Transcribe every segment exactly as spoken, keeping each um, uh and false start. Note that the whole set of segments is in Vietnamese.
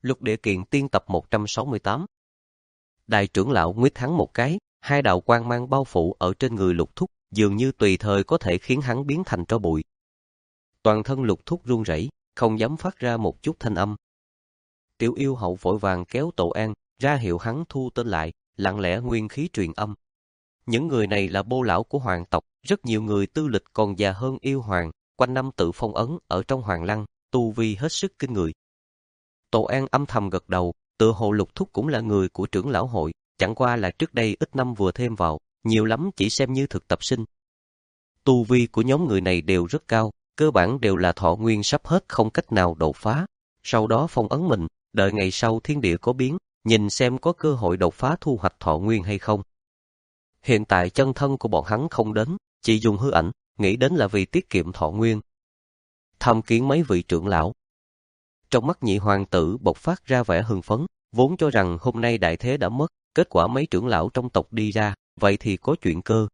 Lục Địa Kiện Tiên tập một trăm sáu mươi tám. Đại trưởng lão nguyết hắn một cái, hai đạo quang mang bao phủ ở trên người Lục Thúc, dường như tùy thời có thể khiến hắn biến thành tro bụi. Toàn thân Lục Thúc run rẩy, không dám phát ra một chút thanh âm. Tiểu Yêu Hậu vội vàng kéo Tổ An, ra hiệu hắn thu tên lại, lặng lẽ nguyên khí truyền âm. Những người này là bô lão của hoàng tộc, rất nhiều người tư lịch còn già hơn Yêu Hoàng, quanh năm tự phong ấn ở trong hoàng lăng, tu vi hết sức kinh người. Tổ An âm thầm gật đầu, tựa hồ Lục Thúc cũng là người của trưởng lão hội, chẳng qua là trước đây ít năm vừa thêm vào, nhiều lắm chỉ xem như thực tập sinh. Tu vi của nhóm người này đều rất cao, cơ bản đều là thọ nguyên sắp hết không cách nào đột phá, sau đó phong ấn mình, đợi ngày sau thiên địa có biến, nhìn xem có cơ hội đột phá thu hoạch thọ nguyên hay không. Hiện tại chân thân của bọn hắn không đến, chỉ dùng hư ảnh, nghĩ đến là vì tiết kiệm thọ nguyên. Thăm kiến mấy vị trưởng lão. Trong mắt nhị hoàng tử bộc phát ra vẻ hưng phấn, vốn cho rằng hôm nay đại thế đã mất, kết quả mấy trưởng lão trong tộc đi ra, vậy thì có chuyện cơ.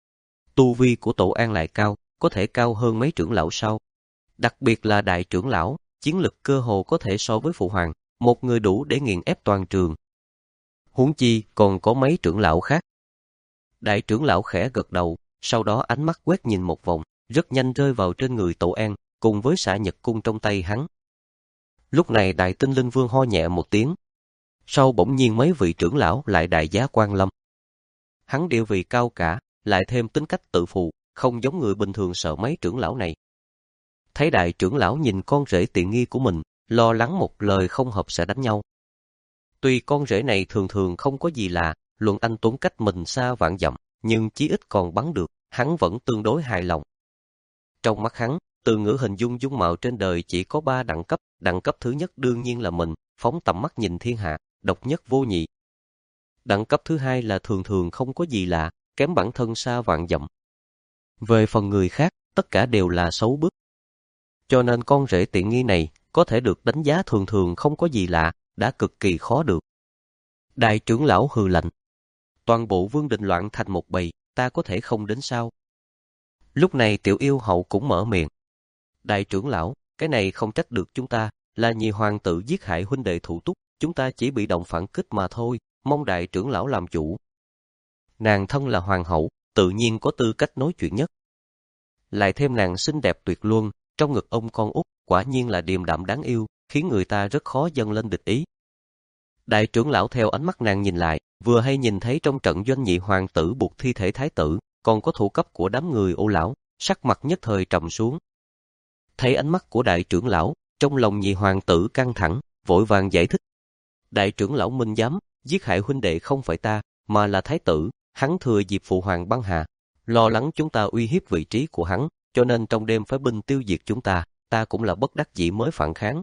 Tu vi của Tổ An lại cao, có thể cao hơn mấy trưởng lão sau. Đặc biệt là đại trưởng lão, chiến lực cơ hồ có thể so với phụ hoàng, một người đủ để nghiền ép toàn trường. Huống chi còn có mấy trưởng lão khác. Đại trưởng lão khẽ gật đầu, sau đó ánh mắt quét nhìn một vòng, rất nhanh rơi vào trên người Tổ An, cùng với xạ nhật cung trong tay hắn. Lúc này Đại Tinh Linh Vương ho nhẹ một tiếng. Sau bỗng nhiên mấy vị trưởng lão lại đại giá quan lâm. Hắn địa vị cao cả, lại thêm tính cách tự phụ, không giống người bình thường sợ mấy trưởng lão này. Thấy đại trưởng lão nhìn con rể tiện nghi của mình, lo lắng một lời không hợp sẽ đánh nhau. Tuy con rể này thường thường không có gì lạ, luận anh tuấn cách mình xa vạn dặm, nhưng chí ít còn bắn được, hắn vẫn tương đối hài lòng. Trong mắt hắn, từ ngữ hình dung dung mạo trên đời chỉ có ba đẳng cấp, đẳng cấp thứ nhất đương nhiên là mình, phóng tầm mắt nhìn thiên hạ, độc nhất vô nhị. Đẳng cấp thứ hai là thường thường không có gì lạ, kém bản thân xa vạn dặm. Về phần người khác, tất cả đều là xấu bức. Cho nên con rể tiện nghi này, có thể được đánh giá thường thường không có gì lạ, đã cực kỳ khó được. Đại trưởng lão hừ lạnh. Toàn bộ Vương Đình loạn thành một bầy, ta có thể không đến sao? Lúc này Tiểu Yêu Hậu cũng mở miệng. Đại trưởng lão, cái này không trách được chúng ta, là nhị hoàng tử giết hại huynh đệ thủ túc, chúng ta chỉ bị động phản kích mà thôi, mong đại trưởng lão làm chủ. Nàng thân là hoàng hậu, tự nhiên có tư cách nói chuyện nhất. Lại thêm nàng xinh đẹp tuyệt luân, trong ngực ông con út, quả nhiên là điềm đạm đáng yêu, khiến người ta rất khó dâng lên địch ý. Đại trưởng lão theo ánh mắt nàng nhìn lại, vừa hay nhìn thấy trong trận doanh nhị hoàng tử buộc thi thể thái tử, còn có thủ cấp của đám người ô lão, sắc mặt nhất thời trầm xuống. Thấy ánh mắt của đại trưởng lão, trong lòng nhị hoàng tử căng thẳng, vội vàng giải thích. Đại trưởng lão minh giám, giết hại huynh đệ không phải ta, mà là thái tử, hắn thừa dịp phụ hoàng băng hà, lo lắng chúng ta uy hiếp vị trí của hắn, cho nên trong đêm phái binh tiêu diệt chúng ta, ta cũng là bất đắc dĩ mới phản kháng.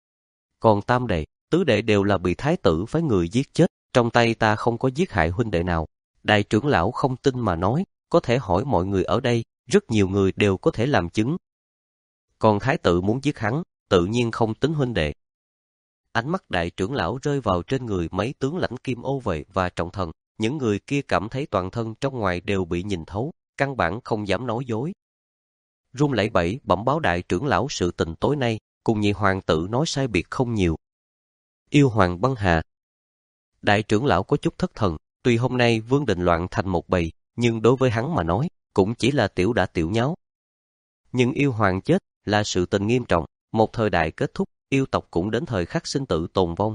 Còn tam đệ, tứ đệ đều là bị thái tử phái người giết chết, trong tay ta không có giết hại huynh đệ nào. Đại trưởng lão không tin mà nói, có thể hỏi mọi người ở đây, rất nhiều người đều có thể làm chứng. Còn thái tử muốn giết hắn, tự nhiên không tính huynh đệ. Ánh mắt đại trưởng lão rơi vào trên người mấy tướng lãnh Kim Ô Vệ và Trọng Thần, những người kia cảm thấy toàn thân trong ngoài đều bị nhìn thấu, căn bản không dám nói dối. Run lẩy bẩy bẩm báo đại trưởng lão sự tình tối nay, cùng nhị hoàng tử nói sai biệt không nhiều. Yêu hoàng băng hà. Đại trưởng lão có chút thất thần, tuy hôm nay Vương Đình loạn thành một bầy, nhưng đối với hắn mà nói, cũng chỉ là tiểu đã tiểu nháo. Nhưng yêu hoàng chết là sự tình nghiêm trọng, một thời đại kết thúc, yêu tộc cũng đến thời khắc sinh tử tồn vong.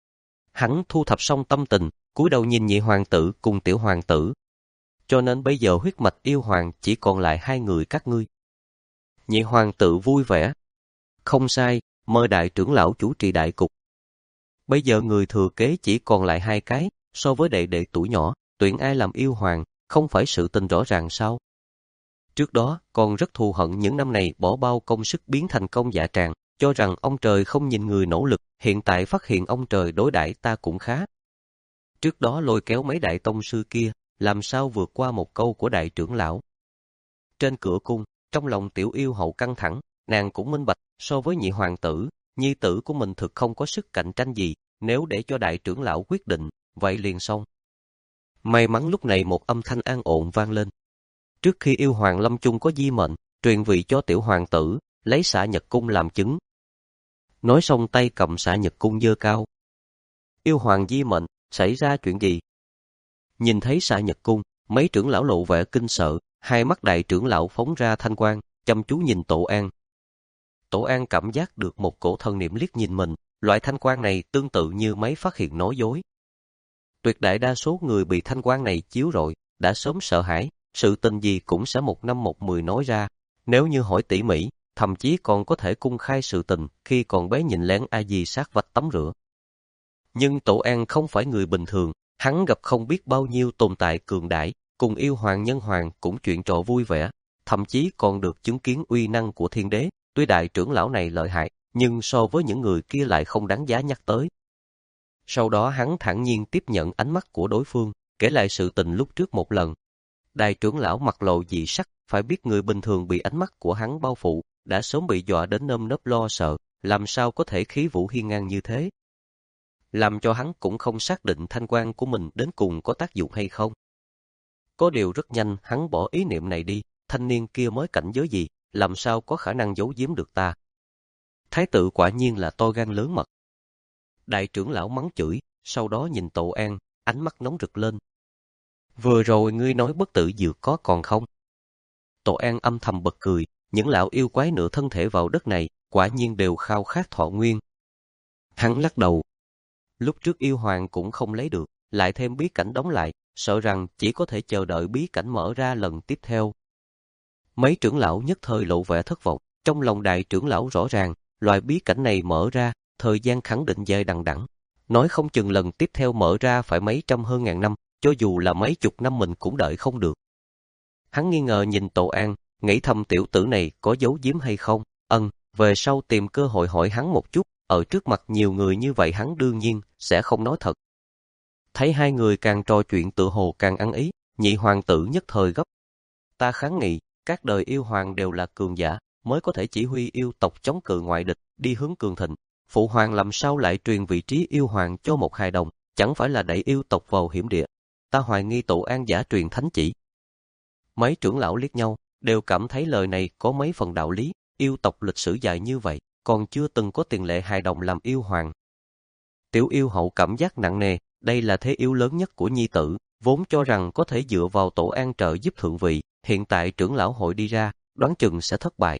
Hắn thu thập xong tâm tình, cúi đầu nhìn nhị hoàng tử cùng tiểu hoàng tử. Cho nên bây giờ huyết mạch yêu hoàng chỉ còn lại hai người các ngươi. Nhị hoàng tử vui vẻ. Không sai, mời đại trưởng lão chủ trì đại cục. Bây giờ người thừa kế chỉ còn lại hai cái, so với đệ đệ tuổi nhỏ, tuyển ai làm yêu hoàng, không phải sự tình rõ ràng sao? Trước đó, còn rất thù hận những năm này bỏ bao công sức biến thành công dạ tràng, cho rằng ông trời không nhìn người nỗ lực, hiện tại phát hiện ông trời đối đãi ta cũng khá. Trước đó lôi kéo mấy đại tông sư kia, làm sao vượt qua một câu của đại trưởng lão. Trên cửa cung, trong lòng tiểu yêu hậu căng thẳng, nàng cũng minh bạch, so với nhị hoàng tử, nhi tử của mình thực không có sức cạnh tranh gì, nếu để cho đại trưởng lão quyết định, vậy liền xong. May mắn lúc này một âm thanh an ổn vang lên. Trước khi yêu hoàng lâm chung có di mệnh, truyền vị cho tiểu hoàng tử, lấy xạ nhật cung làm chứng. Nói xong tay cầm xạ nhật cung giơ cao. Yêu hoàng di mệnh, xảy ra chuyện gì? Nhìn thấy xạ nhật cung, mấy trưởng lão lộ vẻ kinh sợ, hai mắt đại trưởng lão phóng ra thanh quang, chăm chú nhìn Tổ An. Tổ An cảm giác được một cổ thần niệm liếc nhìn mình, loại thanh quang này tương tự như máy phát hiện nói dối. Tuyệt đại đa số người bị thanh quang này chiếu rọi, đã sớm sợ hãi, sự tình gì cũng sẽ một năm một mười nói ra. Nếu như hỏi tỉ mỉ, thậm chí còn có thể cung khai sự tình khi còn bé nhìn lén A Di sát vách tắm rửa. Nhưng Tổ An không phải người bình thường, hắn gặp không biết bao nhiêu tồn tại cường đại, cùng yêu hoàng nhân hoàng cũng chuyện trò vui vẻ, thậm chí còn được chứng kiến uy năng của thiên đế. Tuy đại trưởng lão này lợi hại, nhưng so với những người kia lại không đáng giá nhắc tới. Sau đó hắn thản nhiên tiếp nhận ánh mắt của đối phương, kể lại sự tình lúc trước một lần. Đại trưởng lão mặt lộ dị sắc, phải biết người bình thường bị ánh mắt của hắn bao phủ, đã sớm bị dọa đến nơm nớp lo sợ, làm sao có thể khí vũ hiên ngang như thế. Làm cho hắn cũng không xác định thanh quan của mình đến cùng có tác dụng hay không. Có điều rất nhanh hắn bỏ ý niệm này đi, thanh niên kia mới cảnh giới gì, làm sao có khả năng giấu giếm được ta. Thái tử quả nhiên là to gan lớn mật. Đại trưởng lão mắng chửi, sau đó nhìn Tổ An, ánh mắt nóng rực lên. Vừa rồi ngươi nói bất tử dược có còn không? Tổ An âm thầm bật cười, những lão yêu quái nửa thân thể vào đất này, quả nhiên đều khao khát thọ nguyên. Hắn lắc đầu. Lúc trước yêu hoàng cũng không lấy được, lại thêm bí cảnh đóng lại, sợ rằng chỉ có thể chờ đợi bí cảnh mở ra lần tiếp theo. Mấy trưởng lão nhất thời lộ vẻ thất vọng, trong lòng đại trưởng lão rõ ràng, loại bí cảnh này mở ra, thời gian khẳng định dài đằng đẵng. Nói không chừng lần tiếp theo mở ra phải mấy trăm hơn ngàn năm, cho dù là mấy chục năm mình cũng đợi không được. Hắn nghi ngờ nhìn Tổ An, nghĩ thầm tiểu tử này có giấu giếm hay không, ân, về sau tìm cơ hội hỏi hắn một chút, ở trước mặt nhiều người như vậy hắn đương nhiên sẽ không nói thật. Thấy hai người càng trò chuyện tựa hồ càng ăn ý, nhị hoàng tử nhất thời gấp. Ta kháng nghị, các đời yêu hoàng đều là cường giả, mới có thể chỉ huy yêu tộc chống cự ngoại địch, đi hướng cường thịnh. Phụ hoàng làm sao lại truyền vị trí yêu hoàng cho một hài đồng, chẳng phải là đẩy yêu tộc vào hiểm địa. Ta hoài nghi Tổ An giả truyền thánh chỉ. Mấy trưởng lão liếc nhau, đều cảm thấy lời này có mấy phần đạo lý, yêu tộc lịch sử dài như vậy, còn chưa từng có tiền lệ hài đồng làm yêu hoàng. Tiểu yêu hậu cảm giác nặng nề, đây là thế yêu lớn nhất của nhi tử, vốn cho rằng có thể dựa vào Tổ An trợ giúp thượng vị, hiện tại trưởng lão hội đi ra, đoán chừng sẽ thất bại.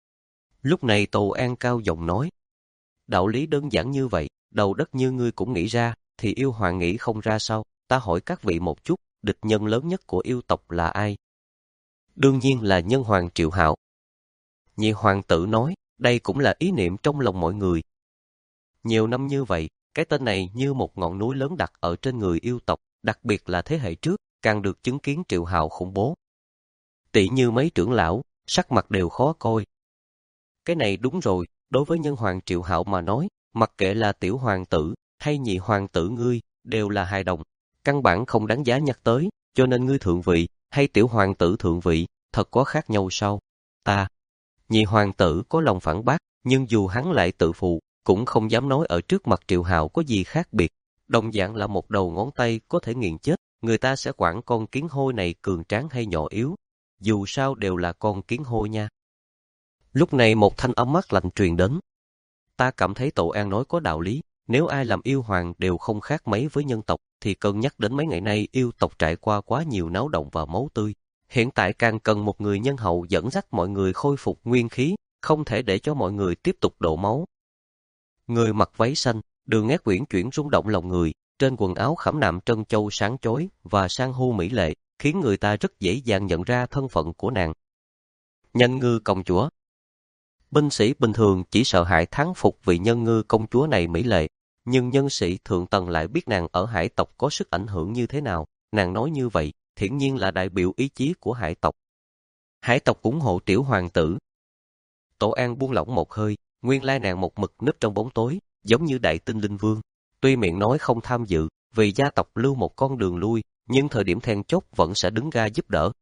Lúc này Tổ An cao giọng nói, đạo lý đơn giản như vậy, đầu đất như ngươi cũng nghĩ ra, thì yêu hoàng nghĩ không ra sao, ta hỏi các vị một chút, địch nhân lớn nhất của yêu tộc là ai? Đương nhiên là nhân hoàng Triệu Hạo. Nhị hoàng tử nói, đây cũng là ý niệm trong lòng mọi người. Nhiều năm như vậy, cái tên này như một ngọn núi lớn đặt ở trên người yêu tộc, đặc biệt là thế hệ trước, càng được chứng kiến Triệu Hạo khủng bố. Tỷ như mấy trưởng lão, sắc mặt đều khó coi. Cái này đúng rồi, đối với nhân hoàng Triệu Hạo mà nói, mặc kệ là tiểu hoàng tử hay nhị hoàng tử ngươi, đều là hài đồng, căn bản không đáng giá nhắc tới, cho nên ngươi thượng vị hay tiểu hoàng tử thượng vị, thật có khác nhau sao? Ta, nhị hoàng tử có lòng phản bác, nhưng dù hắn lại tự phụ, cũng không dám nói ở trước mặt Triệu Hạo có gì khác biệt. Đồng dạng là một đầu ngón tay có thể nghiền chết, người ta sẽ quản con kiến hôi này cường tráng hay nhỏ yếu. Dù sao đều là con kiến hôi nha. Lúc này một thanh âm mát lạnh truyền đến. Ta cảm thấy Tổ An nói có đạo lý, nếu ai làm yêu hoàng đều không khác mấy với nhân tộc, thì cân nhắc đến mấy ngày nay yêu tộc trải qua quá nhiều náo động và máu tươi. Hiện tại càng cần một người nhân hậu dẫn dắt mọi người khôi phục nguyên khí, không thể để cho mọi người tiếp tục đổ máu. Người mặc váy xanh, đường nét uyển chuyển rung động lòng người, trên quần áo khảm nạm trân châu sáng chói và san hô mỹ lệ, khiến người ta rất dễ dàng nhận ra thân phận của nàng. Nhân ngư công chúa. Binh sĩ bình thường chỉ sợ hãi thán phục vị nhân ngư công chúa này mỹ lệ, nhưng nhân sĩ thượng tầng lại biết nàng ở hải tộc có sức ảnh hưởng như thế nào, nàng nói như vậy, hiển nhiên là đại biểu ý chí của hải tộc. Hải tộc ủng hộ tiểu hoàng tử. Tổ An buông lỏng một hơi, nguyên lai nàng một mực núp trong bóng tối, giống như đại tinh linh vương. Tuy miệng nói không tham dự, vì gia tộc lưu một con đường lui, nhưng thời điểm then chốt vẫn sẽ đứng ra giúp đỡ.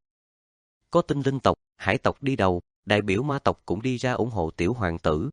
Có tinh linh tộc, hải tộc đi đầu, đại biểu ma tộc cũng đi ra ủng hộ tiểu hoàng tử.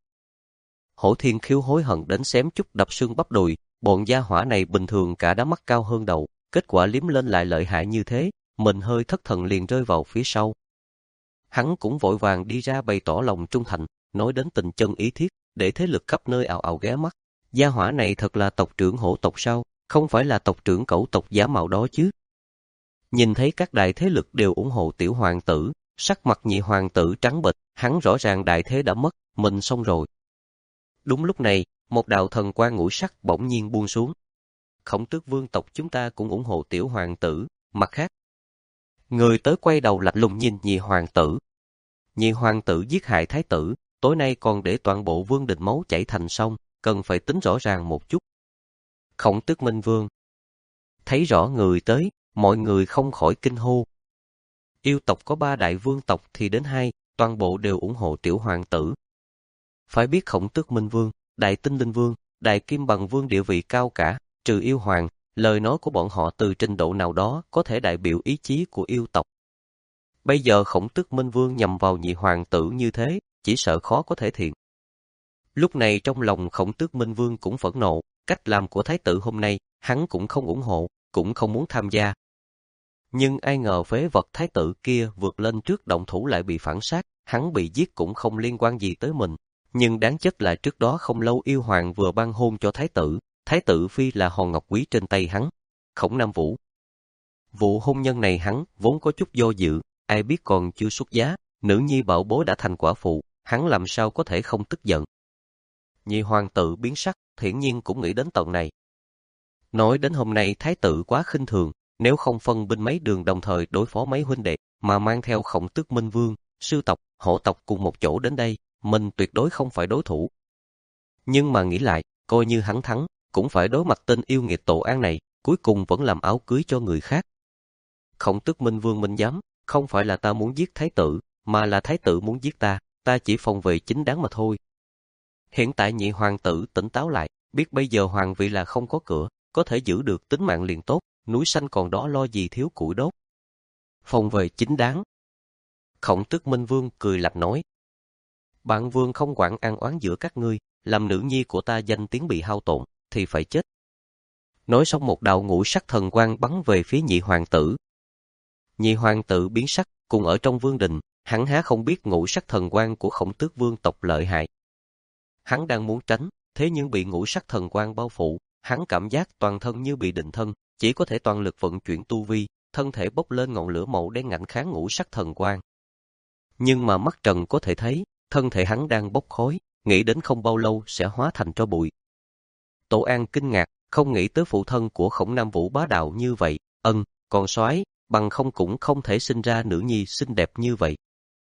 Hổ Thiên Khiếu hối hận đến xém chút đập xương bắp đùi, bọn gia hỏa này bình thường cả đá mắt cao hơn đầu, kết quả liếm lên lại lợi hại như thế, mình hơi thất thần liền rơi vào phía sau. Hắn cũng vội vàng đi ra bày tỏ lòng trung thành, nói đến tình chân ý thiết, để thế lực khắp nơi ào ào ghé mắt. Gia hỏa này thật là tộc trưởng hổ tộc sao, không phải là tộc trưởng cẩu tộc giả mạo đó chứ. Nhìn thấy các đại thế lực đều ủng hộ tiểu hoàng tử, sắc mặt nhị hoàng tử trắng bệch, hắn rõ ràng đại thế đã mất, mình xong rồi. Đúng lúc này, một đạo thần quang ngũ sắc bỗng nhiên buông xuống. Khổng Tước vương tộc chúng ta cũng ủng hộ tiểu hoàng tử, mặt khác. Người tới quay đầu lạnh lùng nhìn nhị hoàng tử. Nhị hoàng tử giết hại thái tử, tối nay còn để toàn bộ vương đình máu chảy thành sông, cần phải tính rõ ràng một chút. Khổng Tước Minh vương thấy rõ người tới, mọi người không khỏi kinh hô. Yêu tộc có ba đại vương tộc thì đến hai, toàn bộ đều ủng hộ tiểu hoàng tử. Phải biết Khổng Tước Minh vương, Đại Tinh Linh vương, Đại Kim Bằng vương địa vị cao cả, trừ yêu hoàng, lời nói của bọn họ từ trình độ nào đó có thể đại biểu ý chí của yêu tộc. Bây giờ Khổng Tước Minh vương nhằm vào nhị hoàng tử như thế, chỉ sợ khó có thể thiện. Lúc này trong lòng Khổng Tước Minh vương cũng phẫn nộ, cách làm của thái tử hôm nay, hắn cũng không ủng hộ, cũng không muốn tham gia. Nhưng ai ngờ phế vật thái tử kia vượt lên trước động thủ lại bị phản sát, hắn bị giết cũng không liên quan gì tới mình. Nhưng đáng chất là trước đó không lâu yêu hoàng vừa ban hôn cho thái tử, thái tử phi là hòn ngọc quý trên tay hắn, Khổng Nam Vũ. Vụ hôn nhân này hắn vốn có chút do dự, ai biết còn chưa xuất giá, nữ nhi bảo bối đã thành quả phụ, hắn làm sao có thể không tức giận. Nhị hoàng tử biến sắc, hiển nhiên cũng nghĩ đến tận này. Nói đến hôm nay thái tử quá khinh thường, nếu không phân binh mấy đường đồng thời đối phó mấy huynh đệ, mà mang theo Khổng Tước Minh vương, sư tộc, hổ tộc cùng một chỗ đến đây, mình tuyệt đối không phải đối thủ. Nhưng mà nghĩ lại, coi như hắn thắng, cũng phải đối mặt tên yêu nghiệt tổ án này, cuối cùng vẫn làm áo cưới cho người khác. Khổng Tước Minh vương minh giám, không phải là ta muốn giết thái tử, mà là thái tử muốn giết ta, ta chỉ phòng vệ chính đáng mà thôi. Hiện tại nhị hoàng tử tỉnh táo lại, biết bây giờ hoàng vị là không có cửa, có thể giữ được tính mạng liền tốt, núi xanh còn đó lo gì thiếu củi đốt. Phòng vệ chính đáng. Khổng Tước Minh vương cười lạnh nói. Bạn vương không quản an oán giữa các ngươi, làm nữ nhi của ta danh tiếng bị hao tổn, thì phải chết. Nói xong một đạo ngũ sắc thần quang bắn về phía nhị hoàng tử. Nhị hoàng tử biến sắc, cùng ở trong vương đình, hắn há không biết ngũ sắc thần quang của Khổng Tước vương tộc lợi hại. Hắn đang muốn tránh, thế nhưng bị ngũ sắc thần quang bao phủ, hắn cảm giác toàn thân như bị định thân, chỉ có thể toàn lực vận chuyển tu vi, thân thể bốc lên ngọn lửa màu đen ngạnh kháng ngũ sắc thần quang. Nhưng mà mắt trần có thể thấy, thân thể hắn đang bốc khói, nghĩ đến không bao lâu sẽ hóa thành tro bụi. Tổ An kinh ngạc, không nghĩ tới phụ thân của Khổng Nam Vũ bá đạo như vậy, ân, còn soái, bằng không cũng không thể sinh ra nữ nhi xinh đẹp như vậy.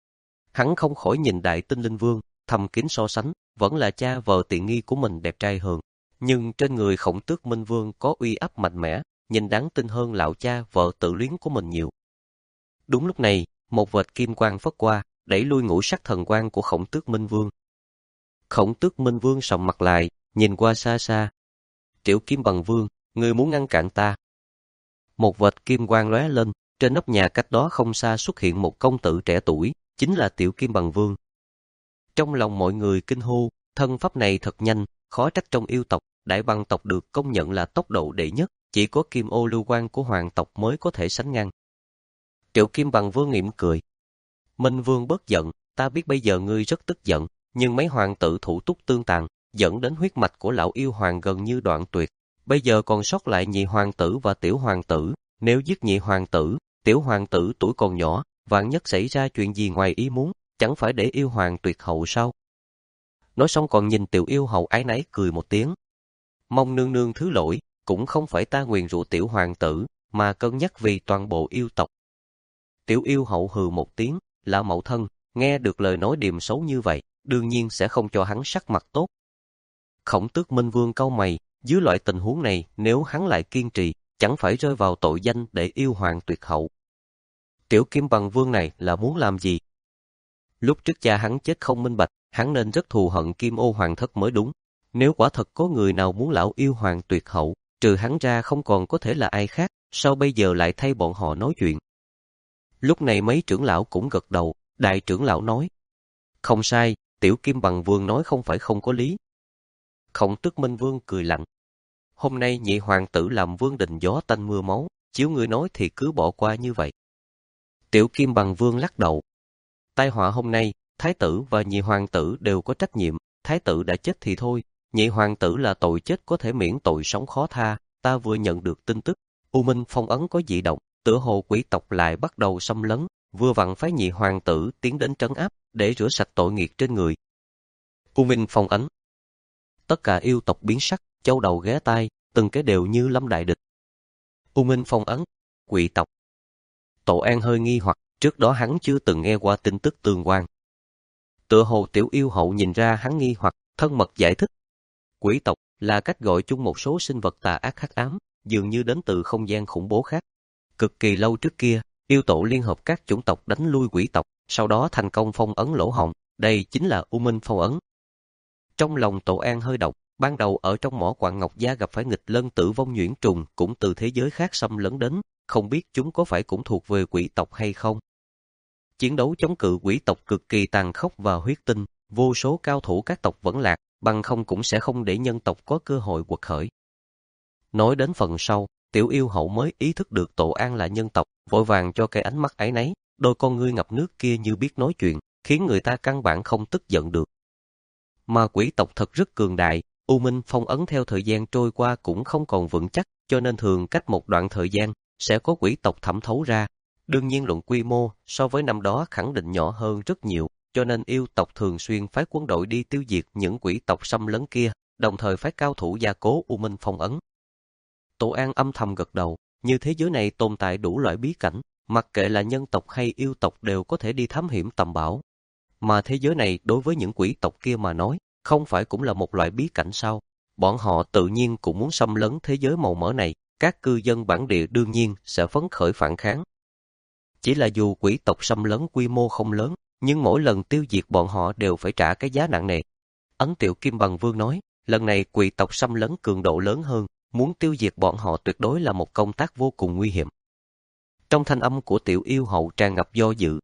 Hắn không khỏi nhìn Đại Tinh Linh vương, thầm kín so sánh, vẫn là cha vợ tiện nghi của mình đẹp trai hơn. Nhưng trên người Khổng Tước Minh vương có uy áp mạnh mẽ, nhìn đáng tin hơn lão cha vợ tự luyến của mình nhiều. Đúng lúc này, một vệt kim quang phất qua, đẩy lui ngũ sắc thần quang của Khổng Tước Minh vương. Khổng Tước Minh vương sầm mặt lại, nhìn qua xa xa. Tiểu Kim Bằng vương, ngươi muốn ngăn cản ta. Một vệt kim quang lóe lên, trên nóc nhà cách đó không xa xuất hiện một công tử trẻ tuổi, chính là Tiểu Kim Bằng vương. Trong lòng mọi người kinh hô, thân pháp này thật nhanh, khó trách trong yêu tộc, Đại Băng tộc được công nhận là tốc độ đệ nhất, chỉ có Kim Ô Lưu Quang của hoàng tộc mới có thể sánh ngang. Tiểu Kim Bằng vương mỉm cười. Minh vương bớt giận, ta biết bây giờ ngươi rất tức giận, nhưng mấy hoàng tử thủ túc tương tàn, dẫn đến huyết mạch của lão yêu hoàng gần như đoạn tuyệt. Bây giờ còn sót lại nhị hoàng tử và tiểu hoàng tử, nếu giết nhị hoàng tử, tiểu hoàng tử tuổi còn nhỏ, vạn nhất xảy ra chuyện gì ngoài ý muốn, chẳng phải để yêu hoàng tuyệt hậu sao? Nói xong còn nhìn tiểu yêu hậu ái náy cười một tiếng. Mong nương nương thứ lỗi, cũng không phải ta nguyền rủa tiểu hoàng tử, mà cân nhắc vì toàn bộ yêu tộc. Tiểu yêu hậu hừ một tiếng, là mậu thân, nghe được lời nói điềm xấu như vậy, đương nhiên sẽ không cho hắn sắc mặt tốt. Khổng Tước Minh vương cau mày, dưới loại tình huống này, nếu hắn lại kiên trì, chẳng phải rơi vào tội danh để yêu hoàng tuyệt hậu. Tiểu Kim Bằng vương này là muốn làm gì? Lúc trước cha hắn chết không minh bạch, hắn nên rất thù hận Kim Ô hoàng thất mới đúng. Nếu quả thật có người nào muốn lão yêu hoàng tuyệt hậu, trừ hắn ra không còn có thể là ai khác, sao bây giờ lại thay bọn họ nói chuyện? Lúc này mấy trưởng lão cũng gật đầu, đại trưởng lão nói. Không sai, Tiểu Kim Bằng vương nói không phải không có lý. Khổng Tước Minh vương cười lạnh. Hôm nay nhị hoàng tử làm vương đình gió tanh mưa máu, chiếu ngươi nói thì cứ bỏ qua như vậy. Tiểu Kim Bằng vương lắc đầu. Tai họa hôm nay, thái tử và nhị hoàng tử đều có trách nhiệm, thái tử đã chết thì thôi, nhị hoàng tử là tội chết có thể miễn tội sống khó tha, ta vừa nhận được tin tức, U Minh Phong ấn có dị động, tựa hồ quỷ tộc lại bắt đầu xâm lấn, vừa vặn phái nhị hoàng tử tiến đến trấn áp, để rửa sạch tội nghiệt trên người. U Minh Phong ấn. Tất cả yêu tộc biến sắc, châu đầu ghé tai, từng cái đều như lâm đại địch. U Minh Phong ấn, quỷ tộc. Tổ An hơi nghi hoặc, trước đó hắn chưa từng nghe qua tin tức tương quan. Tựa hồ tiểu yêu hậu nhìn ra hắn nghi hoặc, thân mật giải thích. Quỷ tộc là cách gọi chung một số sinh vật tà ác hắc ám, dường như đến từ không gian khủng bố khác. Cực kỳ lâu trước kia, yêu tổ liên hợp các chủng tộc đánh lui quỷ tộc, sau đó thành công phong ấn lỗ hổng, đây chính là U Minh Phong ấn. Trong lòng Tổ An hơi động, ban đầu ở trong mỏ quặng Ngọc Gia gặp phải nghịch lân tử vong nhuyễn trùng cũng từ thế giới khác xâm lấn đến, không biết chúng có phải cũng thuộc về quỷ tộc hay không. Chiến đấu chống cự quỷ tộc cực kỳ tàn khốc và huyết tinh, vô số cao thủ các tộc vẫn lạc, bằng không cũng sẽ không để nhân tộc có cơ hội quật khởi. Nói đến phần sau, tiểu yêu hậu mới ý thức được Tổ An là nhân tộc, vội vàng cho cái ánh mắt áy náy, đôi con ngươi ngập nước kia như biết nói chuyện, khiến người ta căn bản không tức giận được. Mà quỷ tộc thật rất cường đại, U Minh Phong ấn theo thời gian trôi qua cũng không còn vững chắc, cho nên thường cách một đoạn thời gian, sẽ có quỷ tộc thẩm thấu ra. Đương nhiên luận quy mô, so với năm đó khẳng định nhỏ hơn rất nhiều, cho nên yêu tộc thường xuyên phái quân đội đi tiêu diệt những quỷ tộc xâm lấn kia, đồng thời phái cao thủ gia cố U Minh Phong ấn. Tổ An âm thầm gật đầu, như thế giới này tồn tại đủ loại bí cảnh, mặc kệ là nhân tộc hay yêu tộc đều có thể đi thám hiểm tầm bảo. Mà thế giới này đối với những quỷ tộc kia mà nói, không phải cũng là một loại bí cảnh sao? Bọn họ tự nhiên cũng muốn xâm lấn thế giới màu mỡ này, các cư dân bản địa đương nhiên sẽ phấn khởi phản kháng. Chỉ là dù quỷ tộc xâm lấn quy mô không lớn, nhưng mỗi lần tiêu diệt bọn họ đều phải trả cái giá nặng nề. Ấn Tiểu Kim Bằng Vương nói, lần này quỷ tộc xâm lấn cường độ lớn hơn, muốn tiêu diệt bọn họ tuyệt đối là một công tác vô cùng nguy hiểm. Trong thanh âm của tiểu yêu hậu tràn ngập do dự.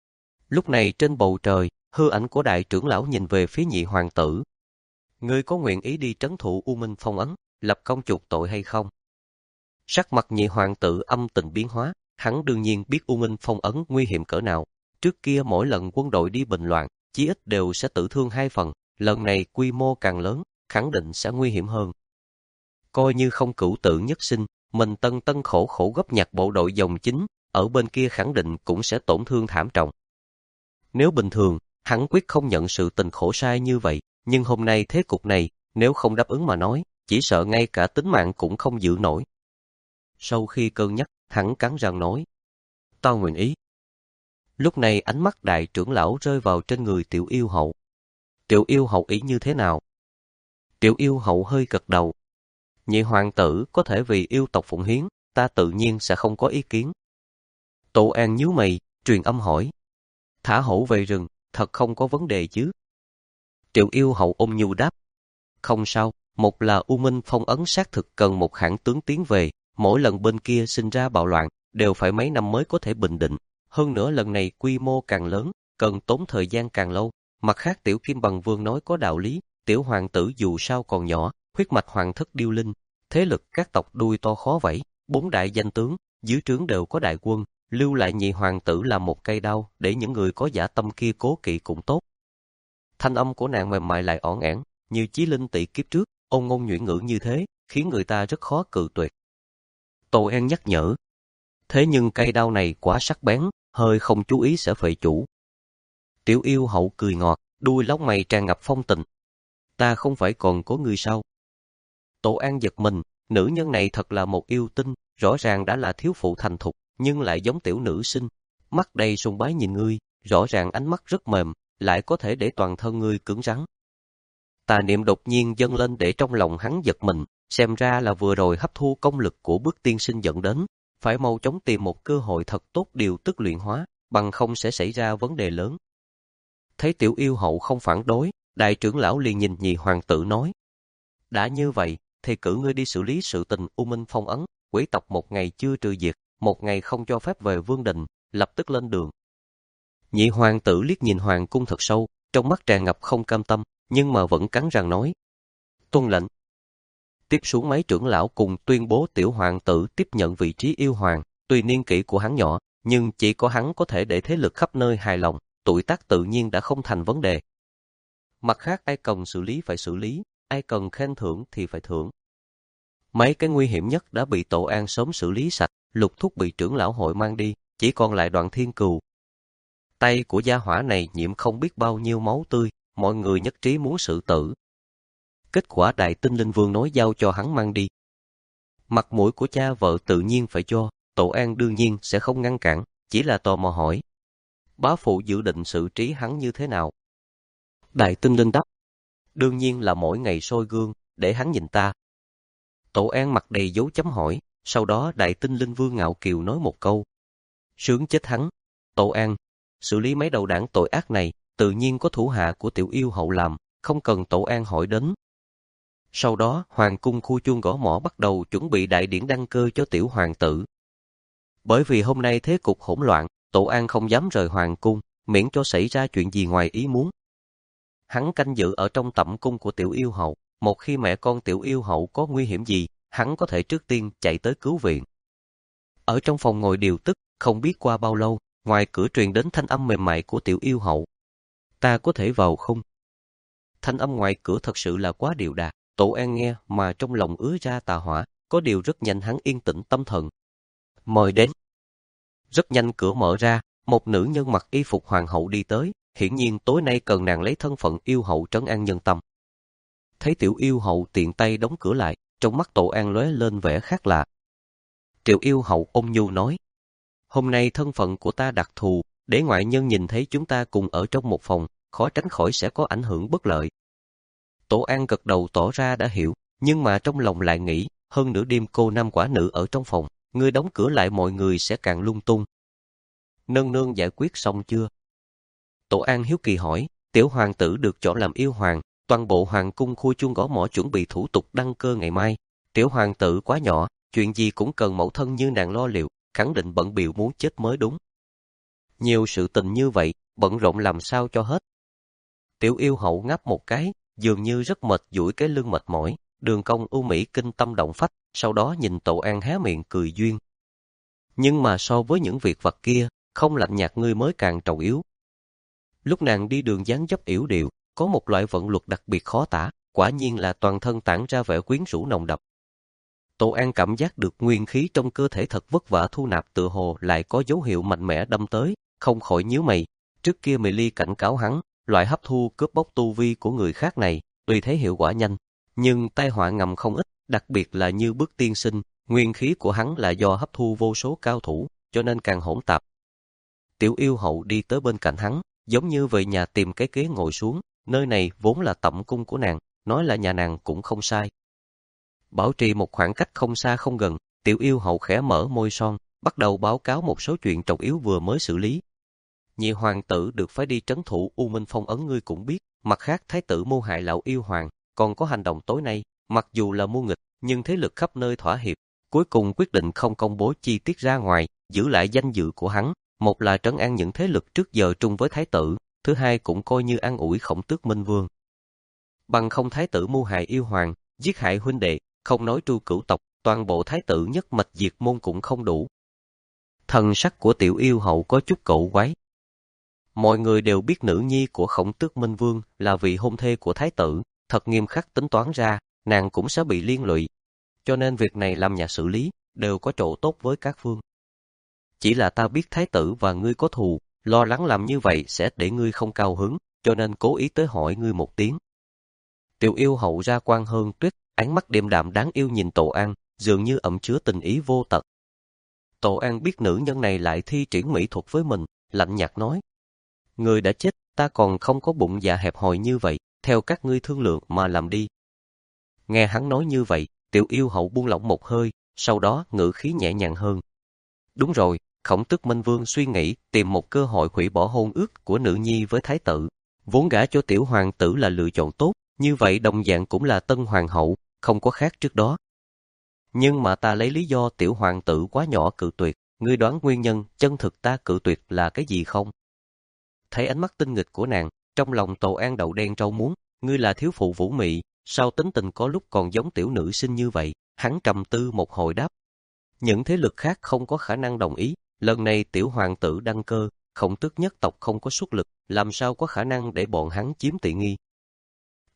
Lúc này trên bầu trời, hư ảnh của đại trưởng lão nhìn về phía nhị hoàng tử. Ngươi có nguyện ý đi trấn thủ U Minh Phong ấn, lập công chuộc tội hay không? Sắc mặt nhị hoàng tử âm tình biến hóa, hắn đương nhiên biết U Minh Phong ấn nguy hiểm cỡ nào. Trước kia mỗi lần quân đội đi bình loạn, chí ít đều sẽ tử thương hai phần, lần này quy mô càng lớn, khẳng định sẽ nguy hiểm hơn. Coi như không cửu tự nhất sinh, mình tân tân khổ khổ góp nhặt bộ đội dòng chính, ở bên kia khẳng định cũng sẽ tổn thương thảm trọng. Nếu bình thường, hắn quyết không nhận sự tình khổ sai như vậy, nhưng hôm nay thế cục này, nếu không đáp ứng mà nói, chỉ sợ ngay cả tính mạng cũng không giữ nổi. Sau khi cân nhắc, hắn cắn răng nói, tao nguyện ý. Lúc này ánh mắt đại trưởng lão rơi vào trên người tiểu yêu hậu. Tiểu yêu hậu ý như thế nào? Tiểu yêu hậu hơi gật đầu. Nhị hoàng tử có thể vì yêu tộc phụng hiến, ta tự nhiên sẽ không có ý kiến. Tổ An nhíu mày, truyền âm hỏi. Thả hổ về rừng, thật không có vấn đề chứ? Tiểu yêu hậu ôm nhu đáp. Không sao, một là U Minh Phong ấn xác thực cần một hãng tướng tiến về, mỗi lần bên kia sinh ra bạo loạn, đều phải mấy năm mới có thể bình định. Hơn nữa lần này quy mô càng lớn, cần tốn thời gian càng lâu. Mặt khác tiểu Kim Bằng Vương nói có đạo lý, tiểu hoàng tử dù sao còn nhỏ, huyết mạch hoàng thất điêu linh, thế lực các tộc đuôi to khó vẫy, bốn đại danh tướng, dưới trướng đều có đại quân, lưu lại nhị hoàng tử là một cây đao, để những người có dã tâm kia cố kỵ cũng tốt. Thanh âm của nàng mềm mại lại ỏn ẻn, như chí linh tỷ kiếp trước, ôn ngôn nhuyễn ngữ như thế, khiến người ta rất khó cự tuyệt. Tô En nhắc nhở. Thế nhưng cây đao này quá sắc bén, hơi không chú ý sẽ phệ chủ. Tiểu yêu hậu cười ngọt, đuôi lông mày tràn ngập phong tình. Ta không phải còn có người sao? Tổ An giật mình, nữ nhân này thật là một yêu tinh, rõ ràng đã là thiếu phụ thành thục, nhưng lại giống tiểu nữ sinh. Mắt đầy sùng bái nhìn ngươi, rõ ràng ánh mắt rất mềm, lại có thể để toàn thân ngươi cứng rắn. Tà niệm đột nhiên dâng lên để trong lòng hắn giật mình, xem ra là vừa rồi hấp thu công lực của bước tiên sinh dẫn đến, phải mau chóng tìm một cơ hội thật tốt điều tức luyện hóa, bằng không sẽ xảy ra vấn đề lớn. Thấy tiểu yêu hậu không phản đối, đại trưởng lão liền nhìn nhị hoàng tử nói. Đã như vậy, thì cử ngươi đi xử lý sự tình U Minh Phong ấn, quỷ tộc một ngày chưa trừ diệt, một ngày không cho phép về vương đình, lập tức lên đường. Nhị hoàng tử liếc nhìn hoàng cung thật sâu, trong mắt tràn ngập không cam tâm, nhưng mà vẫn cắn răng nói. Tuân lệnh. Tiếp xuống mấy trưởng lão cùng tuyên bố tiểu hoàng tử tiếp nhận vị trí yêu hoàng, tuy niên kỷ của hắn nhỏ, nhưng chỉ có hắn có thể để thế lực khắp nơi hài lòng, tuổi tác tự nhiên đã không thành vấn đề. Mặt khác ai cần xử lý phải xử lý, ai cần khen thưởng thì phải thưởng. Mấy cái nguy hiểm nhất đã bị Tổ An sớm xử lý sạch, Lục Thúc bị trưởng lão hội mang đi, chỉ còn lại Đoạn Thiên Cừu. Tay của gia hỏa này nhiễm không biết bao nhiêu máu tươi, mọi người nhất trí muốn xử tử. Kết quả Đại Tinh Linh Vương nói giao cho hắn mang đi. Mặt mũi của cha vợ tự nhiên phải cho, Tổ An đương nhiên sẽ không ngăn cản, chỉ là tò mò hỏi. Bá phụ dự định xử trí hắn như thế nào? Đại Tinh Linh đáp. Đương nhiên là mỗi ngày soi gương, để hắn nhìn ta. Tổ An mặt đầy dấu chấm hỏi, sau đó Đại Tinh Linh Vương ngạo kiều nói một câu. Sướng chết hắn. Tổ An, xử lý mấy đầu đảng tội ác này, tự nhiên có thủ hạ của Tiểu Yêu Hậu làm, không cần Tổ An hỏi đến. Sau đó, Hoàng cung khu chuông gõ mõ bắt đầu chuẩn bị đại điển đăng cơ cho Tiểu Hoàng tử. Bởi vì hôm nay thế cục hỗn loạn, Tổ An không dám rời Hoàng cung, miễn cho xảy ra chuyện gì ngoài ý muốn. Hắn canh giữ ở trong tẩm cung của Tiểu Yêu Hậu, một khi mẹ con Tiểu Yêu Hậu có nguy hiểm gì, hắn có thể trước tiên chạy tới cứu viện. Ở trong phòng ngồi điều tức, không biết qua bao lâu, ngoài cửa truyền đến thanh âm mềm mại của Tiểu Yêu Hậu. Ta có thể vào không? Thanh âm ngoài cửa thật sự là quá điệu đà, Tổ An nghe mà trong lòng ứa ra tà hỏa, có điều rất nhanh hắn yên tĩnh tâm thần. Mời đến. Rất nhanh cửa mở ra, một nữ nhân mặc y phục hoàng hậu đi tới, hiển nhiên tối nay cần nàng lấy thân phận yêu hậu trấn an nhân tâm. Thấy Tiểu Yêu Hậu tiện tay đóng cửa lại, trong mắt Tổ An lóe lên vẻ khác lạ. Tiểu Yêu Hậu ôn nhu nói, hôm nay thân phận của ta đặc thù, để ngoại nhân nhìn thấy chúng ta cùng ở trong một phòng, khó tránh khỏi sẽ có ảnh hưởng bất lợi. Tổ An gật đầu tỏ ra đã hiểu, nhưng mà trong lòng lại nghĩ, hơn nửa đêm cô nam quả nữ ở trong phòng, ngươi đóng cửa lại mọi người sẽ càng lung tung. Nương nương giải quyết xong chưa? Tổ An hiếu kỳ hỏi, Tiểu Hoàng tử được chọn làm yêu hoàng, toàn bộ hoàng cung khu chuông gõ mõ chuẩn bị thủ tục đăng cơ ngày mai. Tiểu Hoàng tử quá nhỏ, chuyện gì cũng cần mẫu thân như nàng lo liệu, khẳng định bận bịu muốn chết mới đúng. Nhiều sự tình như vậy, bận rộn làm sao cho hết. Tiểu Yêu Hậu ngáp một cái, dường như rất mệt duỗi cái lưng mệt mỏi, đường cong ưu mỹ kinh tâm động phách, sau đó nhìn Tổ An hé miệng cười duyên. Nhưng mà so với những việc vặt kia, không lạnh nhạt ngươi mới càng trầu yếu. Lúc nàng đi đường dáng dấp yểu điệu, có một loại vận luật đặc biệt khó tả, quả nhiên là toàn thân tản ra vẻ quyến rũ nồng đậm. Tổ An cảm giác được nguyên khí trong cơ thể thật vất vả thu nạp tựa hồ lại có dấu hiệu mạnh mẽ đâm tới, không khỏi nhíu mày. Trước kia Mị Ly cảnh cáo hắn, loại hấp thu cướp bóc tu vi của người khác này, tuy thấy hiệu quả nhanh, nhưng tai họa ngầm không ít, đặc biệt là như Bước Tiên Sinh, nguyên khí của hắn là do hấp thu vô số cao thủ, cho nên càng hỗn tạp. Tiểu Yêu Hậu đi tới bên cạnh hắn, giống như về nhà tìm cái ghế ngồi xuống, nơi này vốn là tẩm cung của nàng, nói là nhà nàng cũng không sai. Bảo trì một khoảng cách không xa không gần, Tiểu Yêu Hậu khẽ mở môi son, bắt đầu báo cáo một số chuyện trọng yếu vừa mới xử lý. Nhị hoàng tử được phái đi trấn thủ U Minh Phong ấn ngươi cũng biết, mặt khác thái tử mưu hại lão yêu hoàng, còn có hành động tối nay, mặc dù là mưu nghịch, nhưng thế lực khắp nơi thỏa hiệp, cuối cùng quyết định không công bố chi tiết ra ngoài, giữ lại danh dự của hắn, một là trấn an những thế lực trước giờ trung với thái tử, thứ hai cũng coi như an ủi Khổng Tước Minh Vương. Bằng không thái tử mưu hại yêu hoàng, giết hại huynh đệ, không nói tru cửu tộc, toàn bộ thái tử nhất mạch diệt môn cũng không đủ. Thần sắc của Tiểu Yêu Hậu có chút cẩu quái. Mọi người đều biết nữ nhi của Khổng Tước Minh Vương là vị hôn thê của thái tử, thật nghiêm khắc tính toán ra, nàng cũng sẽ bị liên lụy. Cho nên việc này làm nhà xử lý, đều có chỗ tốt với các phương. Chỉ là ta biết thái tử và ngươi có thù, lo lắng làm như vậy sẽ để ngươi không cao hứng, cho nên cố ý tới hỏi ngươi một tiếng. Tiểu Yêu Hậu ra quan hơn tuyết, ánh mắt điềm đạm đáng yêu nhìn Tổ An, dường như ẩn chứa tình ý vô tận. Tổ An biết nữ nhân này lại thi triển mỹ thuật với mình, lạnh nhạt nói. Người đã chết, ta còn không có bụng dạ hẹp hòi như vậy, theo các ngươi thương lượng mà làm đi. Nghe hắn nói như vậy, Tiểu Yêu Hậu buông lỏng một hơi, sau đó ngữ khí nhẹ nhàng hơn. Đúng rồi, Khổng Tước Minh Vương suy nghĩ tìm một cơ hội hủy bỏ hôn ước của nữ nhi với thái tử. Vốn gả cho Tiểu Hoàng tử là lựa chọn tốt, như vậy đồng dạng cũng là tân hoàng hậu, không có khác trước đó. Nhưng mà ta lấy lý do Tiểu Hoàng tử quá nhỏ cự tuyệt, ngươi đoán nguyên nhân chân thực ta cự tuyệt là cái gì không? Thấy ánh mắt tinh nghịch của nàng, trong lòng Tổ An đậu đen rau muống, ngươi là thiếu phụ vũ mị, sao tính tình có lúc còn giống tiểu nữ sinh như vậy? Hắn trầm tư một hồi đáp. Những thế lực khác không có khả năng đồng ý, lần này Tiểu Hoàng tử đăng cơ, Khổng Tước nhất tộc không có xuất lực, làm sao có khả năng để bọn hắn chiếm tiện nghi?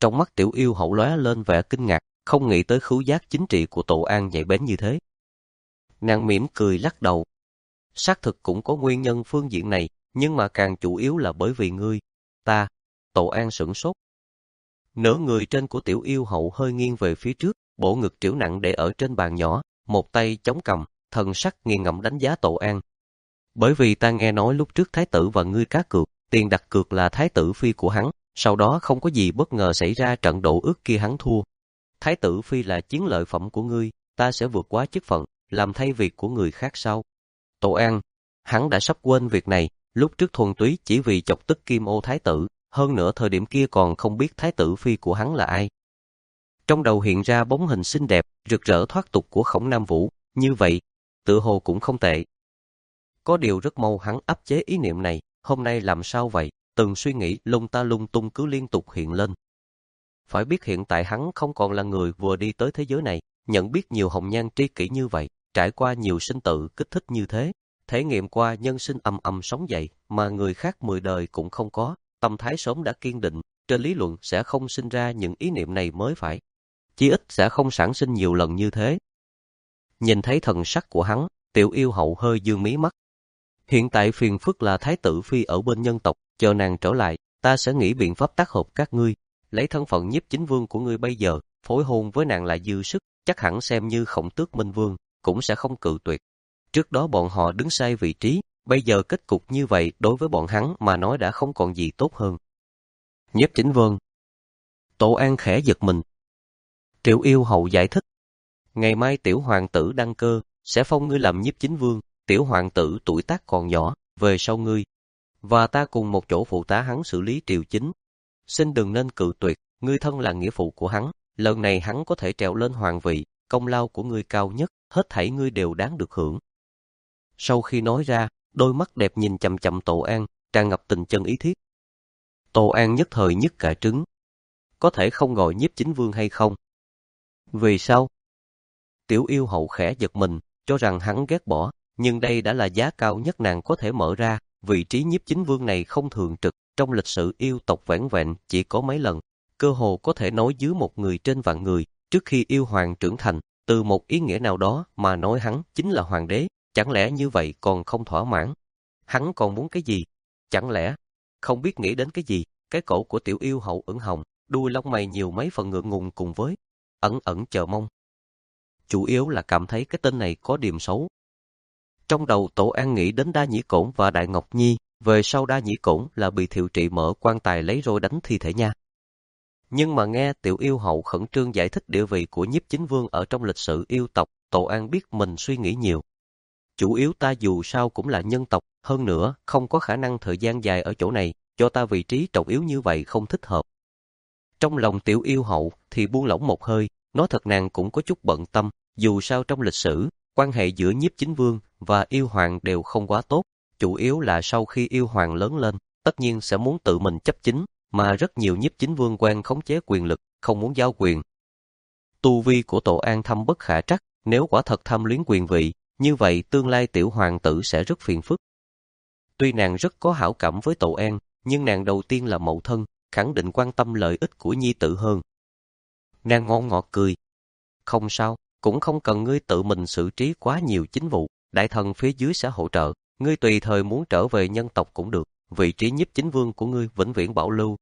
Trong mắt Tiểu Yêu Hậu lóe lên vẻ kinh ngạc, không nghĩ tới khứu giác chính trị của Tổ An nhạy bén như thế. Nàng mỉm cười lắc đầu. Xác thực cũng có nguyên nhân phương diện này, nhưng mà càng chủ yếu là bởi vì ngươi. Ta, Tổ An sửng sốt. Nửa người trên của Tiểu Yêu Hậu hơi nghiêng về phía trước, bộ ngực trĩu nặng để ở trên bàn nhỏ, một tay chống cằm, thần sắc nghiền ngẫm đánh giá Tổ An. Bởi vì ta nghe nói lúc trước thái tử và ngươi cá cược, tiền đặt cược là thái tử phi của hắn, sau đó không có gì bất ngờ xảy ra, trận đổ ước kia hắn thua. Thái tử phi là chiến lợi phẩm của ngươi, ta sẽ vượt quá chức phận, làm thay việc của người khác sau. Tổ An, hắn đã sắp quên việc này, lúc trước thuần túy chỉ vì chọc tức Kim Ô thái tử, hơn nữa thời điểm kia còn không biết thái tử phi của hắn là ai. Trong đầu hiện ra bóng hình xinh đẹp, rực rỡ thoát tục của Khổng Nam Vũ, như vậy, tựa hồ cũng không tệ. Có điều rất mau hắn áp chế ý niệm này, hôm nay làm sao vậy, từng suy nghĩ lung ta lung tung cứ liên tục hiện lên. Phải biết hiện tại hắn không còn là người vừa đi tới thế giới này, nhận biết nhiều hồng nhan tri kỷ như vậy, trải qua nhiều sinh tử kích thích như thế, thể nghiệm qua nhân sinh âm âm sống dậy mà người khác mười đời cũng không có, tâm thái sớm đã kiên định, trên lý luận sẽ không sinh ra những ý niệm này mới phải. Chí ít sẽ không sản sinh nhiều lần như thế. Nhìn thấy thần sắc của hắn, Tiểu Yêu Hậu hơi dương mí mắt. Hiện tại phiền phức là thái tử phi ở bên nhân tộc, chờ nàng trở lại, ta sẽ nghĩ biện pháp tác hợp các ngươi, lấy thân phận nhiếp chính vương của ngươi bây giờ, phối hôn với nàng là dư sức, chắc hẳn xem như Khổng Tước Minh Vương, cũng sẽ không cự tuyệt. Trước đó bọn họ đứng sai vị trí, bây giờ kết cục như vậy đối với bọn hắn mà nói đã không còn gì tốt hơn. Nhiếp chính vương. Tổ An khẽ giật mình. Tiểu Yêu Hậu giải thích. Ngày mai tiểu hoàng tử đăng cơ, sẽ phong ngươi làm nhiếp chính vương, tiểu hoàng tử tuổi tác còn nhỏ, về sau ngươi. Và ta cùng một chỗ phụ tá hắn xử lý triều chính. Xin đừng nên cự tuyệt, ngươi thân là nghĩa phụ của hắn, lần này hắn có thể trèo lên hoàng vị, công lao của ngươi cao nhất, hết thảy ngươi đều đáng được hưởng. Sau khi nói ra, đôi mắt đẹp nhìn chằm chằm Tổ An, tràn ngập tình chân ý thiết. Tổ An nhất thời nhức cả trứng. Có thể không gọi nhiếp chính vương hay không? Vì sao? Tiểu Yêu Hậu khẽ giật mình, cho rằng hắn ghét bỏ, nhưng đây đã là giá cao nhất nàng có thể mở ra, vị trí nhiếp chính vương này không thường trực, trong lịch sử yêu tộc vẻn vẹn chỉ có mấy lần, cơ hồ có thể nói dưới một người trên vạn người, trước khi yêu hoàng trưởng thành, từ một ý nghĩa nào đó mà nói hắn chính là hoàng đế, chẳng lẽ như vậy còn không thỏa mãn? Hắn còn muốn cái gì? Chẳng lẽ không biết nghĩ đến cái gì? Cái cổ của Tiểu Yêu Hậu ửng hồng, đuôi lông mày nhiều mấy phần ngượng ngùng cùng với ẩn ẩn chờ mong. Chủ yếu là cảm thấy cái tên này có điểm xấu. Trong đầu Tổ An nghĩ đến Đa Nhĩ Cổn và Đại Ngọc Nhi, về sau Đa Nhĩ Cổn là bị Thiệu Trị mở quan tài lấy rồi đánh thi thể nha. Nhưng mà nghe Tiểu Yêu Hậu khẩn trương giải thích địa vị của nhiếp chính vương ở trong lịch sử yêu tộc, Tổ An biết mình suy nghĩ nhiều. Chủ yếu ta dù sao cũng là nhân tộc, hơn nữa không có khả năng thời gian dài ở chỗ này, cho ta vị trí trọng yếu như vậy không thích hợp. Trong lòng Tiểu Yêu Hậu thì buông lỏng một hơi, nói thật nàng cũng có chút bận tâm, dù sao trong lịch sử, quan hệ giữa nhiếp chính vương và yêu hoàng đều không quá tốt, chủ yếu là sau khi yêu hoàng lớn lên, tất nhiên sẽ muốn tự mình chấp chính, mà rất nhiều nhiếp chính vương quen khống chế quyền lực, không muốn giao quyền. Tu vi của Tổ An thâm bất khả trắc, nếu quả thật tham luyến quyền vị, như vậy tương lai tiểu hoàng tử sẽ rất phiền phức. Tuy nàng rất có hảo cảm với Tổ An, nhưng nàng đầu tiên là mẫu thân, khẳng định quan tâm lợi ích của nhi tử hơn. Nàng ngon ngọt cười. Không sao, cũng không cần ngươi tự mình xử trí quá nhiều chính vụ, đại thần phía dưới sẽ hỗ trợ, ngươi tùy thời muốn trở về nhân tộc cũng được, vị trí nhiếp chính vương của ngươi vĩnh viễn bảo lưu.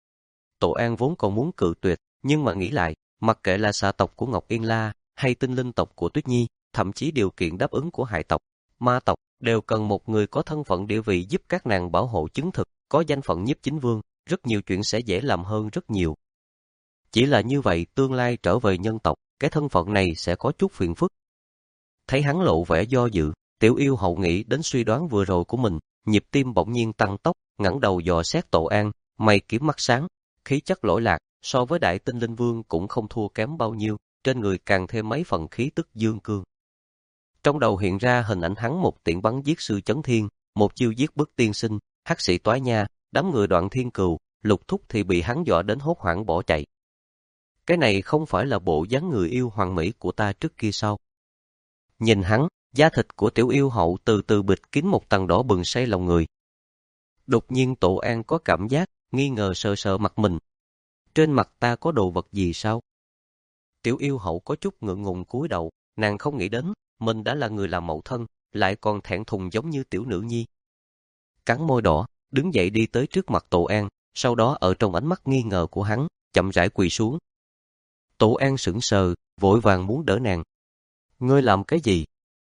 Tổ An vốn còn muốn cự tuyệt, nhưng mà nghĩ lại, mặc kệ là xà tộc của Ngọc Yên La, hay tinh linh tộc của Tuyết Nhi, thậm chí điều kiện đáp ứng của hải tộc, ma tộc, đều cần một người có thân phận địa vị giúp các nàng bảo hộ chứng thực, có danh phận nhiếp chính vương, rất nhiều chuyện sẽ dễ làm hơn rất nhiều. Chỉ là như vậy tương lai trở về nhân tộc, cái thân phận này sẽ có chút phiền phức. Thấy hắn lộ vẻ do dự, Tiểu Yêu Hậu nghĩ đến suy đoán vừa rồi của mình, nhịp tim bỗng nhiên tăng tốc, ngẩng đầu dò xét Tổ An, mày kiếm mắt sáng, khí chất lỗi lạc, so với Đại Tinh Linh Vương cũng không thua kém bao nhiêu, trên người càng thêm mấy phần khí tức dương cương. Trong đầu hiện ra hình ảnh hắn một tiễn bắn giết sư chấn thiên, một chiêu giết bức tiên sinh, hắc sĩ toái nha, đám người Đoạn Thiên Cừu, Lục Thúc thì bị hắn dọa đến hốt hoảng bỏ chạy. Cái này không phải là bộ dáng người yêu hoàng mỹ của ta trước kia sao? Nhìn hắn, da thịt của Tiểu Yêu Hậu từ từ bịt kín một tầng đỏ bừng say lòng người. Đột nhiên Tổ An có cảm giác, nghi ngờ sờ sờ mặt mình. Trên mặt ta có đồ vật gì sao? Tiểu yêu hậu có chút ngượng ngùng cúi đầu, nàng không nghĩ đến, mình đã là người làm mẫu thân, lại còn thẹn thùng giống như tiểu nữ nhi. Cắn môi đỏ, đứng dậy đi tới trước mặt Tổ An, sau đó ở trong ánh mắt nghi ngờ của hắn, chậm rãi quỳ xuống. Tổ An sững sờ, vội vàng muốn đỡ nàng. Ngươi làm cái gì?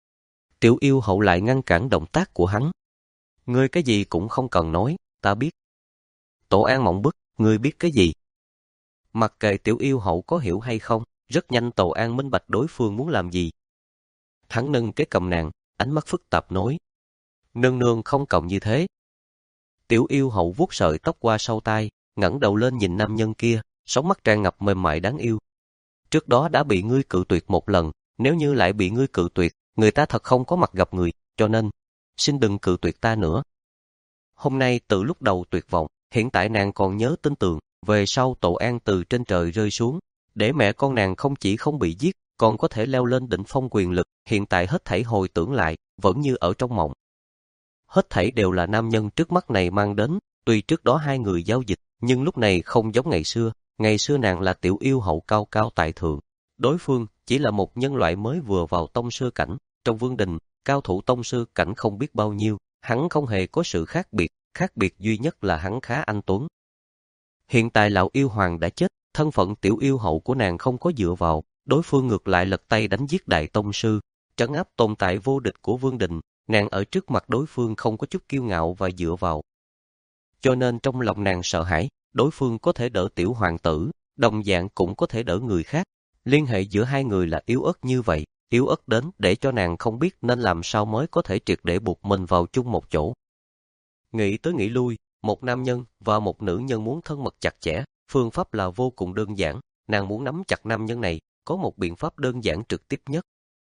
Tiểu yêu hậu lại ngăn cản động tác của hắn. Ngươi cái gì cũng không cần nói, ta biết. Tổ An mộng bức, ngươi biết cái gì? Mặc kệ tiểu yêu hậu có hiểu hay không, rất nhanh Tổ An minh bạch đối phương muốn làm gì. Hắn nâng cái cầm nàng, ánh mắt phức tạp nói. Nương nương không cầm như thế. Tiểu yêu hậu vuốt sợi tóc qua sau tai, ngẩng đầu lên nhìn nam nhân kia, sóng mắt tràn ngập mềm mại đáng yêu. Trước đó đã bị ngươi cự tuyệt một lần, nếu như lại bị ngươi cự tuyệt, người ta thật không có mặt gặp người, cho nên, xin đừng cự tuyệt ta nữa. Hôm nay từ lúc đầu tuyệt vọng, hiện tại nàng còn nhớ tin tưởng, về sau Tổ An từ trên trời rơi xuống, để mẹ con nàng không chỉ không bị giết, còn có thể leo lên đỉnh phong quyền lực, hiện tại hết thảy hồi tưởng lại, vẫn như ở trong mộng. Hết thảy đều là nam nhân trước mắt này mang đến, tuy trước đó hai người giao dịch, nhưng lúc này không giống ngày xưa, ngày xưa nàng là tiểu yêu hậu cao cao tại thượng, đối phương chỉ là một nhân loại mới vừa vào tông sư cảnh, trong vương đình, cao thủ tông sư cảnh không biết bao nhiêu, hắn không hề có sự khác biệt, khác biệt duy nhất là hắn khá anh tuấn. Hiện tại lão yêu hoàng đã chết, thân phận tiểu yêu hậu của nàng không có dựa vào, đối phương ngược lại lật tay đánh giết đại tông sư, trấn áp tồn tại vô địch của vương đình, nàng ở trước mặt đối phương không có chút kiêu ngạo và dựa vào. Cho nên trong lòng nàng sợ hãi, đối phương có thể đỡ tiểu hoàng tử, đồng dạng cũng có thể đỡ người khác. Liên hệ giữa hai người là yếu ớt như vậy, yếu ớt đến để cho nàng không biết nên làm sao mới có thể triệt để buộc mình vào chung một chỗ. Nghĩ tới nghĩ lui, một nam nhân và một nữ nhân muốn thân mật chặt chẽ, phương pháp là vô cùng đơn giản, nàng muốn nắm chặt nam nhân này, có một biện pháp đơn giản trực tiếp nhất.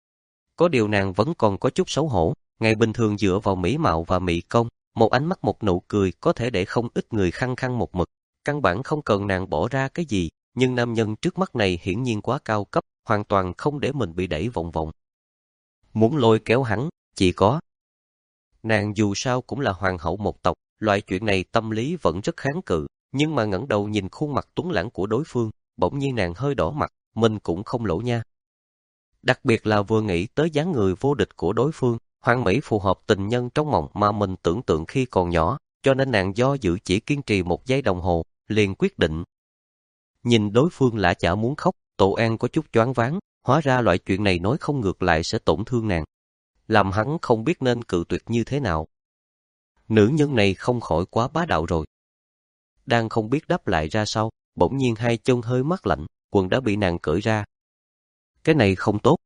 Có điều nàng vẫn còn có chút xấu hổ, ngày bình thường dựa vào mỹ mạo và mỹ công, một ánh mắt một nụ cười có thể để không ít người khăng khăng một mực, căn bản không cần nàng bỏ ra cái gì, nhưng nam nhân trước mắt này hiển nhiên quá cao cấp, hoàn toàn không để mình bị đẩy vòng vòng. Muốn lôi kéo hắn, chỉ có. Nàng dù sao cũng là hoàng hậu một tộc, loại chuyện này tâm lý vẫn rất kháng cự, nhưng mà ngẩng đầu nhìn khuôn mặt tuấn lãng của đối phương, bỗng nhiên nàng hơi đỏ mặt, mình cũng không lỗ nha. Đặc biệt là vừa nghĩ tới dáng người vô địch của đối phương, hoàn mỹ phù hợp tình nhân trong mộng mà mình tưởng tượng khi còn nhỏ, cho nên nàng do dự chỉ kiên trì một giây đồng hồ, liền quyết định. Nhìn đối phương lã chả muốn khóc, Tổ An có chút choáng váng, hóa ra loại chuyện này nói không ngược lại sẽ tổn thương nàng. Làm hắn không biết nên cự tuyệt như thế nào. Nữ nhân này không khỏi quá bá đạo rồi. Đang không biết đáp lại ra sao, bỗng nhiên hai chân hơi mát lạnh, quần đã bị nàng cởi ra. Cái này không tốt.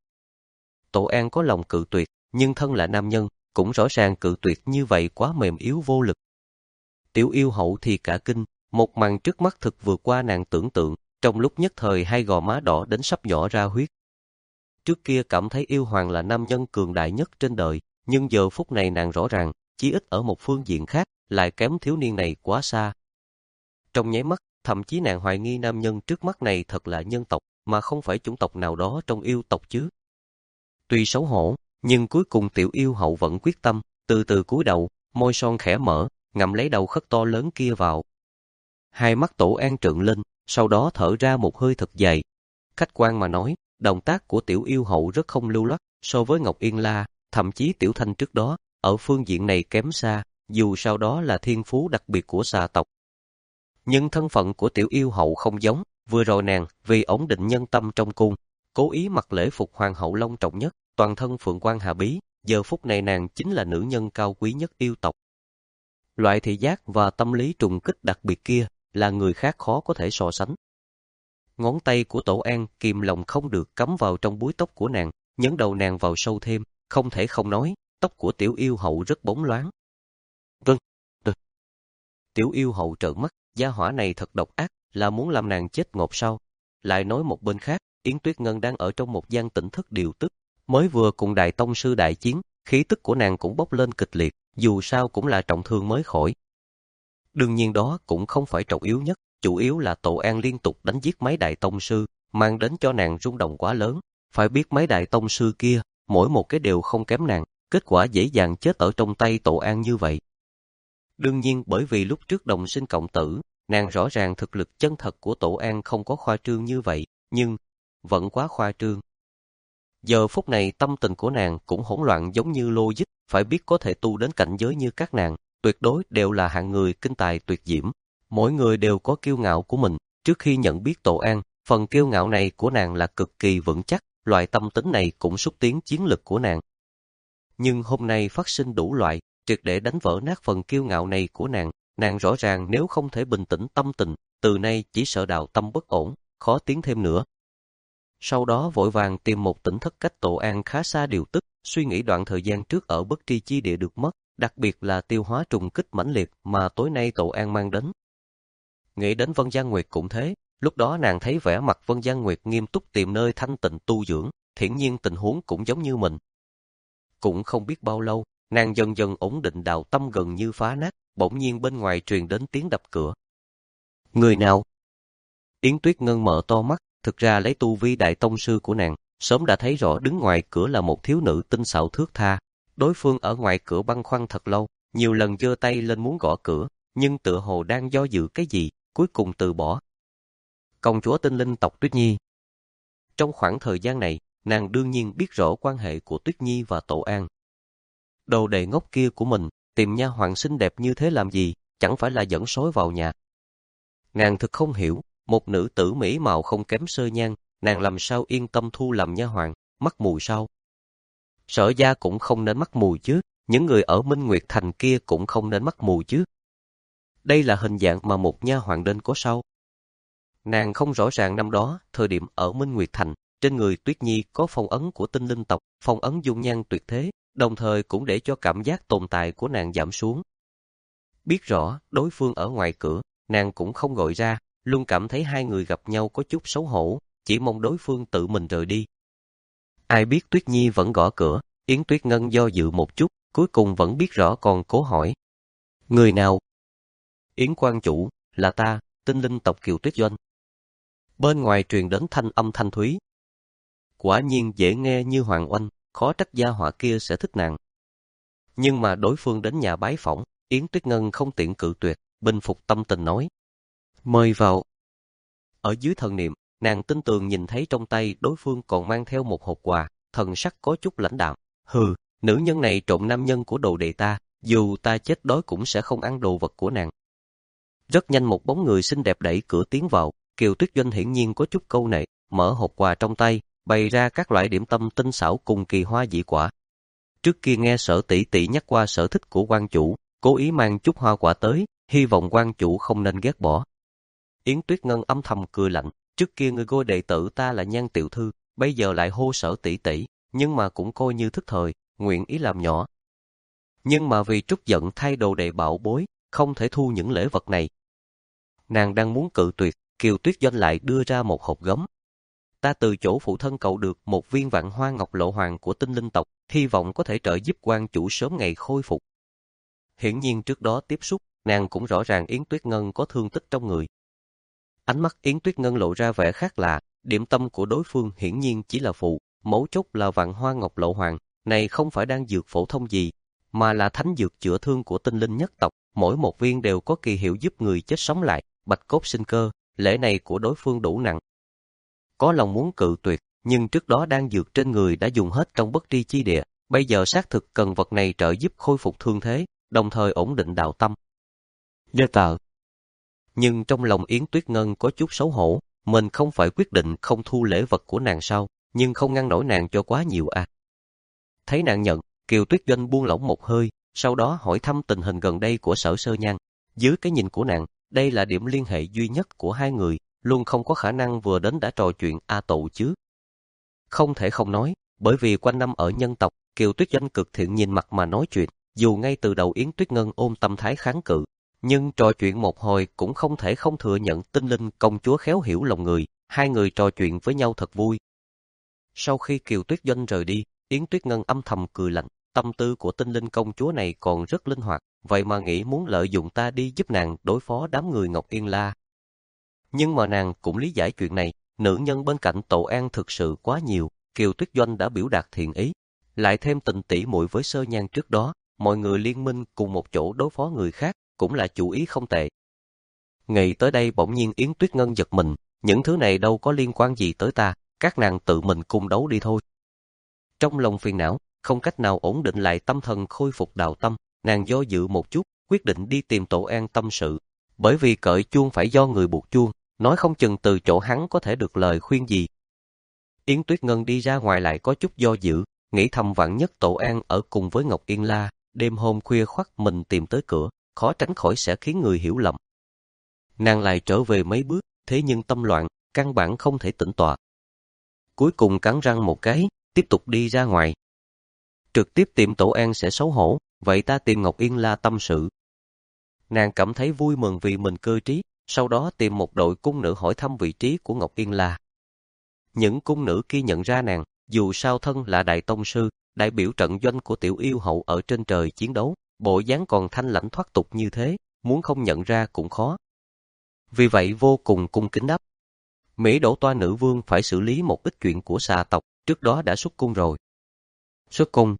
Tổ An có lòng cự tuyệt, nhưng thân là nam nhân, cũng rõ ràng cự tuyệt như vậy quá mềm yếu vô lực. Tiểu yêu hậu thì cả kinh, một màn trước mắt thực vượt qua nàng tưởng tượng, trong lúc nhất thời hai gò má đỏ đến sắp nhỏ ra huyết. Trước kia cảm thấy yêu hoàng là nam nhân cường đại nhất trên đời, nhưng giờ phút này nàng rõ ràng, chí ít ở một phương diện khác, lại kém thiếu niên này quá xa. Trong nháy mắt, thậm chí nàng hoài nghi nam nhân trước mắt này thật là nhân tộc, mà không phải chủng tộc nào đó trong yêu tộc chứ. Tuy xấu hổ, nhưng cuối cùng tiểu yêu hậu vẫn quyết tâm, từ từ cúi đầu, môi son khẽ mở, ngậm lấy đầu khất to lớn kia vào. Hai mắt Tổ An trợn lên, sau đó thở ra một hơi thật dài. Khách quan mà nói, động tác của tiểu yêu hậu rất không lưu loát, so với Ngọc Yên La, thậm chí Tiểu Thanh trước đó, ở phương diện này kém xa, dù sau đó là thiên phú đặc biệt của xà tộc. Nhưng thân phận của tiểu yêu hậu không giống, vừa rồi nàng, vì ổn định nhân tâm trong cung, cố ý mặc lễ phục hoàng hậu long trọng nhất, toàn thân phượng quan hà bí, giờ phút này nàng chính là nữ nhân cao quý nhất yêu tộc. Loại thị giác và tâm lý trùng kích đặc biệt kia, là người khác khó có thể so sánh. Ngón tay của Tổ An kìm lòng không được cắm vào trong búi tóc của nàng, nhấn đầu nàng vào sâu thêm, không thể không nói, tóc của tiểu yêu hậu rất bóng loáng. Vâng, được. Tiểu yêu hậu trợn mắt, gia hỏa này thật độc ác, là muốn làm nàng chết ngột sao. Lại nói một bên khác, Yến Tuyết Ngân đang ở trong một gian tỉnh thức điều tức, mới vừa cùng đại tông sư đại chiến, khí tức của nàng cũng bốc lên kịch liệt, dù sao cũng là trọng thương mới khỏi. Đương nhiên đó cũng không phải trọng yếu nhất, chủ yếu là Tổ An liên tục đánh giết mấy đại tông sư, mang đến cho nàng rung động quá lớn. Phải biết mấy đại tông sư kia, mỗi một cái đều không kém nàng, kết quả dễ dàng chết ở trong tay Tổ An như vậy. Đương nhiên bởi vì lúc trước đồng sinh cộng tử, nàng rõ ràng thực lực chân thật của Tổ An không có khoa trương như vậy, nhưng vẫn quá khoa trương. Giờ phút này tâm tình của nàng cũng hỗn loạn giống như logic, phải biết có thể tu đến cảnh giới như các nàng, tuyệt đối đều là hạng người kinh tài tuyệt diễm. Mỗi người đều có kiêu ngạo của mình, trước khi nhận biết Tổ An, phần kiêu ngạo này của nàng là cực kỳ vững chắc, loại tâm tính này cũng xúc tiến chiến lực của nàng. Nhưng hôm nay phát sinh đủ loại, triệt để đánh vỡ nát phần kiêu ngạo này của nàng, nàng rõ ràng nếu không thể bình tĩnh tâm tình, từ nay chỉ sợ đạo tâm bất ổn, khó tiến thêm nữa. Sau đó vội vàng tìm một tỉnh thất cách Tổ An khá xa điều tức, suy nghĩ đoạn thời gian trước ở bất tri chi địa được mất, đặc biệt là tiêu hóa trùng kích mãnh liệt mà tối nay Tổ An mang đến. Nghĩ đến Vân Giang Nguyệt cũng thế, lúc đó nàng thấy vẻ mặt Vân Giang Nguyệt nghiêm túc tìm nơi thanh tịnh tu dưỡng, hiển nhiên tình huống cũng giống như mình. Cũng không biết bao lâu, nàng dần dần ổn định đạo tâm gần như phá nát, bỗng nhiên bên ngoài truyền đến tiếng đập cửa. Người nào? Yến Tuyết Ngân mở to mắt, thực ra lấy tu vi đại tông sư của nàng, sớm đã thấy rõ đứng ngoài cửa là một thiếu nữ tinh xảo thướt tha. Đối phương ở ngoài cửa băn khoăn thật lâu, nhiều lần giơ tay lên muốn gõ cửa, nhưng tựa hồ đang do dự cái gì, cuối cùng từ bỏ. Công chúa tinh linh tộc Tuyết Nhi. Trong khoảng thời gian này, nàng đương nhiên biết rõ quan hệ của Tuyết Nhi và Tổ An. Đồ đệ ngốc kia của mình, tìm nha hoàn xinh đẹp như thế làm gì, chẳng phải là dẫn sói vào nhà. Nàng thực không hiểu, một nữ tử mỹ mạo không kém Sơ Nhan, nàng làm sao yên tâm thu làm nha hoàn, mắc mùi sao? Sở gia cũng không nên mắc mùi chứ, những người ở Minh Nguyệt Thành kia cũng không nên mắc mùi chứ. Đây là hình dạng mà một nha hoàn nên có sao? Nàng không rõ ràng năm đó, thời điểm ở Minh Nguyệt Thành, trên người Tuyết Nhi có phong ấn của tinh linh tộc, phong ấn dung nhan tuyệt thế, đồng thời cũng để cho cảm giác tồn tại của nàng giảm xuống. Biết rõ, đối phương ở ngoài cửa, nàng cũng không gọi ra, luôn cảm thấy hai người gặp nhau có chút xấu hổ, chỉ mong đối phương tự mình rời đi. Ai biết Tuyết Nhi vẫn gõ cửa, Yến Tuyết Ngân do dự một chút, cuối cùng vẫn biết rõ còn cố hỏi. Người nào? Yến quan chủ, là ta, tinh linh tộc Kiều Tuyết Doanh. Bên ngoài truyền đến thanh âm thanh thúy. Quả nhiên dễ nghe như hoàng oanh, khó trách gia họa kia sẽ thích nàng. Nhưng mà đối phương đến nhà bái phỏng, Yến Tuyết Ngân không tiện cự tuyệt, bình phục tâm tình nói. Mời vào. Ở dưới thần niệm, nàng tin tường nhìn thấy trong tay đối phương còn mang theo một hộp quà, thần sắc có chút lãnh đạm. Hừ, nữ nhân này trộm nam nhân của đồ đệ ta, dù ta chết đói cũng sẽ không ăn đồ vật của nàng. Rất nhanh một bóng người xinh đẹp đẩy cửa tiến vào, Kiều Tuyết Doanh hiển nhiên có chút câu nệ, mở hộp quà trong tay, bày ra các loại điểm tâm tinh xảo cùng kỳ hoa dị quả. Trước kia nghe Sở tỷ tỷ nhắc qua sở thích của quan chủ, cố ý mang chút hoa quả tới, hy vọng quan chủ không nên ghét bỏ. Yến Tuyết Ngân âm thầm cười lạnh, trước kia người cô đệ tử ta là Nhan tiểu thư, bây giờ lại hô Sở tỷ tỷ, nhưng mà cũng coi như thức thời, nguyện ý làm nhỏ. Nhưng mà vì trút giận thay đồ đệ bảo bối, không thể thu những lễ vật này. Nàng đang muốn cự tuyệt, Kiều Tuyết Doanh lại đưa ra một hộp gấm. Ta từ chỗ phụ thân cậu được một viên vạn hoa ngọc lộ hoàng của tinh linh tộc, hy vọng có thể trợ giúp quan chủ sớm ngày khôi phục. Hiển nhiên trước đó tiếp xúc, nàng cũng rõ ràng Yến Tuyết Ngân có thương tích trong người. Ánh mắt Yến Tuyết Ngân lộ ra vẻ khác lạ, điểm tâm của đối phương hiển nhiên chỉ là phụ, mấu chốt là vạn hoa ngọc lộ hoàng, này không phải đang dược phổ thông gì, mà là thánh dược chữa thương của tinh linh nhất tộc, mỗi một viên đều có kỳ hiệu giúp người chết sống lại, bạch cốt sinh cơ, lễ này của đối phương đủ nặng. Có lòng muốn cự tuyệt, nhưng trước đó đang dược trên người đã dùng hết trong bất tri chi địa, bây giờ xác thực cần vật này trợ giúp khôi phục thương thế, đồng thời ổn định đạo tâm. Đê tờ. Nhưng trong lòng Yến Tuyết Ngân có chút xấu hổ, mình không phải quyết định không thu lễ vật của nàng sao, nhưng không ngăn nổi nàng cho quá nhiều à. Thấy nàng nhận, Kiều Tuyết Doanh buông lỏng một hơi, sau đó hỏi thăm tình hình gần đây của Sở Sơ Nhan. Dưới cái nhìn của nàng, đây là điểm liên hệ duy nhất của hai người, luôn không có khả năng vừa đến đã trò chuyện a tụ chứ. Không thể không nói, bởi vì quanh năm ở nhân tộc, Kiều Tuyết Doanh cực thiện nhìn mặt mà nói chuyện, dù ngay từ đầu Yến Tuyết Ngân ôm tâm thái kháng cự, nhưng trò chuyện một hồi cũng không thể không thừa nhận tinh linh công chúa khéo hiểu lòng người, hai người trò chuyện với nhau thật vui. Sau khi Kiều Tuyết Doanh rời đi, Yến Tuyết Ngân âm thầm cười lạnh, tâm tư của tinh linh công chúa này còn rất linh hoạt, vậy mà nghĩ muốn lợi dụng ta đi giúp nàng đối phó đám người Ngọc Yên La. Nhưng mà nàng cũng lý giải chuyện này, nữ nhân bên cạnh Tổ An thực sự quá nhiều, Kiều Tuyết Doanh đã biểu đạt thiện ý, lại thêm tình tỉ muội với Sơ Nhan trước đó, mọi người liên minh cùng một chỗ đối phó người khác, cũng là chủ ý không tệ. Nghĩ tới đây bỗng nhiên Yến Tuyết Ngân giật mình, những thứ này đâu có liên quan gì tới ta, các nàng tự mình cung đấu đi thôi. Trong lòng phiền não, không cách nào ổn định lại tâm thần khôi phục đạo tâm, nàng do dự một chút, quyết định đi tìm Tổ An tâm sự. Bởi vì cởi chuông phải do người buộc chuông, nói không chừng từ chỗ hắn có thể được lời khuyên gì. Yến Tuyết Ngân đi ra ngoài lại có chút do dự, nghĩ thầm vạn nhất Tổ An ở cùng với Ngọc Yên La, đêm hôm khuya khoắt mình tìm tới cửa, khó tránh khỏi sẽ khiến người hiểu lầm. Nàng lại trở về mấy bước, thế nhưng tâm loạn, căn bản không thể tĩnh tọa. Cuối cùng cắn răng một cái, tiếp tục đi ra ngoài. Trực tiếp tìm Tổ An sẽ xấu hổ, vậy ta tìm Ngọc Yên La tâm sự. Nàng cảm thấy vui mừng vì mình cơ trí, sau đó tìm một đội cung nữ hỏi thăm vị trí của Ngọc Yên La. Những cung nữ kia nhận ra nàng, dù sao thân là đại tông sư, đại biểu trận doanh của Tiểu Yêu Hậu ở trên trời chiến đấu, bộ dáng còn thanh lãnh thoát tục như thế, muốn không nhận ra cũng khó. Vì vậy vô cùng cung kính đáp. Mỹ Đỗ Toa nữ vương phải xử lý một ít chuyện của xà tộc, trước đó đã xuất cung rồi. Xuất cung.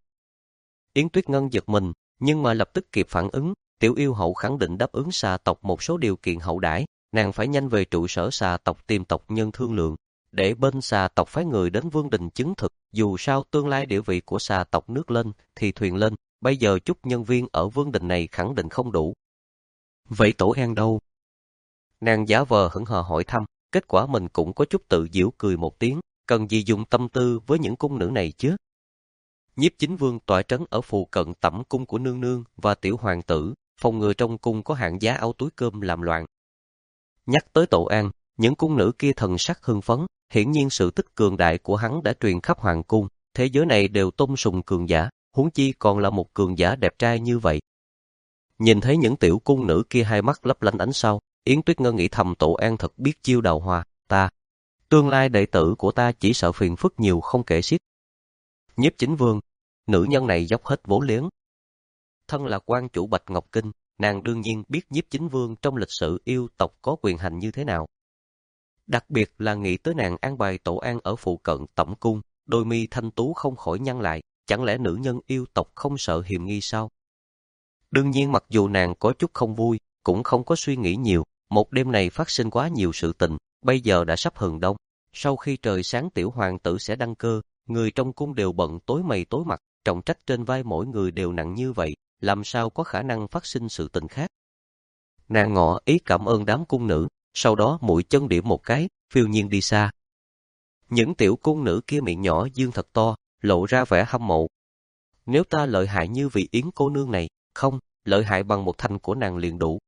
Yến Tuyết Ngân giật mình, nhưng mà lập tức kịp phản ứng, Tiểu Yêu Hậu khẳng định đáp ứng xà tộc một số điều kiện hậu đãi, nàng phải nhanh về trụ sở xà tộc tìm tộc nhân thương lượng, để bên xà tộc phái người đến vương đình chứng thực, dù sao tương lai địa vị của xà tộc nước lên thì thuyền lên, bây giờ chút nhân viên ở vương đình này khẳng định không đủ. Vậy Tổ An đâu? Nàng giả vờ hững hờ hỏi thăm, kết quả mình cũng có chút tự giễu cười một tiếng, cần gì dùng tâm tư với những cung nữ này chứ? Nhiếp Chính Vương tọa trấn ở phụ cận tẩm cung của nương nương và tiểu hoàng tử, phòng ngừa trong cung có hạng giá áo túi cơm làm loạn. Nhắc tới Tổ An, những cung nữ kia thần sắc hưng phấn, hiển nhiên sự tích cường đại của hắn đã truyền khắp hoàng cung, thế giới này đều tôn sùng cường giả, huống chi còn là một cường giả đẹp trai như vậy. Nhìn thấy những tiểu cung nữ kia hai mắt lấp lánh ánh sao, Yến Tuyết Ngân nghĩ thầm Tổ An thật biết chiêu đào hoa, ta. Tương lai đệ tử của ta chỉ sợ phiền phức nhiều không kể xiết. Nhiếp Chính Vương, nữ nhân này dốc hết vốn liếng. Thân là quan chủ Bạch Ngọc Kinh, nàng đương nhiên biết Nhiếp Chính Vương trong lịch sử yêu tộc có quyền hành như thế nào. Đặc biệt là nghĩ tới nàng an bài Tổ An ở phụ cận tẩm cung, đôi mi thanh tú không khỏi nhăn lại, chẳng lẽ nữ nhân yêu tộc không sợ hiềm nghi sao? Đương nhiên mặc dù nàng có chút không vui, cũng không có suy nghĩ nhiều, một đêm này phát sinh quá nhiều sự tình, bây giờ đã sắp hừng đông. Sau khi trời sáng tiểu hoàng tử sẽ đăng cơ, người trong cung đều bận tối mày tối mặt, trọng trách trên vai mỗi người đều nặng như vậy, làm sao có khả năng phát sinh sự tình khác. Nàng ngỏ ý cảm ơn đám cung nữ, sau đó mũi chân điểm một cái, phiêu nhiên đi xa. Những tiểu cung nữ kia miệng nhỏ dương thật to, lộ ra vẻ hâm mộ. Nếu ta lợi hại như vị Yến cô nương này, không, lợi hại bằng một thành của nàng liền đủ.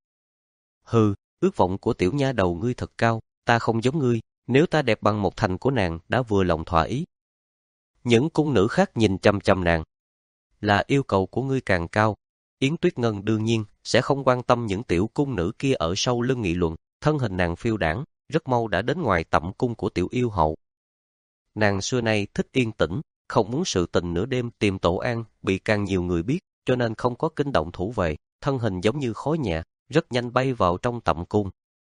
Hừ, ước vọng của tiểu nha đầu ngươi thật cao, ta không giống ngươi, nếu ta đẹp bằng một thành của nàng đã vừa lòng thỏa ý. Những cung nữ khác nhìn chăm chăm nàng. Là yêu cầu của ngươi càng cao. Yến Tuyết Ngân đương nhiên sẽ không quan tâm những tiểu cung nữ kia ở sau lưng nghị luận, thân hình nàng phiêu đãng, rất mau đã đến ngoài tẩm cung của Tiểu Yêu Hậu. Nàng xưa nay thích yên tĩnh, không muốn sự tình nửa đêm tìm Tổ An bị càng nhiều người biết, cho nên không có kinh động thủ vệ, thân hình giống như khói nhẹ, rất nhanh bay vào trong tẩm cung.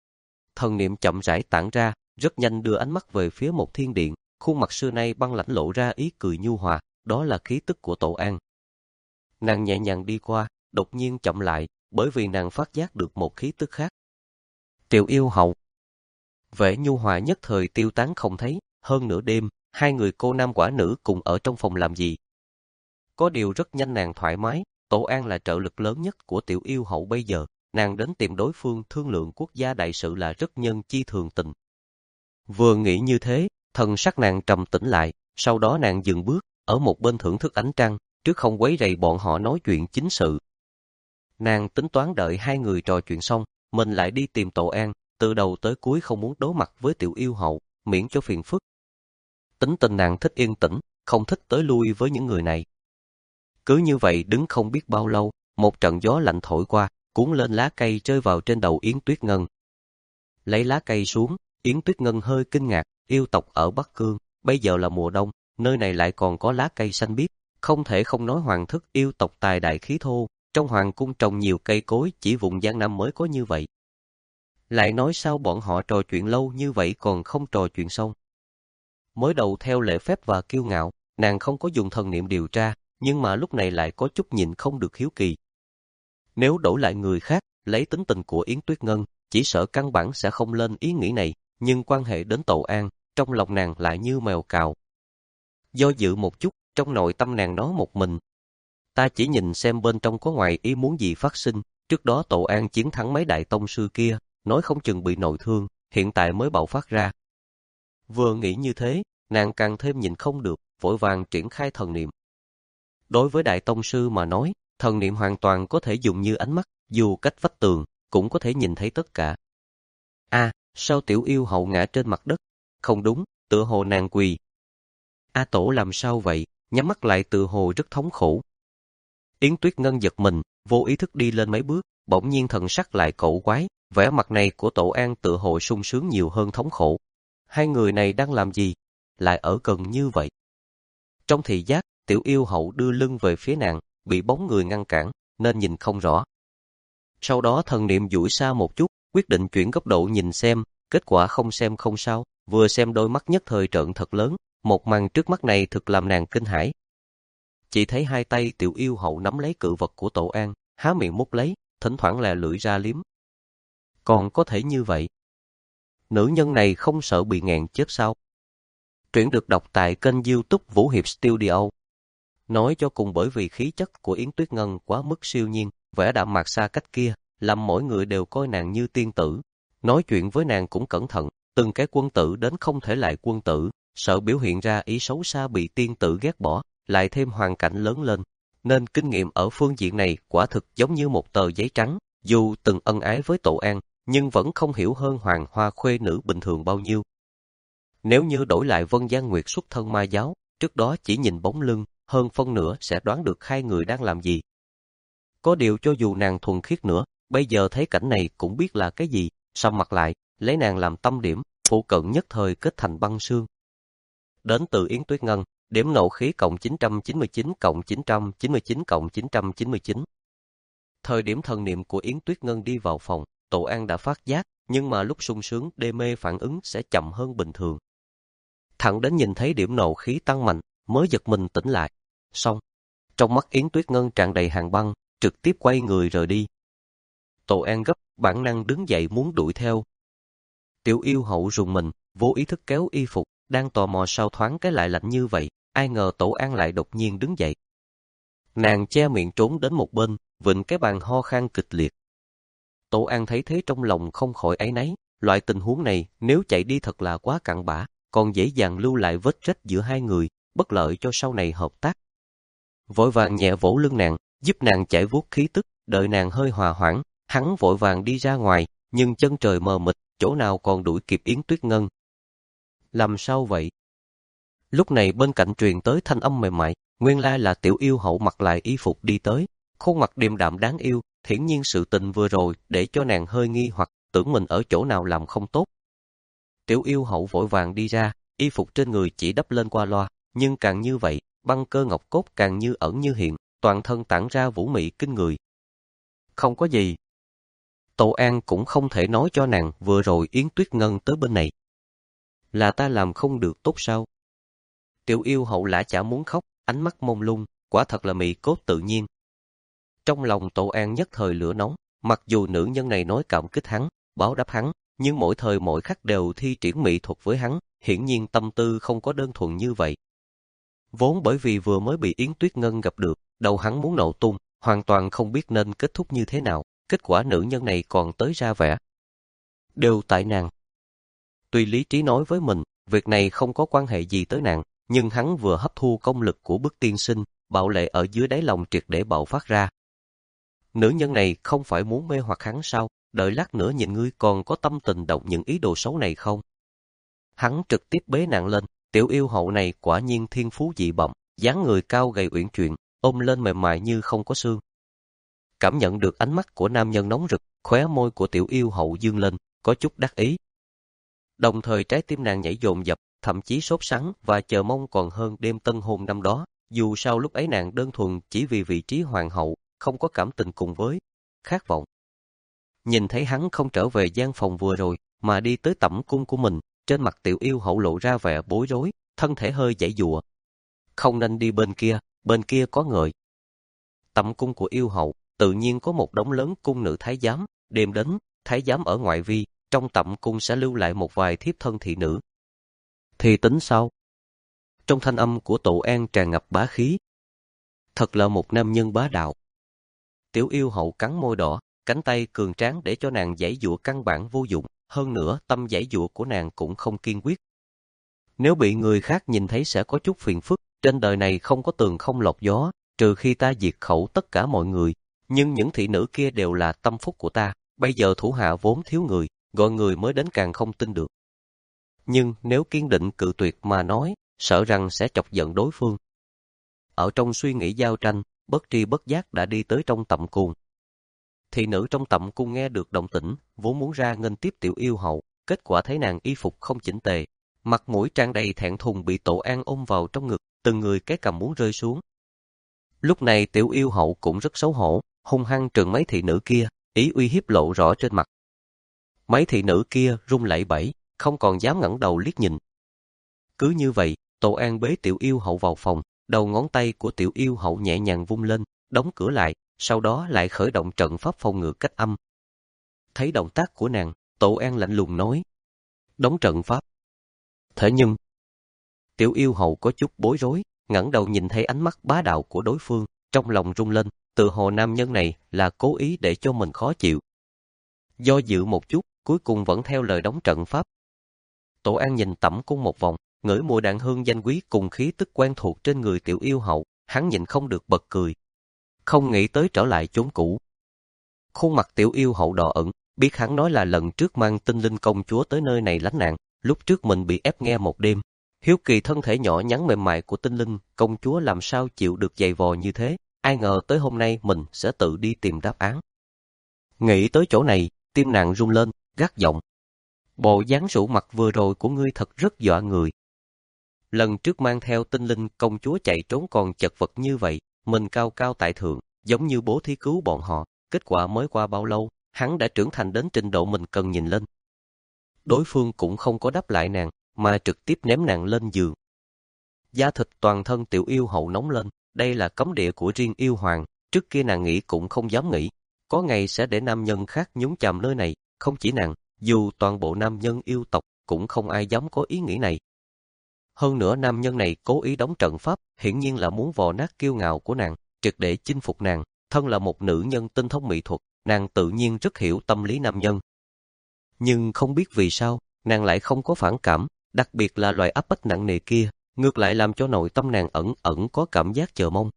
Thần niệm chậm rãi tản ra, rất nhanh đưa ánh mắt về phía một thiên điện, khuôn mặt xưa nay băng lãnh lộ ra ý cười nhu hòa, đó là khí tức của Tổ An. Nàng nhẹ nhàng đi qua, đột nhiên chậm lại, bởi vì nàng phát giác được một khí tức khác. Tiểu Yêu Hậu. Vẻ nhu hòa nhất thời tiêu tán không thấy, hơn nửa đêm, hai người cô nam quả nữ cùng ở trong phòng làm gì. Có điều rất nhanh nàng thoải mái, Tổ An là trợ lực lớn nhất của Tiểu Yêu Hậu bây giờ, nàng đến tìm đối phương thương lượng quốc gia đại sự là rất nhân chi thường tình. Vừa nghĩ như thế, thần sắc nàng trầm tĩnh lại, sau đó nàng dừng bước, ở một bên thưởng thức ánh trăng, trước không quấy rầy bọn họ nói chuyện chính sự. Nàng tính toán đợi hai người trò chuyện xong, mình lại đi tìm Tổ An, từ đầu tới cuối không muốn đối mặt với Tiểu Yêu Hậu, miễn cho phiền phức. Tính tình nàng thích yên tĩnh, không thích tới lui với những người này. Cứ như vậy đứng không biết bao lâu, một trận gió lạnh thổi qua, cuốn lên lá cây rơi vào trên đầu Yến Tuyết Ngân. Lấy lá cây xuống, Yến Tuyết Ngân hơi kinh ngạc, yêu tộc ở Bắc Cương, bây giờ là mùa đông, nơi này lại còn có lá cây xanh biếc, không thể không nói hoàng thất yêu tộc tài đại khí thô, trong hoàng cung trồng nhiều cây cối chỉ vùng Giang Nam mới có như vậy. Lại nói sao bọn họ trò chuyện lâu như vậy còn không trò chuyện xong. Mới đầu theo lễ phép và kiêu ngạo, nàng không có dùng thần niệm điều tra, nhưng mà lúc này lại có chút nhịn không được hiếu kỳ. Nếu đổi lại người khác, lấy tính tình của Yến Tuyết Ngân, chỉ sợ căn bản sẽ không lên ý nghĩ này, nhưng quan hệ đến Tổ An, trong lòng nàng lại như mèo cào. Do dự một chút, trong nội tâm nàng nói một mình. Ta chỉ nhìn xem bên trong có ngoài ý muốn gì phát sinh, trước đó Tổ An chiến thắng mấy đại tông sư kia, nói không chừng bị nội thương, hiện tại mới bạo phát ra. Vừa nghĩ như thế, nàng càng thêm nhìn không được, vội vàng triển khai thần niệm. Đối với đại tông sư mà nói, thần niệm hoàn toàn có thể dùng như ánh mắt, dù cách vách tường, cũng có thể nhìn thấy tất cả. A, à, sao Tiểu Yêu Hậu ngã trên mặt đất? Không đúng, tựa hồ nàng quỳ. A Tổ làm sao vậy? Nhắm mắt lại tựa hồ rất thống khổ. Yến Tuyết Ngân giật mình, vô ý thức đi lên mấy bước, bỗng nhiên thần sắc lại cổ quái, vẻ mặt này của Tổ An tựa hồ sung sướng nhiều hơn thống khổ. Hai người này đang làm gì? Lại ở gần như vậy. Trong thị giác, Tiểu Yêu Hậu đưa lưng về phía nàng, bị bóng người ngăn cản, nên nhìn không rõ. Sau đó thần niệm duỗi xa một chút, quyết định chuyển góc độ nhìn xem, kết quả không xem không sao, vừa xem đôi mắt nhất thời trợn thật lớn, một màn trước mắt này thực làm nàng kinh hãi. Chỉ thấy hai tay Tiểu Yêu Hậu nắm lấy cự vật của Tổ An, há miệng mút lấy, thỉnh thoảng lè lưỡi ra liếm. Còn có thể như vậy? Nữ nhân này không sợ bị nghẹn chết sao? Truyện được đọc tại kênh YouTube Vũ Hiệp Studio. Nói cho cùng bởi vì khí chất của Yến Tuyết Ngân quá mức siêu nhiên, vẻ đạm mạc xa cách kia, làm mỗi người đều coi nàng như tiên tử. Nói chuyện với nàng cũng cẩn thận, từng cái quân tử đến không thể lại quân tử, sợ biểu hiện ra ý xấu xa bị tiên tử ghét bỏ, lại thêm hoàn cảnh lớn lên. Nên kinh nghiệm ở phương diện này quả thực giống như một tờ giấy trắng, dù từng ân ái với Tổ An, nhưng vẫn không hiểu hơn hoàng hoa khuê nữ bình thường bao nhiêu. Nếu như đổi lại Vân Gian Nguyệt xuất thân ma giáo, trước đó chỉ nhìn bóng lưng, hơn phân nửa sẽ đoán được hai người đang làm gì. Có điều cho dù nàng thuần khiết nữa, bây giờ thấy cảnh này cũng biết là cái gì, sầm mặt lại, lấy nàng làm tâm điểm, phụ cận nhất thời kết thành băng sương. Đến từ Yến Tuyết Ngân, điểm nộ khí cộng chín trăm chín mươi chín cộng chín trăm chín mươi chín cộng chín trăm chín mươi chín. Thời điểm thần niệm của Yến Tuyết Ngân đi vào phòng, Tổ An đã phát giác, nhưng mà lúc sung sướng đê mê phản ứng sẽ chậm hơn bình thường. Thẳng đến nhìn thấy điểm nộ khí tăng mạnh, mới giật mình tỉnh lại. Xong, trong mắt Yến Tuyết Ngân tràn đầy hàn băng, trực tiếp quay người rời đi. Tổ An gấp, bản năng đứng dậy muốn đuổi theo. Tiểu Yêu Hậu rùng mình, vô ý thức kéo y phục, đang tò mò sao thoáng cái lại lạnh như vậy, ai ngờ Tổ An lại đột nhiên đứng dậy. Nàng che miệng trốn đến một bên, vịnh cái bàn ho khan kịch liệt. Tổ An thấy thế trong lòng không khỏi áy náy, loại tình huống này nếu chạy đi thật là quá cặn bã, còn dễ dàng lưu lại vết rách giữa hai người, bất lợi cho sau này hợp tác. Vội vàng nhẹ vỗ lưng nàng, giúp nàng chải vuốt khí tức, đợi nàng hơi hòa hoãn, hắn vội vàng đi ra ngoài, nhưng chân trời mờ mịt, chỗ nào còn đuổi kịp Yến Tuyết Ngân. Làm sao vậy? Lúc này bên cạnh truyền tới thanh âm mềm mại, nguyên lai là Tiểu Yêu Hậu mặc lại y phục đi tới, khuôn mặt điềm đạm đáng yêu, hiển nhiên sự tình vừa rồi để cho nàng hơi nghi hoặc tưởng mình ở chỗ nào làm không tốt. Tiểu Yêu Hậu vội vàng đi ra, y phục trên người chỉ đắp lên qua loa, nhưng càng như vậy, băng cơ ngọc cốt càng như ẩn như hiện, toàn thân tản ra vũ mị kinh người. Không có gì. Tổ An cũng không thể nói cho nàng vừa rồi Yến Tuyết Ngân tới bên này. Là ta làm không được tốt sao? Tiểu Yêu Hậu lã chả muốn khóc, ánh mắt mông lung, quả thật là mị cốt tự nhiên. Trong lòng Tổ An nhất thời lửa nóng, mặc dù nữ nhân này nói cảm kích hắn, báo đáp hắn, nhưng mỗi thời mỗi khắc đều thi triển mỹ thuật với hắn, hiển nhiên tâm tư không có đơn thuần như vậy. Vốn bởi vì vừa mới bị Yến Tuyết Ngân gặp được, đầu hắn muốn nổ tung, hoàn toàn không biết nên kết thúc như thế nào, kết quả nữ nhân này còn tới ra vẻ. Đều tại nàng. Tuy lý trí nói với mình, việc này không có quan hệ gì tới nàng, nhưng hắn vừa hấp thu công lực của bức tiên sinh, bạo lệ ở dưới đáy lòng triệt để bạo phát ra. Nữ nhân này không phải muốn mê hoặc hắn sao, đợi lát nữa nhìn ngươi còn có tâm tình động những ý đồ xấu này không? Hắn trực tiếp bế nàng lên, Tiểu Yêu Hậu này quả nhiên thiên phú dị bẩm, dáng người cao gầy uyển chuyển, ôm lên mềm mại như không có xương. Cảm nhận được ánh mắt của nam nhân nóng rực, khóe môi của Tiểu Yêu Hậu dương lên, có chút đắc ý. Đồng thời trái tim nàng nhảy dồn dập, thậm chí sốt sắng và chờ mong còn hơn đêm tân hôn năm đó, dù sao lúc ấy nàng đơn thuần chỉ vì vị trí hoàng hậu, không có cảm tình cùng với khát vọng. Nhìn thấy hắn không trở về gian phòng vừa rồi, mà đi tới tẩm cung của mình, trên mặt Tiểu Yêu Hậu lộ ra vẻ bối rối, thân thể hơi giãy giụa. Không nên đi bên kia, bên kia có người. Tẩm cung của Yêu Hậu, tự nhiên có một đống lớn cung nữ thái giám, đêm đến, thái giám ở ngoại vi, trong tẩm cung sẽ lưu lại một vài thiếp thân thị nữ. Thì tính sao? Trong thanh âm của Tổ An tràn ngập bá khí. Thật là một nam nhân bá đạo. Tiểu yêu hậu cắn môi đỏ, cánh tay cường tráng để cho nàng giãy giụa căn bản vô dụng, hơn nữa tâm giãy giụa của nàng cũng không kiên quyết. Nếu bị người khác nhìn thấy sẽ có chút phiền phức, trên đời này không có tường không lọt gió, trừ khi ta diệt khẩu tất cả mọi người, nhưng những thị nữ kia đều là tâm phúc của ta, bây giờ thủ hạ vốn thiếu người, gọi người mới đến càng không tin được. Nhưng nếu kiên định cự tuyệt mà nói, sợ rằng sẽ chọc giận đối phương. Ở trong suy nghĩ giao tranh, bất tri bất giác đã đi tới trong tẩm cung. Thị nữ trong tẩm cung nghe được động tĩnh, vốn muốn ra nghênh tiếp tiểu yêu hậu, kết quả thấy nàng y phục không chỉnh tề, mặt mũi tràn đầy thẹn thùng bị Tổ An ôm vào trong ngực, từng người cái cằm muốn rơi xuống. Lúc này tiểu yêu hậu cũng rất xấu hổ, hung hăng trừng mấy thị nữ kia, ý uy hiếp lộ rõ trên mặt. Mấy thị nữ kia run lẩy bẩy, không còn dám ngẩng đầu liếc nhìn. Cứ như vậy, Tổ An bế tiểu yêu hậu vào phòng, đầu ngón tay của tiểu yêu hậu nhẹ nhàng vung lên, đóng cửa lại, sau đó lại khởi động trận pháp phòng ngự cách âm. Thấy động tác của nàng, Tổ An lạnh lùng nói: "Đóng trận pháp." Thế nhưng, tiểu yêu hậu có chút bối rối, ngẩng đầu nhìn thấy ánh mắt bá đạo của đối phương, trong lòng rung lên, tự hồ nam nhân này là cố ý để cho mình khó chịu. Do dự một chút, cuối cùng vẫn theo lời đóng trận pháp. Tổ An nhìn tẩm cung một vòng, ngửi mùi đàn hương danh quý cùng khí tức quen thuộc trên người tiểu yêu hậu, hắn nhìn không được bật cười. Không nghĩ tới trở lại chốn cũ. Khuôn mặt tiểu yêu hậu đỏ ửng, biết hắn nói là lần trước mang Tinh Linh công chúa tới nơi này lánh nạn, lúc trước mình bị ép nghe một đêm. Hiếu kỳ thân thể nhỏ nhắn mềm mại của Tinh Linh công chúa làm sao chịu được dày vò như thế, ai ngờ tới hôm nay mình sẽ tự đi tìm đáp án. Nghĩ tới chỗ này, tim nàng rung lên, gắt giọng: "Bộ dáng sụ mặt vừa rồi của ngươi thật rất dọa người. Lần trước mang theo Tinh Linh công chúa chạy trốn còn chật vật như vậy, mình cao cao tại thượng, giống như bố thí cứu bọn họ, kết quả mới qua bao lâu, hắn đã trưởng thành đến trình độ mình cần nhìn lên." Đối phương cũng không có đáp lại nàng, mà trực tiếp ném nàng lên giường. Da thịt toàn thân tiểu yêu hậu nóng lên, đây là cấm địa của riêng yêu hoàng, trước kia nàng nghĩ cũng không dám nghĩ, có ngày sẽ để nam nhân khác nhúng chàm nơi này, không chỉ nàng, dù toàn bộ nam nhân yêu tộc cũng không ai dám có ý nghĩ này. Hơn nữa nam nhân này cố ý đóng trận pháp, hiển nhiên là muốn vò nát kiêu ngạo của nàng, triệt để chinh phục nàng, thân là một nữ nhân tinh thông mỹ thuật, nàng tự nhiên rất hiểu tâm lý nam nhân. Nhưng không biết vì sao, nàng lại không có phản cảm, đặc biệt là loại áp bách nặng nề kia, ngược lại làm cho nội tâm nàng ẩn ẩn có cảm giác chờ mong.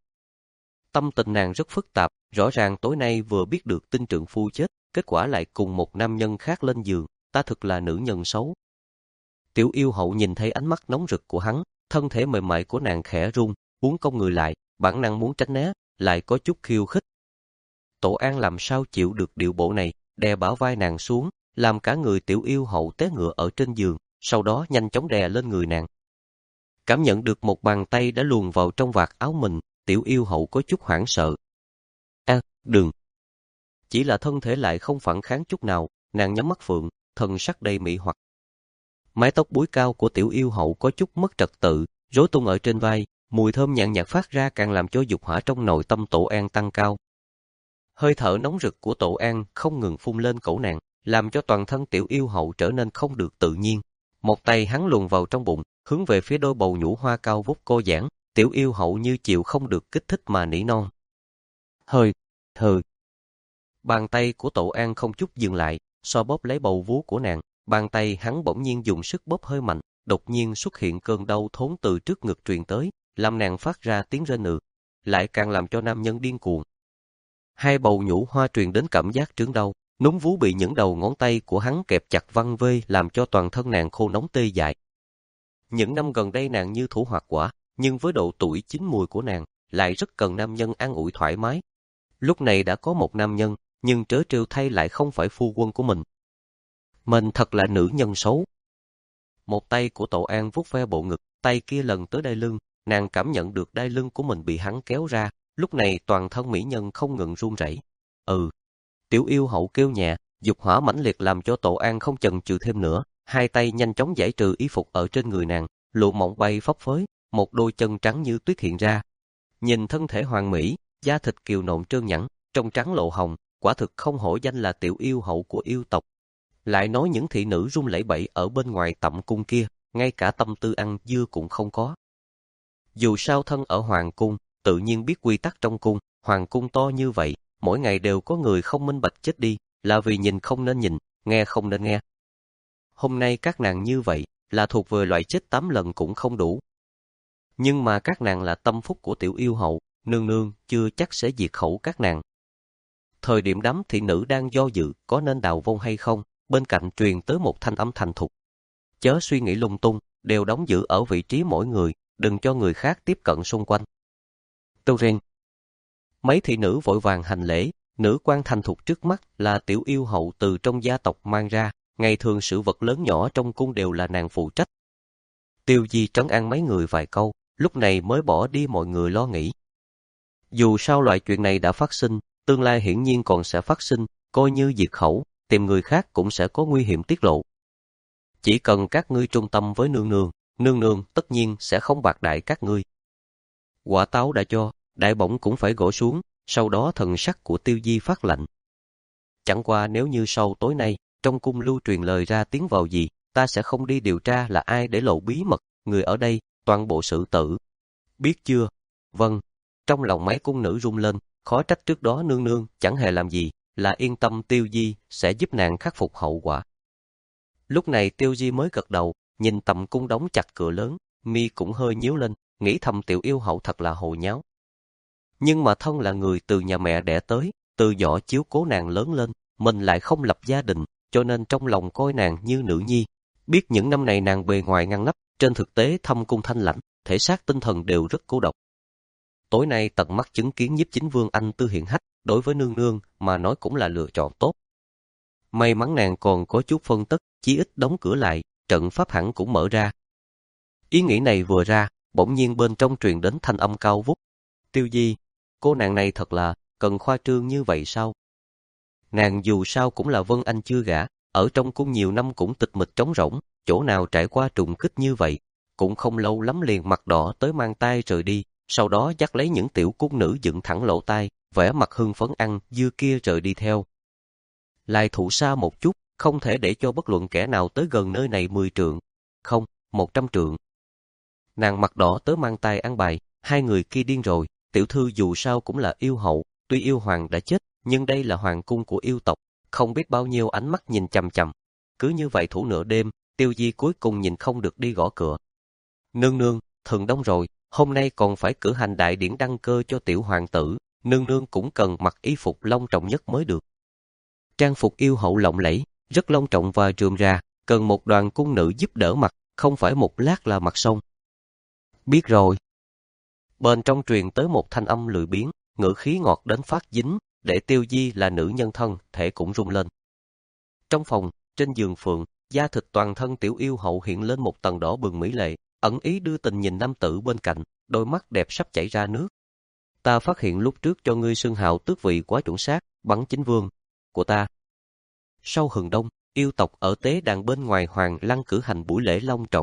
Tâm tình nàng rất phức tạp, rõ ràng tối nay vừa biết được tin trượng phu chết, kết quả lại cùng một nam nhân khác lên giường, ta thực là nữ nhân xấu. Tiểu yêu hậu nhìn thấy ánh mắt nóng rực của hắn, thân thể mềm mại của nàng khẽ run, muốn cong người lại, bản năng muốn tránh né, lại có chút khiêu khích. Tổ An làm sao chịu được điệu bộ này, đè bả vai nàng xuống, làm cả người tiểu yêu hậu té ngựa ở trên giường, sau đó nhanh chóng đè lên người nàng. Cảm nhận được một bàn tay đã luồn vào trong vạt áo mình, tiểu yêu hậu có chút hoảng sợ. A, đừng! Chỉ là thân thể lại không phản kháng chút nào, nàng nhắm mắt phượng, thần sắc đầy mị hoặc. Mái tóc búi cao của tiểu yêu hậu có chút mất trật tự, rối tung ở trên vai, mùi thơm nhàn nhạt phát ra càng làm cho dục hỏa trong nội tâm Tổ An tăng cao. Hơi thở nóng rực của Tổ An không ngừng phun lên cổ nàng, làm cho toàn thân tiểu yêu hậu trở nên không được tự nhiên. Một tay hắn luồn vào trong bụng, hướng về phía đôi bầu nhũ hoa cao vút cô giãn, tiểu yêu hậu như chịu không được kích thích mà nỉ non. Hơi, hơi. Bàn tay của Tổ An không chút dừng lại, so bóp lấy bầu vú của nàng, bàn tay hắn bỗng nhiên dùng sức bóp hơi mạnh, đột nhiên xuất hiện cơn đau thốn từ trước ngực truyền tới, làm nàng phát ra tiếng rên nừ, lại càng làm cho nam nhân điên cuồng. Hai bầu nhũ hoa truyền đến cảm giác trướng đau, núm vú bị những đầu ngón tay của hắn kẹp chặt văng vê làm cho toàn thân nàng khô nóng tê dại. Những năm gần đây nàng như thủ hoạt quả, nhưng với độ tuổi chín mùi của nàng, lại rất cần nam nhân an ủi thoải mái. Lúc này đã có một nam nhân, nhưng trớ trêu thay lại không phải phu quân của mình. Mình thật là nữ nhân xấu. Một tay của Tổ An vuốt ve bộ ngực, tay kia lần tới đai lưng, nàng cảm nhận được đai lưng của mình bị hắn kéo ra, lúc này toàn thân mỹ nhân không ngừng run rẩy. Ừ. Tiểu yêu hậu kêu nhẹ, dục hỏa mãnh liệt làm cho Tổ An không chần chừ thêm nữa, hai tay nhanh chóng giải trừ y phục ở trên người nàng, lụa mỏng bay phấp phới, một đôi chân trắng như tuyết hiện ra. Nhìn thân thể hoàn mỹ, da thịt kiều nộn trơn nhẵn, trong trắng lộ hồng, quả thực không hổ danh là tiểu yêu hậu của yêu tộc. Lại nói những thị nữ run lẩy bẩy ở bên ngoài tẩm cung kia, ngay cả tâm tư ăn dưa cũng không có. Dù sao thân ở hoàng cung, tự nhiên biết quy tắc trong cung, hoàng cung to như vậy, mỗi ngày đều có người không minh bạch chết đi, là vì nhìn không nên nhìn, nghe không nên nghe. Hôm nay các nàng như vậy, là thuộc về loại chết tám lần cũng không đủ. Nhưng mà các nàng là tâm phúc của tiểu yêu hậu, nương nương chưa chắc sẽ diệt khẩu các nàng. Thời điểm đám thị nữ đang do dự có nên đào vong hay không, bên cạnh truyền tới một thanh âm thành thục. Chớ suy nghĩ lung tung, đều đóng giữ ở vị trí mỗi người, đừng cho người khác tiếp cận xung quanh. Tâu riêng. Mấy thị nữ vội vàng hành lễ, nữ quan thành thục trước mắt là tiểu yêu hậu từ trong gia tộc mang ra, ngày thường sự vật lớn nhỏ trong cung đều là nàng phụ trách. Tiêu Di trấn an mấy người vài câu, lúc này mới bỏ đi mọi người lo nghĩ. Dù sao loại chuyện này đã phát sinh, tương lai hiển nhiên còn sẽ phát sinh, coi như diệt khẩu, tìm người khác cũng sẽ có nguy hiểm tiết lộ. Chỉ cần các ngươi trung tâm với nương nương, nương nương tất nhiên sẽ không bạc đại các ngươi. Quả táo đã cho, đại bổng cũng phải gõ xuống, sau đó thần sắc của Tiêu Di phát lạnh. Chẳng qua nếu như sau tối nay, trong cung lưu truyền lời ra tiếng vào gì, ta sẽ không đi điều tra là ai để lộ bí mật, người ở đây, toàn bộ xử tử. Biết chưa? Vâng. Trong lòng mấy cung nữ rung lên, khó trách trước đó nương nương chẳng hề làm gì, là yên tâm Tiêu Di sẽ giúp nàng khắc phục hậu quả. Lúc này Tiêu Di mới gật đầu, nhìn tầm cung đóng chặt cửa lớn, mi cũng hơi nhíu lên, nghĩ thầm tiểu yêu hậu thật là hồ nháo. Nhưng mà thân là người từ nhà mẹ đẻ tới, từ nhỏ chiếu cố nàng lớn lên, mình lại không lập gia đình, cho nên trong lòng coi nàng như nữ nhi. Biết những năm này nàng bề ngoài ngăn nắp, trên thực tế thâm cung thanh lãnh, thể xác tinh thần đều rất cô độc. Tối nay tận mắt chứng kiến nhiếp chính vương anh tư hiện hách, đối với nương nương mà nói cũng là lựa chọn tốt. May mắn nàng còn có chút phân tất, chí ít đóng cửa lại, trận pháp hẳn cũng mở ra. Ý nghĩ này vừa ra, bỗng nhiên bên trong truyền đến thanh âm cao vút. Tiêu Di, cô nàng này thật là, cần khoa trương như vậy sao? Nàng dù sao cũng là Vân Anh chưa gả, ở trong cung nhiều năm cũng tịch mịch trống rỗng, chỗ nào trải qua trùng kích như vậy, cũng không lâu lắm liền mặt đỏ tới mang tay rời đi, sau đó dắt lấy những tiểu cung nữ dựng thẳng lỗ tai, vẻ mặt hưng phấn ăn dưa kia rời đi theo. Lại thủ xa một chút, không thể để cho bất luận kẻ nào tới gần nơi này mười trượng, không, một trăm trượng. Nàng mặt đỏ tới mang tay ăn bài, hai người kia điên rồi, tiểu thư dù sao cũng là yêu hậu, tuy yêu hoàng đã chết, nhưng đây là hoàng cung của yêu tộc, không biết bao nhiêu ánh mắt nhìn chằm chằm. Cứ như vậy thủ nửa đêm, Tiêu Di cuối cùng nhìn không được đi gõ cửa. Nương nương, thường đông rồi, hôm nay còn phải cử hành đại điển đăng cơ cho tiểu hoàng tử, nương nương cũng cần mặc y phục long trọng nhất mới được. Trang phục yêu hậu lộng lẫy, rất long trọng và rườm rà, cần một đoàn cung nữ giúp đỡ mặc, không phải một lát là mặc xong. Biết rồi. Bên trong truyền tới một thanh âm lười biếng, ngữ khí ngọt đến phát dính, để Tiêu Di là nữ nhân thân, thể cũng rung lên. Trong phòng, trên giường phượng, da thịt toàn thân tiểu yêu hậu hiện lên một tầng đỏ bừng mỹ lệ, ẩn ý đưa tình nhìn nam tử bên cạnh, đôi mắt đẹp sắp chảy ra nước. Ta phát hiện lúc trước cho ngươi xưng hào tước vị quá chuẩn xác, bắn chính vương của ta. Sau hừng đông, yêu tộc ở tế đàn bên ngoài hoàng lăng cử hành buổi lễ long trọng.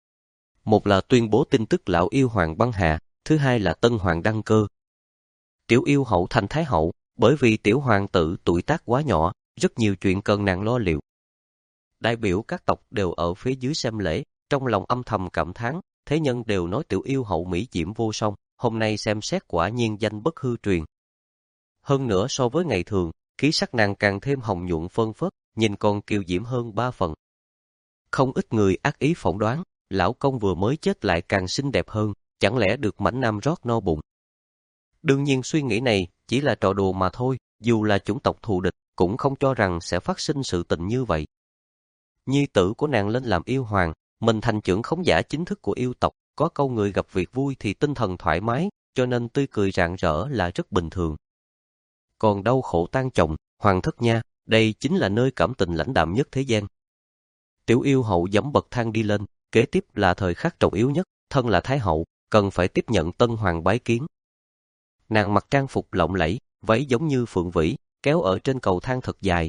Một là tuyên bố tin tức lão yêu hoàng băng hà, thứ hai là tân hoàng đăng cơ. Tiểu yêu hậu thành thái hậu, bởi vì tiểu hoàng tử tuổi tác quá nhỏ, rất nhiều chuyện cần nàng lo liệu. Đại biểu các tộc đều ở phía dưới xem lễ, trong lòng âm thầm cảm thán, thế nhân đều nói tiểu yêu hậu mỹ diễm vô song, hôm nay xem xét quả nhiên danh bất hư truyền. Hơn nữa so với ngày thường, khí sắc nàng càng thêm hồng nhuận phân phớt, nhìn còn kiều diễm hơn ba phần. Không ít người ác ý phỏng đoán, lão công vừa mới chết lại càng xinh đẹp hơn, chẳng lẽ được mãnh nam rót no bụng. Đương nhiên suy nghĩ này chỉ là trò đùa mà thôi, dù là chủng tộc thù địch, cũng không cho rằng sẽ phát sinh sự tình như vậy. Nhi tử của nàng lên làm yêu hoàng, mình thành trưởng khống giả chính thức của yêu tộc, có câu người gặp việc vui thì tinh thần thoải mái, cho nên tươi cười rạng rỡ là rất bình thường. Còn đau khổ tan chồng, hoàng thất nha, đây chính là nơi cảm tình lãnh đạm nhất thế gian. Tiểu yêu hậu giẫm bậc thang đi lên, kế tiếp là thời khắc trọng yếu nhất, thân là thái hậu, cần phải tiếp nhận tân hoàng bái kiến. Nàng mặc trang phục lộng lẫy, váy giống như phượng vĩ, kéo ở trên cầu thang thật dài.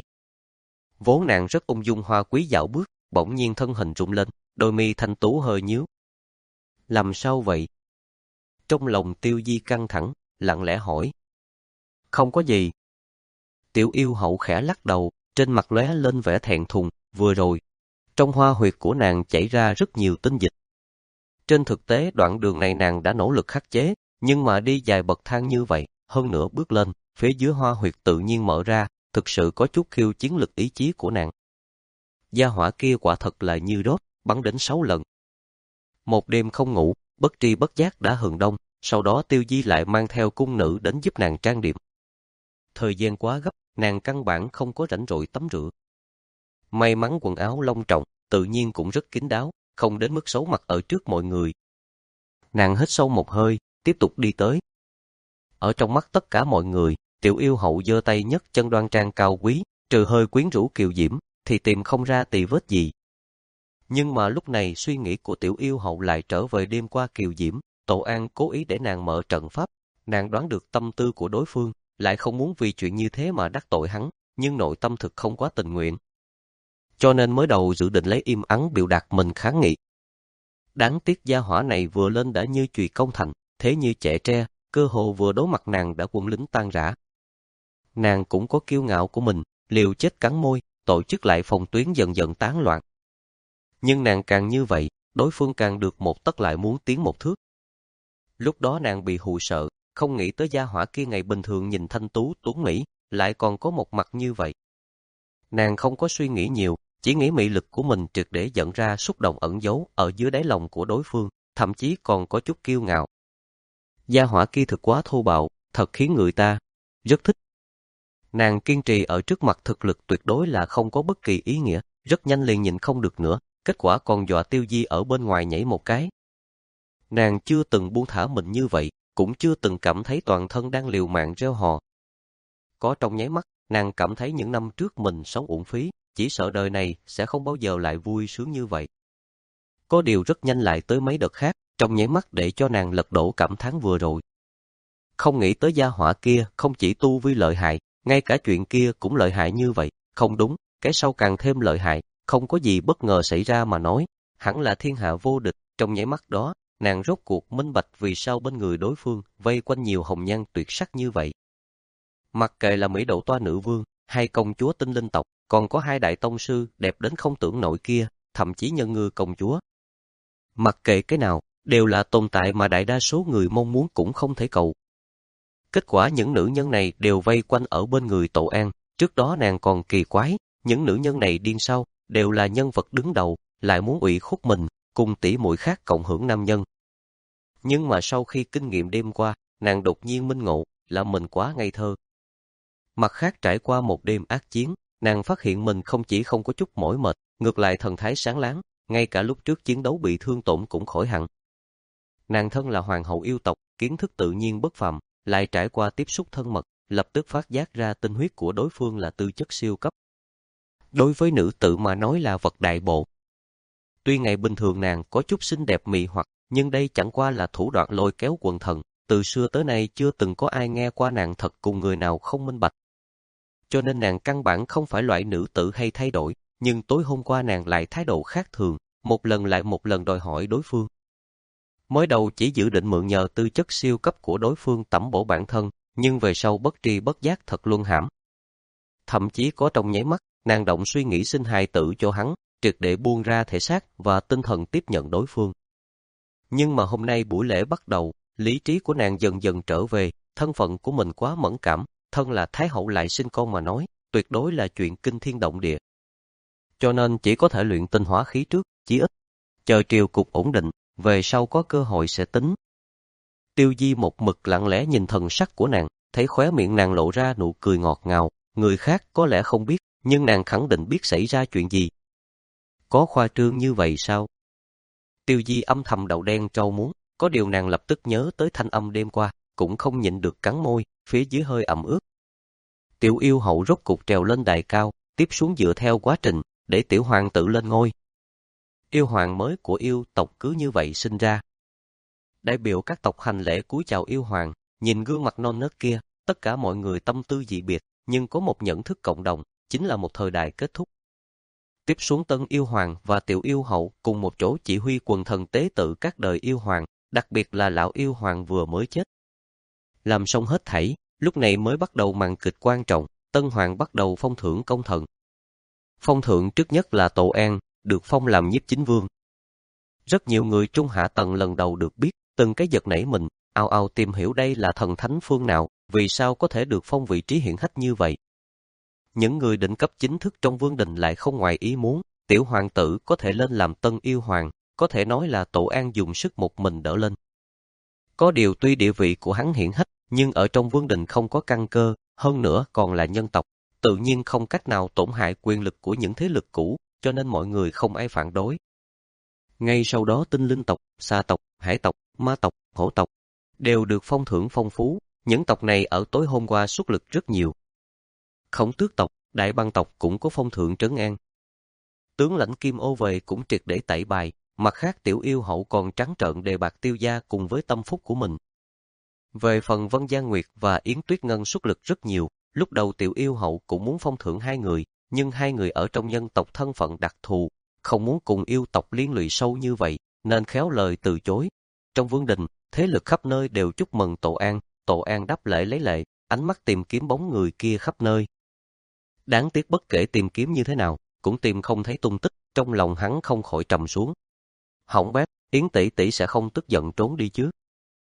Vốn nàng rất ung dung hoa quý dạo bước, bỗng nhiên thân hình rung lên, đôi mi thanh tú hơi nhíu. Làm sao vậy? Trong lòng Tiêu Di căng thẳng, lặng lẽ hỏi. Không có gì. Tiểu yêu hậu khẽ lắc đầu, trên mặt lóe lên vẻ thẹn thùng, vừa rồi. Trong hoa huyệt của nàng chảy ra rất nhiều tinh dịch. Trên thực tế đoạn đường này nàng đã nỗ lực khắc chế, nhưng mà đi dài bậc thang như vậy, hơn nữa bước lên, phía dưới hoa huyệt tự nhiên mở ra, thực sự có chút khiêu chiến lực ý chí của nàng. Gia hỏa kia quả thật là như đốt, bắn đến sáu lần. Một đêm không ngủ, bất tri bất giác đã hừng đông, sau đó Tiêu Di lại mang theo cung nữ đến giúp nàng trang điểm. Thời gian quá gấp, nàng căn bản không có rảnh rỗi tắm rửa. May mắn quần áo long trọng, tự nhiên cũng rất kín đáo, không đến mức xấu mặt ở trước mọi người. Nàng hít sâu một hơi, tiếp tục đi tới. Ở trong mắt tất cả mọi người, tiểu yêu hậu giơ tay nhấc chân đoan trang cao quý, trừ hơi quyến rũ kiều diễm, thì tìm không ra tì vết gì. Nhưng mà lúc này suy nghĩ của tiểu yêu hậu lại trở về đêm qua kiều diễm, Tổ An cố ý để nàng mở trận pháp, nàng đoán được tâm tư của đối phương, lại không muốn vì chuyện như thế mà đắc tội hắn, nhưng nội tâm thực không quá tình nguyện. Cho nên mới đầu dự định lấy im ắng biểu đạt mình kháng nghị. Đáng tiếc gia hỏa này vừa lên đã như chùy công thành, thế như trẻ tre, cơ hồ vừa đối mặt nàng đã quân lính tan rã. Nàng cũng có kiêu ngạo của mình, liều chết cắn môi, tổ chức lại phòng tuyến dần dần tán loạn. Nhưng nàng càng như vậy, đối phương càng được một tấc lại muốn tiến một thước. Lúc đó nàng bị hù sợ, không nghĩ tới gia hỏa kia ngày bình thường nhìn thanh tú tuấn mỹ, lại còn có một mặt như vậy. Nàng không có suy nghĩ nhiều, chỉ nghĩ mị lực của mình triệt để dẫn ra xúc động ẩn giấu ở dưới đáy lòng của đối phương, thậm chí còn có chút kiêu ngạo. Gia hỏa kia thực quá thô bạo, thật khiến người ta rất thích. Nàng kiên trì ở trước mặt thực lực tuyệt đối là không có bất kỳ ý nghĩa, rất nhanh liền nhịn không được nữa, kết quả còn dọa Tiêu Di ở bên ngoài nhảy một cái. Nàng chưa từng buông thả mình như vậy, cũng chưa từng cảm thấy toàn thân đang liều mạng reo hò. Có trong nháy mắt, nàng cảm thấy những năm trước mình sống uổng phí, chỉ sợ đời này sẽ không bao giờ lại vui sướng như vậy. Có điều rất nhanh lại tới mấy đợt khác, trong nháy mắt để cho nàng lật đổ cảm thán vừa rồi. Không nghĩ tới gia hỏa kia không chỉ tu vi lợi hại, ngay cả chuyện kia cũng lợi hại như vậy, không đúng, cái sau càng thêm lợi hại, không có gì bất ngờ xảy ra mà nói, hẳn là thiên hạ vô địch. Trong nháy mắt đó, nàng rốt cuộc minh bạch vì sao bên người đối phương vây quanh nhiều hồng nhan tuyệt sắc như vậy. Mặc kệ là Mỹ Đậu Toa nữ vương, hay công chúa tinh linh tộc, còn có hai đại tông sư đẹp đến không tưởng nổi kia, thậm chí Nhân Ngư công chúa. Mặc kệ cái nào, đều là tồn tại mà đại đa số người mong muốn cũng không thể cầu. Kết quả những nữ nhân này đều vây quanh ở bên người Tổ An, trước đó nàng còn kỳ quái, những nữ nhân này điên sao, đều là nhân vật đứng đầu, lại muốn ủy khuất mình, cùng tỷ muội khác cộng hưởng nam nhân. Nhưng mà sau khi kinh nghiệm đêm qua, nàng đột nhiên minh ngộ, là mình quá ngây thơ. Mặt khác trải qua một đêm ác chiến, nàng phát hiện mình không chỉ không có chút mỏi mệt, ngược lại thần thái sáng láng, ngay cả lúc trước chiến đấu bị thương tổn cũng khỏi hẳn. Nàng thân là hoàng hậu yêu tộc, kiến thức tự nhiên bất phàm, lại trải qua tiếp xúc thân mật, lập tức phát giác ra tinh huyết của đối phương là tư chất siêu cấp. Đối với nữ tử mà nói là vật đại bộ. Tuy ngày bình thường nàng có chút xinh đẹp mị hoặc, nhưng đây chẳng qua là thủ đoạn lôi kéo quần thần, từ xưa tới nay chưa từng có ai nghe qua nàng thật cùng người nào không minh bạch. Cho nên nàng căn bản không phải loại nữ tử hay thay đổi, nhưng tối hôm qua nàng lại thái độ khác thường, một lần lại một lần đòi hỏi đối phương. Mới đầu chỉ dự định mượn nhờ tư chất siêu cấp của đối phương tẩm bổ bản thân, nhưng về sau bất tri bất giác thật luân hãm. Thậm chí có trong nháy mắt, nàng động suy nghĩ sinh hài tử cho hắn, triệt để buông ra thể xác và tinh thần tiếp nhận đối phương. Nhưng mà hôm nay buổi lễ bắt đầu, lý trí của nàng dần dần trở về, thân phận của mình quá mẫn cảm, thân là Thái hậu lại sinh con mà nói, tuyệt đối là chuyện kinh thiên động địa. Cho nên chỉ có thể luyện tinh hóa khí trước, chí ít, chờ triều cục ổn định, về sau có cơ hội sẽ tính. Tiêu Di một mực lặng lẽ nhìn thần sắc của nàng, thấy khóe miệng nàng lộ ra nụ cười ngọt ngào, người khác có lẽ không biết, nhưng nàng khẳng định biết xảy ra chuyện gì. Có khoa trương như vậy sao? Tiêu Di âm thầm đầu đen trâu muốn, có điều nàng lập tức nhớ tới thanh âm đêm qua, cũng không nhịn được cắn môi, phía dưới hơi ẩm ướt. Tiểu yêu hậu rốt cục trèo lên đài cao, tiếp xuống dựa theo quá trình, để tiểu hoàng tử lên ngôi. Yêu hoàng mới của yêu tộc cứ như vậy sinh ra. Đại biểu các tộc hành lễ cúi chào yêu hoàng, nhìn gương mặt non nớt kia, tất cả mọi người tâm tư dị biệt, nhưng có một nhận thức cộng đồng, chính là một thời đại kết thúc. Tiếp xuống tân yêu hoàng và tiểu yêu hậu cùng một chỗ chỉ huy quần thần tế tự các đời yêu hoàng, đặc biệt là lão yêu hoàng vừa mới chết. Làm xong hết thảy, lúc này mới bắt đầu màn kịch quan trọng, Tân Hoàng bắt đầu phong thưởng công thần. Phong thưởng trước nhất là Tổ An, được phong làm nhiếp chính vương. Rất nhiều người trung hạ tầng lần đầu được biết, từng cái giật nảy mình, ào ào tìm hiểu đây là thần thánh phương nào, vì sao có thể được phong vị trí hiển hách như vậy. Những người đỉnh cấp chính thức trong vương đình lại không ngoài ý muốn, tiểu hoàng tử có thể lên làm tân yêu hoàng, có thể nói là Tổ An dùng sức một mình đỡ lên. Có điều tuy địa vị của hắn hiển hách, nhưng ở trong vương đình không có căn cơ, hơn nữa còn là nhân tộc, tự nhiên không cách nào tổn hại quyền lực của những thế lực cũ, cho nên mọi người không ai phản đối. Ngay sau đó tinh linh tộc, xà tộc, hải tộc, ma tộc, hổ tộc đều được phong thưởng phong phú, những tộc này ở tối hôm qua xuất lực rất nhiều. Khổng Tước tộc, Đại Băng tộc cũng có phong thưởng trấn an. Tướng lãnh Kim Ô về cũng triệt để tẩy bài, mặt khác tiểu yêu hậu còn trắng trợn đề bạt Tiêu gia cùng với tâm phúc của mình. Về phần Vân Giang Nguyệt và Yến Tuyết Ngân xuất lực rất nhiều, lúc đầu tiểu yêu hậu cũng muốn phong thưởng hai người, nhưng hai người ở trong nhân tộc thân phận đặc thù, không muốn cùng yêu tộc liên lụy sâu như vậy, nên khéo lời từ chối. Trong vương đình, thế lực khắp nơi đều chúc mừng Tổ An, Tổ An đáp lễ lấy lệ, ánh mắt tìm kiếm bóng người kia khắp nơi. Đáng tiếc bất kể tìm kiếm như thế nào, cũng tìm không thấy tung tích, trong lòng hắn không khỏi trầm xuống. Hỏng bét, Yến tỷ tỷ sẽ không tức giận trốn đi chứ?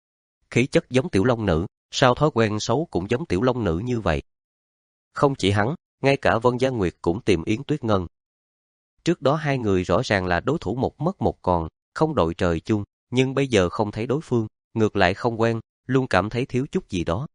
Khí chất giống tiểu long nữ, sao thói quen xấu cũng giống tiểu long nữ như vậy? Không chỉ hắn, ngay cả Vân Giang Nguyệt cũng tìm Yến Tuyết Ngân. Trước đó hai người rõ ràng là đối thủ một mất một còn, không đội trời chung, nhưng bây giờ không thấy đối phương, ngược lại không quen, luôn cảm thấy thiếu chút gì đó.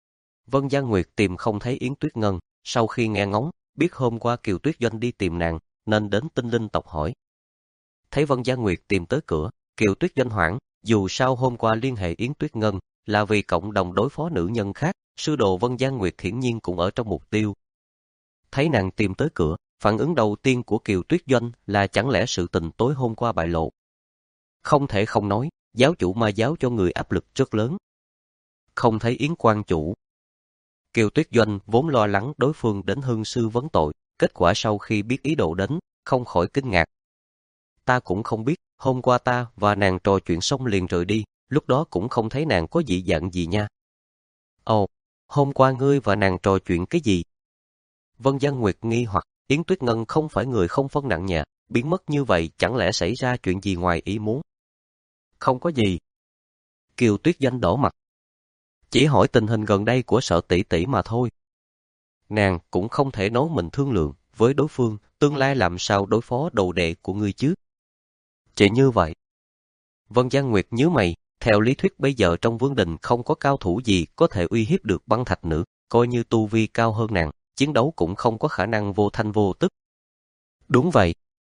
Vân Giang Nguyệt tìm không thấy Yến Tuyết Ngân, sau khi nghe ngóng, biết hôm qua Kiều Tuyết Doanh đi tìm nàng, nên đến tinh linh tộc hỏi. Thấy Vân Giang Nguyệt tìm tới cửa, Kiều Tuyết Doanh hoảng, dù sao hôm qua liên hệ Yến Tuyết Ngân, là vì cộng đồng đối phó nữ nhân khác, sư đồ Vân Giang Nguyệt hiển nhiên cũng ở trong mục tiêu. Thấy nàng tìm tới cửa, phản ứng đầu tiên của Kiều Tuyết Doanh là chẳng lẽ sự tình tối hôm qua bại lộ. Không thể không nói, giáo chủ ma giáo cho người áp lực rất lớn. Không thấy Yến quan chủ. Kiều Tuyết Doanh vốn lo lắng đối phương đến hương sư vấn tội, kết quả sau khi biết ý đồ đến, không khỏi kinh ngạc. Ta cũng không biết, hôm qua ta và nàng trò chuyện xong liền rời đi, lúc đó cũng không thấy nàng có dị dạng gì nha. Ồ, hôm qua ngươi và nàng trò chuyện cái gì? Vân Giang Nguyệt nghi hoặc, Yến Tuyết Ngân không phải người không phân nặng nhẹ, biến mất như vậy chẳng lẽ xảy ra chuyện gì ngoài ý muốn? Không có gì. Kiều Tuyết Doanh đỏ mặt. Chỉ hỏi tình hình gần đây của Sợ tỷ tỷ mà thôi. Nàng cũng không thể nói mình thương lượng với đối phương, tương lai làm sao đối phó đồ đệ của ngươi chứ? Chỉ như vậy. Vân Giang Nguyệt nhíu mày, theo lý thuyết bây giờ trong vương đình không có cao thủ gì có thể uy hiếp được băng thạch nữ, coi như tu vi cao hơn nàng, chiến đấu cũng không có khả năng vô thanh vô tức. Đúng vậy.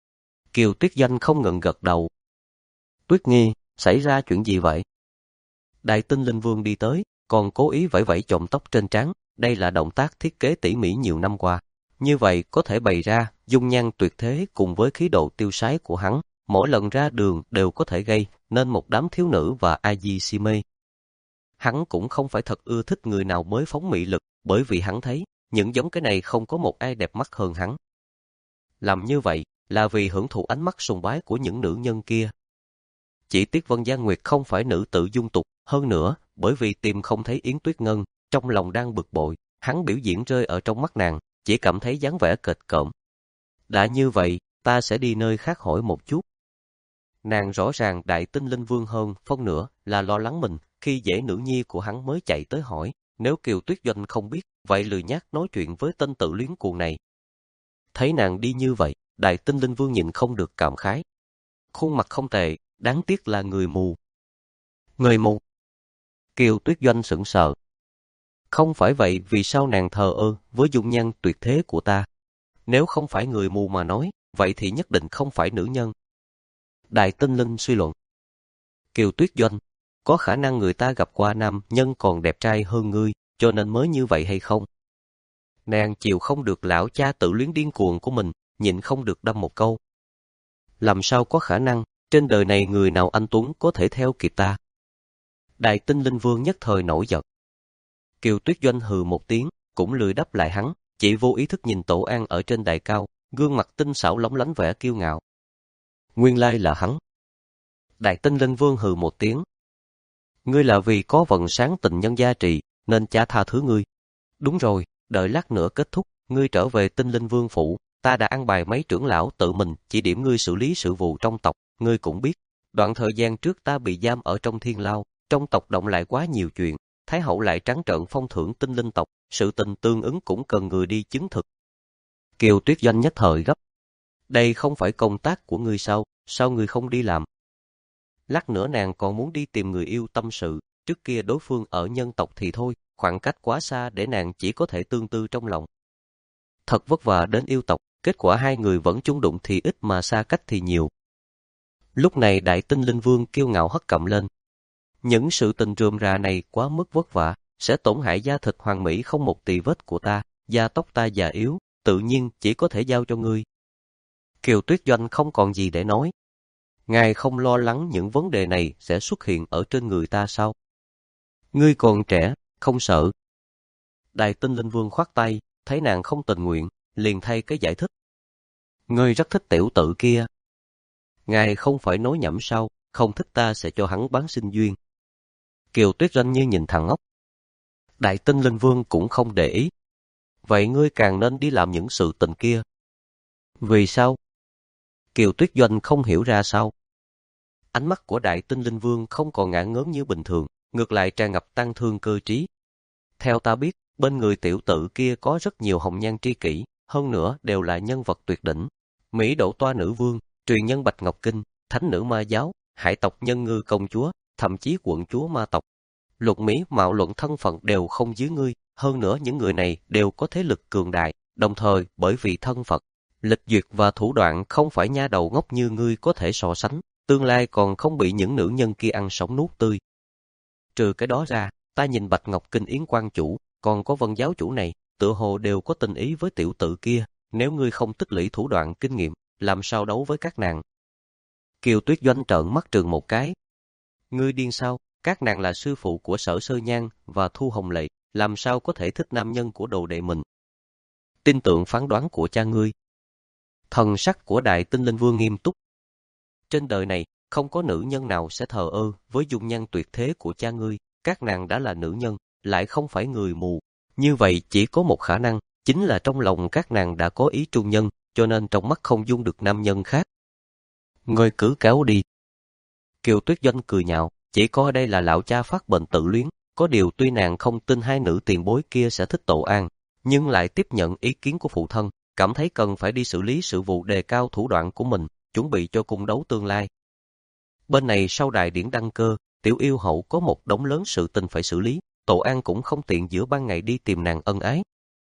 Kiều Tuyết Doanh không ngừng gật đầu. Tuyết Nghi, xảy ra chuyện gì vậy? Đại tinh linh vương đi tới, còn cố ý vẫy vẫy chộm tóc trên trán, đây là động tác thiết kế tỉ mỉ nhiều năm qua. Như vậy có thể bày ra, dung nhan tuyệt thế cùng với khí độ tiêu sái của hắn, mỗi lần ra đường đều có thể gây nên một đám thiếu nữ và a di si mê. Hắn cũng không phải thật ưa thích người nào mới phóng mị lực, bởi vì hắn thấy, những giống cái này không có một ai đẹp mắt hơn hắn. Làm như vậy là vì hưởng thụ ánh mắt sùng bái của những nữ nhân kia. Chỉ tiếc Vân Giang Nguyệt không phải nữ tự dung tục, hơn nữa, bởi vì tìm không thấy Yến Tuyết Ngân, trong lòng đang bực bội, hắn biểu diễn rơi ở trong mắt nàng, chỉ cảm thấy dáng vẻ kịch cỡm. Đã như vậy, ta sẽ đi nơi khác hỏi một chút. Nàng rõ ràng đại tinh linh vương hơn, phân nửa là lo lắng mình, khi dễ nữ nhi của hắn mới chạy tới hỏi, nếu Kiều Tuyết Doanh không biết, vậy lười nhác nói chuyện với tên tự luyến cuồng này. Thấy nàng đi như vậy, đại tinh linh vương nhịn không được cảm khái. Khuôn mặt không tệ, đáng tiếc là người mù. Người mù? Kiều Tuyết Doanh sững sờ. Không phải vậy vì sao nàng thờ ơ với dung nhan tuyệt thế của ta? Nếu không phải người mù mà nói, vậy thì nhất định không phải nữ nhân. Đại tinh linh suy luận. Kiều Tuyết Doanh, có khả năng người ta gặp qua nam nhân còn đẹp trai hơn ngươi, cho nên mới như vậy hay không? Nàng chịu không được lão cha tự luyến điên cuồng của mình, nhịn không được đâm một câu. Làm sao có khả năng, trên đời này người nào anh tuấn có thể theo kịp ta? Đại tinh linh vương nhất thời nổi giận. Kiều Tuyết Doanh hừ một tiếng, cũng lười đáp lại hắn, chỉ vô ý thức nhìn Tổ An ở trên đài cao, gương mặt tinh xảo lóng lánh vẻ kiêu ngạo. Nguyên lai là hắn. Đại tinh linh vương hừ một tiếng. Ngươi là vì có vận sáng tình nhân gia trì, nên cha tha thứ ngươi. Đúng rồi, đợi lát nữa kết thúc, ngươi trở về Tinh Linh Vương phủ, ta đã an bài mấy trưởng lão tự mình chỉ điểm ngươi xử lý sự vụ trong tộc, ngươi cũng biết. Đoạn thời gian trước ta bị giam ở trong thiên lao, trong tộc động lại quá nhiều chuyện, Thái hậu lại trắng trợn phong thưởng tinh linh tộc, sự tình tương ứng cũng cần người đi chứng thực. Kiều Tuyết Doanh nhất thời gấp. Đây không phải công tác của ngươi sao, sao ngươi không đi làm? Lát nữa nàng còn muốn đi tìm người yêu tâm sự, trước kia đối phương ở nhân tộc thì thôi, khoảng cách quá xa để nàng chỉ có thể tương tư trong lòng. Thật vất vả đến yêu tộc, kết quả hai người vẫn chung đụng thì ít mà xa cách thì nhiều. Lúc này Đại Tinh Linh Vương kiêu ngạo hất cằm lên. Những sự tình rườm rà này quá mức vất vả, sẽ tổn hại da thịt hoàn mỹ không một tì vết của ta, da tóc ta già yếu, tự nhiên chỉ có thể giao cho ngươi. Kiều Tuyết Doanh không còn gì để nói. Ngài không lo lắng những vấn đề này sẽ xuất hiện ở trên người ta sao? Ngươi còn trẻ, không sợ. Đại Tinh Linh Vương khoát tay, thấy nàng không tình nguyện, liền thay cái giải thích. Ngươi rất thích tiểu tự kia. Ngài không phải nói nhẩm sao, không thích ta sẽ cho hắn bán sinh duyên. Kiều Tuyết Doanh như nhìn thằng ngốc. Đại Tinh Linh Vương cũng không để ý. Vậy ngươi càng nên đi làm những sự tình kia. Vì sao? Kiều Tuyết Doanh không hiểu ra sao. Ánh mắt của Đại Tinh Linh Vương không còn ngả ngớn như bình thường, ngược lại tràn ngập tăng thương cơ trí. Theo ta biết, bên người tiểu tự kia có rất nhiều hồng nhan tri kỷ, hơn nữa đều là nhân vật tuyệt đỉnh. Mỹ Độ Toa Nữ Vương, truyền nhân Bạch Ngọc Kinh, thánh nữ ma giáo, hải tộc Nhân Ngư công chúa, thậm chí quận chúa ma tộc. Lục Mỹ mạo luận thân phận đều không dưới ngươi, hơn nữa những người này đều có thế lực cường đại, đồng thời bởi vì thân phận, lịch duyệt và thủ đoạn không phải nha đầu ngốc như ngươi có thể so sánh, tương lai còn không bị những nữ nhân kia ăn sống nuốt tươi. Trừ cái đó ra, ta nhìn Bạch Ngọc Kinh Yến quan chủ, còn có Vân giáo chủ này, tựa hồ đều có tình ý với tiểu tự kia, nếu ngươi không tích lũy thủ đoạn kinh nghiệm, làm sao đấu với các nàng? Kiều Tuyết Doanh trợn mắt trừng một cái. Ngươi điên sao? Các nàng là sư phụ của Sở Sơ Nhan và Thu Hồng Lệ, làm sao có thể thích nam nhân của đồ đệ mình? Tin tưởng phán đoán của cha ngươi. Thần sắc của Đại Tinh Linh Vương nghiêm túc. Trên đời này, không có nữ nhân nào sẽ thờ ơ với dung nhan tuyệt thế của cha ngươi. Các nàng đã là nữ nhân, lại không phải người mù. Như vậy chỉ có một khả năng, chính là trong lòng các nàng đã có ý trung nhân, cho nên trong mắt không dung được nam nhân khác. Ngươi cứ kéo đi. Kiều Tuyết Doanh cười nhạo, chỉ có đây là lão cha phát bệnh tự luyến, có điều tuy nàng không tin hai nữ tiền bối kia sẽ thích Tổ An, nhưng lại tiếp nhận ý kiến của phụ thân, cảm thấy cần phải đi xử lý sự vụ đề cao thủ đoạn của mình, chuẩn bị cho cung đấu tương lai. Bên này sau đại điển đăng cơ, Tiểu Yêu Hậu có một đống lớn sự tình phải xử lý, Tổ An cũng không tiện giữa ban ngày đi tìm nàng ân ái.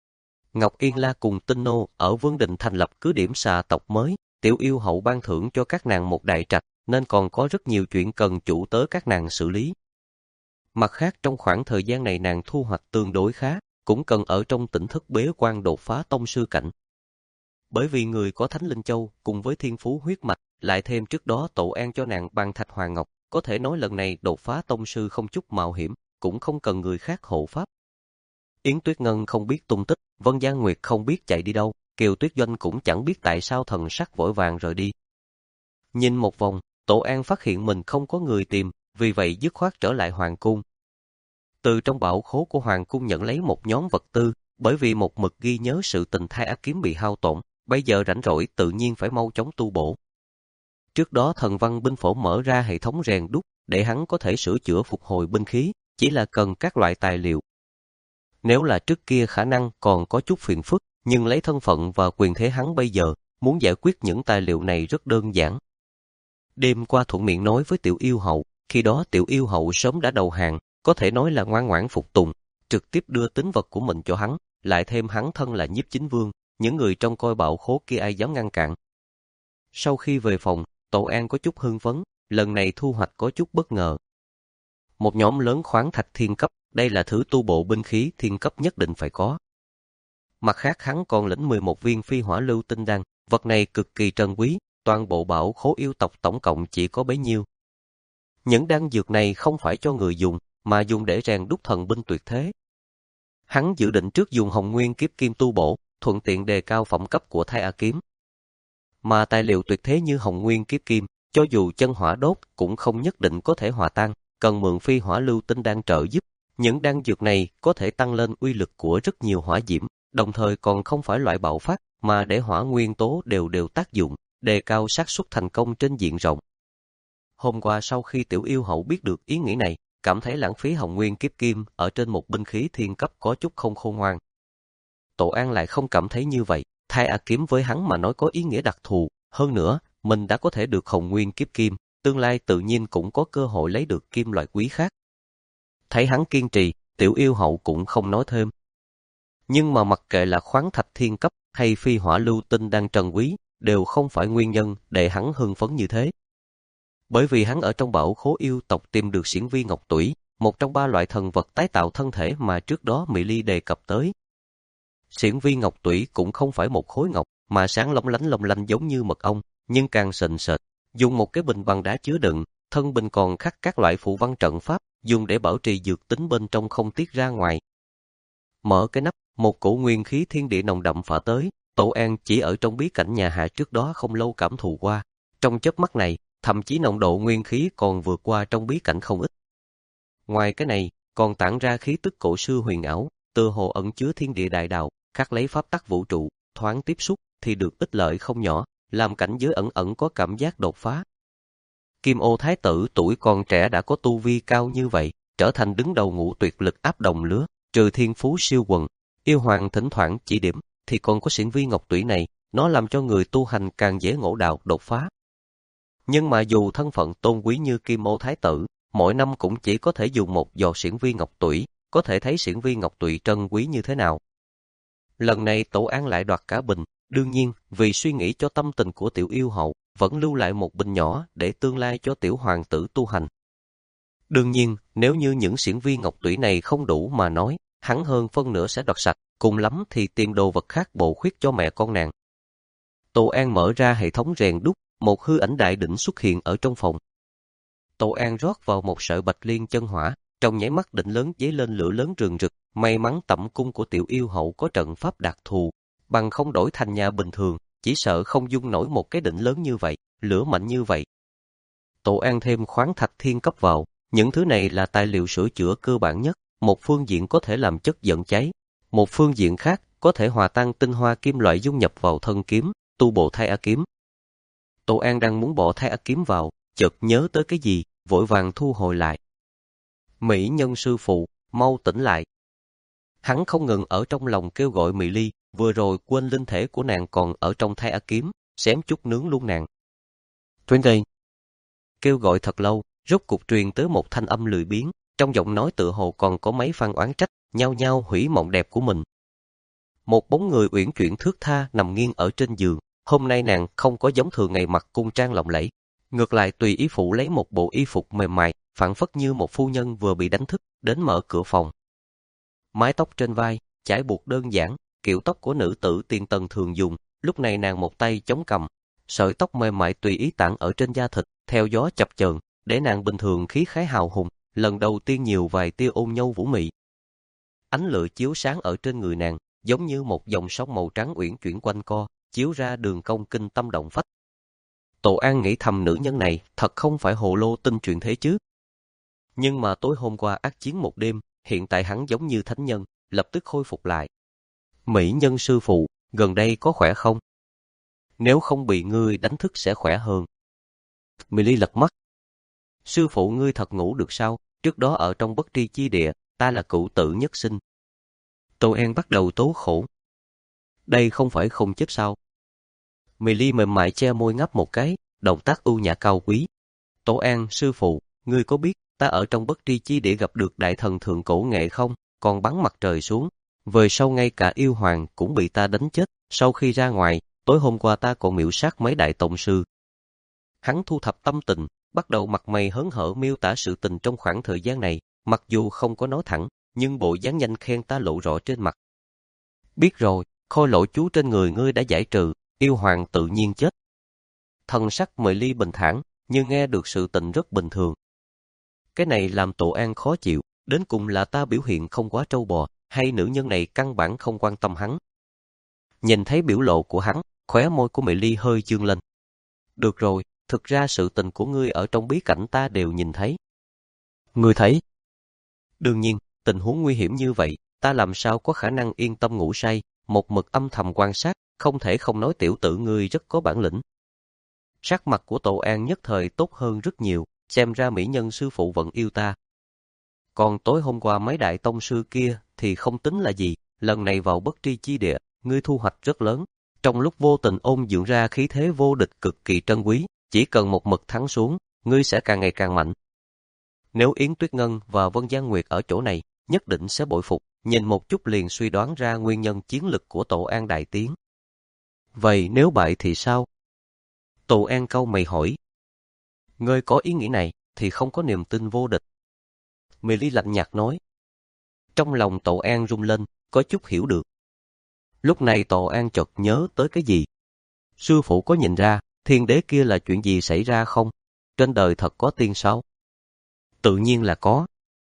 Ngọc Yên La cùng Tinh Nô ở Vương Đình thành lập cứ điểm xà tộc mới, Tiểu Yêu Hậu ban thưởng cho các nàng một đại trạch, nên còn có rất nhiều chuyện cần chủ tớ các nàng xử lý. Mặt khác trong khoảng thời gian này nàng thu hoạch tương đối khá, cũng cần ở trong tỉnh thức bế quan đột phá tông sư cảnh. Bởi vì người có Thánh Linh Châu cùng với thiên phú huyết mạch, lại thêm trước đó Tổ An cho nàng ban thạch hoàng ngọc, có thể nói lần này đột phá tông sư không chút mạo hiểm, cũng không cần người khác hộ pháp. Yến Tuyết Ngân không biết tung tích, Vân Giang Nguyệt không biết chạy đi đâu, Kiều Tuyết Doanh cũng chẳng biết tại sao thần sắc vội vàng rời đi. Nhìn một vòng, Tổ An phát hiện mình không có người tìm, vì vậy dứt khoát trở lại hoàng cung. Từ trong bảo khố của hoàng cung nhận lấy một nhóm vật tư, bởi vì một mực ghi nhớ sự tình Thai Ác Kiếm bị hao tổn, bây giờ rảnh rỗi tự nhiên phải mau chóng tu bổ. Trước đó Thần Văn binh phổ mở ra hệ thống rèn đúc, để hắn có thể sửa chữa phục hồi binh khí, chỉ là cần các loại tài liệu. Nếu là trước kia khả năng còn có chút phiền phức, nhưng lấy thân phận và quyền thế hắn bây giờ, muốn giải quyết những tài liệu này rất đơn giản. Đêm qua thuận miệng nói với Tiểu Yêu Hậu, khi đó Tiểu Yêu Hậu sớm đã đầu hàng, có thể nói là ngoan ngoãn phục tùng, trực tiếp đưa tín vật của mình cho hắn, lại thêm hắn thân là Nhiếp Chính Vương, những người trong coi bảo khố kia ai dám ngăn cản. Sau khi về phòng, Tổ An có chút hưng phấn, lần này thu hoạch có chút bất ngờ. Một nhóm lớn khoáng thạch thiên cấp, đây là thứ tu bộ binh khí thiên cấp nhất định phải có. Mặt khác hắn còn lĩnh mười một viên phi hỏa lưu tinh đan, vật này cực kỳ trân quý, toàn bộ bảo khố yêu tộc tổng cộng chỉ có bấy nhiêu. Những đan dược này không phải cho người dùng, mà dùng để rèn đúc thần binh tuyệt thế. Hắn dự định trước dùng Hồng Nguyên Kiếp Kim tu bổ, thuận tiện đề cao phẩm cấp của Thai A Kiếm. Mà tài liệu tuyệt thế như Hồng Nguyên Kiếp Kim, cho dù chân hỏa đốt cũng không nhất định có thể hòa tan, cần mượn phi hỏa lưu tinh đan trợ giúp, Những đan dược này có thể tăng lên uy lực của rất nhiều hỏa diễm, đồng thời còn không phải loại bạo phát, mà để hỏa nguyên tố đều đều tác dụng, đề cao xác suất thành công trên diện rộng. Hôm qua sau khi Tiểu Yêu Hậu biết được ý nghĩ này, cảm thấy lãng phí hồng nguyên kiếp kim ở trên một binh khí thiên cấp có chút không khôn ngoan. Tổ An lại không cảm thấy như vậy, Thai A kiếm với hắn mà nói có ý nghĩa đặc thù, hơn nữa, mình đã có thể được hồng nguyên kiếp kim, tương lai tự nhiên cũng có cơ hội lấy được kim loại quý khác. Thấy hắn kiên trì, Tiểu Yêu Hậu cũng không nói thêm. Nhưng mà mặc kệ là khoáng thạch thiên cấp hay phi hỏa lưu tinh đang trần quý, đều không phải nguyên nhân để hắn hưng phấn như thế. Bởi vì hắn ở trong bảo khố yêu tộc tìm được xiển vi ngọc tủy, một trong ba loại thần vật tái tạo thân thể mà trước đó Mỹ Ly đề cập tới. Xiển vi ngọc tủy cũng không phải một khối ngọc, mà sáng lóng lánh long lanh giống như mật ong, nhưng càng sền sệt. Dùng một cái bình bằng đá chứa đựng, thân bình còn khắc các loại phù văn trận pháp, dùng để bảo trì dược tính bên trong không tiết ra ngoài. Mở cái nắp, một cổ nguyên khí thiên địa nồng đậm phả tới, Tổ An chỉ ở trong bí cảnh nhà Hạ trước đó không lâu cảm thụ qua. Trong chớp mắt này, thậm chí nồng độ nguyên khí còn vượt qua trong bí cảnh không ít. Ngoài cái này, còn tản ra khí tức cổ xưa huyền ảo, tựa hồ ẩn chứa thiên địa đại đạo, khắc lấy pháp tắc vũ trụ, thoáng tiếp xúc thì được ích lợi không nhỏ, làm cảnh giới ẩn ẩn có cảm giác đột phá. Kim Ô Thái tử tuổi còn trẻ đã có tu vi cao như vậy, trở thành đứng đầu ngũ tuyệt lực áp đồng lứa, trừ thiên phú siêu quần, yêu hoàng thỉnh thoảng chỉ điểm, thì còn có xiển vi ngọc tủy này, nó làm cho người tu hành càng dễ ngộ đạo đột phá. Nhưng mà dù thân phận tôn quý như Kim Ô Thái tử, mỗi năm cũng chỉ có thể dùng một giọt xiển vi ngọc tủy, có thể thấy xiển vi ngọc tủy trân quý như thế nào. Lần này Tổ An lại đoạt cả bình, đương nhiên, vì suy nghĩ cho tâm tình của Tiểu Yêu Hậu, vẫn lưu lại một bình nhỏ để tương lai cho tiểu hoàng tử tu hành. Đương nhiên, nếu như những xiển vi ngọc tủy này không đủ mà nói, hắn hơn phân nửa sẽ đoạt sạch, cùng lắm thì tìm đồ vật khác bổ khuyết cho mẹ con nàng. Tổ An mở ra hệ thống rèn đúc, một hư ảnh đại đỉnh xuất hiện ở trong phòng. Tổ An rót vào một sợi bạch liên chân hỏa, trong nháy mắt đỉnh lớn dấy lên lửa lớn rừng rực, may mắn tẩm cung của Tiểu Yêu Hậu có trận pháp đặc thù, bằng không đổi thành nhà bình thường, chỉ sợ không dung nổi một cái đỉnh lớn như vậy, lửa mạnh như vậy. Tổ An thêm khoáng thạch thiên cấp vào, những thứ này là tài liệu sửa chữa cơ bản nhất, một phương diện có thể làm chất dẫn cháy, một phương diện khác có thể hòa tan tinh hoa kim loại dung nhập vào thân kiếm, tu bộ Thai A kiếm. Tổ An đang muốn bỏ Thai A kiếm vào, chợt nhớ tới cái gì, vội vàng thu hồi lại. Mỹ nhân sư phụ, mau tỉnh lại. Hắn không ngừng ở trong lòng kêu gọi Mỹ Ly, vừa rồi quên linh thể của nàng còn ở trong Thai A kiếm, xém chút nướng luôn nàng. Trên đây, kêu gọi thật lâu, rốt cục truyền tới một thanh âm lười biếng, trong giọng nói tựa hồ còn có mấy phan oán trách, nhao nhao hủy mộng đẹp của mình. Một bóng người uyển chuyển thướt tha nằm nghiêng ở trên giường, hôm nay nàng không có giống thường ngày mặc cung trang lộng lẫy, ngược lại tùy ý phụ lấy một bộ y phục mềm mại, phảng phất như một phu nhân vừa bị đánh thức, đến mở cửa phòng. Mái tóc trên vai, chải buộc đơn giản, kiểu tóc của nữ tử tiền tần thường dùng, lúc này nàng một tay chống cằm, sợi tóc mềm mại tùy ý tản ở trên da thịt, theo gió chập chờn, để nàng bình thường khí khái hào hùng, lần đầu tiên nhiều vài tia ôn nhâu vũ mị. Ánh lửa chiếu sáng ở trên người nàng, giống như một dòng sông màu trắng uyển chuyển quanh co, chiếu ra đường cong kinh tâm động phách. Tổ An nghĩ thầm nữ nhân này thật không phải hồ lô tinh chuyện thế chứ. Nhưng mà tối hôm qua ác chiến một đêm, hiện tại hắn giống như thánh nhân, lập tức khôi phục lại. Mỹ nhân sư phụ, gần đây có khỏe không? Nếu không bị ngươi đánh thức sẽ khỏe hơn. Mỹ Ly lật mắt. Sư phụ ngươi thật ngủ được sao? Trước đó ở trong bất tri chi địa, ta là cựu tử nhất sinh. Tô An bắt đầu tố khổ. Đây không phải không chết sao? Mỹ Ly mềm mại che môi ngáp một cái, động tác ưu nhã cao quý. Tổ An, sư phụ, ngươi có biết ta ở trong bất tri chi địa gặp được đại thần thượng cổ nghệ không? Còn bắn mặt trời xuống. Về sau ngay cả yêu hoàng cũng bị ta đánh chết. Sau khi ra ngoài, tối hôm qua ta còn miễu sát mấy đại tông sư. Hắn thu thập tâm tình, bắt đầu mặt mày hớn hở miêu tả sự tình trong khoảng thời gian này, mặc dù không có nói thẳng, nhưng bộ dáng nhanh khen ta lộ rõ trên mặt. Biết rồi, khôi lỗi chú trên người ngươi đã giải trừ, yêu hoàng tự nhiên chết. Thần sắc Mỹ Ly bình thản, nhưng nghe được sự tình rất bình thường. Cái này làm Tổ An khó chịu, đến cùng là ta biểu hiện không quá trâu bò, hay nữ nhân này căn bản không quan tâm hắn. Nhìn thấy biểu lộ của hắn, khóe môi của Mỹ Ly hơi dương lên. Được rồi, thực ra sự tình của ngươi ở trong bí cảnh ta đều nhìn thấy. Ngươi thấy? Đương nhiên, tình huống nguy hiểm như vậy, ta làm sao có khả năng yên tâm ngủ say, một mực âm thầm quan sát, không thể không nói tiểu tử ngươi rất có bản lĩnh. Sắc mặt của Tổ An nhất thời tốt hơn rất nhiều, xem ra mỹ nhân sư phụ vẫn yêu ta. Còn tối hôm qua mấy đại tông sư kia thì không tính là gì, lần này vào bất tri chi địa, ngươi thu hoạch rất lớn. Trong lúc vô tình ôn dưỡng ra khí thế vô địch cực kỳ trân quý, chỉ cần một mực thắng xuống, ngươi sẽ càng ngày càng mạnh. Nếu Yến Tuyết Ngân và Vân Giang Nguyệt ở chỗ này, nhất định sẽ bội phục, nhìn một chút liền suy đoán ra nguyên nhân chiến lực của Tổ An đại tiến. Vậy nếu bại thì sao? Tổ An cau mày hỏi. Ngươi có ý nghĩ này, thì không có niềm tin vô địch. Mê Ly lạnh nhạt nói. Trong lòng Tổ An rung lên, có chút hiểu được. Lúc này Tổ An chợt nhớ tới cái gì? Sư phụ có nhìn ra, thiên đế kia là chuyện gì xảy ra không? Trên đời thật có tiên sao? Tự nhiên là có.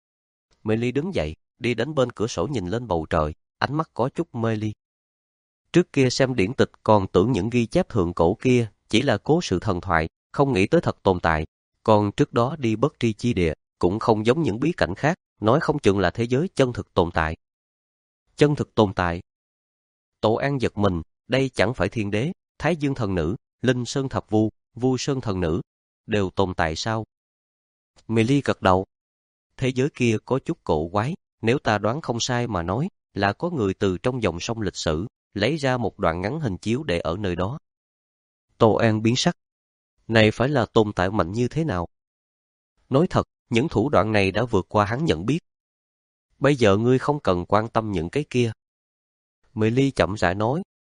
Mê Ly đứng dậy, đi đến bên cửa sổ nhìn lên bầu trời, ánh mắt có chút mê ly. Trước kia xem điển tịch còn tưởng những ghi chép thượng cổ kia chỉ là cố sự thần thoại, không nghĩ tới thật tồn tại. Còn trước đó đi bất tri chi địa, cũng không giống những bí cảnh khác, nói không chừng là thế giới chân thực tồn tại. Chân thực tồn tại. Tổ An giật mình, đây chẳng phải thiên đế, Thái Dương thần nữ, Linh Sơn thập vu, Vu Sơn thần nữ, đều tồn tại sao? Mê Ly gật đầu. Thế giới kia có chút cổ quái, nếu ta đoán không sai mà nói, là có người từ trong dòng sông lịch sử, lấy ra một đoạn ngắn hình chiếu để ở nơi đó. Tô An biến sắc. Này phải là tồn tại mạnh như thế nào? Nói thật, những thủ đoạn này đã vượt qua hắn nhận biết. Bây giờ ngươi không cần quan tâm những cái kia. Mê Ly chậm rãi nói.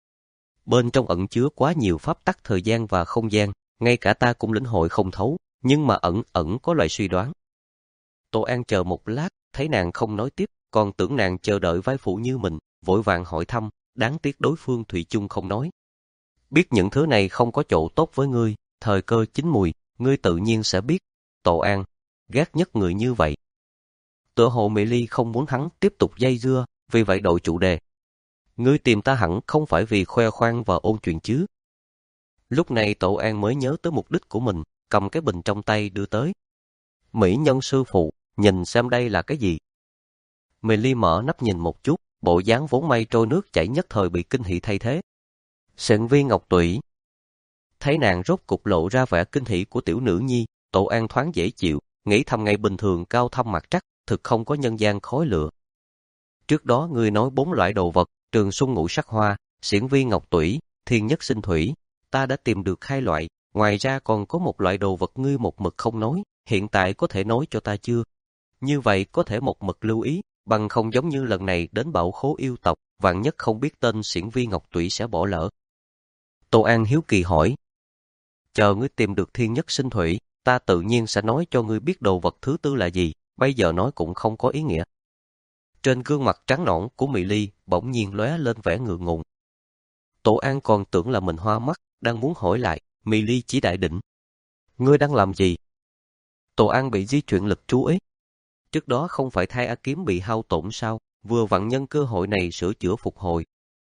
Bên trong ẩn chứa quá nhiều pháp tắc thời gian và không gian, ngay cả ta cũng lĩnh hội không thấu, nhưng mà ẩn ẩn có loại suy đoán. Tô An chờ một lát, thấy nàng không nói tiếp, còn tưởng nàng chờ đợi vai phụ như mình, vội vàng hỏi thăm, đáng tiếc đối phương thủy chung không nói. Biết những thứ này không có chỗ tốt với ngươi, thời cơ chín mùi, ngươi tự nhiên sẽ biết. Tô An, ghét nhất người như vậy. Tựa hồ Mị Ly không muốn hắn tiếp tục dây dưa, vì vậy đổi chủ đề. Ngươi tìm ta hẳn không phải vì khoe khoang và ôn chuyện chứ? Lúc này Tổ An mới nhớ tới mục đích của mình, cầm cái bình trong tay đưa tới. Mỹ nhân sư phụ, nhìn xem đây là cái gì? Mị Ly mở nắp nhìn một chút, bộ dáng vốn mây trôi nước chảy nhất thời bị kinh hỉ thay thế. Sện viên ngọc tủy. Thấy nàng rốt cục lộ ra vẻ kinh hỉ của tiểu nữ nhi, Tổ An thoáng dễ chịu, nghĩ thầm ngày bình thường cao thâm mặt trắc, thực không có nhân gian khói lửa. Trước đó ngươi nói bốn loại đồ vật, trường xuân ngũ sắc hoa, xiển viên ngọc tủy, thiên nhất sinh thủy, ta đã tìm được hai loại, ngoài ra còn có một loại đồ vật ngươi một mực không nói, hiện tại có thể nói cho ta chưa? Như vậy có thể một mực lưu ý, bằng không giống như lần này đến Bảo Khố yêu tộc, vạn nhất không biết tên xiển viên ngọc tủy sẽ bỏ lỡ. Tô An hiếu kỳ hỏi. Chờ ngươi tìm được thiên nhất sinh thủy, ta tự nhiên sẽ nói cho ngươi biết đồ vật thứ tư là gì, bây giờ nói cũng không có ý nghĩa. Trên gương mặt trắng nõn của Mị Ly bỗng nhiên lóe lên vẻ ngượng ngùng. Tổ An còn tưởng là mình hoa mắt, đang muốn hỏi lại, Mị Ly chỉ đại định. Ngươi đang làm gì? Tổ An bị di chuyển lực chú ý. Trước đó không phải thai A kiếm bị hao tổn sao, vừa vặn nhân cơ hội này sửa chữa phục hồi.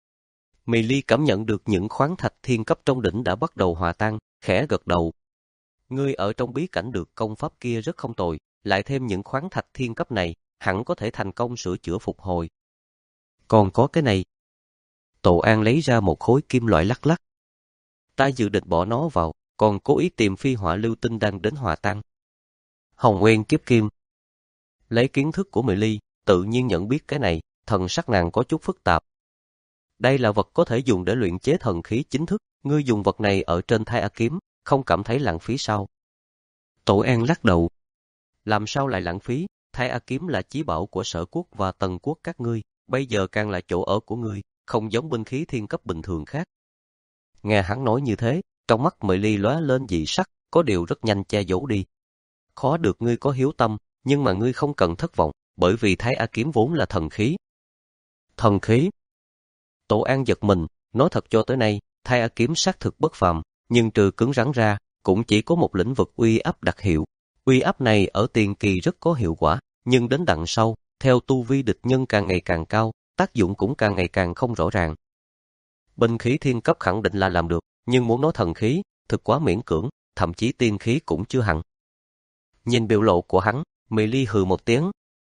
Mị Ly cảm nhận được những khoáng thạch thiên cấp trong đỉnh đã bắt đầu hòa tan, khẽ gật đầu. Ngươi ở trong bí cảnh được công pháp kia rất không tồi, lại thêm những khoáng thạch thiên cấp này, hẳn có thể thành công sửa chữa phục hồi. Còn có cái này. Tổ An lấy ra một khối kim loại lắc lắc. Ta dự định bỏ nó vào, còn cố ý tìm phi hỏa lưu tinh đang đến hòa tan. Hồng Nguyên kiếp kim. Lấy kiến thức của Mị Ly, tự nhiên nhận biết cái này, thần sắc nàng có chút phức tạp. Đây là vật có thể dùng để luyện chế thần khí chính thức, ngươi dùng vật này ở trên thai A kiếm, không cảm thấy lãng phí sao? Tổ An lắc đầu. Làm sao lại lãng phí? Thai A kiếm là chí bảo của Sở Quốc và Tần Quốc các ngươi, bây giờ càng là chỗ ở của ngươi, không giống binh khí thiên cấp bình thường khác. Nghe hắn nói như thế, trong mắt Mị Ly lóe lên dị sắc, có điều rất nhanh che giấu đi. Khó được ngươi có hiếu tâm, nhưng mà ngươi không cần thất vọng, bởi vì Thái A kiếm vốn là thần khí. Thần khí? Tổ An giật mình, nói thật cho tới nay, Thái A kiếm xác thực bất phàm, nhưng trừ cứng rắn ra, cũng chỉ có một lĩnh vực uy áp đặc hiệu. Uy áp này ở tiền kỳ rất có hiệu quả, nhưng đến đằng sau, theo tu vi địch nhân càng ngày càng cao, tác dụng cũng càng ngày càng không rõ ràng. Binh khí thiên cấp khẳng định là làm được, nhưng muốn nói thần khí, thực quá miễn cưỡng, thậm chí tiên khí cũng chưa hẳn. Nhìn biểu lộ của hắn, Mị Ly hừ một tiếng.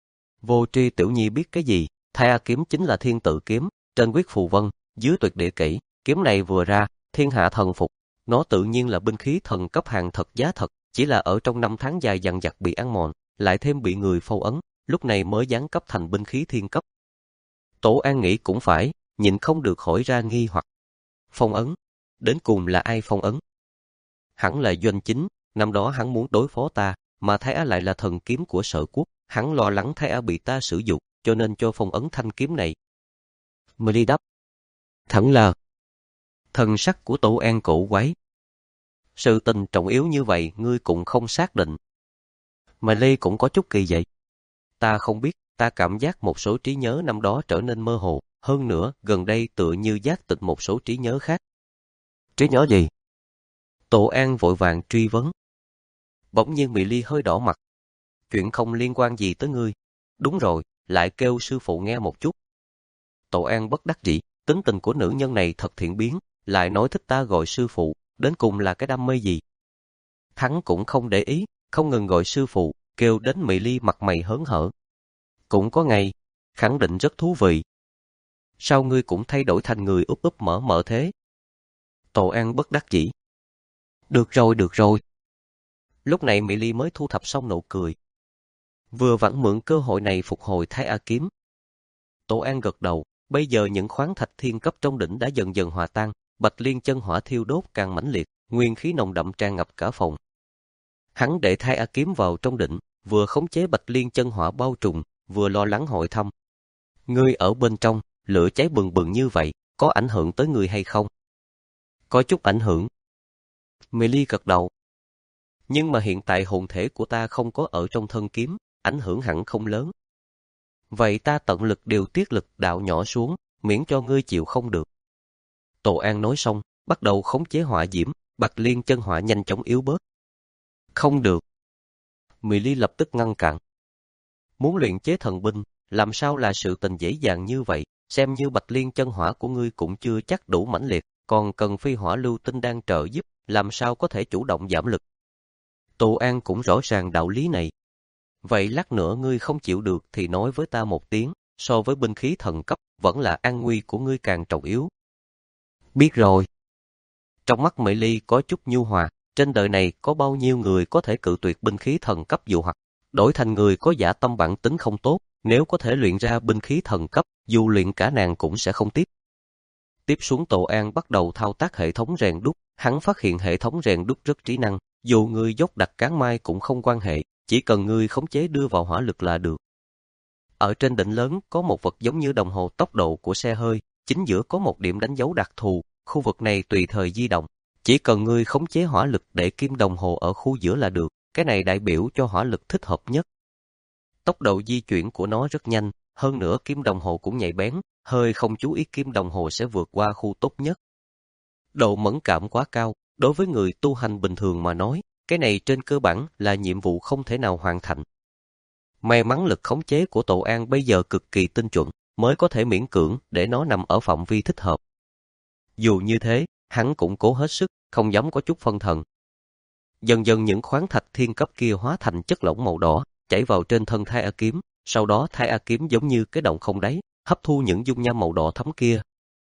Vô tri tiểu nhi biết cái gì, Thái A kiếm chính là thiên tự kiếm, trên quyết phù vân, dưới tuyệt địa kỹ, kiếm này vừa ra, thiên hạ thần phục. Nó tự nhiên là binh khí thần cấp hàng thật giá thật, chỉ là ở trong năm tháng dài dằng dặc bị ăn mòn, lại thêm bị người phong ấn, lúc này mới giáng cấp thành binh khí thiên cấp. Tổ An nghĩ cũng phải, nhịn không được hỏi ra nghi hoặc. Phong ấn, đến cùng là ai phong ấn? Hẳn là Doanh Chính, năm đó hắn muốn đối phó ta, mà Thái Á lại là thần kiếm của Sở Quốc, hắn lo lắng Thái Á bị ta sử dụng, cho nên cho phong ấn thanh kiếm này. Milly đáp, thẳng là thần sắc của Tổ An cổ quái. Sự tình trọng yếu như vậy ngươi cũng không xác định. Milly cũng có chút kỳ vậy. Ta không biết, ta cảm giác một số trí nhớ năm đó trở nên mơ hồ, hơn nữa gần đây tựa như giác tỉnh một số trí nhớ khác. Trí nhớ gì? Tổ An vội vàng truy vấn. Bỗng nhiên Milly hơi đỏ mặt. Chuyện không liên quan gì tới ngươi. Đúng rồi, lại kêu sư phụ nghe một chút. Tổ An bất đắc dĩ, tính tình của nữ nhân này thật thiện biến, lại nói thích ta gọi sư phụ, đến cùng là cái đam mê gì? Hắn cũng không để ý, không ngừng gọi sư phụ, kêu đến Milly mặt mày hớn hở. Cũng có ngày, khẳng định rất thú vị. Sao ngươi cũng thay đổi thành người úp úp mở mở thế? Tổ An bất đắc dĩ. Được rồi, được rồi. Lúc này Milly mới thu thập xong nụ cười. Vừa vặn mượn cơ hội này phục hồi Thái A kiếm. Tổ An gật đầu, bây giờ những khoáng thạch thiên cấp trong đỉnh đã dần dần hòa tan, Bạch Liên chân hỏa thiêu đốt càng mãnh liệt, nguyên khí nồng đậm tràn ngập cả phòng. Hắn để Thái A kiếm vào trong đỉnh, vừa khống chế Bạch Liên chân hỏa bao trùm, vừa lo lắng hỏi thăm. Ngươi ở bên trong, lửa cháy bừng bừng như vậy, có ảnh hưởng tới ngươi hay không? Có chút ảnh hưởng. Milly gật đầu. Nhưng mà hiện tại hồn thể của ta không có ở trong thân kiếm, ảnh hưởng hẳn không lớn. Vậy ta tận lực điều tiết lực đạo nhỏ xuống, miễn cho ngươi chịu không được. Tổ An nói xong, bắt đầu khống chế hỏa diễm, Bạch Liên chân hỏa nhanh chóng yếu bớt. Không được. Milly lập tức ngăn cản. Muốn luyện chế thần binh, làm sao là sự tình dễ dàng như vậy, xem như Bạch Liên chân hỏa của ngươi cũng chưa chắc đủ mãnh liệt, còn cần phi hỏa lưu tinh đang trợ giúp, làm sao có thể chủ động giảm lực. Tổ An cũng rõ ràng đạo lý này. Vậy lát nữa ngươi không chịu được thì nói với ta một tiếng, so với binh khí thần cấp, vẫn là an nguy của ngươi càng trọng yếu. Biết rồi. Trong mắt Milly có chút nhu hòa, trên đời này có bao nhiêu người có thể cự tuyệt binh khí thần cấp dụ hoặc, đổi thành người có dã tâm bản tính không tốt, nếu có thể luyện ra binh khí thần cấp, dù luyện cả nàng cũng sẽ không tiếp. Tiếp xuống Tổ An bắt đầu thao tác hệ thống rèn đúc, hắn phát hiện hệ thống rèn đúc rất trí năng, dù ngươi dốc đặt cán mai cũng không quan hệ, chỉ cần ngươi khống chế đưa vào hỏa lực là được. Ở trên đỉnh lớn có một vật giống như đồng hồ tốc độ của xe hơi, chính giữa có một điểm đánh dấu đặc thù, khu vực này tùy thời di động, chỉ cần ngươi khống chế hỏa lực để kim đồng hồ ở khu giữa là được, cái này đại biểu cho hỏa lực thích hợp nhất. Tốc độ di chuyển của nó rất nhanh, hơn nữa kim đồng hồ cũng nhạy bén, hơi không chú ý kim đồng hồ sẽ vượt qua khu tốt nhất. Độ mẫn cảm quá cao, đối với người tu hành bình thường mà nói, cái này trên cơ bản là nhiệm vụ không thể nào hoàn thành. May mắn lực khống chế của Tổ An bây giờ cực kỳ tinh chuẩn, mới có thể miễn cưỡng để nó nằm ở phạm vi thích hợp. Dù như thế, hắn cũng cố hết sức, không dám có chút phân thần. Dần dần những khoáng thạch thiên cấp kia hóa thành chất lỏng màu đỏ, chảy vào trên thân Thái A kiếm, sau đó Thái A kiếm giống như cái động không đáy, hấp thu những dung nham màu đỏ thắm kia.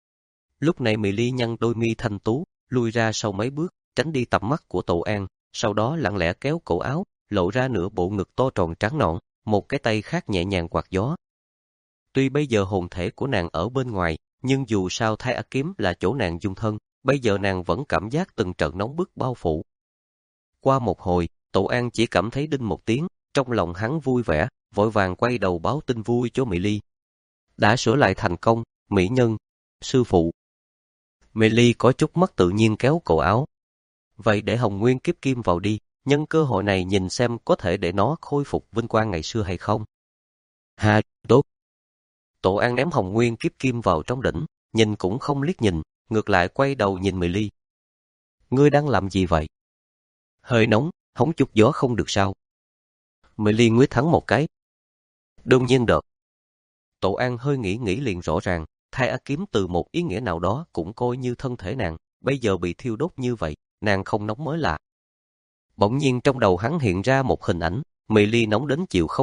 Lúc này Milly nhăn đôi mi thanh tú, lui ra sau mấy bước, tránh đi tầm mắt của Tổ An, sau đó lặng lẽ kéo cổ áo, lộ ra nửa bộ ngực to tròn trắng nõn, một cái tay khác nhẹ nhàng quạt gió. Tuy bây giờ hồn thể của nàng ở bên ngoài, nhưng dù sao Thái A kiếm là chỗ nàng dung thân, bây giờ nàng vẫn cảm giác từng trận nóng bức bao phủ. Qua một hồi, Tổ An chỉ cảm thấy đinh một tiếng, trong lòng hắn vui vẻ, vội vàng quay đầu báo tin vui cho Milly. Đã sửa lại thành công, mỹ nhân, sư phụ. Milly có chút mất tự nhiên kéo cổ áo. Vậy để Hồng Nguyên kiếp kim vào đi, nhân cơ hội này nhìn xem có thể để nó khôi phục vinh quang ngày xưa hay không. Hà, tốt. Tổ An ném Hồng Nguyên kiếp kim vào trong đỉnh, nhìn cũng không liếc nhìn, ngược lại quay đầu nhìn Milly. Ngươi đang làm gì vậy? Hơi nóng, hóng chút gió không được sao? Milly nguyết thắng một cái. Đương nhiên được. Tổ An hơi nghĩ nghĩ liền rõ ràng, Thái A kiếm từ một ý nghĩa nào đó cũng coi như thân thể nàng, bây giờ bị thiêu đốt như vậy, nàng không nóng mới lạ. Bỗng nhiên trong đầu hắn hiện ra một hình ảnh, Milly nóng đến chịu không được,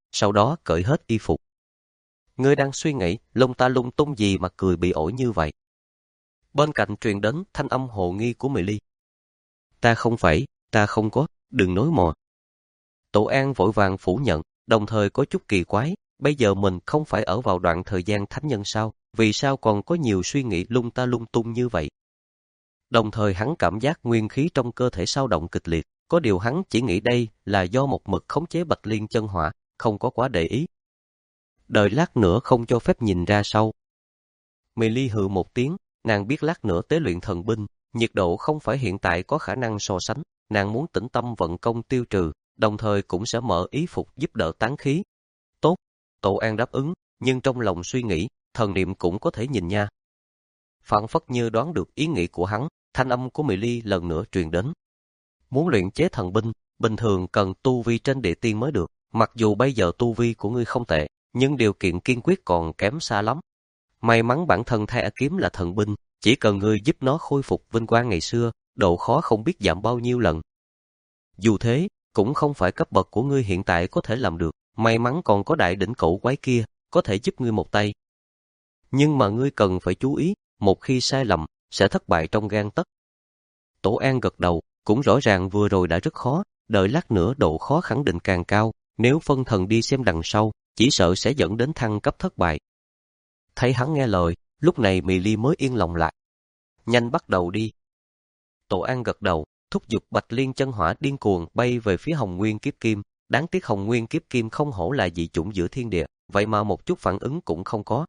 sau đó cởi hết y phục. Ngươi đang suy nghĩ lung ta lung tung gì mà cười bị ổi như vậy? Bên cạnh truyền đến thanh âm hồ nghi của Mị Ly. Ta không phải, ta không có, đừng nói mò. Tổ An vội vàng phủ nhận, đồng thời có chút kỳ quái, bây giờ mình không phải ở vào đoạn thời gian thánh nhân sao, vì sao còn có nhiều suy nghĩ lung ta lung tung như vậy? Đồng thời hắn cảm giác nguyên khí trong cơ thể sao động kịch liệt, có điều hắn chỉ nghĩ đây là do một mực khống chế Bạch Liên chân hỏa, không có quá để ý. Đợi lát nữa không cho phép nhìn ra sau. Mị Ly hừ một tiếng, nàng biết lát nữa tế luyện thần binh, nhiệt độ không phải hiện tại có khả năng so sánh, nàng muốn tĩnh tâm vận công tiêu trừ, đồng thời cũng sẽ mở ý phục giúp đỡ tán khí. Tốt, Tổ An đáp ứng, nhưng trong lòng suy nghĩ, thần niệm cũng có thể nhìn nha. Phảng phất như đoán được ý nghĩ của hắn, thanh âm của Mị Ly lần nữa truyền đến. Muốn luyện chế thần binh, bình thường cần tu vi trên địa tiên mới được, mặc dù bây giờ tu vi của ngươi không tệ, nhưng điều kiện kiên quyết còn kém xa lắm. May mắn bản thân Thai A kiếm là thần binh, chỉ cần ngươi giúp nó khôi phục vinh quang ngày xưa, độ khó không biết giảm bao nhiêu lần. Dù thế, cũng không phải cấp bậc của ngươi hiện tại có thể làm được, may mắn còn có đại đỉnh cẩu quái kia, có thể giúp ngươi một tay. Nhưng mà ngươi cần phải chú ý, một khi sai lầm, sẽ thất bại trong gang tấc. Tổ An gật đầu, cũng rõ ràng vừa rồi đã rất khó, đợi lát nữa độ khó khẳng định càng cao, nếu phân thần đi xem đằng sau, chỉ sợ sẽ dẫn đến thăng cấp thất bại. Thấy hắn nghe lời, lúc này Mị Ly mới yên lòng lại. Nhanh bắt đầu đi. Tổ An gật đầu, thúc giục Bạch Liên chân hỏa điên cuồng bay về phía Hồng Nguyên kiếp kim, đáng tiếc Hồng Nguyên kiếp kim không hổ là dị chủng giữa thiên địa, vậy mà một chút phản ứng cũng không có.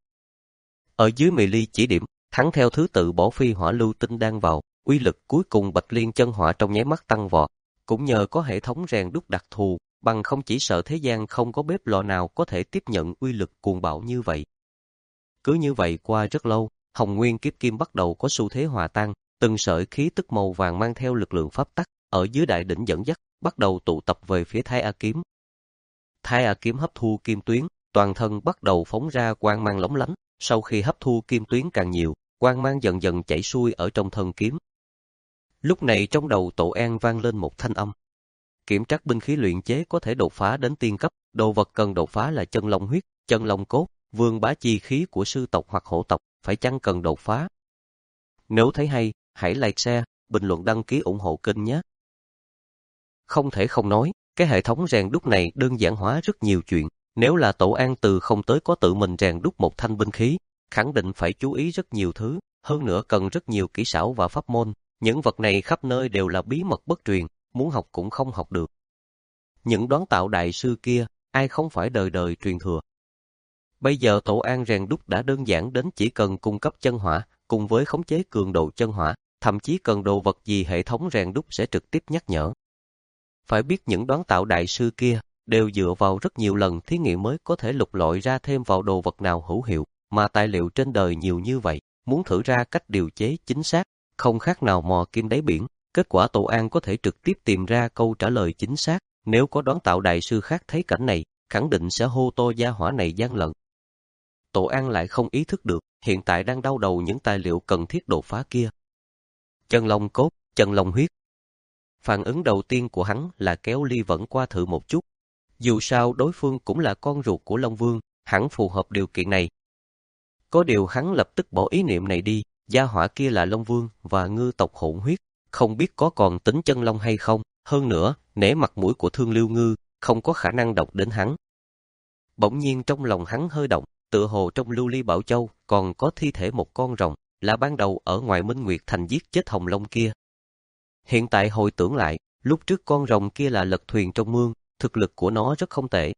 Ở dưới Mị Ly chỉ điểm, hắn theo thứ tự bỏ phi hỏa lưu tinh đang vào, uy lực cuối cùng Bạch Liên chân hỏa trong nháy mắt tăng vọt, cũng nhờ có hệ thống rèn đúc đặc thù, bằng không chỉ sợ thế gian không có bếp lò nào có thể tiếp nhận uy lực cuồng bạo như vậy. Cứ như vậy qua rất lâu, Hồng Nguyên kiếp kim bắt đầu có xu thế hòa tan, từng sợi khí tức màu vàng mang theo lực lượng pháp tắc, ở dưới đại đỉnh dẫn dắt, bắt đầu tụ tập về phía Thái A kiếm. Thái A kiếm hấp thu kim tuyến, toàn thân bắt đầu phóng ra quang mang lóng lánh, sau khi hấp thu kim tuyến càng nhiều, quang mang dần dần chảy xuôi ở trong thân kiếm. Lúc này trong đầu Tổ An vang lên một thanh âm. Kiểm trắc binh khí luyện chế có thể đột phá đến tiên cấp, đồ vật cần đột phá là chân long huyết, chân long cốt, vương bá chi khí của sư tộc hoặc hổ tộc, phải chăng cần đột phá? Nếu thấy hay, hãy like share, bình luận đăng ký ủng hộ kênh nhé. Không thể không nói, cái hệ thống rèn đúc này đơn giản hóa rất nhiều chuyện. Nếu là Tổ An từ không tới có tự mình rèn đúc một thanh binh khí, khẳng định phải chú ý rất nhiều thứ, hơn nữa cần rất nhiều kỹ xảo và pháp môn. Những vật này khắp nơi đều là bí mật bất truyền, muốn học cũng không học được. Những đoán tạo đại sư kia, ai không phải đời đời truyền thừa. Bây giờ Tổ An rèn đúc đã đơn giản đến chỉ cần cung cấp chân hỏa, cùng với khống chế cường độ chân hỏa, thậm chí cần đồ vật gì hệ thống rèn đúc sẽ trực tiếp nhắc nhở. Phải biết những đoán tạo đại sư kia, đều dựa vào rất nhiều lần thí nghiệm mới có thể lục lọi ra thêm vào đồ vật nào hữu hiệu, mà tài liệu trên đời nhiều như vậy, muốn thử ra cách điều chế chính xác, không khác nào mò kim đáy biển. Kết quả Tổ An có thể trực tiếp tìm ra câu trả lời chính xác, nếu có đoán tạo đại sư khác thấy cảnh này, khẳng định sẽ hô to gia hỏa này gian lận. Tổ An lại không ý thức được, hiện tại đang đau đầu những tài liệu cần thiết đột phá kia. Chân long cốt, chân long huyết. Phản ứng đầu tiên của hắn là kéo Ly Vẫn qua thử một chút. Dù sao đối phương cũng là con ruột của Long Vương, hẳn phù hợp điều kiện này. Có điều hắn lập tức bỏ ý niệm này đi, gia hỏa kia là Long Vương và ngư tộc hỗn huyết, không biết có còn tính chân long hay không, hơn nữa, nể mặt mũi của Thương Lưu Ngư, không có khả năng độc đến hắn. Bỗng nhiên trong lòng hắn hơi động, tựa hồ trong Lưu Ly Bảo Châu còn có thi thể một con rồng, là ban đầu ở ngoài Minh Nguyệt Thành giết chết Hồng Long kia. Hiện tại hồi tưởng lại, lúc trước con rồng kia là lật thuyền trong mương, thực lực của nó rất không tệ.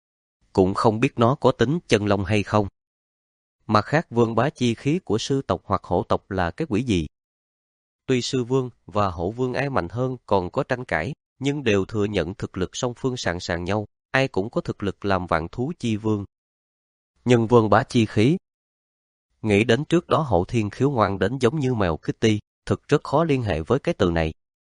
Cũng không biết nó có tính chân long hay không. Mặt khác vương bá chi khí của sư tộc hoặc hổ tộc là cái quỷ gì? Tuy sư vương và hổ vương ai mạnh hơn còn có tranh cãi, nhưng đều thừa nhận thực lực song phương sàn sàn nhau, ai cũng có thực lực làm vạn thú chi vương. Nhưng vương bá chi khí, nghĩ đến trước đó Hậu Thiên khiếu ngoan đến giống như mèo Kitty, thực rất khó liên hệ với cái từ này.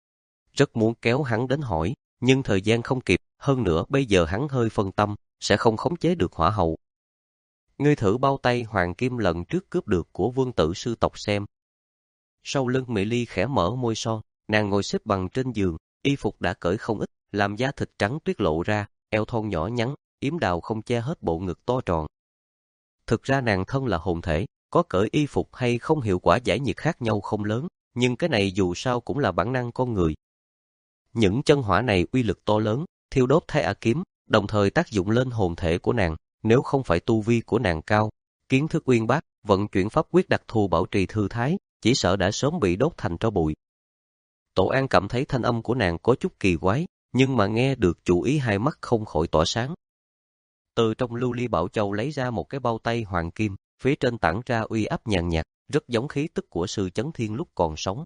Rất muốn kéo hắn đến hỏi, nhưng thời gian không kịp, hơn nữa bây giờ hắn hơi phân tâm, sẽ không khống chế được hỏa hậu. Ngươi thử bao tay hoàng kim lần trước cướp được của vương tử sư tộc xem. Sau lưng Mị Ly khẽ mở môi son, nàng ngồi xếp bằng trên giường, y phục đã cởi không ít, làm da thịt trắng tuyết lộ ra, eo thon nhỏ nhắn, yếm đào không che hết bộ ngực to tròn. Thực ra nàng thân là hồn thể, có cởi y phục hay không hiệu quả giải nhiệt khác nhau không lớn, nhưng cái này dù sao cũng là bản năng con người. Những chân hỏa này uy lực to lớn, thiêu đốt Thái A kiếm, đồng thời tác dụng lên hồn thể của nàng, nếu không phải tu vi của nàng cao, kiến thức uyên bác, vận chuyển pháp quyết đặc thù bảo trì thư thái, chỉ sợ đã sớm bị đốt thành tro bụi. Tổ An cảm thấy thanh âm của nàng có chút kỳ quái, nhưng mà nghe được chủ ý hai mắt không khỏi tỏa sáng. Từ trong lưu ly bảo châu lấy ra một cái bao tay hoàng kim, phía trên tản ra uy áp nhàn nhạt, rất giống khí tức của sư Chấn Thiên lúc còn sống.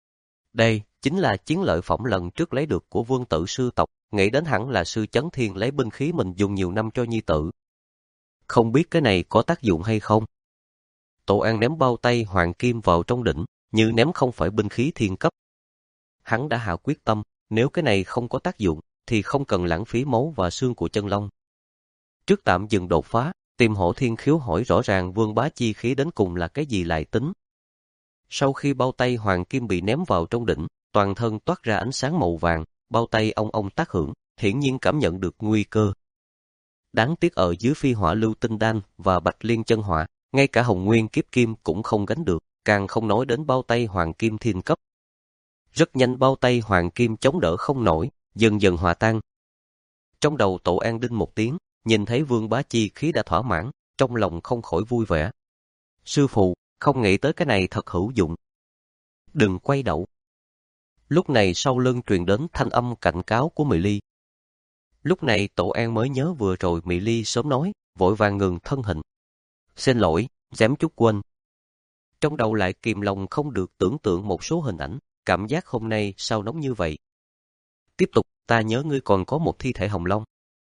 Đây chính là chiến lợi phẩm lần trước lấy được của vương tử sư tộc, nghĩ đến hẳn là sư Chấn Thiên lấy binh khí mình dùng nhiều năm cho nhi tử. Không biết cái này có tác dụng hay không? Tổ An ném bao tay hoàng kim vào trong đỉnh, như ném không phải binh khí thiên cấp. Hắn đã hạ quyết tâm, nếu cái này không có tác dụng, thì không cần lãng phí máu và xương của chân long. Trước tạm dừng đột phá, tìm Hổ Thiên Khiếu hỏi rõ ràng vương bá chi khí đến cùng là cái gì lại tính. Sau khi bao tay hoàng kim bị ném vào trong đỉnh, toàn thân toát ra ánh sáng màu vàng, bao tay ong ong tác hưởng, hiển nhiên cảm nhận được nguy cơ. Đáng tiếc ở dưới phi hỏa lưu tinh đan và bạch liên chân hỏa, ngay cả hồng nguyên kiếp kim cũng không gánh được, càng không nói đến bao tay hoàng kim thiên cấp. Rất nhanh bao tay hoàng kim chống đỡ không nổi, dần dần hòa tan. Trong đầu Tổ An đinh một tiếng, nhìn thấy vương bá chi khí đã thỏa mãn, trong lòng không khỏi vui vẻ. Sư phụ, không nghĩ tới cái này thật hữu dụng. Đừng quay đầu. Lúc này sau lưng truyền đến thanh âm cảnh cáo của Mị Ly. Lúc này Tổ An mới nhớ vừa rồi Mị Ly sớm nói, vội vàng ngừng thân hình. Xin lỗi, dám chút quên. Trong đầu lại kìm lòng không được tưởng tượng một số hình ảnh, cảm giác hôm nay sao nóng như vậy. Tiếp tục, ta nhớ ngươi còn có một thi thể hồng long.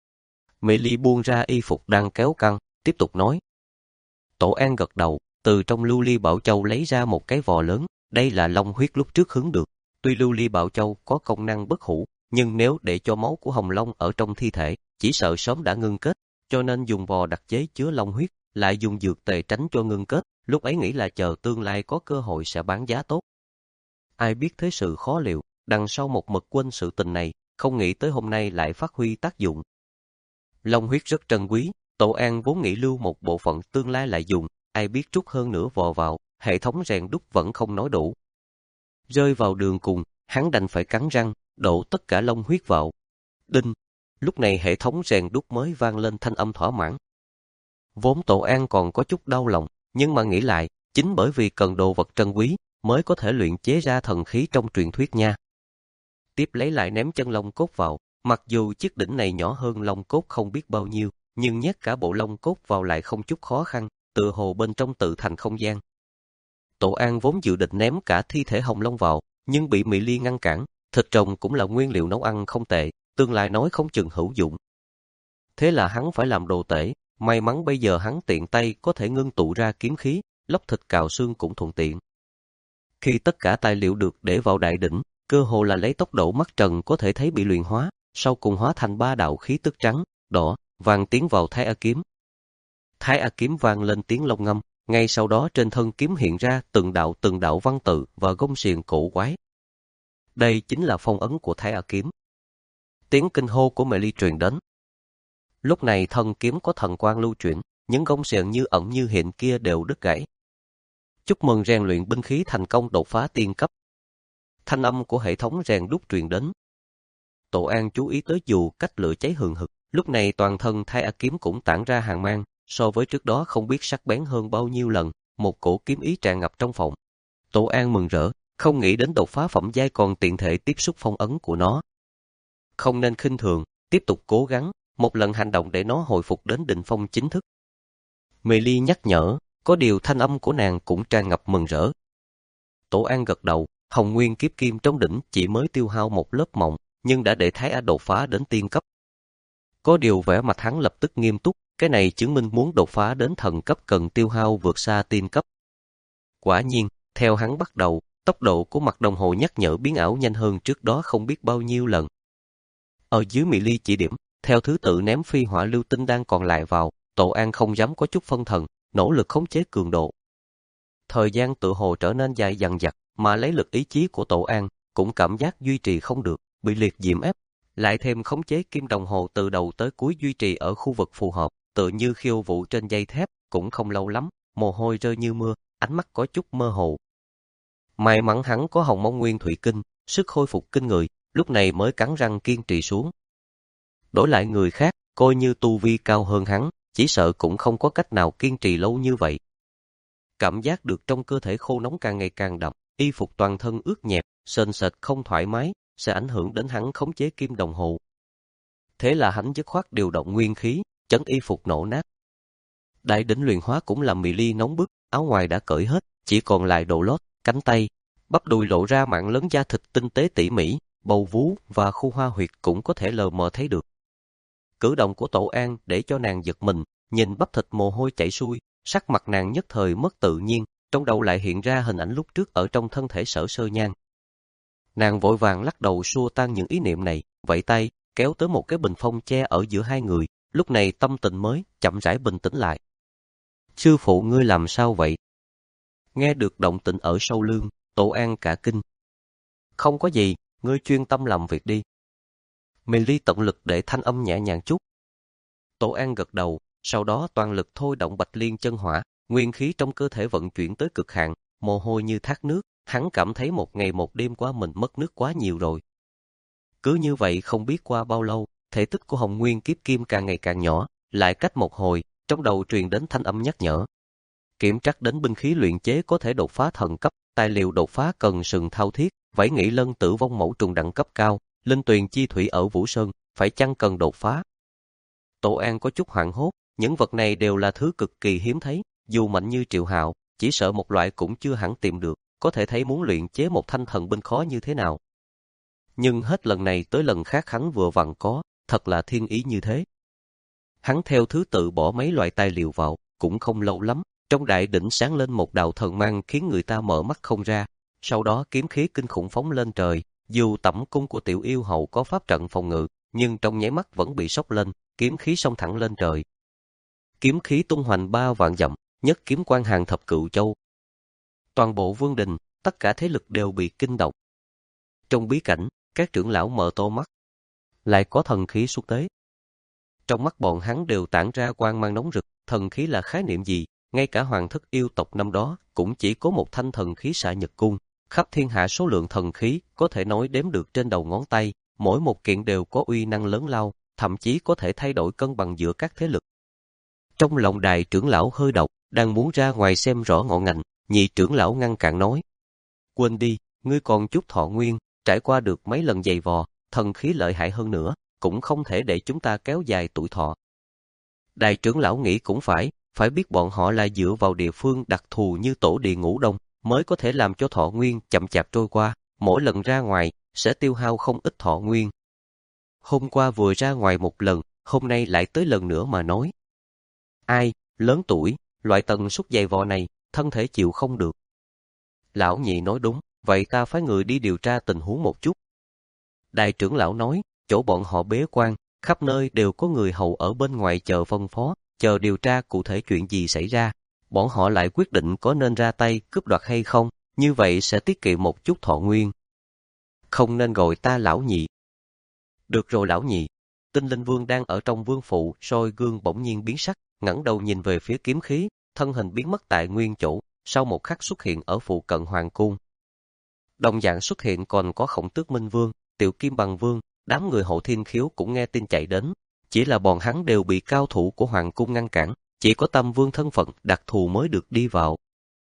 Mị Ly buông ra y phục đang kéo căng, tiếp tục nói. Tổ An gật đầu, từ trong lưu ly bảo châu lấy ra một cái vò lớn, đây là long huyết lúc trước hứng được. Tuy lưu ly bảo châu có công năng bất hủ, nhưng nếu để cho máu của hồng long ở trong thi thể, chỉ sợ sớm đã ngưng kết, cho nên dùng vò đặc chế chứa long huyết, lại dùng dược tề tránh cho ngưng kết, lúc ấy nghĩ là chờ tương lai có cơ hội sẽ bán giá tốt. Ai biết thế sự khó liệu, đằng sau một mực quên sự tình này, không nghĩ tới hôm nay lại phát huy tác dụng. Long huyết rất trân quý, Tổ An vốn nghĩ lưu một bộ phận tương lai lại dùng, ai biết trút hơn nữa vò vào, hệ thống rèn đúc vẫn không nói đủ. Rơi vào đường cùng, hắn đành phải cắn răng, đổ tất cả long huyết vào. Đinh! Lúc này hệ thống rèn đúc mới vang lên thanh âm thỏa mãn. Vốn Tổ An còn có chút đau lòng, nhưng mà nghĩ lại, chính bởi vì cần đồ vật trân quý, mới có thể luyện chế ra thần khí trong truyền thuyết nha. Tiếp lấy lại ném chân long cốt vào, mặc dù chiếc đỉnh này nhỏ hơn long cốt không biết bao nhiêu, nhưng nhét cả bộ long cốt vào lại không chút khó khăn, tựa hồ bên trong tự thành không gian. Tổ An vốn dự định ném cả thi thể hồng long vào, nhưng bị Mị Ly ngăn cản, thịt rồng cũng là nguyên liệu nấu ăn không tệ, tương lai nói không chừng hữu dụng. Thế là hắn phải làm đồ tể, may mắn bây giờ hắn tiện tay có thể ngưng tụ ra kiếm khí, lóc thịt cào xương cũng thuận tiện. Khi tất cả tài liệu được để vào đại đỉnh, cơ hồ là lấy tốc độ mắt trần có thể thấy bị luyện hóa, sau cùng hóa thành ba đạo khí tức trắng, đỏ, vàng tiến vào Thái A kiếm. Thái A kiếm vang lên tiếng long ngâm, ngay sau đó trên thân kiếm hiện ra từng đạo từng đạo văn tự và gông xiềng cổ quái. Đây chính là phong ấn của Thái A kiếm. Tiếng kinh hô của Mị Ly truyền đến. Lúc này thân kiếm có thần quang lưu chuyển, những gông xiềng như ẩn như hiện kia đều đứt gãy. Chúc mừng rèn luyện binh khí thành công đột phá tiên cấp. Thanh âm của hệ thống rèn đúc truyền đến. Tổ An chú ý tới dù cách lửa cháy hừng hực, lúc này toàn thân Thái A kiếm cũng tản ra hàn mang, so với trước đó không biết sắc bén hơn bao nhiêu lần, một cổ kiếm ý tràn ngập trong phòng. Tổ An mừng rỡ, không nghĩ đến đột phá phẩm giai còn tiện thể tiếp xúc phong ấn của nó. Không nên khinh thường, tiếp tục cố gắng, một lần hành động để nó hồi phục đến đỉnh phong chính thức. Mị Ly nhắc nhở, có điều thanh âm của nàng cũng tràn ngập mừng rỡ. Tổ An gật đầu, hồng nguyên kiếp kim trong đỉnh chỉ mới tiêu hao một lớp mỏng, nhưng đã để Thái A đột phá đến tiên cấp. Có điều vẻ mặt hắn lập tức nghiêm túc, cái này chứng minh muốn đột phá đến thần cấp cần tiêu hao vượt xa tiên cấp. Quả nhiên, theo hắn bắt đầu, tốc độ của mặt đồng hồ nhắc nhở biến ảo nhanh hơn trước đó không biết bao nhiêu lần. Ở dưới Mị Ly chỉ điểm, theo thứ tự ném phi hỏa lưu tinh đan còn lại vào, Tổ An không dám có chút phân thần, nỗ lực khống chế cường độ. Thời gian tự hồ trở nên dài dằng dặc, mà lấy lực ý chí của Tổ An cũng cảm giác duy trì không được, bị liệt diễm ép, lại thêm khống chế kim đồng hồ từ đầu tới cuối duy trì ở khu vực phù hợp, tựa như khiêu vũ trên dây thép, cũng không lâu lắm, mồ hôi rơi như mưa, ánh mắt có chút mơ hồ. May mắn hắn có hồng mông nguyên thủy kinh, sức hồi phục kinh người, lúc này mới cắn răng kiên trì xuống. Đổi lại người khác, coi như tu vi cao hơn hắn, chỉ sợ cũng không có cách nào kiên trì lâu như vậy. Cảm giác được trong cơ thể khô nóng càng ngày càng đậm, y phục toàn thân ướt nhẹp, sền sệt không thoải mái, sẽ ảnh hưởng đến hắn khống chế kim đồng hồ. Thế là hắn dứt khoát điều động nguyên khí, chấn y phục nổ nát. Đại đỉnh luyện hóa cũng làm Mị Ly nóng bức, áo ngoài đã cởi hết, chỉ còn lại đồ lót, cánh tay, bắp đùi lộ ra mảng lớn da thịt tinh tế tỉ mỉ, bầu vú và khu hoa huyệt cũng có thể lờ mờ thấy được. Cử động của Tổ An để cho nàng giật mình, nhìn bắp thịt mồ hôi chảy xuôi, sắc mặt nàng nhất thời mất tự nhiên, trong đầu lại hiện ra hình ảnh lúc trước ở trong thân thể Sở Sơ Nhan. Nàng vội vàng lắc đầu xua tan những ý niệm này, vẫy tay, kéo tới một cái bình phong che ở giữa hai người, lúc này tâm tình mới chậm rãi bình tĩnh lại. Sư phụ ngươi làm sao vậy? Nghe được động tĩnh ở sau lưng, Tổ An cả kinh. Không có gì, ngươi chuyên tâm làm việc đi. Mị Ly tận lực để thanh âm nhẹ nhàng chút. Tổ An gật đầu, sau đó toàn lực thôi động Bạch Liên chân hỏa, nguyên khí trong cơ thể vận chuyển tới cực hạn, mồ hôi như thác nước, hắn cảm thấy một ngày một đêm qua mình mất nước quá nhiều rồi. Cứ như vậy không biết qua bao lâu, thể tích của Hồng Nguyên Kiếp Kim càng ngày càng nhỏ, lại cách một hồi, trong đầu truyền đến thanh âm nhắc nhở. Kiểm trắc đến binh khí luyện chế có thể đột phá thần cấp, tài liệu đột phá cần sừng thao thiết, vảy nghị lân tử vong mẫu trùng đẳng cấp cao, linh tuyền chi thủy ở Vũ Sơn, phải chăng cần đột phá? Tổ An có chút hoảng hốt, những vật này đều là thứ cực kỳ hiếm thấy, dù mạnh như Triệu Hạo, chỉ sợ một loại cũng chưa hẳn tìm được, có thể thấy muốn luyện chế một thanh thần binh khó như thế nào. Nhưng hết lần này tới lần khác hắn vừa vặn có, thật là thiên ý như thế. Hắn theo thứ tự bỏ mấy loại tài liệu vào, cũng không lâu lắm, trong đại đỉnh sáng lên một đạo thần mang khiến người ta mở mắt không ra, sau đó kiếm khí kinh khủng phóng lên trời, dù tẩm cung của Tiểu Yêu Hậu có pháp trận phòng ngự, nhưng trong nháy mắt vẫn bị sốc lên, kiếm khí xông thẳng lên trời. Kiếm khí tung hoành ba vạn dặm, nhất kiếm quan hàng thập cựu châu. Toàn bộ vương đình, tất cả thế lực đều bị kinh động. Trong bí cảnh, các trưởng lão mở to mắt, lại có thần khí xuất tế. Trong mắt bọn hắn đều tản ra quang mang nóng rực, thần khí là khái niệm gì, ngay cả hoàng thất yêu tộc năm đó cũng chỉ có một thanh thần khí xạ nhật cung, khắp thiên hạ số lượng thần khí có thể nói đếm được trên đầu ngón tay, mỗi một kiện đều có uy năng lớn lao, thậm chí có thể thay đổi cân bằng giữa các thế lực. Trong lòng đại trưởng lão hơi động, đang muốn ra ngoài xem rõ ngọn ngành, nhị trưởng lão ngăn cản nói: "Quên đi, ngươi còn chút thọ nguyên, trải qua được mấy lần giày vò, thần khí lợi hại hơn nữa, cũng không thể để chúng ta kéo dài tuổi thọ." Đại trưởng lão nghĩ cũng phải, phải biết bọn họ là dựa vào địa phương đặc thù như tổ địa Ngũ Đông mới có thể làm cho thọ nguyên chậm chạp trôi qua, mỗi lần ra ngoài sẽ tiêu hao không ít thọ nguyên. Hôm qua vừa ra ngoài một lần, hôm nay lại tới lần nữa mà nói. Ai, lớn tuổi, loại tần suất dày vò này, thân thể chịu không được. Lão nhị nói đúng, vậy ta phái người đi điều tra tình huống một chút. Đại trưởng lão nói, chỗ bọn họ bế quan, khắp nơi đều có người hầu ở bên ngoài chờ phân phó, chờ điều tra cụ thể chuyện gì xảy ra. Bọn họ lại quyết định có nên ra tay cướp đoạt hay không, như vậy sẽ tiết kiệm một chút thọ nguyên. Không nên gọi ta lão nhị. Được rồi lão nhị. Tinh Linh Vương đang ở trong vương phụ, soi gương bỗng nhiên biến sắc, ngẩng đầu nhìn về phía kiếm khí, thân hình biến mất tại nguyên chỗ, sau một khắc xuất hiện ở phụ cận hoàng cung. Đồng dạng xuất hiện còn có Khổng Tước Minh Vương, Tiểu Kim Bằng Vương, đám người Hậu Thiên Khiếu cũng nghe tin chạy đến, chỉ là bọn hắn đều bị cao thủ của hoàng cung ngăn cản, chỉ có Tam Vương thân phận đặc thù mới được đi vào.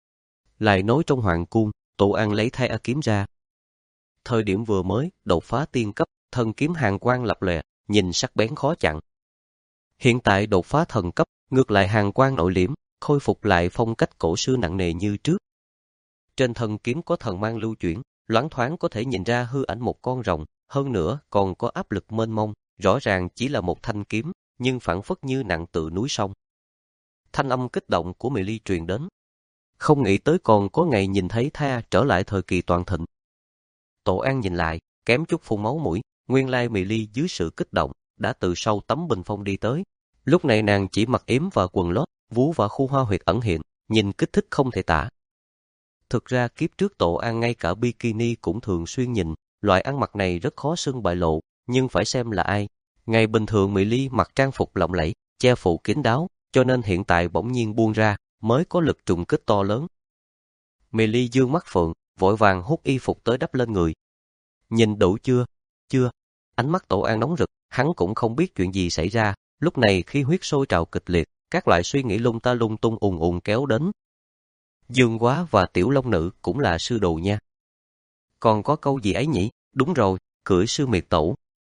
Lại nói trong hoàng cung, Tổ An lấy thay A kiếm ra. Thời điểm vừa mới đột phá tiên cấp, thần kiếm hàn quang lập lòe, nhìn sắc bén khó chặn. Hiện tại đột phá thần cấp, ngược lại hàn quang nội liễm, khôi phục lại phong cách cổ xưa nặng nề như trước. Trên thần kiếm có thần mang lưu chuyển, loáng thoáng có thể nhìn ra hư ảnh một con rồng, hơn nữa còn có áp lực mênh mông, rõ ràng chỉ là một thanh kiếm, nhưng phảng phất như nặng tự núi sông. Thanh âm kích động của Mị Ly truyền đến. Không nghĩ tới còn có ngày nhìn thấy Tha trở lại thời kỳ toàn thịnh. Tổ An nhìn lại, kém chút phun máu mũi, nguyên lai Mị Ly dưới sự kích động, đã từ sau tấm bình phong đi tới. Lúc này nàng chỉ mặc yếm và quần lót, vú và khu hoa huyệt ẩn hiện, nhìn kích thích không thể tả. Thực ra kiếp trước Tổ An ngay cả bikini cũng thường xuyên nhìn, loại ăn mặc này rất khó xưng bại lộ, nhưng phải xem là ai. Ngày bình thường Mỹ Ly mặc trang phục lộng lẫy, che phủ kín đáo, cho nên hiện tại bỗng nhiên buông ra, mới có lực trùng kích to lớn. Mỹ Ly dương mắt phượng, vội vàng hút y phục tới đắp lên người. Nhìn đủ chưa? Chưa. Ánh mắt Tổ An nóng rực, hắn cũng không biết chuyện gì xảy ra, lúc này khí huyết sôi trào kịch liệt, các loại suy nghĩ lung ta lung tung ùn ùn kéo đến. Dương Quá và Tiểu Long Nữ cũng là sư đồ nha. Còn có câu gì ấy nhỉ? Đúng rồi, cưỡi sư miệt tổ.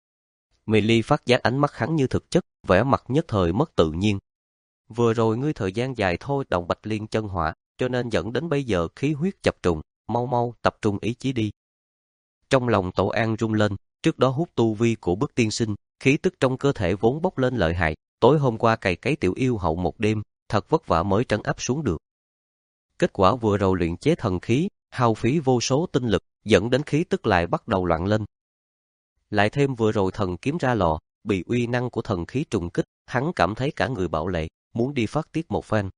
Mỹ Ly phát giác ánh mắt hắn như thực chất, vẻ mặt nhất thời mất tự nhiên. Vừa rồi ngươi thời gian dài thôi động Bạch Liên chân hỏa, cho nên dẫn đến bây giờ khí huyết chập trùng, mau mau tập trung ý chí đi. Trong lòng Tổ An rung lên, trước đó hút tu vi của Bức Tiên Sinh, khí tức trong cơ thể vốn bốc lên lợi hại, tối hôm qua cày cấy tiểu yêu hậu một đêm, thật vất vả mới trấn áp xuống được. Kết quả vừa rồi luyện chế thần khí, hao phí vô số tinh lực, dẫn đến khí tức lại bắt đầu loạn lên. Lại thêm vừa rồi thần kiếm ra lò, bị uy năng của thần khí trùng kích, hắn cảm thấy cả người bạo lệ, muốn đi phát tiết một phen.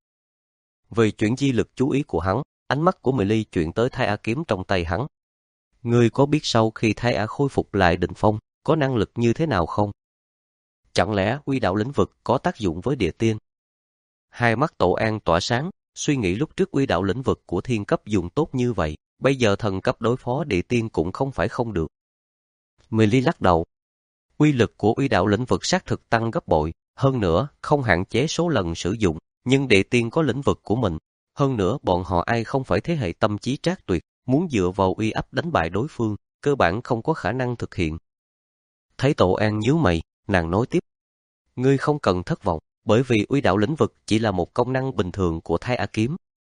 Vì chuyển di lực chú ý của hắn, ánh mắt của Mỹ Ly chuyển tới Thái A kiếm trong tay hắn. Ngươi có biết sau khi Thái A khôi phục lại đỉnh phong, có năng lực như thế nào không? Chẳng lẽ uy đạo lĩnh vực có tác dụng với địa tiên? Hai mắt Tổ An tỏa sáng, suy nghĩ lúc trước uy đạo lĩnh vực của thiên cấp dùng tốt như vậy, bây giờ thần cấp đối phó địa tiên cũng không phải không được. Mỹ Ly lắc đầu. Uy lực của uy đạo lĩnh vực xác thực tăng gấp bội, hơn nữa không hạn chế số lần sử dụng, nhưng địa tiên có lĩnh vực của mình. Hơn nữa bọn họ ai không phải thế hệ tâm trí trác tuyệt, muốn dựa vào uy áp đánh bại đối phương, cơ bản không có khả năng thực hiện. Thấy Tổ An nhíu mày, nàng nói tiếp. Ngươi không cần thất vọng, bởi vì uy đạo lĩnh vực chỉ là một công năng bình thường của Thái A kiếm.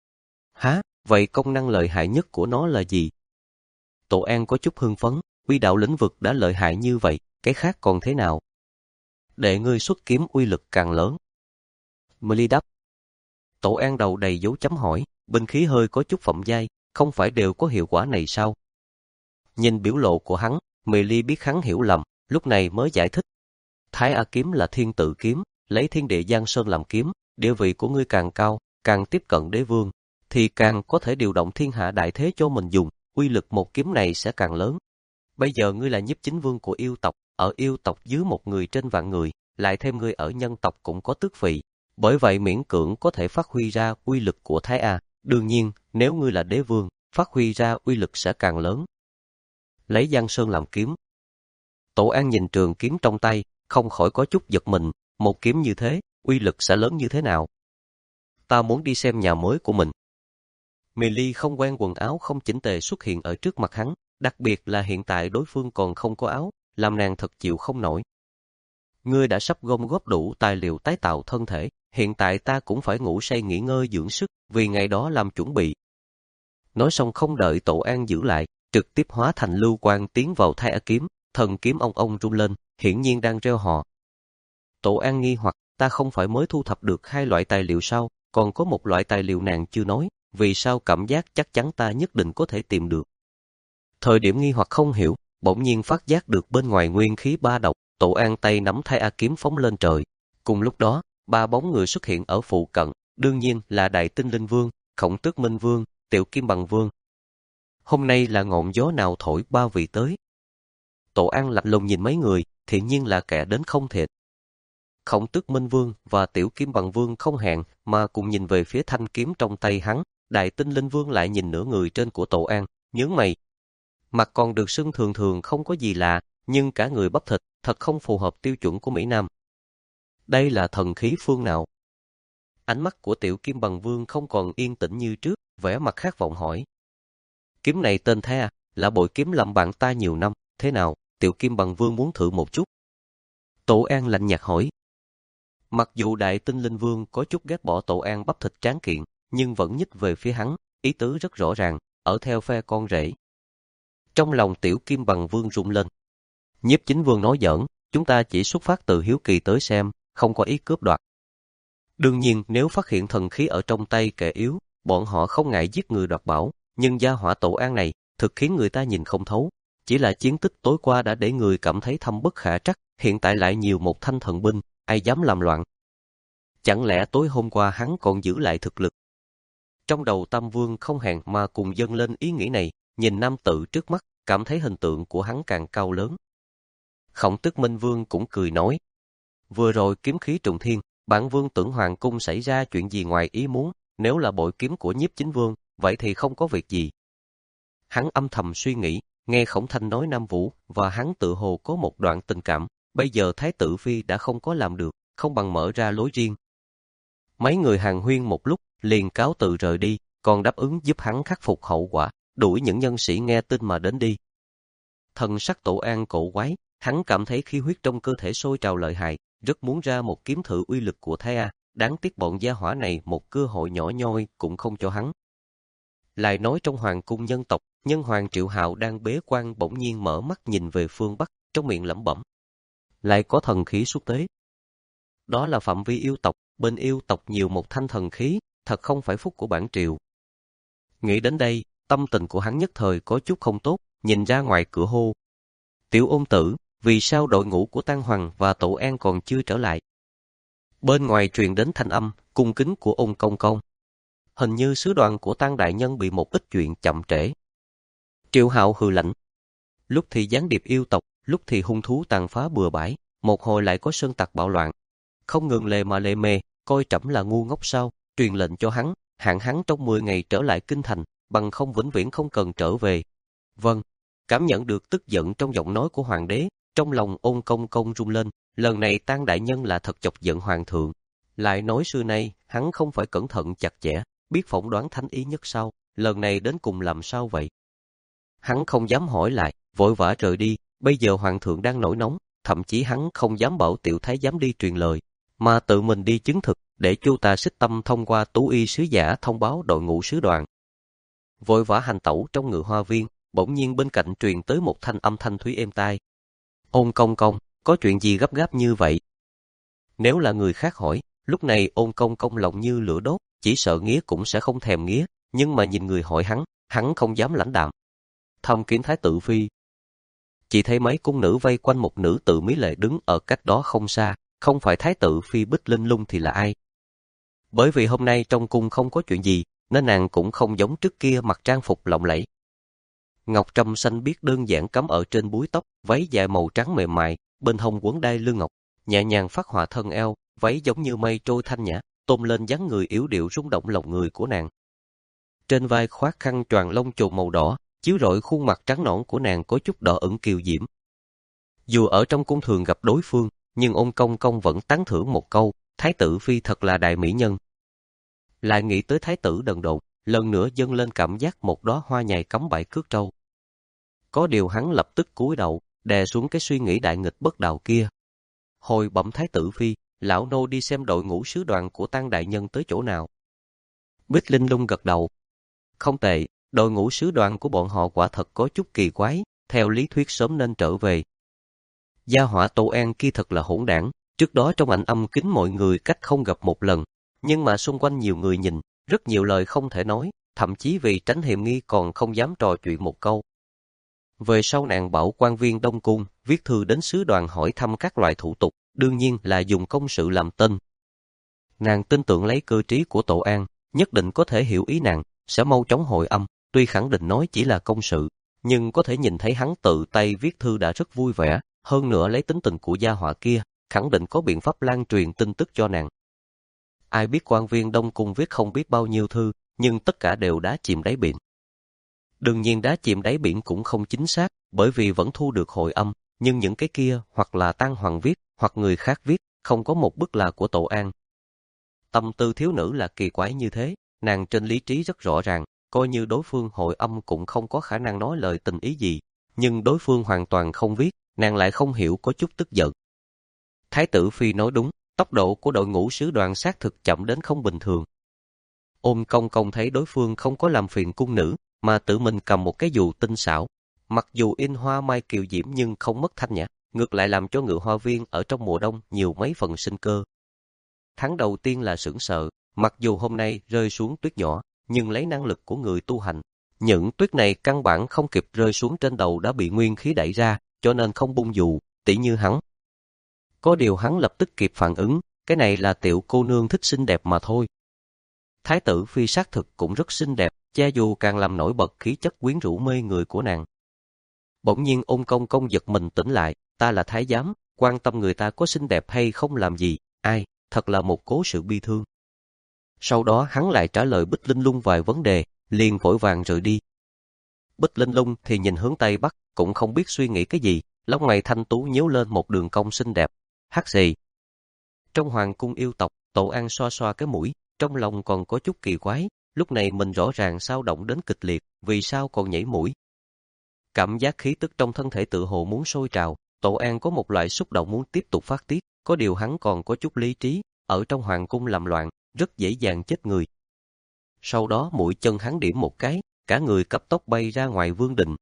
Hả? Vậy công năng lợi hại nhất của nó là gì? Tổ An có chút hưng phấn, uy đạo lĩnh vực đã lợi hại như vậy, cái khác còn thế nào? Để ngươi xuất kiếm uy lực càng lớn. Mỹ Ly đáp. Tổ An đầu đầy dấu chấm hỏi, binh khí hơi có chút phẩm giai, không phải đều có hiệu quả này sao? Nhìn biểu lộ của hắn, Mỹ Ly biết hắn hiểu lầm, lúc này mới giải thích. Thái A kiếm là thiên tự kiếm, lấy thiên địa Giang Sơn làm kiếm, địa vị của ngươi càng cao, càng tiếp cận đế vương, thì càng có thể điều động thiên hạ đại thế cho mình dùng, uy lực một kiếm này sẽ càng lớn. Bây giờ ngươi là nhiếp chính vương của yêu tộc, ở yêu tộc dưới một người trên vạn người, lại thêm ngươi ở nhân tộc cũng có tước vị, bởi vậy miễn cưỡng có thể phát huy ra uy lực của Thái A. Đương nhiên, nếu ngươi là đế vương, phát huy ra uy lực sẽ càng lớn. Lấy Giang Sơn làm kiếm. Tổ An nhìn trường kiếm trong tay, không khỏi có chút giật mình, một kiếm như thế, uy lực sẽ lớn như thế nào? Ta muốn đi xem nhà mới của mình. Mỹ Ly không quen quần áo không chỉnh tề xuất hiện ở trước mặt hắn, đặc biệt là hiện tại đối phương còn không có áo, làm nàng thật chịu không nổi. Ngươi đã sắp gom góp đủ tài liệu tái tạo thân thể, hiện tại ta cũng phải ngủ say nghỉ ngơi dưỡng sức, vì ngày đó làm chuẩn bị. Nói xong không đợi Tổ An giữ lại, trực tiếp hóa thành lưu quang tiến vào Thái A kiếm, thần kiếm ông ông rung lên, hiển nhiên đang reo hò. Tổ An nghi hoặc, ta không phải mới thu thập được hai loại tài liệu sao, còn có một loại tài liệu nàng chưa nói, vì sao cảm giác chắc chắn ta nhất định có thể tìm được. Thời điểm nghi hoặc không hiểu, bỗng nhiên phát giác được bên ngoài nguyên khí ba độc, Tổ An tay nắm Thái A kiếm phóng lên trời. Cùng lúc đó, ba bóng người xuất hiện ở phụ cận, đương nhiên là Đại Tinh Linh Vương, Khổng Tước Minh Vương, Tiểu Kim Bằng Vương. Hôm nay là ngọn gió nào thổi ba vị tới? Tổ An lạnh lùng nhìn mấy người, thiện nhiên là kẻ đến không thiệt. Khổng Tước Minh Vương và Tiểu Kim Bằng Vương không hẹn mà cùng nhìn về phía thanh kiếm trong tay hắn. Đại Tinh Linh Vương lại nhìn nửa người trên của Tổ An, nhướng mày. Mặt còn được sưng thường thường không có gì lạ, nhưng cả người bắp thịt, thật không phù hợp tiêu chuẩn của Mỹ Nam. Đây là thần khí phương nào? Ánh mắt của Tiểu Kim Bằng Vương không còn yên tĩnh như trước, vẻ mặt khát vọng hỏi. Kiếm này tên Thái A, là bội kiếm làm bạn ta nhiều năm, thế nào, Tiểu Kim Bằng Vương muốn thử một chút? Tổ An lạnh nhạt hỏi. Mặc dù Đại Tinh Linh Vương có chút ghét bỏ Tổ An bắp thịt tráng kiện, nhưng vẫn nhích về phía hắn, ý tứ rất rõ ràng, ở theo phe con rể. Trong lòng Tiểu Kim Bằng Vương rung lên. Nhiếp Chính Vương nói giỡn, chúng ta chỉ xuất phát từ hiếu kỳ tới xem, không có ý cướp đoạt. Đương nhiên nếu phát hiện thần khí ở trong tay kẻ yếu, bọn họ không ngại giết người đoạt bảo, nhưng gia hỏa Tổ An này thực khiến người ta nhìn không thấu. Chỉ là chiến tích tối qua đã để người cảm thấy thâm bất khả trắc, hiện tại lại nhiều một thanh thần binh, ai dám làm loạn. Chẳng lẽ tối hôm qua hắn còn giữ lại thực lực? Trong đầu Tam Vương không hẹn mà cùng dâng lên ý nghĩ này, nhìn nam tử trước mắt, cảm thấy hình tượng của hắn càng cao lớn. Khổng Tước Minh Vương cũng cười nói. Vừa rồi kiếm khí trùng thiên, bản vương tưởng hoàng cung xảy ra chuyện gì ngoài ý muốn, nếu là bội kiếm của Nhiếp Chính Vương, vậy thì không có việc gì. Hắn âm thầm suy nghĩ, nghe Khổng Thanh nói Nam Vũ và hắn tự hồ có một đoạn tình cảm, bây giờ Thái tử Phi đã không có làm được, không bằng mở ra lối riêng. Mấy người hàn huyên một lúc, liền cáo từ rời đi, còn đáp ứng giúp hắn khắc phục hậu quả, đuổi những nhân sĩ nghe tin mà đến đi. Thần sắc Tổ An cổ quái, hắn cảm thấy khí huyết trong cơ thể sôi trào lợi hại, rất muốn ra một kiếm thử uy lực của Thái A, đáng tiếc bọn gia hỏa này một cơ hội nhỏ nhoi cũng không cho hắn. Lại nói trong hoàng cung nhân tộc, nhân hoàng Triệu Hạo đang bế quan bỗng nhiên mở mắt nhìn về phương Bắc, trong miệng lẩm bẩm. Lại có thần khí xuất tế. Đó là phạm vi yêu tộc, bên yêu tộc nhiều một thanh thần khí, thật không phải phúc của bản triều. Nghĩ đến đây, tâm tình của hắn nhất thời có chút không tốt, nhìn ra ngoài cửa hô. Tiểu Ôn tử, vì sao đội ngũ của Tang Hoàng và Tổ An còn chưa trở lại? Bên ngoài truyền đến thanh âm, cung kính của Ôn Công Công. Hình như sứ đoàn của Tang đại nhân bị một ít chuyện chậm trễ. Triệu Hạo hừ lạnh. Lúc thì gián điệp yêu tộc, lúc thì hung thú tàn phá bừa bãi, một hồi lại có sơn tặc bạo loạn. Không ngừng lề mà lề mề, coi trẫm là ngu ngốc sao, truyền lệnh cho hắn, hạn hắn trong mười ngày trở lại kinh thành, bằng không vĩnh viễn không cần trở về. Vâng, cảm nhận được tức giận trong giọng nói của hoàng đế, trong lòng Ôn Công Công rung lên, lần này Tang đại nhân là thật chọc giận hoàng thượng. Lại nói xưa nay, hắn không phải cẩn thận chặt chẽ, biết phỏng đoán thánh ý nhất sao, lần này đến cùng làm sao vậy? Hắn không dám hỏi lại, vội vã rời đi, bây giờ hoàng thượng đang nổi nóng, thậm chí hắn không dám bảo tiểu thái giám đi truyền lời, mà tự mình đi chứng thực, để Chu Tà Xích Tâm thông qua tú y sứ giả thông báo đội ngũ sứ đoàn. Vội vã hành tẩu trong ngự hoa viên, bỗng nhiên bên cạnh truyền tới một thanh âm thanh thúy êm tai. Ôn Công Công, có chuyện gì gấp gáp như vậy? Nếu là người khác hỏi, lúc này Ôn Công Công lòng như lửa đốt, chỉ sợ nghía cũng sẽ không thèm nghía, nhưng mà nhìn người hỏi hắn, hắn không dám lãnh đạm. Thăm kiến Thái tử Phi. Chỉ thấy mấy cung nữ vây quanh một nữ tử mỹ lệ đứng ở cách đó không xa, không phải Thái tử Phi Bích Linh Lung thì là ai? Bởi vì hôm nay trong cung không có chuyện gì, nên nàng cũng không giống trước kia mặc trang phục lộng lẫy. Ngọc trâm xanh biếc đơn giản cắm ở trên búi tóc, váy dài màu trắng mềm mại, bên hông quấn đai lưng ngọc, nhẹ nhàng phác họa thân eo, váy giống như mây trôi thanh nhã, tôn lên dáng người yếu điệu rung động lòng người của nàng. Trên vai khoác khăn choàng lông chồn màu đỏ, chiếu rọi khuôn mặt trắng nõn của nàng có chút đỏ ửng kiều diễm. Dù ở trong cung thường gặp đối phương, nhưng Ôn Công Công vẫn tán thưởng một câu, Thái tử Phi thật là đại mỹ nhân. Lại nghĩ tới Thái tử Đần Độn, lần nữa dâng lên cảm giác một đóa hoa nhài cắm bãi cước trâu. Có điều hắn lập tức cúi đầu, đè xuống cái suy nghĩ đại nghịch bất đạo kia. Hồi bẩm Thái tử Phi, lão nô đi xem đội ngũ sứ đoàn của Tang đại nhân tới chỗ nào. Bích Linh Lung gật đầu. Không tệ, đội ngũ sứ đoàn của bọn họ quả thật có chút kỳ quái, theo lý thuyết sớm nên trở về. Gia hỏa Tổ An kia thật là hỗn đảng, trước đó trong ảnh âm kính mọi người cách không gặp một lần, nhưng mà xung quanh nhiều người nhìn, rất nhiều lời không thể nói, thậm chí vì tránh hiểm nghi còn không dám trò chuyện một câu. Về sau nàng bảo quan viên Đông Cung viết thư đến sứ đoàn hỏi thăm các loại thủ tục, đương nhiên là dùng công sự làm tên. Nàng tin tưởng lấy cơ trí của Tổ An, nhất định có thể hiểu ý nàng, sẽ mau chóng hồi âm, tuy khẳng định nói chỉ là công sự, nhưng có thể nhìn thấy hắn tự tay viết thư đã rất vui vẻ, hơn nữa lấy tính tình của gia họa kia, khẳng định có biện pháp lan truyền tin tức cho nàng. Ai biết quan viên Đông Cung viết không biết bao nhiêu thư, nhưng tất cả đều đá chìm đáy biển. Đương nhiên đá chìm đáy biển cũng không chính xác, bởi vì vẫn thu được hồi âm, nhưng những cái kia hoặc là Tang Hoàng viết, hoặc người khác viết, không có một bức là của Tổ An. Tâm tư thiếu nữ là kỳ quái như thế, nàng trên lý trí rất rõ ràng, coi như đối phương hồi âm cũng không có khả năng nói lời tình ý gì, nhưng đối phương hoàn toàn không viết, nàng lại không hiểu có chút tức giận. Thái tử Phi nói đúng, tốc độ của đội ngũ sứ đoàn xác thực chậm đến không bình thường. Ôn Công Công thấy đối phương không có làm phiền cung nữ, mà tự mình cầm một cái dù tinh xảo. Mặc dù in hoa mai kiều diễm nhưng không mất thanh nhã, ngược lại làm cho ngự hoa viên ở trong mùa đông nhiều mấy phần sinh cơ. Tháng đầu tiên là sửng sợ, mặc dù hôm nay rơi xuống tuyết nhỏ, nhưng lấy năng lực của người tu hành, những tuyết này căn bản không kịp rơi xuống trên đầu đã bị nguyên khí đẩy ra, cho nên không bung dù, tỉ như hắn. Có điều hắn lập tức kịp phản ứng, cái này là tiểu cô nương thích xinh đẹp mà thôi. Thái tử Phi xác thực cũng rất xinh đẹp, cha dù càng làm nổi bật khí chất quyến rũ mê người của nàng. Bỗng nhiên Ôn Công Công giật mình tỉnh lại, ta là thái giám, quan tâm người ta có xinh đẹp hay không làm gì, ai, thật là một cố sự bi thương. Sau đó hắn lại trả lời Bích Linh Lung vài vấn đề, liền vội vàng rời đi. Bích Linh Lung thì nhìn hướng Tây Bắc, cũng không biết suy nghĩ cái gì, lông mày thanh tú nhíu lên một đường cong xinh đẹp. Hắc gì? Trong hoàng cung yêu tộc, Tổ An xoa xoa cái mũi, trong lòng còn có chút kỳ quái, lúc này mình rõ ràng sao động đến kịch liệt, vì sao còn nhảy mũi? Cảm giác khí tức trong thân thể tự hồ muốn sôi trào, Tổ An có một loại xúc động muốn tiếp tục phát tiết, có điều hắn còn có chút lý trí, ở trong hoàng cung làm loạn, rất dễ dàng chết người. Sau đó mũi chân hắn điểm một cái, cả người cấp tốc bay ra ngoài vương đình.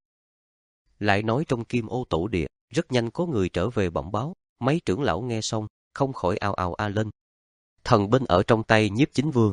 Lại nói trong Kim Ô tổ địa, rất nhanh có người trở về bẩm báo, mấy trưởng lão nghe xong, không khỏi ào ào a lên. Thần binh ở trong tay Nhiếp Chính Vương.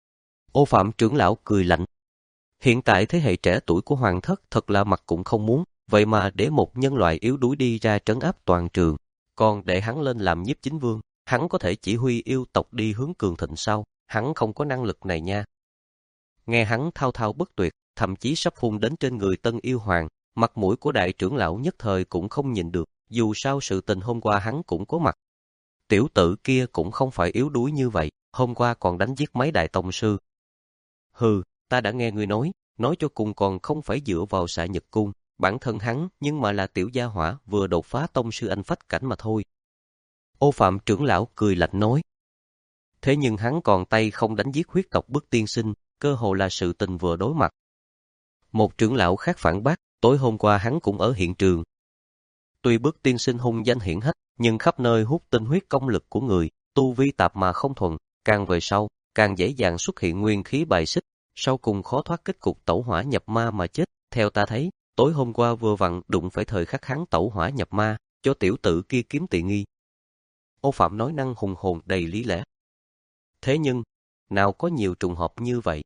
Ô Phạm trưởng lão cười lạnh. Hiện tại thế hệ trẻ tuổi của hoàng thất thật là mặt cũng không muốn, vậy mà để một nhân loại yếu đuối đi ra trấn áp toàn trường, còn để hắn lên làm Nhiếp Chính Vương, hắn có thể chỉ huy yêu tộc đi hướng cường thịnh sao, hắn không có năng lực này nha. Nghe hắn thao thao bất tuyệt, thậm chí sắp phun đến trên người Tân Yêu Hoàng, mặt mũi của đại trưởng lão nhất thời cũng không nhìn được, dù sao sự tình hôm qua hắn cũng có mặt. Tiểu tử kia cũng không phải yếu đuối như vậy, hôm qua còn đánh giết mấy đại tông sư. Hừ, ta đã nghe ngươi nói, nói cho cùng còn không phải dựa vào Xạ Nhật Cung, bản thân hắn nhưng mà là tiểu gia hỏa vừa đột phá tông sư anh phách cảnh mà thôi. Ô Phạm trưởng lão cười lạnh nói. Thế nhưng hắn còn tay không đánh giết huyết tộc Bức Tiên Sinh, cơ hồ là sự tình vừa đối mặt. Một trưởng lão khác phản bác, tối hôm qua hắn cũng ở hiện trường. Tuy Bức Tiên Sinh hung danh hiển hách, nhưng khắp nơi hút tinh huyết công lực của người, tu vi tạp mà không thuần, càng về sau, càng dễ dàng xuất hiện nguyên khí bài xích, sau cùng khó thoát kết cục tẩu hỏa nhập ma mà chết. Theo ta thấy, tối hôm qua vừa vặn đụng phải thời khắc hắn tẩu hỏa nhập ma, cho tiểu tử kia kiếm tiện nghi. Ô Phạm nói năng hùng hồn đầy lý lẽ. Thế nhưng, nào có nhiều trùng hợp như vậy?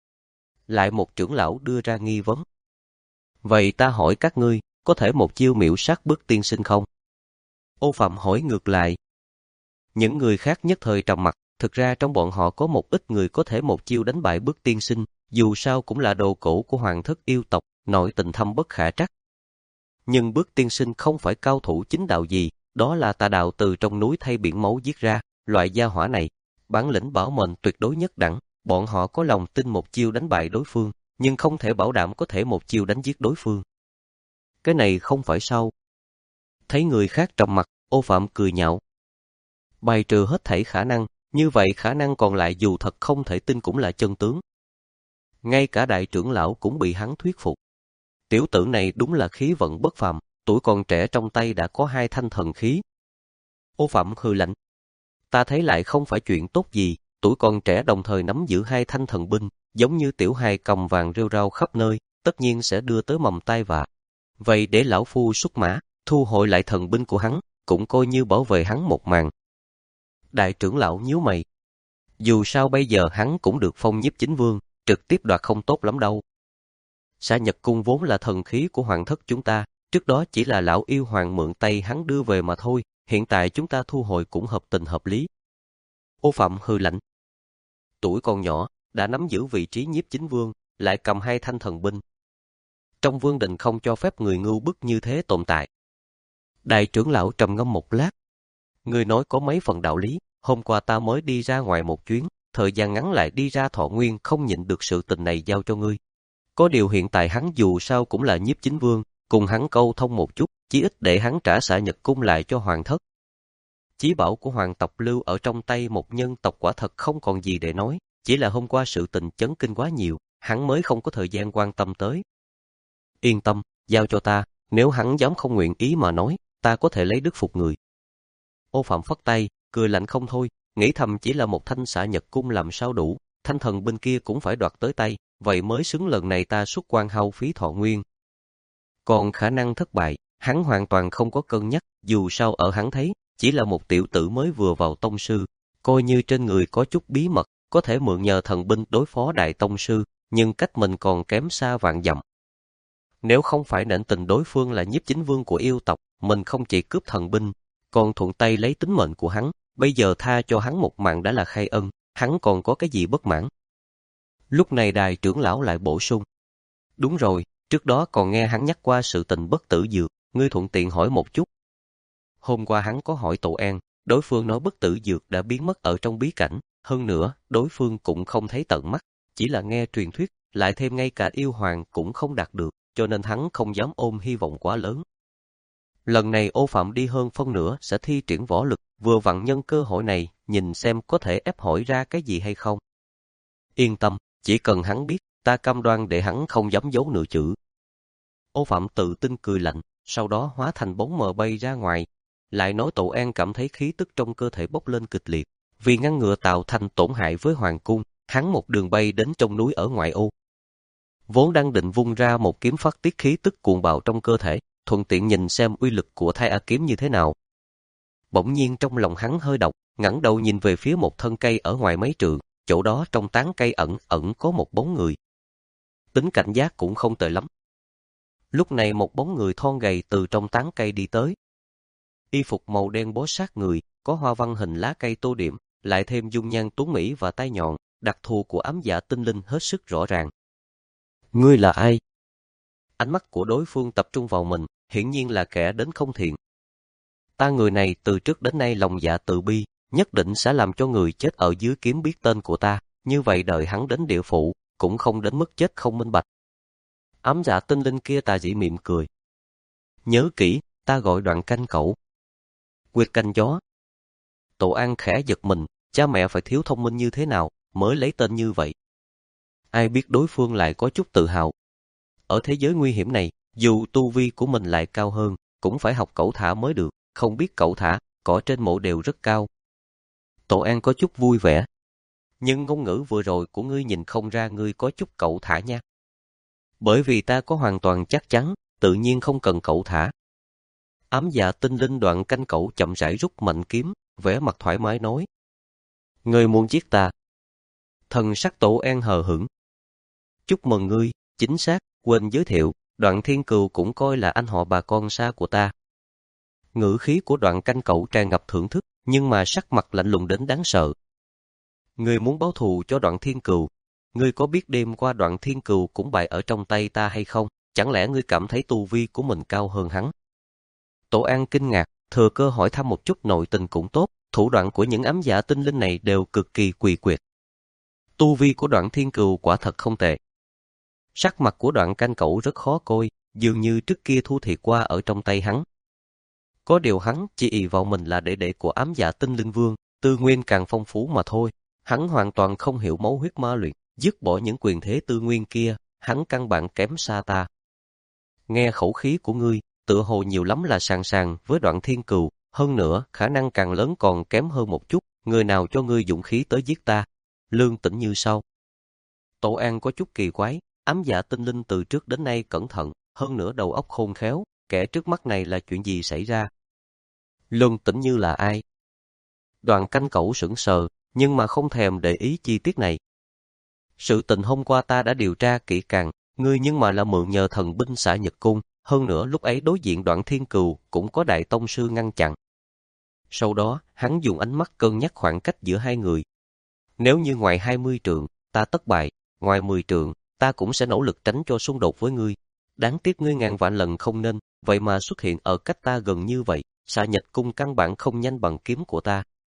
Lại một trưởng lão đưa ra nghi vấn. Vậy ta hỏi các ngươi, có thể một chiêu miểu sát Bức Tiên Sinh không? Ô Phạm hỏi ngược lại. Những người khác nhất thời trầm mặc, thực ra trong bọn họ có một ít người có thể một chiêu đánh bại Bức Tiên Sinh, dù sao cũng là đồ cổ của hoàng thất yêu tộc, nội tình thâm bất khả trắc. Nhưng Bức Tiên Sinh không phải cao thủ chính đạo gì, đó là tà đạo từ trong núi thay biển máu giết ra, loại gia hỏa này, bản lĩnh bảo mệnh tuyệt đối nhất đẳng, bọn họ có lòng tin một chiêu đánh bại đối phương, nhưng không thể bảo đảm có thể một chiêu đánh giết đối phương. Cái này không phải sao? Thấy người khác trầm mặt, Ô Phạm cười nhạo. Bài trừ hết thảy khả năng, như vậy khả năng còn lại dù thật không thể tin cũng là chân tướng. Ngay cả đại trưởng lão cũng bị hắn thuyết phục. Tiểu tử này đúng là khí vận bất phàm, tuổi còn trẻ trong tay đã có hai thanh thần khí. Ô Phạm hừ lạnh. Ta thấy lại không phải chuyện tốt gì, tuổi còn trẻ đồng thời nắm giữ hai thanh thần binh, giống như tiểu hài cầm vàng rêu rao khắp nơi, tất nhiên sẽ đưa tới mầm tai vạ. Vậy để lão phu xuất mã, thu hồi lại thần binh của hắn, cũng coi như bảo vệ hắn một màn. Đại trưởng lão nhíu mày. Dù sao bây giờ hắn cũng được phong Nhiếp Chính Vương, trực tiếp đoạt không tốt lắm đâu. Xạ Nhật Cung vốn là thần khí của hoàng thất chúng ta, trước đó chỉ là lão yêu hoàng mượn tay hắn đưa về mà thôi, hiện tại chúng ta thu hồi cũng hợp tình hợp lý. Ô Phạm hừ lạnh. Tuổi còn nhỏ, đã nắm giữ vị trí Nhiếp Chính Vương, lại cầm hai thanh thần binh. Trong vương đình không cho phép người ngưu bức như thế tồn tại. Đại trưởng lão trầm ngâm một lát. Người nói có mấy phần đạo lý, hôm qua ta mới đi ra ngoài một chuyến, thời gian ngắn lại đi ra Thọ Nguyên, không nhịn được sự tình này giao cho ngươi. Có điều hiện tại hắn dù sao cũng là Nhiếp Chính Vương, cùng hắn câu thông một chút, chí ít để hắn trả Xạ Nhật Cung lại cho hoàng thất. Chí bảo của hoàng tộc lưu ở trong tay một nhân tộc quả thật không còn gì để nói, chỉ là hôm qua sự tình chấn kinh quá nhiều, hắn mới không có thời gian quan tâm tới. Yên tâm, giao cho ta, nếu hắn dám không nguyện ý mà nói, ta có thể lấy đức phục người. Ô Phạm phất tay, cười lạnh không thôi, nghĩ thầm chỉ là một thanh Xạ Nhật Cung làm sao đủ, thanh thần bên kia cũng phải đoạt tới tay, vậy mới xứng lần này ta xuất quan hao phí Thọ Nguyên. Còn khả năng thất bại, hắn hoàn toàn không có cân nhắc, dù sao ở hắn thấy, chỉ là một tiểu tử mới vừa vào tông sư, coi như trên người có chút bí mật, có thể mượn nhờ thần binh đối phó đại tông sư, nhưng cách mình còn kém xa vạn dặm. Nếu không phải nể tình đối phương là Nhiếp Chính Vương của yêu tộc, mình không chỉ cướp thần binh, còn thuận tay lấy tính mệnh của hắn, bây giờ tha cho hắn một mạng đã là khai ân, hắn còn có cái gì bất mãn. Lúc này đại trưởng lão lại bổ sung. Đúng rồi, trước đó còn nghe hắn nhắc qua sự tình bất tử dược, ngươi thuận tiện hỏi một chút. Hôm qua hắn có hỏi Tổ An, đối phương nói bất tử dược đã biến mất ở trong bí cảnh, hơn nữa, đối phương cũng không thấy tận mắt, chỉ là nghe truyền thuyết, lại thêm ngay cả yêu hoàng cũng không đạt được, cho nên hắn không dám ôm hy vọng quá lớn. Lần này Ô Phạm đi hơn phân nửa sẽ thi triển võ lực, vừa vặn nhân cơ hội này, nhìn xem có thể ép hỏi ra cái gì hay không. Yên tâm, chỉ cần hắn biết, ta cam đoan để hắn không dám giấu nửa chữ. Ô Phạm tự tin cười lạnh, sau đó hóa thành bóng mờ bay ra ngoài. Lại nói Tổ An cảm thấy khí tức trong cơ thể bốc lên kịch liệt, vì ngăn ngừa tạo thành tổn hại với hoàng cung, hắn một đường bay đến trong núi ở ngoại ô. Vốn đang định vung ra một kiếm phát tiết khí tức cuồng bạo trong cơ thể, thuận tiện nhìn xem uy lực của Thai A kiếm như thế nào. Bỗng nhiên trong lòng hắn hơi động, ngẩng đầu nhìn về phía một thân cây ở ngoài mấy trượng, chỗ đó trong tán cây ẩn ẩn có một bóng người. Tính cảnh giác cũng không tệ lắm. Lúc này một bóng người thon gầy từ trong tán cây đi tới. Y phục màu đen bó sát người, có hoa văn hình lá cây tô điểm, lại thêm dung nhan tuấn mỹ và tai nhọn, đặc thù của ám dạ tinh linh hết sức rõ ràng. Ngươi là ai? Ánh mắt của đối phương tập trung vào mình, hiển nhiên là kẻ đến không thiện. Ta người này từ trước đến nay lòng dạ từ bi, nhất định sẽ làm cho người chết ở dưới kiếm biết tên của ta, như vậy đợi hắn đến địa phủ, cũng không đến mức chết không minh bạch. Ám dạ tinh linh kia tà dị mỉm cười. Nhớ kỹ, ta gọi Đoạn Canh Cẩu. Quyệt canh gió. Tổ An khẽ giật mình, cha mẹ phải thiếu thông minh như thế nào mới lấy tên như vậy. Ai biết đối phương lại có chút tự hào. Ở thế giới nguy hiểm này, dù tu vi của mình lại cao hơn, cũng phải học cẩu thả mới được, không biết cẩu thả, cỏ trên mộ đều rất cao. Tổ An có chút vui vẻ. Nhưng ngôn ngữ vừa rồi của ngươi nhìn không ra ngươi có chút cẩu thả nha. Bởi vì ta có hoàn toàn chắc chắn, tự nhiên không cần cẩu thả. Ám dạ tinh linh Đoạn Canh Cẩu chậm rãi rút mạnh kiếm, vẻ mặt thoải mái nói. Ngươi muốn giết ta. Thần sắc Tổ An hờ hững. Chúc mừng ngươi, chính xác, quên giới thiệu, Đoạn Thiên Cừu cũng coi là anh họ bà con xa của ta. Ngữ khí của Đoạn Canh Cẩu tràn ngập thưởng thức, nhưng mà sắc mặt lạnh lùng đến đáng sợ. Ngươi muốn báo thù cho Đoạn Thiên Cừu, ngươi có biết đêm qua Đoạn Thiên Cừu cũng bại ở trong tay ta hay không? Chẳng lẽ ngươi cảm thấy tu vi của mình cao hơn hắn? Tổ An kinh ngạc, thừa cơ hỏi thăm một chút nội tình cũng tốt, thủ đoạn của những ám dạ tinh linh này đều cực kỳ quỳ quyệt. Tu vi của Đoạn Thiên Cừu quả thật không tệ. Sắc mặt của Đoạn Canh Cẩu rất khó coi, dường như trước kia thua thiệt qua ở trong tay hắn. Có điều hắn chỉ ỷ vào mình là đệ đệ của ám dạ tinh linh vương, tư nguyên càng phong phú mà thôi. Hắn hoàn toàn không hiểu máu huyết ma luyện, dứt bỏ những quyền thế tư nguyên kia, hắn căn bản kém xa ta. Nghe khẩu khí của ngươi, tựa hồ nhiều lắm là sàng sàng với Đoạn Thiên Cừu, hơn nữa khả năng càng lớn còn kém hơn một chút, người nào cho ngươi dũng khí tới giết ta? Lương Tĩnh Như sau. Tổ An có chút kỳ quái, ám dạ tinh linh từ trước đến nay cẩn thận, hơn nữa đầu óc khôn khéo, kẻ trước mắt này là chuyện gì xảy ra? Lương Tĩnh Như là ai? Đoạn Canh Cẩu sững sờ, nhưng mà không thèm để ý chi tiết này. Sự tình hôm qua ta đã điều tra kỹ càng, ngươi nhưng mà là mượn nhờ thần binh xả Nhật Cung, hơn nữa lúc ấy đối diện Đoạn Thiên Cừu cũng có đại tông sư ngăn chặn. Sau đó, hắn dùng ánh mắt cân nhắc khoảng cách giữa hai người. Nếu như ngoài hai mươi trượng, ta tất bại, ngoài mười trượng, ta cũng sẽ nỗ lực tránh cho xung đột với ngươi. Đáng tiếc ngươi ngàn vạn lần không nên, vậy mà xuất hiện ở cách ta gần như vậy, xạ Nhật Cung căn bản không nhanh bằng kiếm của ta.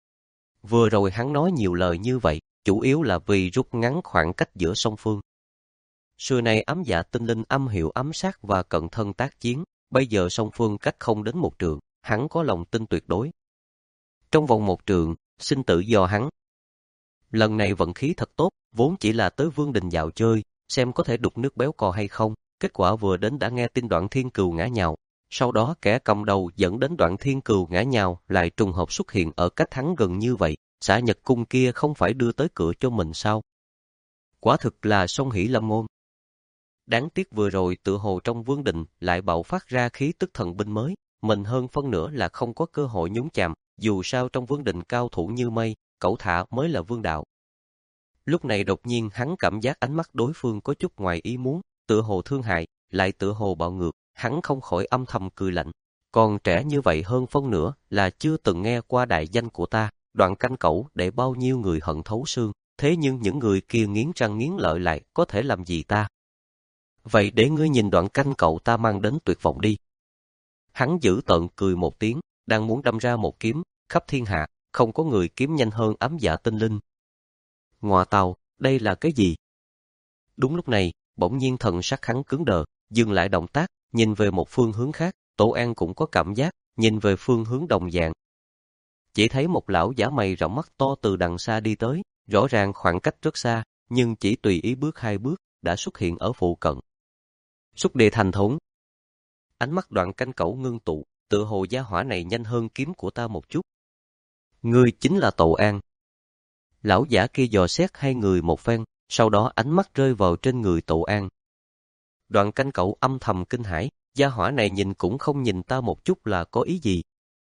Vừa rồi hắn nói nhiều lời như vậy, chủ yếu là vì rút ngắn khoảng cách giữa song phương. Xưa nay ám dạ tinh linh âm hiệu ám sát và cận thân tác chiến, bây giờ song phương cách không đến một trượng, hắn có lòng tin tuyệt đối. Trong vòng một trượng, sinh tử do hắn. Lần này vận khí thật tốt, vốn chỉ là tới Vương Đình dạo chơi, xem có thể đục nước béo cò hay không, kết quả vừa đến đã nghe tin Đoạn Thiên Cừu ngã nhào. Sau đó kẻ cầm đầu dẫn đến Đoạn Thiên Cừu ngã nhào lại trùng hợp xuất hiện ở cách hắn gần như vậy, xả Nhật Cung kia không phải đưa tới cửa cho mình sao? Quả thực là song hỷ lâm môn. Đáng tiếc vừa rồi tự hồ trong Vương Đình lại bạo phát ra khí tức thần binh mới, mình hơn phân nửa là không có cơ hội nhúng chạm, dù sao trong Vương Đình cao thủ như mây, cẩu thả mới là vương đạo. Lúc này đột nhiên hắn cảm giác ánh mắt đối phương có chút ngoài ý muốn, tựa hồ thương hại, lại tựa hồ bạo ngược, hắn không khỏi âm thầm cười lạnh. Còn trẻ như vậy hơn phân nửa là chưa từng nghe qua đại danh của ta, Đoạn Canh Cẩu để bao nhiêu người hận thấu xương, thế nhưng những người kia nghiến răng nghiến lợi lại có thể làm gì ta? Vậy để ngươi nhìn Đoạn Canh Cẩu ta mang đến tuyệt vọng đi. Hắn giữ tợn cười một tiếng, đang muốn đâm ra một kiếm, khắp thiên hạ, không có người kiếm nhanh hơn ám dạ tinh linh. Ngoa tào, đây là cái gì? Đúng lúc này, bỗng nhiên thần sắc hắn cứng đờ, dừng lại động tác, nhìn về một phương hướng khác, Tổ An cũng có cảm giác, nhìn về phương hướng đồng dạng. Chỉ thấy một lão giả mày rậm mắt to từ đằng xa đi tới, rõ ràng khoảng cách rất xa, nhưng chỉ tùy ý bước hai bước, đã xuất hiện ở phụ cận. Xúc địa thành thốn. Ánh mắt Đoạn Canh Cẩu ngưng tụ, tựa hồ gia hỏa này nhanh hơn kiếm của ta một chút. Ngươi chính là Tổ An. Lão giả kia dò xét hai người một phen, sau đó ánh mắt rơi vào trên người Tổ An. Đoạn Canh Cẩu âm thầm kinh hãi, gia hỏa này nhìn cũng không nhìn ta một chút là có ý gì.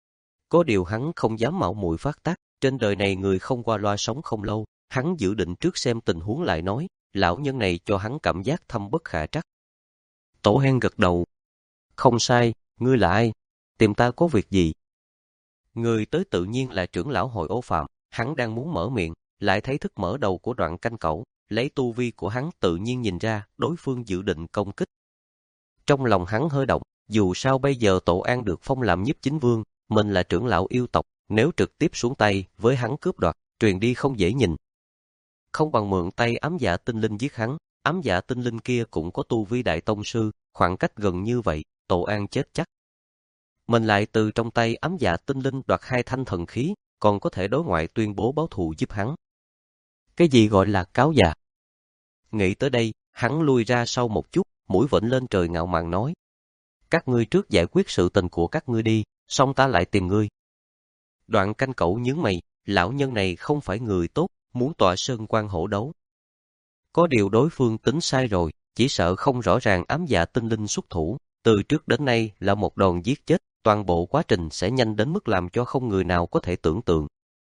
Có điều hắn không dám mạo muội phát tác, trên đời này người không qua loa sống không lâu, hắn dự định trước xem tình huống lại nói, lão nhân này cho hắn cảm giác thâm bất khả trắc. Tổ Hen gật đầu. Không sai, ngươi là ai? Tìm ta có việc gì? Người tới tự nhiên là trưởng lão hội Ô Phạm, hắn đang muốn mở miệng, lại thấy thức mở đầu của Đoạn Canh Cẩu, lấy tu vi của hắn tự nhiên nhìn ra đối phương dự định công kích. Trong lòng hắn hơi động, dù sao bây giờ Tổ An được phong làm nhiếp chính vương, mình là trưởng lão yêu tộc, nếu trực tiếp xuống tay với hắn cướp đoạt, truyền đi không dễ nhìn. Không bằng mượn tay ám dạ tinh linh giết hắn, ám dạ tinh linh kia cũng có tu vi đại tông sư, khoảng cách gần như vậy, Tổ An chết chắc. Mình lại từ trong tay ám dạ tinh linh đoạt hai thanh thần khí, còn có thể đối ngoại tuyên bố báo thù giúp hắn. Cái gì gọi là cáo già? Nghĩ tới đây, hắn lui ra sau một chút, mũi vểnh lên trời ngạo mạn nói. Các ngươi trước giải quyết sự tình của các ngươi đi, xong ta lại tìm ngươi. Đoạn Canh Cẩu nhướng mày, lão nhân này không phải người tốt, muốn tọa sơn quan hổ đấu. Có điều đối phương tính sai rồi, chỉ sợ không rõ ràng ám dạ tinh linh xuất thủ, từ trước đến nay là một đòn giết chết, toàn bộ quá trình sẽ nhanh đến mức làm cho không người nào có thể tưởng tượng.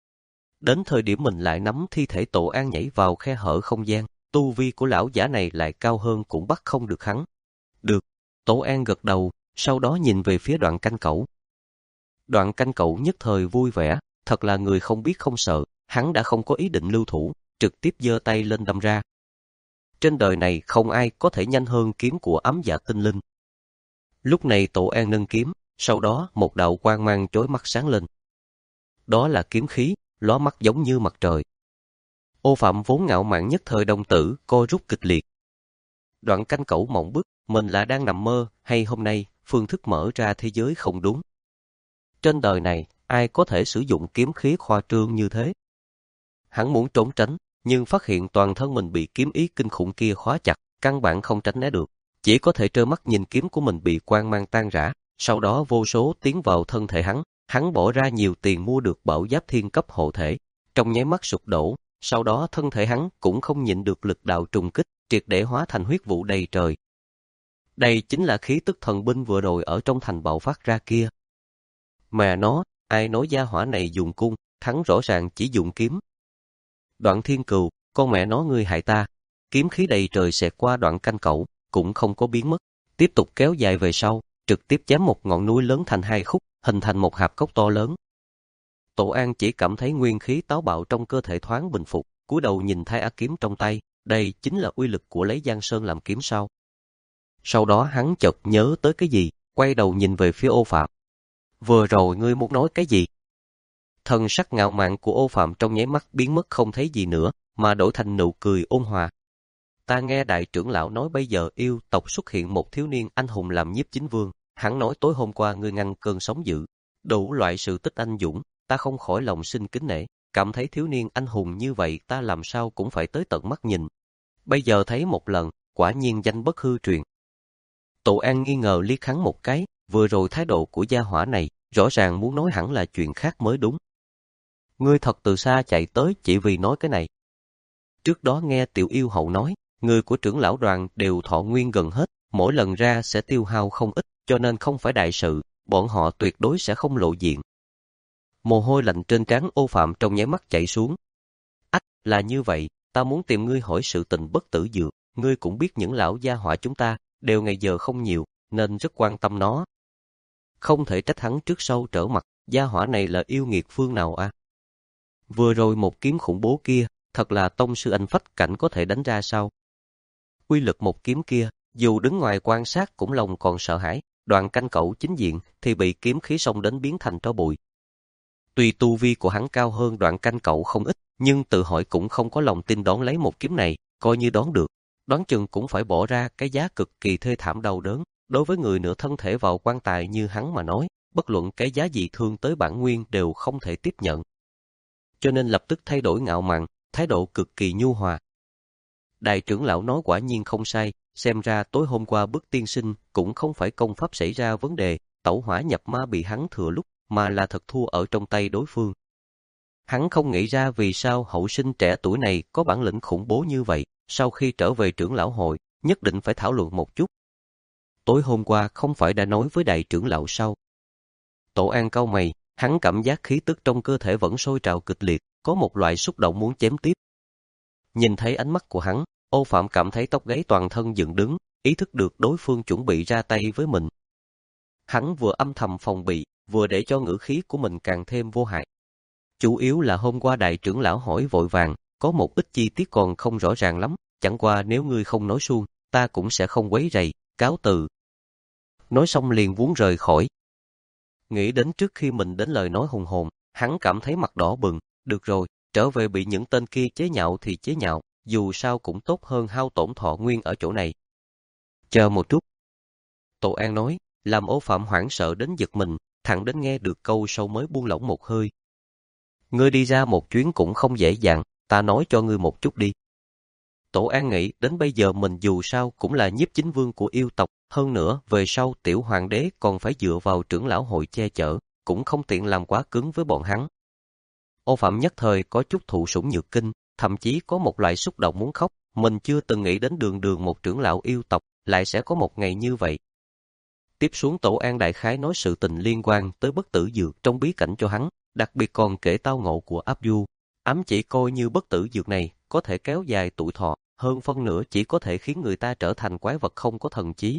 Đến thời điểm mình lại nắm thi thể Tổ An nhảy vào khe hở không gian, tu vi của lão giả này lại cao hơn cũng bắt không được hắn. Được, Tổ An gật đầu, sau đó nhìn về phía Đoạn Canh Cẩu. Đoạn Canh Cẩu nhất thời vui vẻ, thật là người không biết không sợ, hắn đã không có ý định lưu thủ, trực tiếp giơ tay lên đâm ra. Trên đời này không ai có thể nhanh hơn kiếm của ám dạ tinh linh. Lúc này Tổ An nâng kiếm, sau đó một đạo quang mang chói mắt sáng lên. Đó là kiếm khí, lóa mắt giống như mặt trời. Ô Phạm vốn ngạo mạn nhất thời đồng tử, co rút kịch liệt. Đoạn Canh Cẩu mộng bức, mình là đang nằm mơ, hay hôm nay, phương thức mở ra thế giới không đúng. Trên đời này, ai có thể sử dụng kiếm khí khoa trương như thế? Hắn muốn trốn tránh, nhưng phát hiện toàn thân mình bị kiếm ý kinh khủng kia khóa chặt, căn bản không tránh né được. Chỉ có thể trơ mắt nhìn kiếm của mình bị quang mang tan rã, sau đó vô số tiến vào thân thể hắn. Hắn bỏ ra nhiều tiền mua được bảo giáp thiên cấp hộ thể, trong nháy mắt sụp đổ, sau đó thân thể hắn cũng không nhịn được lực đạo trùng kích, triệt để hóa thành huyết vụ đầy trời. Đây chính là khí tức thần binh vừa rồi ở trong thành bạo phát ra kia. Mà nó, ai nói gia hỏa này dùng cung, thắng rõ ràng chỉ dùng kiếm. Đoạn Thiên Cừu, con mẹ nó ngươi hại ta, kiếm khí đầy trời xẹt qua Đoạn Canh Cẩu, cũng không có biến mất, tiếp tục kéo dài về sau, trực tiếp chém một ngọn núi lớn thành hai khúc, hình thành một hạp cốc to lớn. Tổ An chỉ cảm thấy nguyên khí táo bạo trong cơ thể thoáng bình phục, cúi đầu nhìn Thái A kiếm trong tay, đây chính là uy lực của lấy Giang Sơn làm kiếm sao. Sau đó hắn chợt nhớ tới cái gì, quay đầu nhìn về phía Ô Phạm. Vừa rồi ngươi muốn nói cái gì? Thần sắc ngạo mạn của Ô Phạm trong nháy mắt biến mất không thấy gì nữa, mà đổi thành nụ cười ôn hòa. Ta nghe đại trưởng lão nói bây giờ yêu tộc xuất hiện một thiếu niên anh hùng làm nhiếp chính vương, hắn nói tối hôm qua ngươi ngăn cơn sóng dữ, đủ loại sự tích anh dũng, ta không khỏi lòng sinh kính nể, cảm thấy thiếu niên anh hùng như vậy ta làm sao cũng phải tới tận mắt nhìn. Bây giờ thấy một lần, quả nhiên danh bất hư truyền. Tổ An nghi ngờ liếc hắn một cái, vừa rồi thái độ của gia hỏa này, rõ ràng muốn nói hẳn là chuyện khác mới đúng. Ngươi thật từ xa chạy tới chỉ vì nói cái này. Trước đó nghe Tiểu Yêu Hậu nói, người của trưởng lão đoàn đều thọ nguyên gần hết, mỗi lần ra sẽ tiêu hao không ít, cho nên không phải đại sự, bọn họ tuyệt đối sẽ không lộ diện. Mồ hôi lạnh trên trán Ô Phạm trong nháy mắt chảy xuống. Ách, là như vậy, ta muốn tìm ngươi hỏi sự tình bất tử dược, ngươi cũng biết những lão gia hỏa chúng ta, đều ngày giờ không nhiều, nên rất quan tâm nó. Không thể trách hắn trước sau trở mặt, gia hỏa này là yêu nghiệt phương nào à? Vừa rồi một kiếm khủng bố kia, thật là tông sư anh phách cảnh có thể đánh ra sao? Uy lực một kiếm kia, dù đứng ngoài quan sát cũng lòng còn sợ hãi, Đoạn canh cẩu chính diện thì bị kiếm khí xông đến biến thành tro bụi. Tuy tu vi của hắn cao hơn Đoạn canh cẩu không ít, nhưng tự hỏi cũng không có lòng tin đón lấy một kiếm này, coi như đón được, đoán chừng cũng phải bỏ ra cái giá cực kỳ thê thảm đau đớn. Đối với người nửa thân thể vào quan tài như hắn mà nói, bất luận cái giá gì thương tới bản nguyên đều không thể tiếp nhận. Cho nên lập tức thay đổi ngạo mạn, thái độ cực kỳ nhu hòa. Đại trưởng lão nói quả nhiên không sai, xem ra tối hôm qua Bức tiên sinh cũng không phải công pháp xảy ra vấn đề, tẩu hỏa nhập ma bị hắn thừa lúc, mà là thật thua ở trong tay đối phương. Hắn không nghĩ ra vì sao hậu sinh trẻ tuổi này có bản lĩnh khủng bố như vậy, sau khi trở về trưởng lão hội, nhất định phải thảo luận một chút. Tối hôm qua không phải đã nói với đại trưởng lão sao? Tổ An cau mày, hắn cảm giác khí tức trong cơ thể vẫn sôi trào kịch liệt, có một loại xúc động muốn chém tiếp. Nhìn thấy ánh mắt của hắn, Ô Phạm cảm thấy tóc gáy toàn thân dựng đứng, ý thức được đối phương chuẩn bị ra tay với mình. Hắn vừa âm thầm phòng bị, vừa để cho ngữ khí của mình càng thêm vô hại. Chủ yếu là hôm qua đại trưởng lão hỏi vội vàng, có một ít chi tiết còn không rõ ràng lắm, chẳng qua nếu ngươi không nói suông, ta cũng sẽ không quấy rầy, cáo từ. Nói xong liền vốn rời khỏi. Nghĩ đến trước khi mình đến lời nói hùng hồn, hắn cảm thấy mặt đỏ bừng, được rồi, trở về bị những tên kia chế nhạo thì chế nhạo, dù sao cũng tốt hơn hao tổn thọ nguyên ở chỗ này. Chờ một chút. Tổ An nói, làm Ô Phạm hoảng sợ đến giật mình, thẳng đến nghe được câu sau mới buông lỏng một hơi. Ngươi đi ra một chuyến cũng không dễ dàng, ta nói cho ngươi một chút đi. Tổ An nghĩ đến bây giờ mình dù sao cũng là nhiếp chính vương của yêu tộc, hơn nữa về sau tiểu hoàng đế còn phải dựa vào trưởng lão hội che chở, cũng không tiện làm quá cứng với bọn hắn. Ô Phạm nhất thời có chút thụ sủng nhược kinh, thậm chí có một loại xúc động muốn khóc, mình chưa từng nghĩ đến đường đường một trưởng lão yêu tộc, lại sẽ có một ngày như vậy. Tiếp xuống Tổ An đại khái nói sự tình liên quan tới bất tử dược trong bí cảnh cho hắn, đặc biệt còn kể tao ngộ của Áp Du. Ám chỉ coi như bất tử dược này có thể kéo dài tuổi thọ, hơn phân nửa chỉ có thể khiến người ta trở thành quái vật không có thần trí.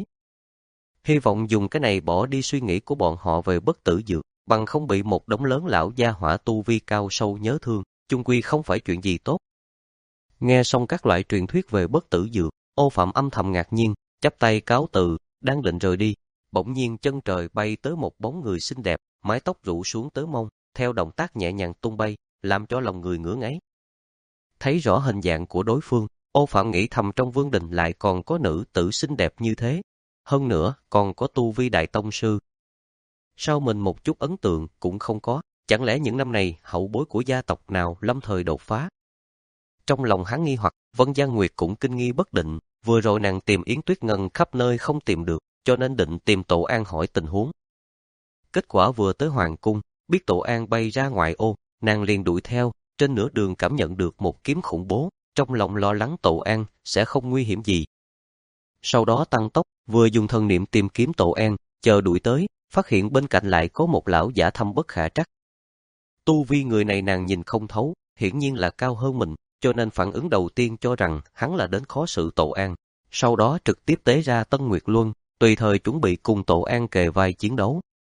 Hy vọng dùng cái này bỏ đi suy nghĩ của bọn họ về bất tử dược, bằng không bị một đống lớn lão gia hỏa tu vi cao sâu nhớ thương, chung quy không phải chuyện gì tốt. Nghe xong các loại truyền thuyết về bất tử dược, Ô Phạm âm thầm ngạc nhiên, chắp tay cáo từ, đang định rời đi, bỗng nhiên chân trời bay tới một bóng người xinh đẹp, mái tóc rủ xuống tới mông, theo động tác nhẹ nhàng tung bay, làm cho lòng người ngửa ngáy. Thấy rõ hình dạng của đối phương, Ô Phạm nghĩ thầm trong vương đình lại còn có nữ tử xinh đẹp như thế, hơn nữa còn có tu vi đại tông sư. Sao mình một chút ấn tượng cũng không có, chẳng lẽ những năm này hậu bối của gia tộc nào lâm thời đột phá? Trong lòng hắn nghi hoặc, Vân Giang Nguyệt cũng kinh nghi bất định, vừa rồi nàng tìm Yến Tuyết Ngân khắp nơi không tìm được, cho nên định tìm Tổ An hỏi tình huống. Kết quả vừa tới hoàng cung, biết Tổ An bay ra ngoài ô, nàng liền đuổi theo, trên nửa đường cảm nhận được một kiếm khủng bố, trong lòng lo lắng Tổ An sẽ không nguy hiểm gì. Sau đó tăng tốc, vừa dùng thần niệm tìm kiếm Tổ An, chờ đuổi tới, phát hiện bên cạnh lại có một lão giả thâm bất khả trắc. Tu vi người này nàng nhìn không thấu, hiển nhiên là cao hơn mình, cho nên phản ứng đầu tiên cho rằng hắn là đến khó xử Tổ An, sau đó trực tiếp tế ra Tân Nguyệt Luân, tùy thời chuẩn bị cùng Tổ An kề vai chiến đấu.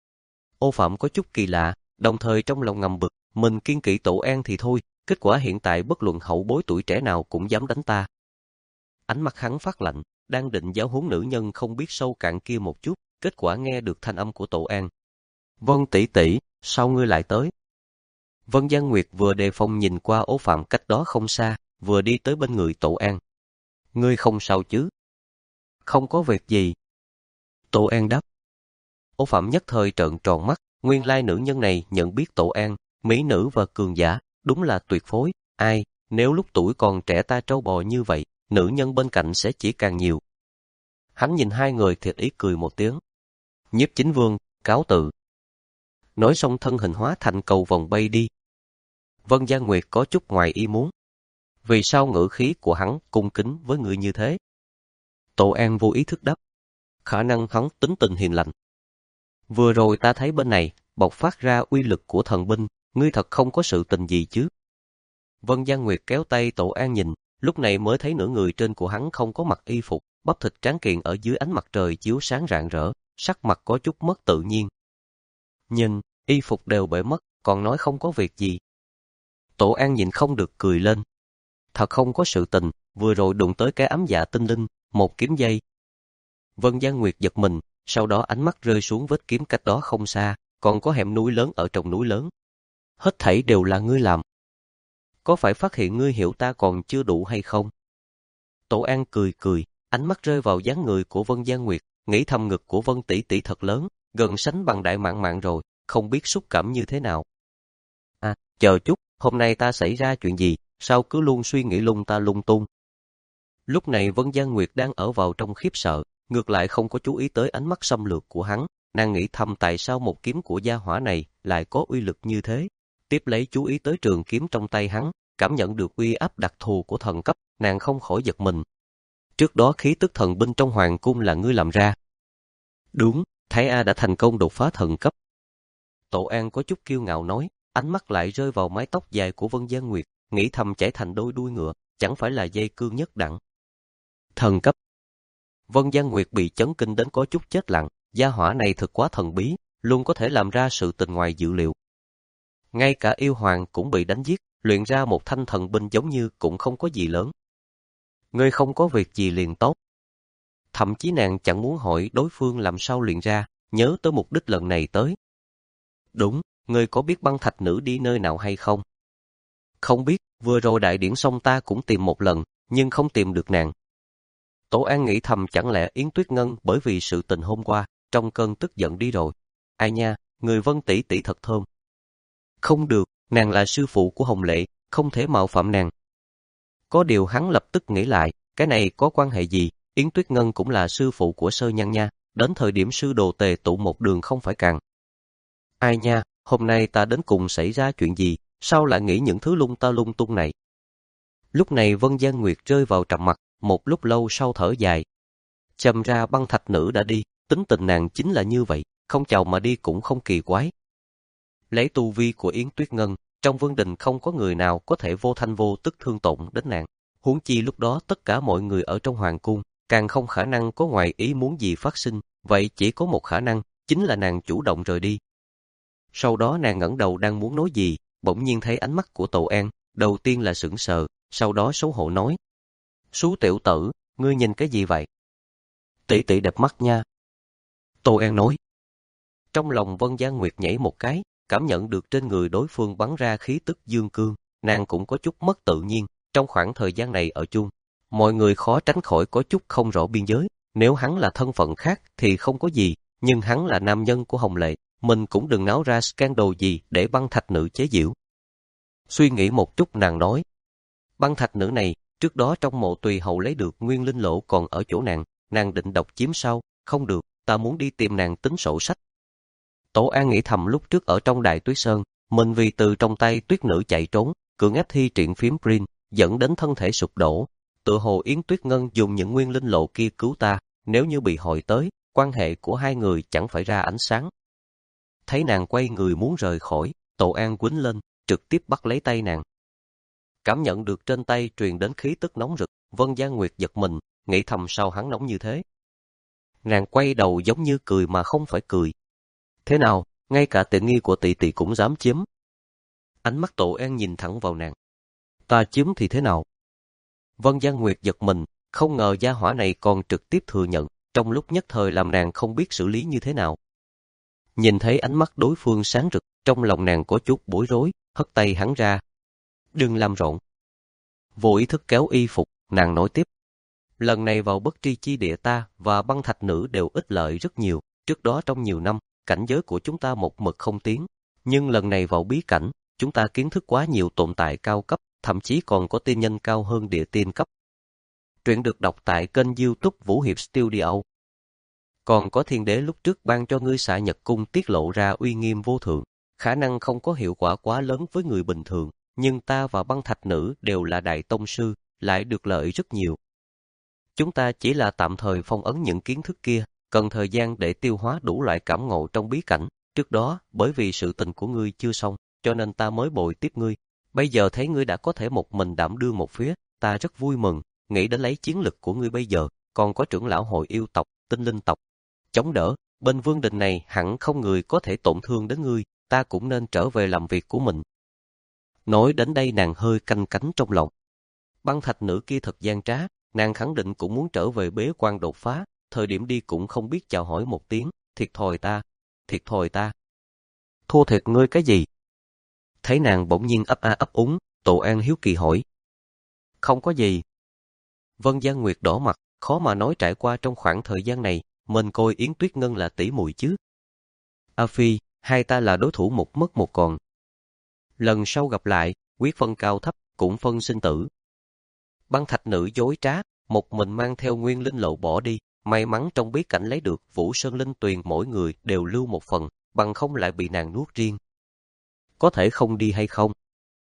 Ô Phạm có chút kỳ lạ, đồng thời trong lòng ngầm bực, mình kiên kỵ Tổ An thì thôi, kết quả hiện tại bất luận hậu bối tuổi trẻ nào cũng dám đánh ta. Ánh mắt hắn phát lạnh, đang định giáo huấn nữ nhân không biết sâu cạn kia một chút, kết quả nghe được thanh âm của Tổ An. Vân tỷ tỷ, sao ngươi lại tới? Vân Giang Nguyệt vừa đề phòng nhìn qua Ô Phạm cách đó không xa, vừa đi tới bên người Tổ An. Ngươi không sao chứ? Không có việc gì. Tổ An đáp. Ô Phạm nhất thời trợn tròn mắt, nguyên lai nữ nhân này nhận biết Tổ An, mỹ nữ và cường giả, đúng là tuyệt phối. Ai, nếu lúc tuổi còn trẻ ta trâu bò như vậy, nữ nhân bên cạnh sẽ chỉ càng nhiều. Hắn nhìn hai người thiệt ý cười một tiếng. Nhiếp chính vương, cáo từ. Nói xong thân hình hóa thành cầu vòng bay đi. Vân Giang Nguyệt có chút ngoài ý muốn. Vì sao ngữ khí của hắn cung kính với người như thế? Tổ An vô ý thức đáp. Khả năng hắn tính tình hiền lành. Vừa rồi ta thấy bên này, bộc phát ra uy lực của thần binh, ngươi thật không có sự tình gì chứ? Vân Giang Nguyệt kéo tay Tổ An nhìn, lúc này mới thấy nửa người trên của hắn không có mặc y phục, bắp thịt tráng kiện ở dưới ánh mặt trời chiếu sáng rạng rỡ, sắc mặt có chút mất tự nhiên. Nhìn, y phục đều bể mất, còn nói không có việc gì. Tổ An nhìn không được cười lên. Thật không có sự tình, vừa rồi đụng tới cái ấm dạ tinh linh, một kiếm dây. Vân Giang Nguyệt giật mình, sau đó ánh mắt rơi xuống vết kiếm cách đó không xa, còn có hẻm núi lớn ở trong núi lớn. Hết thảy đều là ngươi làm. Có phải phát hiện ngươi hiểu ta còn chưa đủ hay không? Tổ An cười cười, ánh mắt rơi vào dáng người của Vân Gian Nguyệt, nghĩ thầm ngực của Vân tỷ tỷ thật lớn, gần sánh bằng Đại Mạn Mạn rồi, không biết xúc cảm như thế nào. À, chờ chút, hôm nay ta xảy ra chuyện gì, sao cứ luôn suy nghĩ lung ta lung tung. Lúc này Vân Gian Nguyệt đang ở vào trong khiếp sợ, ngược lại không có chú ý tới ánh mắt xâm lược của hắn, nàng nghĩ thầm tại sao một kiếm của gia hỏa này lại có uy lực như thế. Tiếp lấy chú ý tới trường kiếm trong tay hắn, cảm nhận được uy áp đặc thù của thần cấp, nàng không khỏi giật mình. Trước đó khí tức thần binh trong hoàng cung là ngươi làm ra. Đúng, Thái A đã thành công đột phá thần cấp. Tổ An có chút kiêu ngạo nói, ánh mắt lại rơi vào mái tóc dài của Vân Gian Nguyệt, nghĩ thầm chảy thành đôi đuôi ngựa, chẳng phải là dây cương nhất đẳng. Thần cấp. Vân Gian Nguyệt bị chấn kinh đến có chút chết lặng, gia hỏa này thực quá thần bí, luôn có thể làm ra sự tình ngoài dự liệu. Ngay cả yêu hoàng cũng bị đánh giết, luyện ra một thanh thần binh giống như cũng không có gì lớn. Ngươi không có việc gì liền tốt. Thậm chí nàng chẳng muốn hỏi đối phương làm sao luyện ra, nhớ tới mục đích lần này tới. Đúng, ngươi có biết băng thạch nữ đi nơi nào hay không? Không biết, vừa rồi đại điển xong ta cũng tìm một lần, nhưng không tìm được nàng. Tổ An nghĩ thầm chẳng lẽ Yến Tuyết Ngân bởi vì sự tình hôm qua, trong cơn tức giận đi rồi. Ai nha, người Vân tỷ tỷ thật thơm. Không được, nàng là sư phụ của Hồng Lệ, không thể mạo phạm nàng. Có điều hắn lập tức nghĩ lại, cái này có quan hệ gì, Yến Tuyết Ngân cũng là sư phụ của Sơ Nhân nha, đến thời điểm sư đồ tề tụ một đường không phải càng. Ai nha, hôm nay ta đến cùng xảy ra chuyện gì, sao lại nghĩ những thứ lung ta lung tung này. Lúc này Vân Gian Nguyệt rơi vào trầm mặc, một lúc lâu sau thở dài. Châm ra băng thạch nữ đã đi, tính tình nàng chính là như vậy, không chào mà đi cũng không kỳ quái. Lấy tu vi của Yến Tuyết Ngân, trong vương đình không có người nào có thể vô thanh vô tức thương tổn đến nàng. Huống chi lúc đó tất cả mọi người ở trong hoàng cung, càng không khả năng có ngoài ý muốn gì phát sinh, vậy chỉ có một khả năng, chính là nàng chủ động rời đi. Sau đó nàng ngẩng đầu đang muốn nói gì, bỗng nhiên thấy ánh mắt của Tổ An, đầu tiên là sững sờ, sau đó xấu hổ nói. Sú tiểu tử, ngươi nhìn cái gì vậy? Tỷ tỷ đẹp mắt nha. Tổ An nói. Trong lòng Vân Gian Nguyệt nhảy một cái, cảm nhận được trên người đối phương bắn ra khí tức dương cương, nàng cũng có chút mất tự nhiên, trong khoảng thời gian này ở chung. Mọi người khó tránh khỏi có chút không rõ biên giới, nếu hắn là thân phận khác thì không có gì, nhưng hắn là nam nhân của Hồng Lệ, mình cũng đừng náo ra scandal gì để băng thạch nữ chế giễu. Suy nghĩ một chút nàng nói, băng thạch nữ này, trước đó trong mộ tùy hậu lấy được nguyên linh lỗ còn ở chỗ nàng, nàng định độc chiếm sau, không được, ta muốn đi tìm nàng tính sổ sách. Tổ An nghĩ thầm lúc trước ở trong Đại Tuyết Sơn, mình vì từ trong tay tuyết nữ chạy trốn, cưỡng ép thi triển phím Green, dẫn đến thân thể sụp đổ. Tự hồ Yến Tuyết Ngân dùng những nguyên linh lộ kia cứu ta, nếu như bị hội tới, quan hệ của hai người chẳng phải ra ánh sáng. Thấy nàng quay người muốn rời khỏi, Tổ An quýnh lên, trực tiếp bắt lấy tay nàng. Cảm nhận được trên tay truyền đến khí tức nóng rực, Vân Gian Nguyệt giật mình, nghĩ thầm sao hắn nóng như thế. Nàng quay đầu giống như cười mà không phải cười. Thế nào, ngay cả tiện nghi của tỷ tỷ cũng dám chiếm. Ánh mắt Tổ An nhìn thẳng vào nàng. Ta chiếm thì thế nào? Vân Gian Nguyệt giật mình, không ngờ gia hỏa này còn trực tiếp thừa nhận, trong lúc nhất thời làm nàng không biết xử lý như thế nào. Nhìn thấy ánh mắt đối phương sáng rực, trong lòng nàng có chút bối rối, hất tay hắn ra. Đừng làm rộn. Vô ý thức kéo y phục, nàng nói tiếp. Lần này vào bất tri chi địa ta và băng thạch nữ đều ích lợi rất nhiều, trước đó trong nhiều năm, cảnh giới của chúng ta một mực không tiến. Nhưng lần này vào bí cảnh, chúng ta kiến thức quá nhiều tồn tại cao cấp, thậm chí còn có tiên nhân cao hơn địa tiên cấp. Truyện được đọc tại kênh YouTube Vũ Hiệp Studio. Còn có thiên đế lúc trước ban cho ngươi xạ nhật cung tiết lộ ra uy nghiêm vô thượng, khả năng không có hiệu quả quá lớn với người bình thường, nhưng ta và băng thạch nữ đều là đại tông sư, lại được lợi rất nhiều. Chúng ta chỉ là tạm thời phong ấn những kiến thức kia, cần thời gian để tiêu hóa đủ loại cảm ngộ trong bí cảnh. Trước đó, bởi vì sự tình của ngươi chưa xong, cho nên ta mới bồi tiếp ngươi. Bây giờ thấy ngươi đã có thể một mình đảm đương một phía, ta rất vui mừng, nghĩ đến lấy chiến lực của ngươi bây giờ, còn có trưởng lão hội yêu tộc, tinh linh tộc. Chống đỡ, bên vương đình này hẳn không người có thể tổn thương đến ngươi, ta cũng nên trở về làm việc của mình. Nói đến đây nàng hơi canh cánh trong lòng. Băng thạch nữ kia thật gian trá, nàng khẳng định cũng muốn trở về bế quan đột phá, thời điểm đi cũng không biết chào hỏi một tiếng, thiệt thòi ta, thiệt thòi ta. Thua thiệt ngươi cái gì? Thấy nàng bỗng nhiên ấp a ấp úng, Tổ An hiếu kỳ hỏi. Không có gì. Vân Giang Nguyệt đỏ mặt, khó mà nói trải qua trong khoảng thời gian này, mình coi Yến Tuyết Ngân là tỷ muội chứ. A Phi, hai ta là đối thủ một mất một còn. Lần sau gặp lại, quyết phân cao thấp, cũng phân sinh tử. Băng thạch nữ dối trá, một mình mang theo nguyên linh lộ bỏ đi, may mắn trong bí cảnh lấy được Vũ Sơn Linh Tuyền mỗi người đều lưu một phần, bằng không lại bị nàng nuốt riêng. Có thể không đi hay không?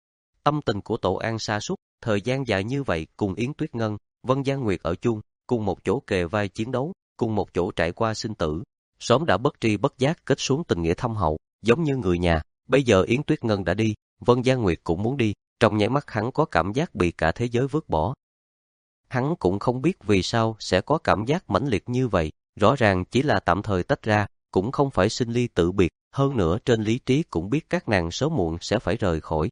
Tâm tình của Tổ An sa sút, thời gian dài như vậy cùng Yến Tuyết Ngân, Vân Giang Nguyệt ở chung, cùng một chỗ kề vai chiến đấu, cùng một chỗ trải qua sinh tử, sớm đã bất tri bất giác kết xuống tình nghĩa thâm hậu, giống như người nhà. Bây giờ Yến Tuyết Ngân đã đi, Vân Giang Nguyệt cũng muốn đi, trong nháy mắt hắn có cảm giác bị cả thế giới vứt bỏ. Hắn cũng không biết vì sao sẽ có cảm giác mãnh liệt như vậy, rõ ràng chỉ là tạm thời tách ra, cũng không phải sinh ly tử biệt, hơn nữa trên lý trí cũng biết các nàng sớm muộn sẽ phải rời khỏi.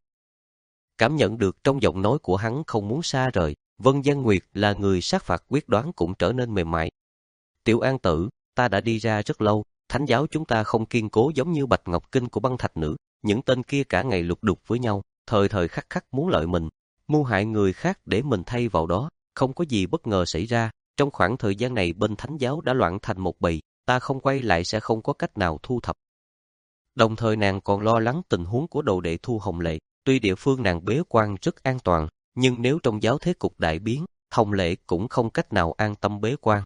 Cảm nhận được trong giọng nói của hắn không muốn xa rời, Vân Giang Nguyệt là người sát phạt quyết đoán cũng trở nên mềm mại. Tiểu An tử, ta đã đi ra rất lâu, thánh giáo chúng ta không kiên cố giống như Bạch Ngọc Kinh của băng thạch nữ, những tên kia cả ngày lục đục với nhau, thời thời khắc khắc muốn lợi mình, mưu hại người khác để mình thay vào đó, không có gì bất ngờ xảy ra. Trong khoảng thời gian này bên thánh giáo đã loạn thành một bầy, ta không quay lại sẽ không có cách nào thu thập. Đồng thời nàng còn lo lắng tình huống của đồ đệ Thu Hồng Lệ, tuy địa phương nàng bế quan rất an toàn, nhưng nếu trong giáo thế cục đại biến, Hồng Lệ cũng không cách nào an tâm bế quan.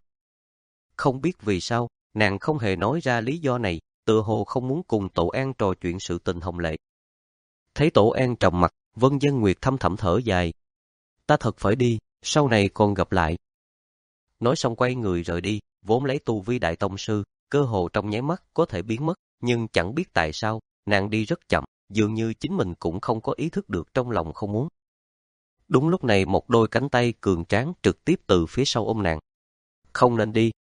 Không biết vì sao, nàng không hề nói ra lý do này, tựa hồ không muốn cùng Tổ An trò chuyện sự tình Hồng Lệ. Thấy Tổ An trầm mặt, Vân Giang Nguyệt thâm thẳm thở dài. Ta thật phải đi, sau này còn gặp lại. Nói xong quay người rời đi, vốn lấy tu vi đại tông sư, cơ hồ trong nháy mắt có thể biến mất, nhưng chẳng biết tại sao, nàng đi rất chậm, dường như chính mình cũng không có ý thức được trong lòng không muốn. Đúng lúc này một đôi cánh tay cường tráng trực tiếp từ phía sau ôm nàng. Không nên đi.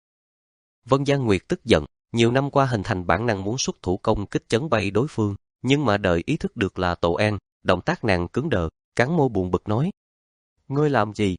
Vân Giang Nguyệt tức giận, nhiều năm qua hình thành bản năng muốn xuất thủ công kích chấn bay đối phương, nhưng mà đợi ý thức được là Tổ An, động tác nàng cứng đờ, cắn môi buồn bực nói. Ngươi làm gì?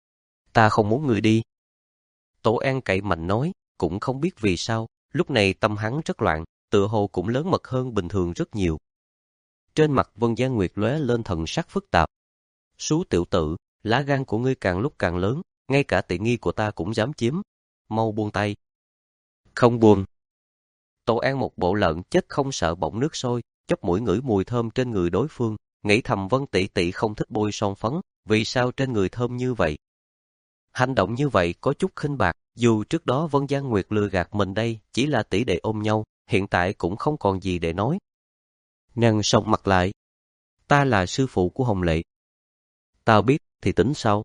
Ta không muốn ngươi đi. Tổ An cậy mạnh nói, cũng không biết vì sao, lúc này tâm hắn rất loạn, tựa hồ cũng lớn mật hơn bình thường rất nhiều. Trên mặt Vân Giang Nguyệt lóe lên thần sắc phức tạp. Sú tiểu tử, lá gan của ngươi càng lúc càng lớn, ngay cả tiện nghi của ta cũng dám chiếm. Mau buông tay. Không buông. Tổ An một bộ lợn chết không sợ bỏng nước sôi, chóp mũi ngửi mùi thơm trên người đối phương, nghĩ thầm Vân tỷ tỷ không thích bôi son phấn, vì sao trên người thơm như vậy? Hành động như vậy có chút khinh bạc, dù trước đó Vân Giang Nguyệt lừa gạt mình đây chỉ là tỷ đệ ôm nhau, hiện tại cũng không còn gì để nói. Nàng sòng mặt lại. Ta là sư phụ của Hồng Lệ. Tao biết thì tính sao?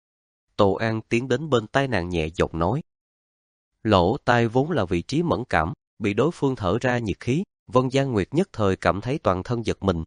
Tổ An tiến đến bên tai nàng nhẹ giọng nói. Lỗ tai vốn là vị trí mẫn cảm, bị đối phương thở ra nhiệt khí, Vân Giang Nguyệt nhất thời cảm thấy toàn thân giật mình.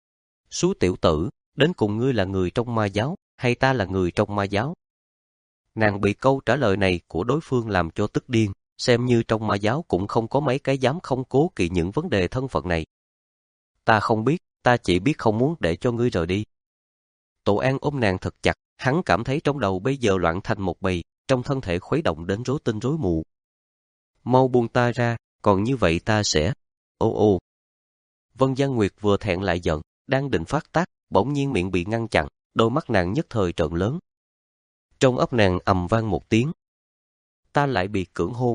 Sú tiểu tử, đến cùng ngươi là người trong ma giáo, hay ta là người trong ma giáo? Nàng bị câu trả lời này của đối phương làm cho tức điên, xem như trong ma giáo cũng không có mấy cái dám không cố kỵ những vấn đề thân phận này. Ta không biết, ta chỉ biết không muốn để cho ngươi rời đi. Tổ An ôm nàng thật chặt, hắn cảm thấy trong đầu bây giờ loạn thành một bầy, trong thân thể khuấy động đến rối tinh rối mù. Mau buông ta ra, còn như vậy ta sẽ... Ô ô. Vân Giang Nguyệt vừa thẹn lại giận, đang định phát tác, bỗng nhiên miệng bị ngăn chặn, đôi mắt nàng nhất thời trợn lớn. Trong óc nàng ầm vang một tiếng. Ta lại bị cưỡng hôn.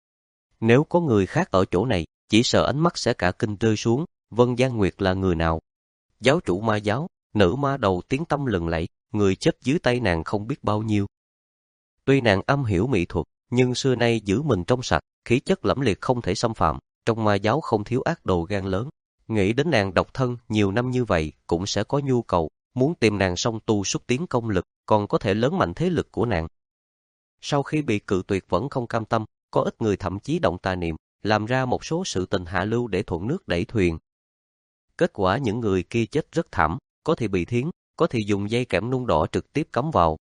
Nếu có người khác ở chỗ này, chỉ sợ ánh mắt sẽ cả kinh rơi xuống. Vân Giang Nguyệt là người nào? Giáo chủ ma giáo, nữ ma đầu tiếng tăm lừng lẫy, người chết dưới tay nàng không biết bao nhiêu. Tuy nàng âm hiểu mỹ thuật, nhưng xưa nay giữ mình trong sạch, khí chất lẫm liệt không thể xâm phạm. Trong ma giáo không thiếu ác đồ gan lớn. Nghĩ đến nàng độc thân nhiều năm như vậy, cũng sẽ có nhu cầu, muốn tìm nàng song tu xúc tiến công lực, còn có thể lớn mạnh thế lực của nàng. Sau khi bị cự tuyệt vẫn không cam tâm, có ít người thậm chí động tà niệm, làm ra một số sự tình hạ lưu để thuận nước đẩy thuyền. Kết quả những người kia chết rất thảm, có thì bị thiến, có thì dùng dây kẽm nung đỏ trực tiếp cắm vào.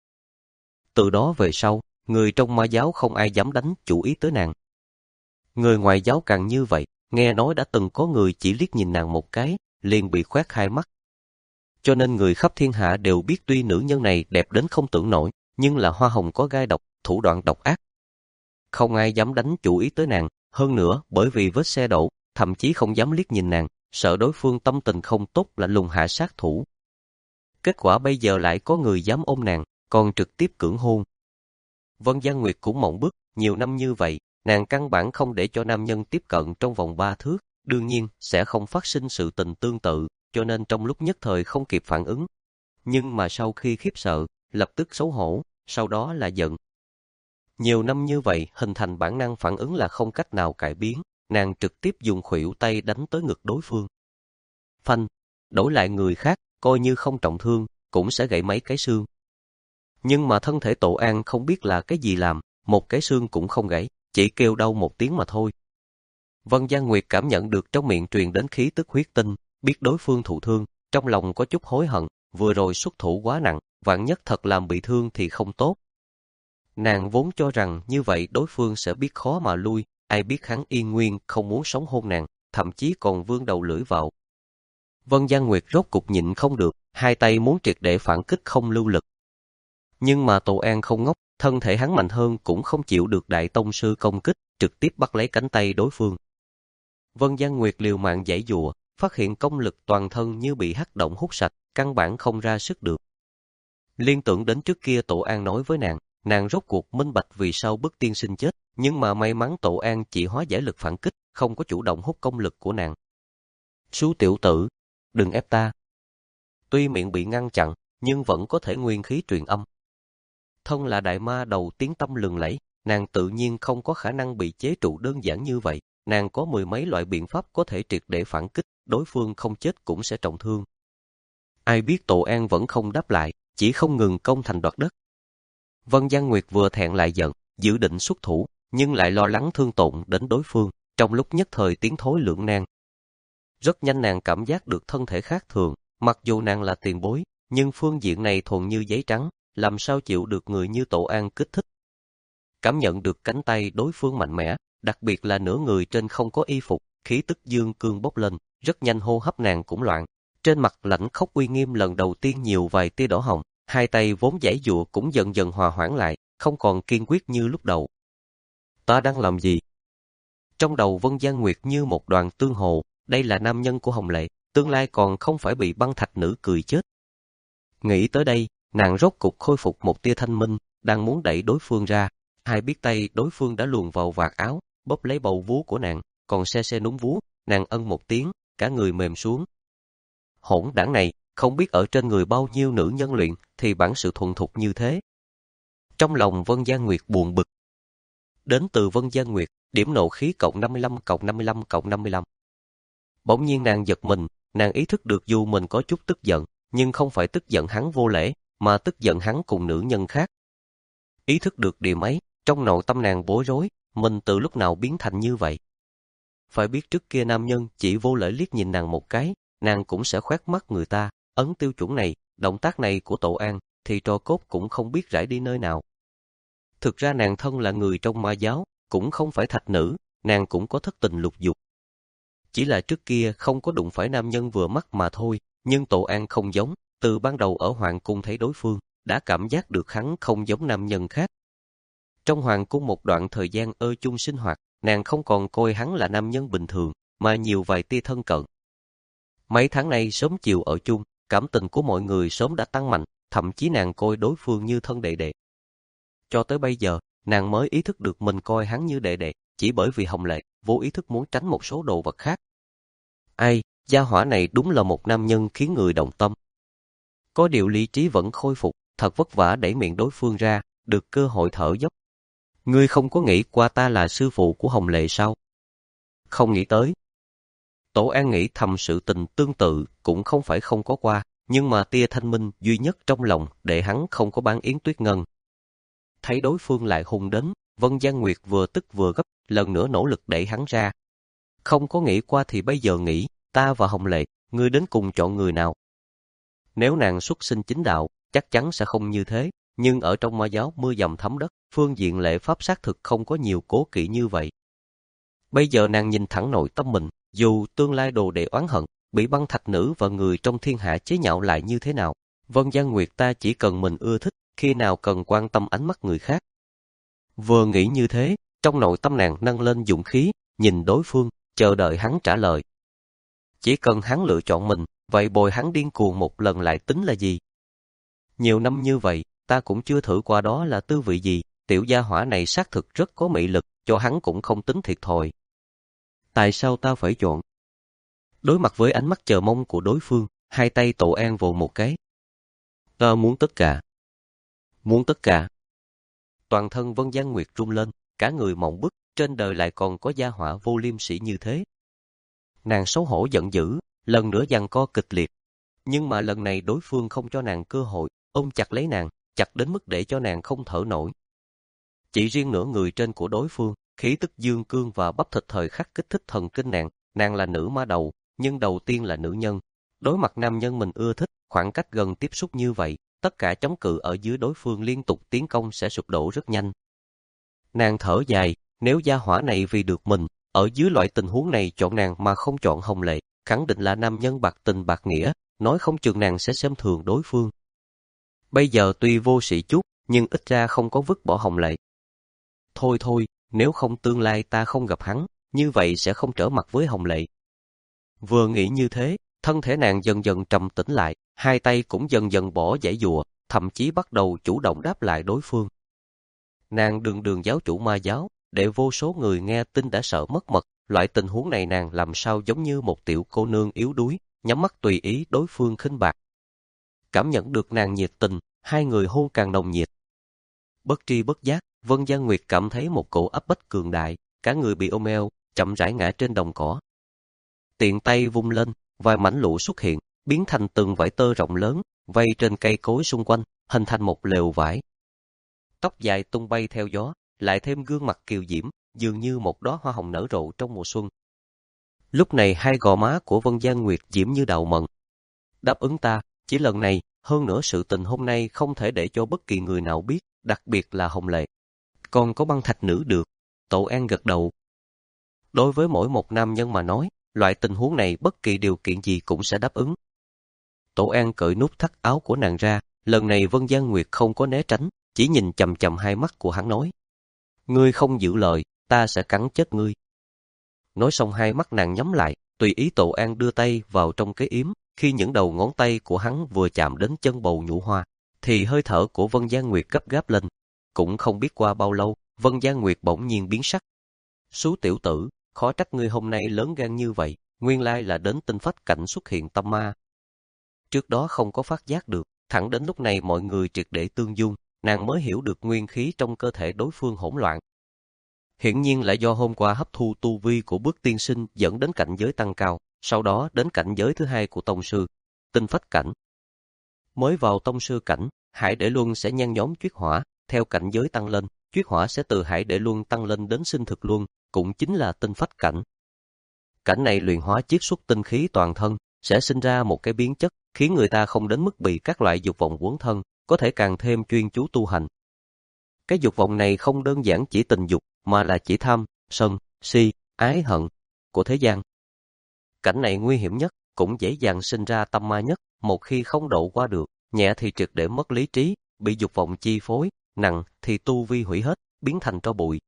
Từ đó về sau, người trong ma giáo không ai dám đánh chủ ý tới nàng. Người ngoài giáo càng như vậy, nghe nói đã từng có người chỉ liếc nhìn nàng một cái, liền bị khoét hai mắt. Cho nên người khắp thiên hạ đều biết tuy nữ nhân này đẹp đến không tưởng nổi, nhưng là hoa hồng có gai độc, thủ đoạn độc ác. không ai dám đánh chủ ý tới nàng, hơn nữa bởi vì vết xe đổ, thậm chí không dám liếc nhìn nàng, sợ đối phương tâm tình không tốt lạnh lùng hạ sát thủ. Kết quả bây giờ lại có người dám ôm nàng, còn trực tiếp cưỡng hôn. Vân Gian Nguyệt cũng mộng bức, nhiều năm như vậy, nàng căn bản không để cho nam nhân tiếp cận trong vòng ba thước, đương nhiên sẽ không phát sinh sự tình tương tự, cho nên trong lúc nhất thời không kịp phản ứng. Nhưng mà sau khi khiếp sợ, lập tức xấu hổ, sau đó là giận. Nhiều năm như vậy, hình thành bản năng phản ứng là không cách nào cải biến, nàng trực tiếp dùng khuỷu tay đánh tới ngực đối phương. Phanh, đổi lại người khác, coi như không trọng thương, cũng sẽ gãy mấy cái xương. Nhưng mà thân thể Tổ An không biết là cái gì làm, một cái xương cũng không gãy, chỉ kêu đau một tiếng mà thôi. Vân Gian Nguyệt cảm nhận được trong miệng truyền đến khí tức huyết tinh, biết đối phương thụ thương, trong lòng có chút hối hận, vừa rồi xuất thủ quá nặng, vạn nhất thật làm bị thương thì không tốt. Nàng vốn cho rằng như vậy đối phương sẽ biết khó mà lui, ai biết hắn yên nguyên không muốn sống hôn nàng, thậm chí còn vươn đầu lưỡi vào. Vân Gian Nguyệt rốt cục nhịn không được, hai tay muốn triệt để phản kích không lưu lực. Nhưng mà Tổ An không ngốc, thân thể hắn mạnh hơn cũng không chịu được đại tông sư công kích, trực tiếp bắt lấy cánh tay đối phương. Vân Gian Nguyệt liều mạng giãy giụa, phát hiện công lực toàn thân như bị hắc động hút sạch, căn bản không ra sức được. Liên tưởng đến trước kia Tổ An nói với nàng, nàng rốt cuộc minh bạch vì sao bức tiên sinh chết, nhưng mà may mắn Tổ An chỉ hóa giải lực phản kích, không có chủ động hút công lực của nàng. Sú tiểu tử, đừng ép ta. Tuy miệng bị ngăn chặn, nhưng vẫn có thể nguyên khí truyền âm. Thân là đại ma đầu tiếng tâm lừng lẫy, nàng tự nhiên không có khả năng bị chế trụ đơn giản như vậy. Nàng có mười mấy loại biện pháp có thể triệt để phản kích, đối phương không chết cũng sẽ trọng thương. Ai biết Tổ An vẫn không đáp lại, chỉ không ngừng công thành đoạt đất. Vân Gian Nguyệt vừa thẹn lại giận, dự định xuất thủ, nhưng lại lo lắng thương tổn đến đối phương, trong lúc nhất thời tiến thối lưỡng nan. Rất nhanh nàng cảm giác được thân thể khác thường, mặc dù nàng là tiền bối, nhưng phương diện này thuần như giấy trắng, làm sao chịu được người như Tổ An kích thích. Cảm nhận được cánh tay đối phương mạnh mẽ, đặc biệt là nửa người trên không có y phục, khí tức dương cương bốc lên, rất nhanh hô hấp nàng cũng loạn. Trên mặt lãnh khốc uy nghiêm lần đầu tiên nhiều vài tia đỏ hồng, hai tay vốn giãy giụa cũng dần dần hòa hoãn lại, không còn kiên quyết như lúc đầu. Ta đang làm gì? Trong đầu Vân Gian Nguyệt như một đoàn tương hồ, đây là nam nhân của Hồng Lệ, tương lai còn không phải bị băng thạch nữ cười chết. Nghĩ tới đây, nàng rốt cục khôi phục một tia thanh minh, đang muốn đẩy đối phương ra. Hai biết tay đối phương đã luồn vào vạt áo, bóp lấy bầu vú của nàng, còn se se núm vú, nàng ân một tiếng, cả người mềm xuống. Hỗn đảng này, không biết ở trên người bao nhiêu nữ nhân luyện, thì bản sự thuần thục như thế. Trong lòng Vân Gian Nguyệt buồn bực. Đến từ Vân Gian Nguyệt, điểm nộ khí cộng năm mươi lăm cộng năm mươi lăm cộng năm mươi lăm. Bỗng nhiên nàng giật mình, nàng ý thức được dù mình có chút tức giận, nhưng không phải tức giận hắn vô lễ, mà tức giận hắn cùng nữ nhân khác. Ý thức được điểm ấy, trong nội tâm nàng bối rối, mình từ lúc nào biến thành như vậy. Phải biết trước kia nam nhân chỉ vô lễ liếc nhìn nàng một cái, nàng cũng sẽ khoét mắt người ta, ấn tiêu chuẩn này, động tác này của Tổ An, thì tro cốt cũng không biết rải đi nơi nào. Thực ra nàng thân là người trong ma giáo, cũng không phải thạch nữ, nàng cũng có thất tình lục dục. Chỉ là trước kia không có đụng phải nam nhân vừa mắt mà thôi, nhưng Tổ An không giống, từ ban đầu ở Hoàng Cung thấy đối phương, đã cảm giác được hắn không giống nam nhân khác. Trong Hoàng Cung một đoạn thời gian ơ chung sinh hoạt, nàng không còn coi hắn là nam nhân bình thường, mà nhiều vài tia thân cận. Mấy tháng nay sớm chiều ở chung, cảm tình của mọi người sớm đã tăng mạnh, thậm chí nàng coi đối phương như thân đệ đệ. Cho tới bây giờ, nàng mới ý thức được mình coi hắn như đệ đệ, chỉ bởi vì Hồng Lệ, vô ý thức muốn tránh một số đồ vật khác. Ai, gia hỏa này đúng là một nam nhân khiến người động tâm. Có điều lý trí vẫn khôi phục, thật vất vả đẩy miệng đối phương ra, được cơ hội thở dốc. Ngươi không có nghĩ qua ta là sư phụ của Hồng Lệ sao? Không nghĩ tới. Tổ An nghĩ thầm sự tình tương tự cũng không phải không có qua, nhưng mà tia thanh minh duy nhất trong lòng để hắn không có bán Yến Tuyết Ngân. Thấy đối phương lại hùng đến, Vân Gian Nguyệt vừa tức vừa gấp, lần nữa nỗ lực đẩy hắn ra. Không có nghĩ qua thì bây giờ nghĩ, ta và Hồng Lệ, ngươi đến cùng chọn người nào? Nếu nàng xuất sinh chính đạo, chắc chắn sẽ không như thế, nhưng ở trong ma giáo mưa dầm thấm đất, phương diện lệ pháp xác thực không có nhiều cố kỵ như vậy. Bây giờ nàng nhìn thẳng nội tâm mình, dù tương lai đồ đệ oán hận, bị băng thạch nữ và người trong thiên hạ chế nhạo lại như thế nào, Vân Gian Nguyệt ta chỉ cần mình ưa thích, khi nào cần quan tâm ánh mắt người khác. Vừa nghĩ như thế, Trong nội tâm nàng nâng lên dũng khí, nhìn đối phương, chờ đợi hắn trả lời. Chỉ cần hắn lựa chọn mình, vậy bồi hắn điên cuồng một lần lại tính là gì? Nhiều năm như vậy, ta cũng chưa thử qua đó là tư vị gì, tiểu gia hỏa này xác thực rất có mị lực, cho hắn cũng không tính thiệt thòi. Tại sao ta phải chọn? Đối mặt với ánh mắt chờ mong của đối phương, hai tay Tổ An vồ một cái. Ta muốn tất cả. Muốn tất cả. Toàn thân Vân Giang Nguyệt rung lên, cả người mộng bức, trên đời lại còn có gia hỏa vô liêm sỉ như thế. Nàng xấu hổ giận dữ, lần nữa giằng co kịch liệt. Nhưng mà lần này đối phương không cho nàng cơ hội, ôm chặt lấy nàng, chặt đến mức để cho nàng không thở nổi. Chỉ riêng nửa người trên của đối phương, khí tức dương cương và bắp thịt thời khắc kích thích thần kinh nàng, nàng là nữ ma đầu, nhưng đầu tiên là nữ nhân. Đối mặt nam nhân mình ưa thích, khoảng cách gần tiếp xúc như vậy, tất cả chống cự ở dưới đối phương liên tục tiến công sẽ sụp đổ rất nhanh. Nàng thở dài, nếu gia hỏa này vì được mình, ở dưới loại tình huống này chọn nàng mà không chọn Hồng Lệ, khẳng định là nam nhân bạc tình bạc nghĩa, nói không chừng nàng sẽ xem thường đối phương. Bây giờ tuy vô sĩ chút, nhưng ít ra không có vứt bỏ Hồng Lệ. Thôi thôi, nếu không tương lai ta không gặp hắn, như vậy sẽ không trở mặt với Hồng Lệ. Vừa nghĩ như thế, thân thể nàng dần dần trầm tĩnh lại, hai tay cũng dần dần bỏ giãy giụa, thậm chí bắt đầu chủ động đáp lại đối phương. Nàng đường đường giáo chủ ma giáo, để vô số người nghe tin đã sợ mất mật, loại tình huống này nàng làm sao giống như một tiểu cô nương yếu đuối, nhắm mắt tùy ý đối phương khinh bạc. Cảm nhận được nàng nhiệt tình, hai người hôn càng nồng nhiệt. Bất tri bất giác, Vân Giang Nguyệt cảm thấy một cổ áp bách cường đại, cả người bị ôm eo, chậm rãi ngã trên đồng cỏ. Tiện tay vung lên, vài mảnh lụa xuất hiện, biến thành từng vải tơ rộng lớn, vây trên cây cối xung quanh, hình thành một lều vải. Tóc dài tung bay theo gió, lại thêm gương mặt kiều diễm, dường như một đóa hoa hồng nở rộ trong mùa xuân. Lúc này hai gò má của Vân Giang Nguyệt diễm như đào mận. Đáp ứng ta, chỉ lần này, hơn nữa sự tình hôm nay không thể để cho bất kỳ người nào biết, đặc biệt là Hồng Lệ. Còn có Băng Thạch Nữ được. Tổ An gật đầu. Đối với mỗi một nam nhân mà nói, loại tình huống này bất kỳ điều kiện gì cũng sẽ đáp ứng. Tổ An cởi nút thắt áo của nàng ra, lần này Vân Giang Nguyệt không có né tránh, chỉ nhìn chằm chằm hai mắt của hắn nói. Ngươi không giữ lời, ta sẽ cắn chết ngươi. Nói xong hai mắt nàng nhắm lại, tùy ý Tổ An đưa tay vào trong cái yếm, khi những đầu ngón tay của hắn vừa chạm đến chân bầu nhũ hoa, thì hơi thở của Vân Giang Nguyệt gấp gáp lên. Cũng không biết qua bao lâu, Vân Giang Nguyệt bỗng nhiên biến sắc. Xú tiểu tử, khó trách ngươi hôm nay lớn gan như vậy, nguyên lai là đến tinh phách cảnh xuất hiện tâm ma. Trước đó không có phát giác được, thẳng đến lúc này mọi người triệt để tương dung, nàng mới hiểu được nguyên khí trong cơ thể đối phương hỗn loạn. Hiển nhiên là do hôm qua hấp thu tu vi của Bước Tiên Sinh dẫn đến cảnh giới tăng cao, sau đó đến cảnh giới thứ hai của tông sư, tinh phách cảnh. Mới vào tông sư cảnh, Hải Để Luân sẽ nhen nhóm Chuyết Hỏa, theo cảnh giới tăng lên, Chuyết Hỏa sẽ từ Hải Để Luân tăng lên đến Sinh Thực Luân, cũng chính là tinh phách cảnh. Cảnh này luyện hóa chiết xuất tinh khí toàn thân, sẽ sinh ra một cái biến chất, khiến người ta không đến mức bị các loại dục vọng quấn thân, có thể càng thêm chuyên chú tu hành. Cái dục vọng này không đơn giản chỉ tình dục, mà là chỉ tham, sân, si, ái hận của thế gian. Cảnh này nguy hiểm nhất, cũng dễ dàng sinh ra tâm ma nhất, một khi không độ qua được, nhẹ thì triệt để mất lý trí, bị dục vọng chi phối, nặng thì tu vi hủy hết, biến thành tro bụi.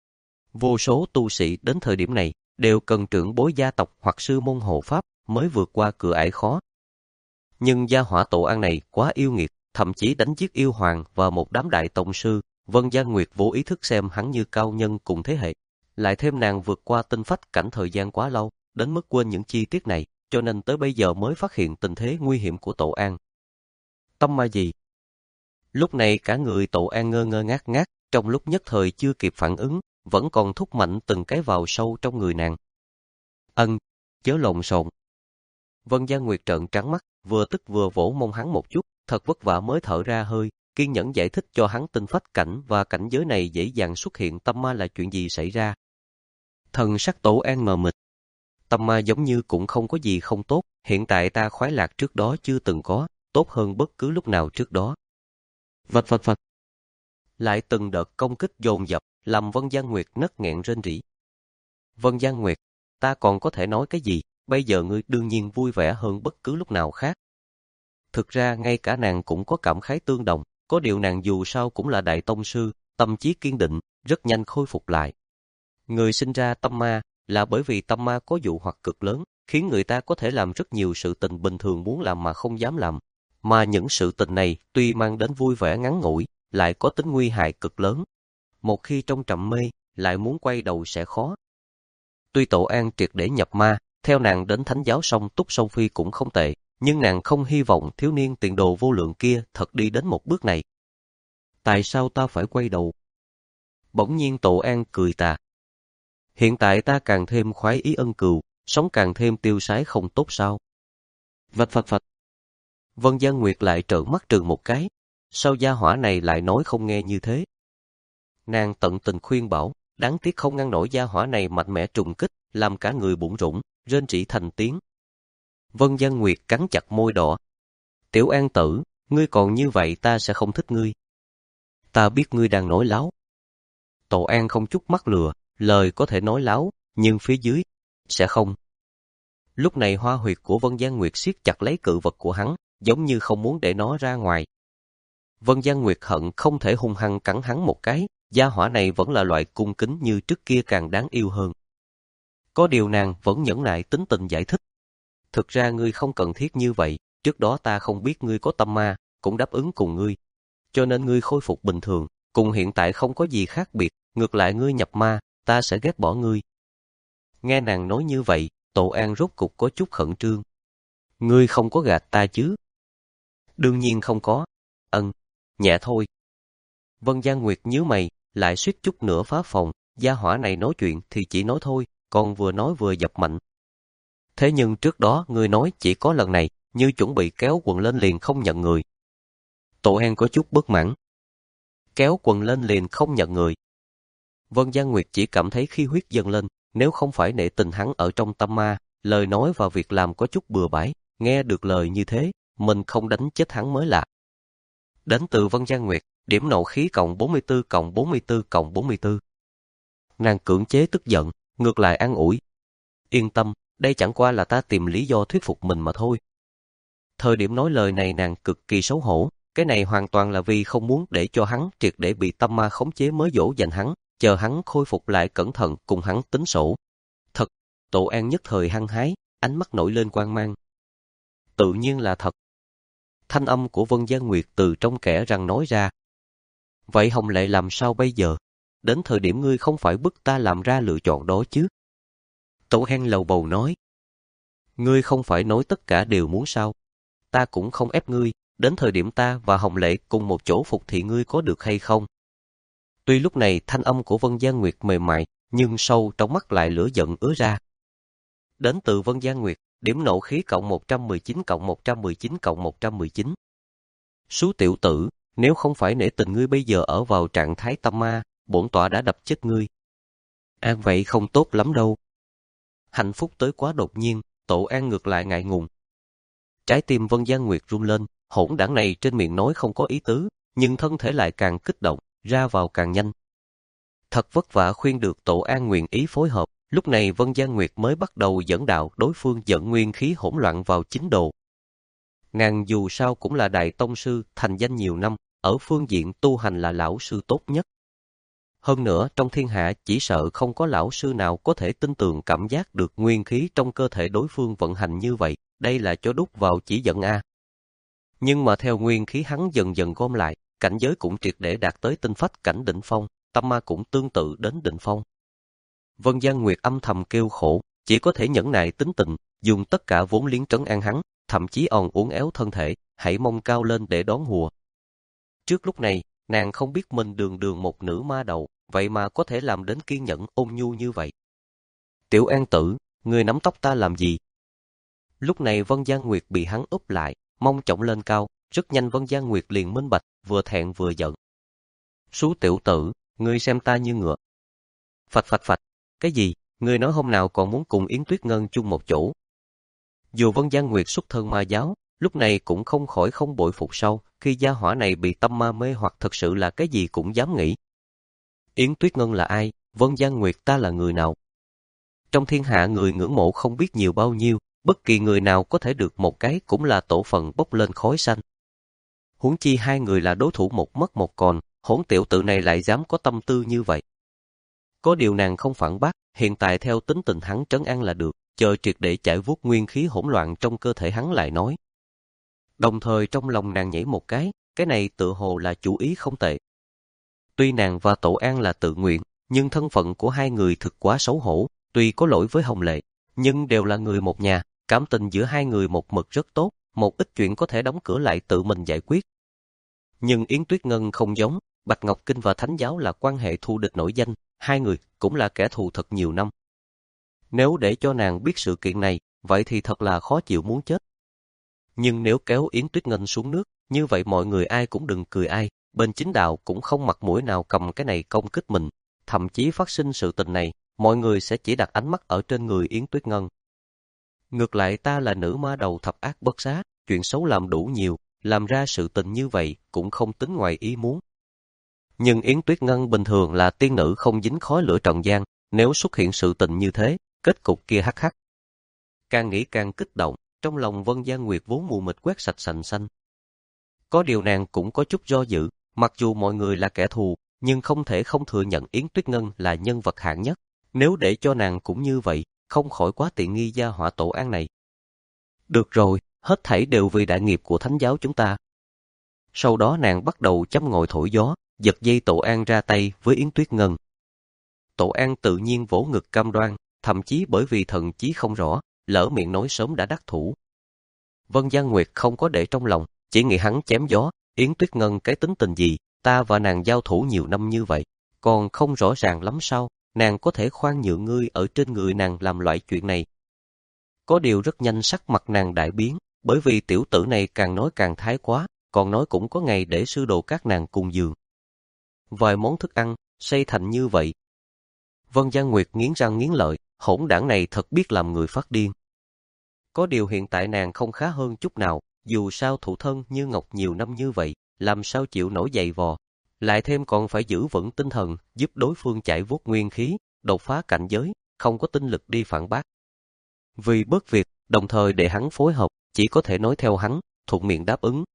Vô số tu sĩ đến thời điểm này đều cần trưởng bối gia tộc hoặc sư môn hộ pháp mới vượt qua cửa ải khó. Nhưng gia hỏa Tổ An này quá yêu nghiệt, thậm chí đánh giết yêu hoàng và một đám đại tông sư. Vân Giang Nguyệt vô ý thức xem hắn như cao nhân cùng thế hệ, lại thêm nàng vượt qua tinh phách cảnh thời gian quá lâu, đến mức quên những chi tiết này, cho nên tới bây giờ mới phát hiện tình thế nguy hiểm của Tổ An. Tâm ma gì? Lúc này cả người Tổ An ngơ ngơ ngác ngác, trong lúc nhất thời chưa kịp phản ứng, vẫn còn thúc mạnh từng cái vào sâu trong người nàng. Ân, chớ lộn xộn. Vân Giang Nguyệt trợn trắng mắt, vừa tức vừa vỗ mông hắn một chút, thật vất vả mới thở ra hơi, kiên nhẫn giải thích cho hắn tinh phách cảnh và cảnh giới này dễ dàng xuất hiện tâm ma là chuyện gì xảy ra. Thần sắc Tổ An mờ mịt. Tâm ma giống như cũng không có gì không tốt, hiện tại ta khoái lạc trước đó chưa từng có, tốt hơn bất cứ lúc nào trước đó. Vạch vạch vạch. Lại từng đợt công kích dồn dập, làm Vân Giang Nguyệt nấc nghẹn rên rỉ. Vân Giang Nguyệt, ta còn có thể nói cái gì, bây giờ ngươi đương nhiên vui vẻ hơn bất cứ lúc nào khác. Thực ra ngay cả nàng cũng có cảm khái tương đồng, có điều nàng dù sao cũng là đại tông sư, tâm trí kiên định, rất nhanh khôi phục lại, Người sinh ra tâm ma là bởi vì tâm ma có dụ hoặc cực lớn, khiến người ta có thể làm rất nhiều sự tình bình thường muốn làm mà không dám làm. Mà những sự tình này tuy mang đến vui vẻ ngắn ngủi, lại có tính nguy hại cực lớn. Một khi trong trầm mê, lại muốn quay đầu sẽ khó. Tuy Tổ An triệt để nhập ma, theo nàng đến thánh giáo song túc song phi cũng không tệ, nhưng nàng không hy vọng thiếu niên tiền đồ vô lượng kia thật đi đến một bước này. Tại sao ta phải quay đầu? Bỗng nhiên Tổ An cười tà. Hiện tại ta càng thêm khoái ý ân cừu, sống càng thêm tiêu sái không tốt sao? Vạch phạch phạch. Vân Gian Nguyệt lại trợn mắt trừng một cái. Sao gia hỏa này lại nói không nghe như thế? Nàng tận tình khuyên bảo, đáng tiếc không ngăn nổi gia hỏa này mạnh mẽ trùng kích, làm cả người bủn rủn, rên rỉ thành tiếng. Vân Gian Nguyệt cắn chặt môi đỏ. Tiểu An tử, ngươi còn như vậy ta sẽ không thích ngươi. Ta biết ngươi đang nói láo. Tổ An không chút mắc lừa, lời có thể nói láo, nhưng phía dưới, sẽ không. Lúc này hoa huyệt của Vân Gian Nguyệt siết chặt lấy cự vật của hắn, giống như không muốn để nó ra ngoài. Vân Gian Nguyệt hận không thể hung hăng cắn hắn một cái, gia hỏa này vẫn là loại cung kính như trước kia càng đáng yêu hơn. Có điều nàng vẫn nhẫn nại tính tình giải thích. Thực ra ngươi không cần thiết như vậy, trước đó ta không biết ngươi có tâm ma, cũng đáp ứng cùng ngươi. Cho nên ngươi khôi phục bình thường, cùng hiện tại không có gì khác biệt, ngược lại ngươi nhập ma, ta sẽ ghét bỏ ngươi. Nghe nàng nói như vậy, Tổ An rốt cục có chút khẩn trương. Ngươi không có gạt ta chứ? Đương nhiên không có. Ân, nhẹ thôi. Vân Gian Nguyệt nhíu mày, lại suýt chút nữa phá phòng, gia hỏa này nói chuyện thì chỉ nói thôi, còn vừa nói vừa dập mạnh. Thế nhưng trước đó ngươi nói chỉ có lần này, như chuẩn bị kéo quần lên liền không nhận người. Tổ An có chút bất mãn. Kéo quần lên liền không nhận người. Vân Gian Nguyệt chỉ cảm thấy khí huyết dâng lên, nếu không phải nể tình hắn ở trong tâm ma, lời nói và việc làm có chút bừa bãi, nghe được lời như thế, mình không đánh chết hắn mới lạ. Đến từ Vân Gian Nguyệt, điểm nộ khí cộng bốn mươi tư cộng bốn mươi tư cộng bốn mươi tư. Nàng cưỡng chế tức giận, ngược lại an ủi. Yên tâm, đây chẳng qua là ta tìm lý do thuyết phục mình mà thôi. Thời điểm nói lời này nàng cực kỳ xấu hổ, cái này hoàn toàn là vì không muốn để cho hắn triệt để bị tâm ma khống chế mới dỗ dành hắn, chờ hắn khôi phục lại cẩn thận cùng hắn tính sổ. Thật, Tổ An nhất thời hăng hái, ánh mắt nổi lên quang mang. Tự nhiên là thật. Thanh âm của Vân Gian Nguyệt từ trong kẽ răng nói ra. Vậy Hồng Lệ làm sao bây giờ? Đến thời điểm ngươi không phải bức ta làm ra lựa chọn đó chứ? Tổ An lầu bầu nói. Ngươi không phải nói tất cả đều muốn sao? Ta cũng không ép ngươi, đến thời điểm ta và Hồng Lệ cùng một chỗ phục thị ngươi có được hay không? Tuy lúc này thanh âm của Vân Gian Nguyệt mềm mại, nhưng sâu trong mắt lại lửa giận ứa ra. Đến từ Vân Gian Nguyệt, điểm nộ khí cộng một trăm mười chín cộng một trăm mười chín cộng một trăm mười chín. Sú tiểu tử, nếu không phải nể tình ngươi bây giờ ở vào trạng thái tâm ma, bổn tọa đã đập chết ngươi. An vậy không tốt lắm đâu. Hạnh phúc tới quá đột nhiên, Tổ An ngược lại ngại ngùng. Trái tim Vân Gian Nguyệt run lên, hỗn đảng này trên miệng nói không có ý tứ, nhưng thân thể lại càng kích động, ra vào càng nhanh. Thật vất vả khuyên được Tổ An nguyện ý phối hợp, lúc này Vân Gian Nguyệt mới bắt đầu dẫn đạo đối phương dẫn nguyên khí hỗn loạn vào chính đồ. Nàng dù sao cũng là đại tông sư, thành danh nhiều năm, ở phương diện tu hành là lão sư tốt nhất. Hơn nữa, trong thiên hạ chỉ sợ không có lão sư nào có thể tin tưởng cảm giác được nguyên khí trong cơ thể đối phương vận hành như vậy, đây là cho đúc vào chỉ dẫn A. Nhưng mà theo nguyên khí hắn dần dần gom lại, cảnh giới cũng triệt để đạt tới tinh phách cảnh đỉnh phong, tâm ma cũng tương tự đến đỉnh phong. Vân Gian Nguyệt âm thầm kêu khổ, chỉ có thể nhẫn nại tính tình, dùng tất cả vốn liếng trấn an hắn, thậm chí òn uốn éo thân thể, hãy mong cao lên để đón hùa. Trước lúc này, nàng không biết mình đường đường một nữ ma đầu, vậy mà có thể làm đến kiên nhẫn ôn nhu như vậy. Tiểu An tử, ngươi nắm tóc ta làm gì? Lúc này Vân Gian Nguyệt bị hắn úp lại, mông chổng lên cao, rất nhanh Vân Gian Nguyệt liền minh bạch, vừa thẹn vừa giận. Sú tiểu tử, ngươi xem ta như ngựa. Phạch phạch phạch, cái gì, ngươi nói hôm nào còn muốn cùng Yến Tuyết Ngân chung một chỗ. Dù Vân Gian Nguyệt xuất thân ma giáo, lúc này cũng không khỏi không bội phục sau, khi gia hỏa này bị tâm ma mê hoặc thật sự là cái gì cũng dám nghĩ. Yến Tuyết Ngân là ai, Vân Gian Nguyệt ta là người nào? Trong thiên hạ người ngưỡng mộ không biết nhiều bao nhiêu, bất kỳ người nào có thể được một cái cũng là tổ phận bốc lên khói xanh. Huống chi hai người là đối thủ một mất một còn, hỗn tiểu tử này lại dám có tâm tư như vậy. Có điều nàng không phản bác, hiện tại theo tính tình hắn trấn an là được, chờ triệt để chải vuốt nguyên khí hỗn loạn trong cơ thể hắn lại nói. Đồng thời trong lòng nàng nhảy một cái, cái này tựa hồ là chủ ý không tệ. Tuy nàng và Tổ An là tự nguyện, nhưng thân phận của hai người thực quá xấu hổ, tuy có lỗi với Hồng Lệ, nhưng đều là người một nhà, cảm tình giữa hai người một mực rất tốt, một ít chuyện có thể đóng cửa lại tự mình giải quyết. Nhưng Yến Tuyết Ngân không giống, Bạch Ngọc Kinh và Thánh giáo là quan hệ thù địch nổi danh, hai người cũng là kẻ thù thật nhiều năm. Nếu để cho nàng biết sự kiện này, vậy thì thật là khó chịu muốn chết. Nhưng nếu kéo Yến Tuyết Ngân xuống nước, như vậy mọi người ai cũng đừng cười ai, bên chính đạo cũng không mặt mũi nào cầm cái này công kích mình, thậm chí phát sinh sự tình này, mọi người sẽ chỉ đặt ánh mắt ở trên người Yến Tuyết Ngân. Ngược lại ta là nữ ma đầu thập ác bất xá, chuyện xấu làm đủ nhiều, làm ra sự tình như vậy cũng không tính ngoài ý muốn. Nhưng Yến Tuyết Ngân bình thường là tiên nữ không dính khói lửa trần gian, nếu xuất hiện sự tình như thế, kết cục kia hắc hắc. Càng nghĩ càng kích động, trong lòng Vân Gia Nguyệt vốn mù mịt quét sạch sành xanh. Có điều nàng cũng có chút do dự, mặc dù mọi người là kẻ thù, nhưng không thể không thừa nhận Yến Tuyết Ngân là nhân vật hạng nhất. Nếu để cho nàng cũng như vậy, không khỏi quá tiện nghi gia họa Tổ An này. Được rồi, hết thảy đều vì đại nghiệp của Thánh giáo chúng ta. Sau đó nàng bắt đầu châm ngòi thổi gió, giật dây Tổ An ra tay với Yến Tuyết Ngân. Tổ An tự nhiên vỗ ngực cam đoan, thậm chí bởi vì thần chí không rõ, lỡ miệng nói sớm đã đắc thủ. Vân Gia Nguyệt không có để trong lòng, chỉ nghĩ hắn chém gió, Yến Tuyết Ngân cái tính tình gì, ta và nàng giao thủ nhiều năm như vậy, còn không rõ ràng lắm sao, nàng có thể khoan nhượng ngươi ở trên người nàng làm loại chuyện này. Có điều rất nhanh sắc mặt nàng đại biến, bởi vì tiểu tử này càng nói càng thái quá, còn nói cũng có ngày để sư đồ các nàng cùng giường. Vài món thức ăn, xây thành như vậy. Vân Gia Nguyệt nghiến răng nghiến lợi, hỗn đảng này thật biết làm người phát điên. Có điều hiện tại nàng không khá hơn chút nào, dù sao thủ thân như ngọc nhiều năm như vậy, làm sao chịu nổi dày vò. Lại thêm còn phải giữ vững tinh thần, giúp đối phương chạy vuốt nguyên khí, đột phá cảnh giới, không có tinh lực đi phản bác. Vì bớt việc, đồng thời để hắn phối hợp, chỉ có thể nói theo hắn, thuận miệng đáp ứng.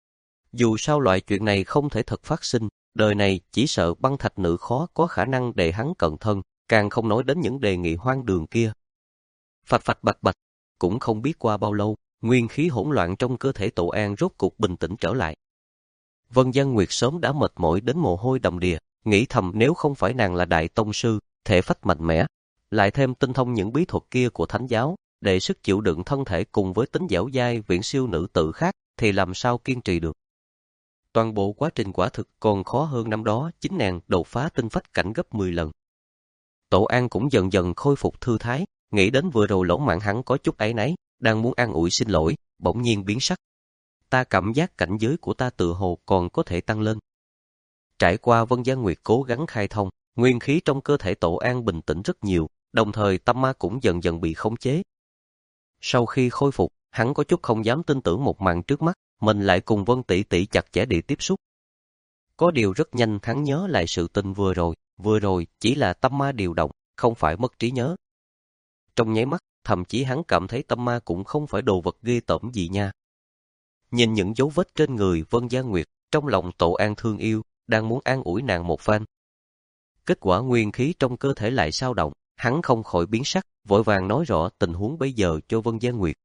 Dù sao loại chuyện này không thể thật phát sinh, đời này chỉ sợ băng thạch nữ khó có khả năng để hắn cận thân, càng không nói đến những đề nghị hoang đường kia. Phạch phạch bạch bạch, cũng không biết qua bao lâu, nguyên khí hỗn loạn trong cơ thể Tổ An rốt cục bình tĩnh trở lại. Vân Gia Nguyệt sớm đã mệt mỏi đến mồ hôi đầm đìa, nghĩ thầm nếu không phải nàng là đại tông sư, thể phách mạnh mẽ, lại thêm tinh thông những bí thuật kia của Thánh giáo, để sức chịu đựng thân thể cùng với tính dẻo dai viễn siêu nữ tử khác, thì làm sao kiên trì được. Toàn bộ quá trình quả thực còn khó hơn năm đó, chính nàng đột phá tinh phách cảnh gấp mười lần. Tổ An cũng dần dần khôi phục thư thái, nghĩ đến vừa rồi lỗ mãn hắn có chút áy náy, đang muốn an ủi xin lỗi, bỗng nhiên biến sắc. Ta cảm giác cảnh giới của ta tự hồ còn có thể tăng lên. Trải qua Vân Gia Nguyệt cố gắng khai thông, nguyên khí trong cơ thể Tổ An bình tĩnh rất nhiều, đồng thời tâm ma cũng dần dần bị khống chế. Sau khi khôi phục, hắn có chút không dám tin tưởng một màn trước mắt, mình lại cùng Vân tỷ tỷ chặt chẽ để tiếp xúc. Có điều rất nhanh hắn nhớ lại sự tình vừa rồi, vừa rồi chỉ là tâm ma điều động, không phải mất trí nhớ. Trong nháy mắt, thậm chí hắn cảm thấy tâm ma cũng không phải đồ vật ghê tởm gì nha. Nhìn những dấu vết trên người Vân Gia Nguyệt, trong lòng Tổ An thương yêu, đang muốn an ủi nàng một phen. Kết quả nguyên khí trong cơ thể lại dao động, hắn không khỏi biến sắc, vội vàng nói rõ tình huống bây giờ cho Vân Gia Nguyệt.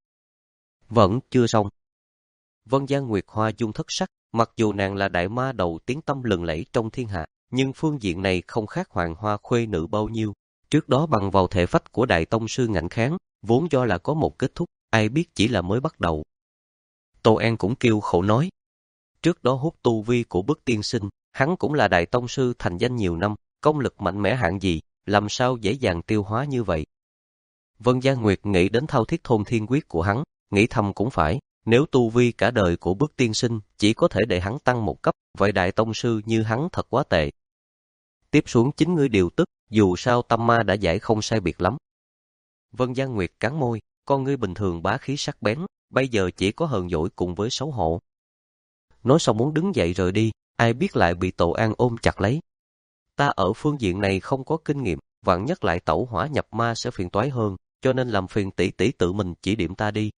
Vẫn chưa xong. Vân Gia Nguyệt hoa dung thất sắc, mặc dù nàng là đại ma đầu tiếng tăm lừng lẫy trong thiên hạ, nhưng phương diện này không khác Hoàng Hoa khuê nữ bao nhiêu. Trước đó bằng vào thể phách của đại tông sư ngạnh kháng, vốn do là có một kết thúc, ai biết chỉ là mới bắt đầu. Tô An cũng kêu khổ nói. Trước đó hút tu vi của Bức tiên sinh, hắn cũng là đại tông sư thành danh nhiều năm, công lực mạnh mẽ hạng gì, làm sao dễ dàng tiêu hóa như vậy. Vân Gia Nguyệt nghĩ đến thao thiết thôn thiên quyết của hắn, nghĩ thầm cũng phải, nếu tu vi cả đời của Bức tiên sinh chỉ có thể để hắn tăng một cấp, vậy đại tông sư như hắn thật quá tệ. Tiếp xuống chính ngươi điều tức, dù sao tâm ma đã giải không sai biệt lắm. Vân Gia Nguyệt cắn môi, con ngươi bình thường bá khí sắc bén, bây giờ chỉ có hờn dỗi cùng với xấu hổ. Nói xong muốn đứng dậy rời đi, ai biết lại bị Tổ An ôm chặt lấy. Ta ở phương diện này không có kinh nghiệm, vạn nhất lại tẩu hỏa nhập ma sẽ phiền toái hơn, cho nên làm phiền tỷ tỷ tự mình chỉ điểm ta đi.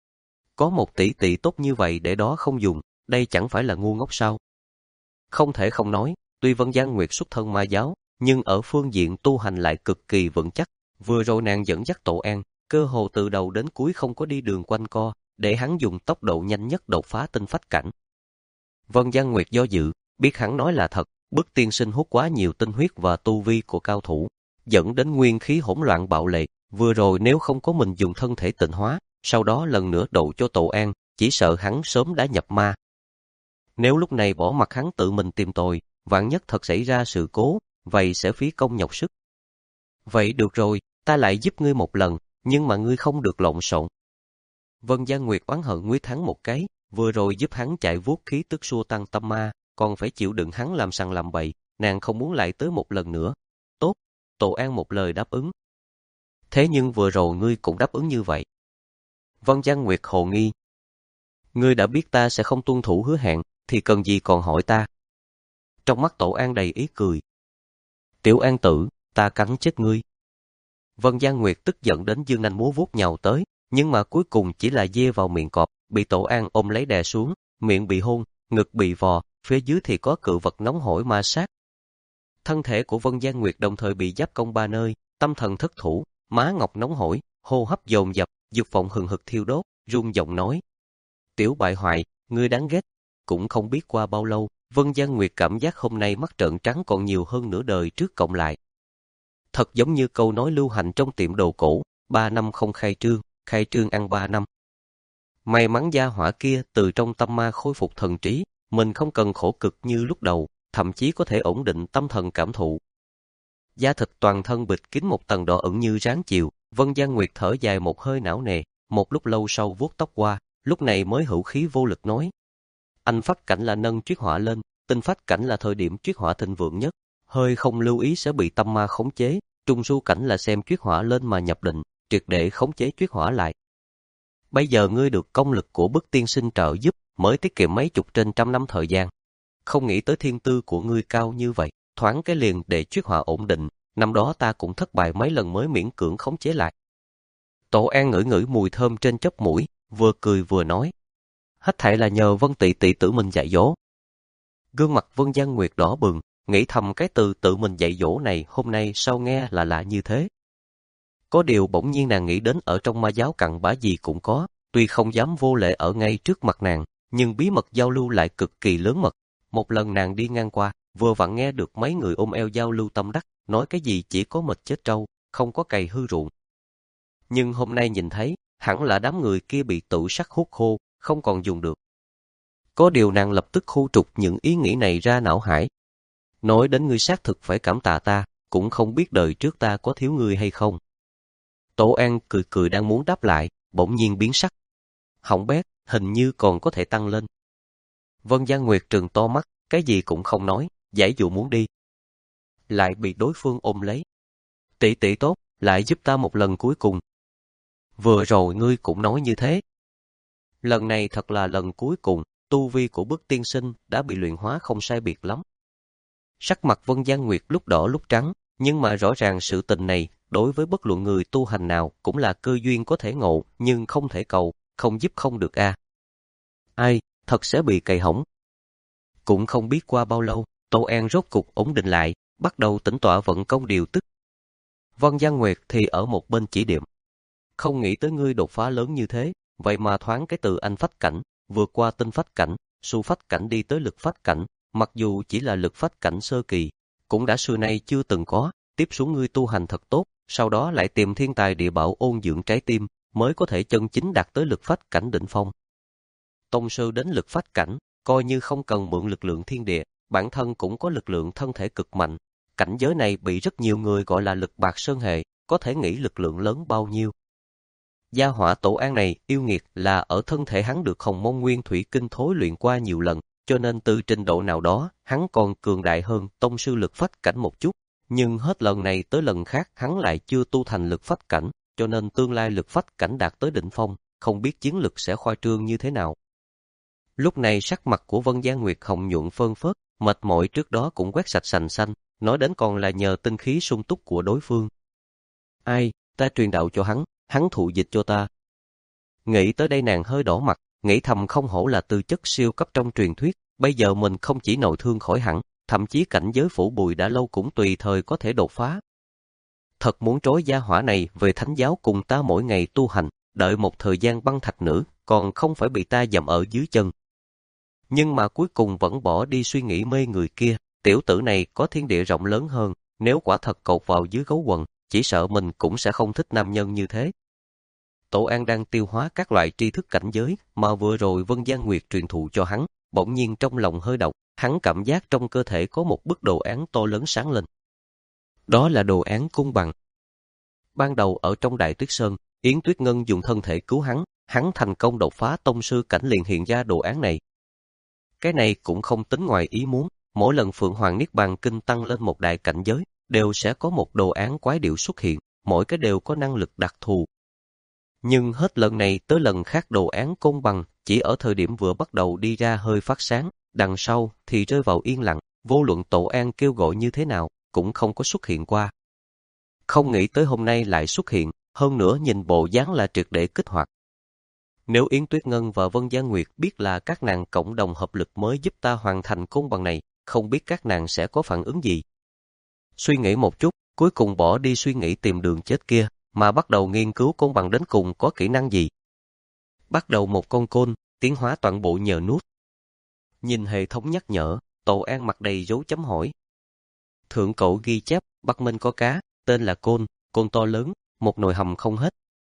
Có một tỷ tỷ tốt như vậy để đó không dùng, đây chẳng phải là ngu ngốc sao? Không thể không nói, tuy Vân Gia Nguyệt xuất thân ma giáo, nhưng ở phương diện tu hành lại cực kỳ vững chắc. Vừa rồi nàng dẫn dắt Tổ An, cơ hồ từ đầu đến cuối không có đi đường quanh co, để hắn dùng tốc độ nhanh nhất đột phá tinh phách cảnh. Vân Giang Nguyệt do dự, biết hắn nói là thật, Bức Tiên Sinh hút quá nhiều tinh huyết và tu vi của cao thủ, dẫn đến nguyên khí hỗn loạn bạo lệ. Vừa rồi nếu không có mình dùng thân thể tịnh hóa, sau đó lần nữa độ cho Tổ An, chỉ sợ hắn sớm đã nhập ma. Nếu lúc này bỏ mặc hắn tự mình tìm tòi, vạn nhất thật xảy ra sự cố, vậy sẽ phí công nhọc sức. Vậy được rồi, ta lại giúp ngươi một lần, nhưng mà ngươi không được lộn xộn. Vân Giang Nguyệt oán hận Nguyết Thắng một cái, vừa rồi giúp hắn chạy vuốt khí tức xua tăng tâm ma, còn phải chịu đựng hắn làm sằng làm bậy, nàng không muốn lại tới một lần nữa. Tốt, Tổ An một lời đáp ứng. Thế nhưng vừa rồi ngươi cũng đáp ứng như vậy. Vân Giang Nguyệt hồ nghi. Ngươi đã biết ta sẽ không tuân thủ hứa hẹn, thì cần gì còn hỏi ta. Trong mắt Tổ An đầy ý cười. Tiểu An tử, ta cắn chết ngươi. Vân Giang Nguyệt tức giận đến dương nanh múa vuốt nhào tới, nhưng mà cuối cùng chỉ là dê vào miệng cọp, bị Tổ An ôm lấy đè xuống, miệng bị hôn, ngực bị vò, phía dưới thì có cự vật nóng hổi ma sát. Thân thể của Vân Giang Nguyệt đồng thời bị giáp công ba nơi, tâm thần thất thủ, má ngọc nóng hổi, hô hấp dồn dập, dục vọng hừng hực thiêu đốt, run giọng nói: "Tiểu bại hoại, ngươi đáng ghét." Cũng không biết qua bao lâu, Vân Giang Nguyệt cảm giác hôm nay mắt trợn trắng còn nhiều hơn nửa đời trước cộng lại. Thật giống như câu nói lưu hành trong tiệm đồ cổ, ba năm không khai trương, khai trương ăn ba năm. May mắn gia hỏa kia từ trong tâm ma khôi phục thần trí, mình không cần khổ cực như lúc đầu, thậm chí có thể ổn định tâm thần cảm thụ. Da thịt toàn thân bịt kín một tầng đỏ ửng như ráng chiều, Vân Giang Nguyệt thở dài một hơi não nề, một lúc lâu sau vuốt tóc qua, lúc này mới hữu khí vô lực nói: "Anh phách cảnh là nâng triết hỏa lên, tinh phách cảnh là thời điểm triết hỏa thịnh vượng nhất, hơi không lưu ý sẽ bị tâm ma khống chế, trung su cảnh là xem triết hỏa lên mà nhập định, triệt để khống chế triết hỏa lại. Bây giờ ngươi được công lực của Bức Tiên Sinh trợ giúp, mới tiết kiệm mấy chục trên trăm năm thời gian. Không nghĩ tới thiên tư của ngươi cao như vậy, thoáng cái liền để triết hỏa ổn định, năm đó ta cũng thất bại mấy lần mới miễn cưỡng khống chế lại." Tổ An ngửi ngửi mùi thơm trên chóp mũi, vừa cười vừa nói: "Hết thảy là nhờ Vân tỷ tỷ tự mình dạy dỗ." Gương mặt Vân Giang Nguyệt đỏ bừng, nghĩ thầm cái từ tự mình dạy dỗ này hôm nay sao nghe là lạ như thế. Có điều bỗng nhiên nàng nghĩ đến ở trong ma giáo cặn bã gì cũng có, tuy không dám vô lễ ở ngay trước mặt nàng, nhưng bí mật giao lưu lại cực kỳ lớn mật. Một lần nàng đi ngang qua, vừa vặn nghe được mấy người ôm eo giao lưu tâm đắc, nói cái gì chỉ có mệt chết trâu, không có cày hư ruộng. Nhưng hôm nay nhìn thấy, hẳn là đám người kia bị tự sắc hút khô, không còn dùng được. Có điều nàng lập tức khu trục những ý nghĩ này ra não hải. Nói đến ngươi xác thực phải cảm tạ ta, cũng không biết đời trước ta có thiếu ngươi hay không. Tổ An cười cười đang muốn đáp lại, bỗng nhiên biến sắc. Hỏng bét, hình như còn có thể tăng lên. Vân Giang Nguyệt trừng to mắt, cái gì cũng không nói, giải dụ muốn đi. Lại bị đối phương ôm lấy. Tỷ tỷ tốt, lại giúp ta một lần cuối cùng. Vừa rồi ngươi cũng nói như thế. Lần này thật là lần cuối cùng, tu vi của Bức Tiên Sinh đã bị luyện hóa không sai biệt lắm. Sắc mặt Vân Giang Nguyệt lúc đỏ lúc trắng, nhưng mà rõ ràng sự tình này đối với bất luận người tu hành nào cũng là cơ duyên có thể ngộ, nhưng không thể cầu, không giúp không được a. À. Ai, thật sẽ bị cày hỏng. Cũng không biết qua bao lâu, Tô An rốt cục ổn định lại, bắt đầu tĩnh tọa vận công điều tức. Vân Giang Nguyệt thì ở một bên chỉ điểm. Không nghĩ tới ngươi đột phá lớn như thế, vậy mà thoáng cái từ anh phách cảnh, vượt qua tinh phách cảnh, su phách cảnh đi tới lực phách cảnh, mặc dù chỉ là lực phách cảnh sơ kỳ, cũng đã xưa nay chưa từng có, tiếp xuống ngươi tu hành thật tốt, sau đó lại tìm thiên tài địa bảo ôn dưỡng trái tim, mới có thể chân chính đạt tới lực phách cảnh đỉnh phong. Tông sư đến lực phách cảnh, coi như không cần mượn lực lượng thiên địa, bản thân cũng có lực lượng thân thể cực mạnh. Cảnh giới này bị rất nhiều người gọi là lực bạc sơn hệ, có thể nghĩ lực lượng lớn bao nhiêu. Gia hỏa Tổ An này yêu nghiệt là ở thân thể hắn được Hồng Môn Nguyên Thủy Kinh thối luyện qua nhiều lần, cho nên từ trình độ nào đó, hắn còn cường đại hơn tông sư lực phách cảnh một chút, nhưng hết lần này tới lần khác hắn lại chưa tu thành lực phách cảnh, cho nên tương lai lực phách cảnh đạt tới đỉnh phong, không biết chiến lực sẽ khoa trương như thế nào. Lúc này sắc mặt của Vân Giang Nguyệt hồng nhuận phơn phớt, mệt mỏi trước đó cũng quét sạch sành xanh, nói đến còn là nhờ tinh khí sung túc của đối phương. Ai, ta truyền đạo cho hắn, hắn thụ dịch cho ta. Nghĩ tới đây nàng hơi đỏ mặt, nghĩ thầm không hổ là tư chất siêu cấp trong truyền thuyết, bây giờ mình không chỉ nội thương khỏi hẳn, thậm chí cảnh giới phủ bùi đã lâu cũng tùy thời có thể đột phá. Thật muốn trói gia hỏa này về thánh giáo cùng ta mỗi ngày tu hành, đợi một thời gian băng thạch nữa, còn không phải bị ta dậm ở dưới chân. Nhưng mà cuối cùng vẫn bỏ đi suy nghĩ mê người kia, tiểu tử này có thiên địa rộng lớn hơn, nếu quả thật cột vào dưới gấu quần, chỉ sợ mình cũng sẽ không thích nam nhân như thế. Tổ An đang tiêu hóa các loại tri thức cảnh giới mà vừa rồi Vân Gian Nguyệt truyền thụ cho hắn, bỗng nhiên trong lòng hơi động, hắn cảm giác trong cơ thể có một bức đồ án to lớn sáng lên. Đó là đồ án cung bằng. Ban đầu ở trong Đại Tuyết Sơn, Yến Tuyết Ngân dùng thân thể cứu hắn, hắn thành công đột phá tông sư cảnh liền hiện ra đồ án này. Cái này cũng không tính ngoài ý muốn, mỗi lần Phượng Hoàng Niết Bàn Kinh tăng lên một đại cảnh giới, đều sẽ có một đồ án quái điệu xuất hiện, mỗi cái đều có năng lực đặc thù. Nhưng hết lần này tới lần khác đồ án côn bằng, chỉ ở thời điểm vừa bắt đầu đi ra hơi phát sáng, đằng sau thì rơi vào yên lặng, vô luận Tổ An kêu gọi như thế nào, cũng không có xuất hiện qua. Không nghĩ tới hôm nay lại xuất hiện, hơn nữa nhìn bộ dáng là triệt để kích hoạt. Nếu Yến Tuyết Ngân và Vân Gian Nguyệt biết là các nàng cộng đồng hợp lực mới giúp ta hoàn thành côn bằng này, không biết các nàng sẽ có phản ứng gì. Suy nghĩ một chút, cuối cùng bỏ đi suy nghĩ tìm đường chết kia, mà bắt đầu nghiên cứu côn bằng đến cùng có kỹ năng gì. Bắt đầu một con côn, tiến hóa toàn bộ nhờ nút. Nhìn hệ thống nhắc nhở, Tổ An mặt đầy dấu chấm hỏi. Thượng cổ ghi chép, Bắc Minh có cá, tên là côn, côn to lớn, một nồi hầm không hết.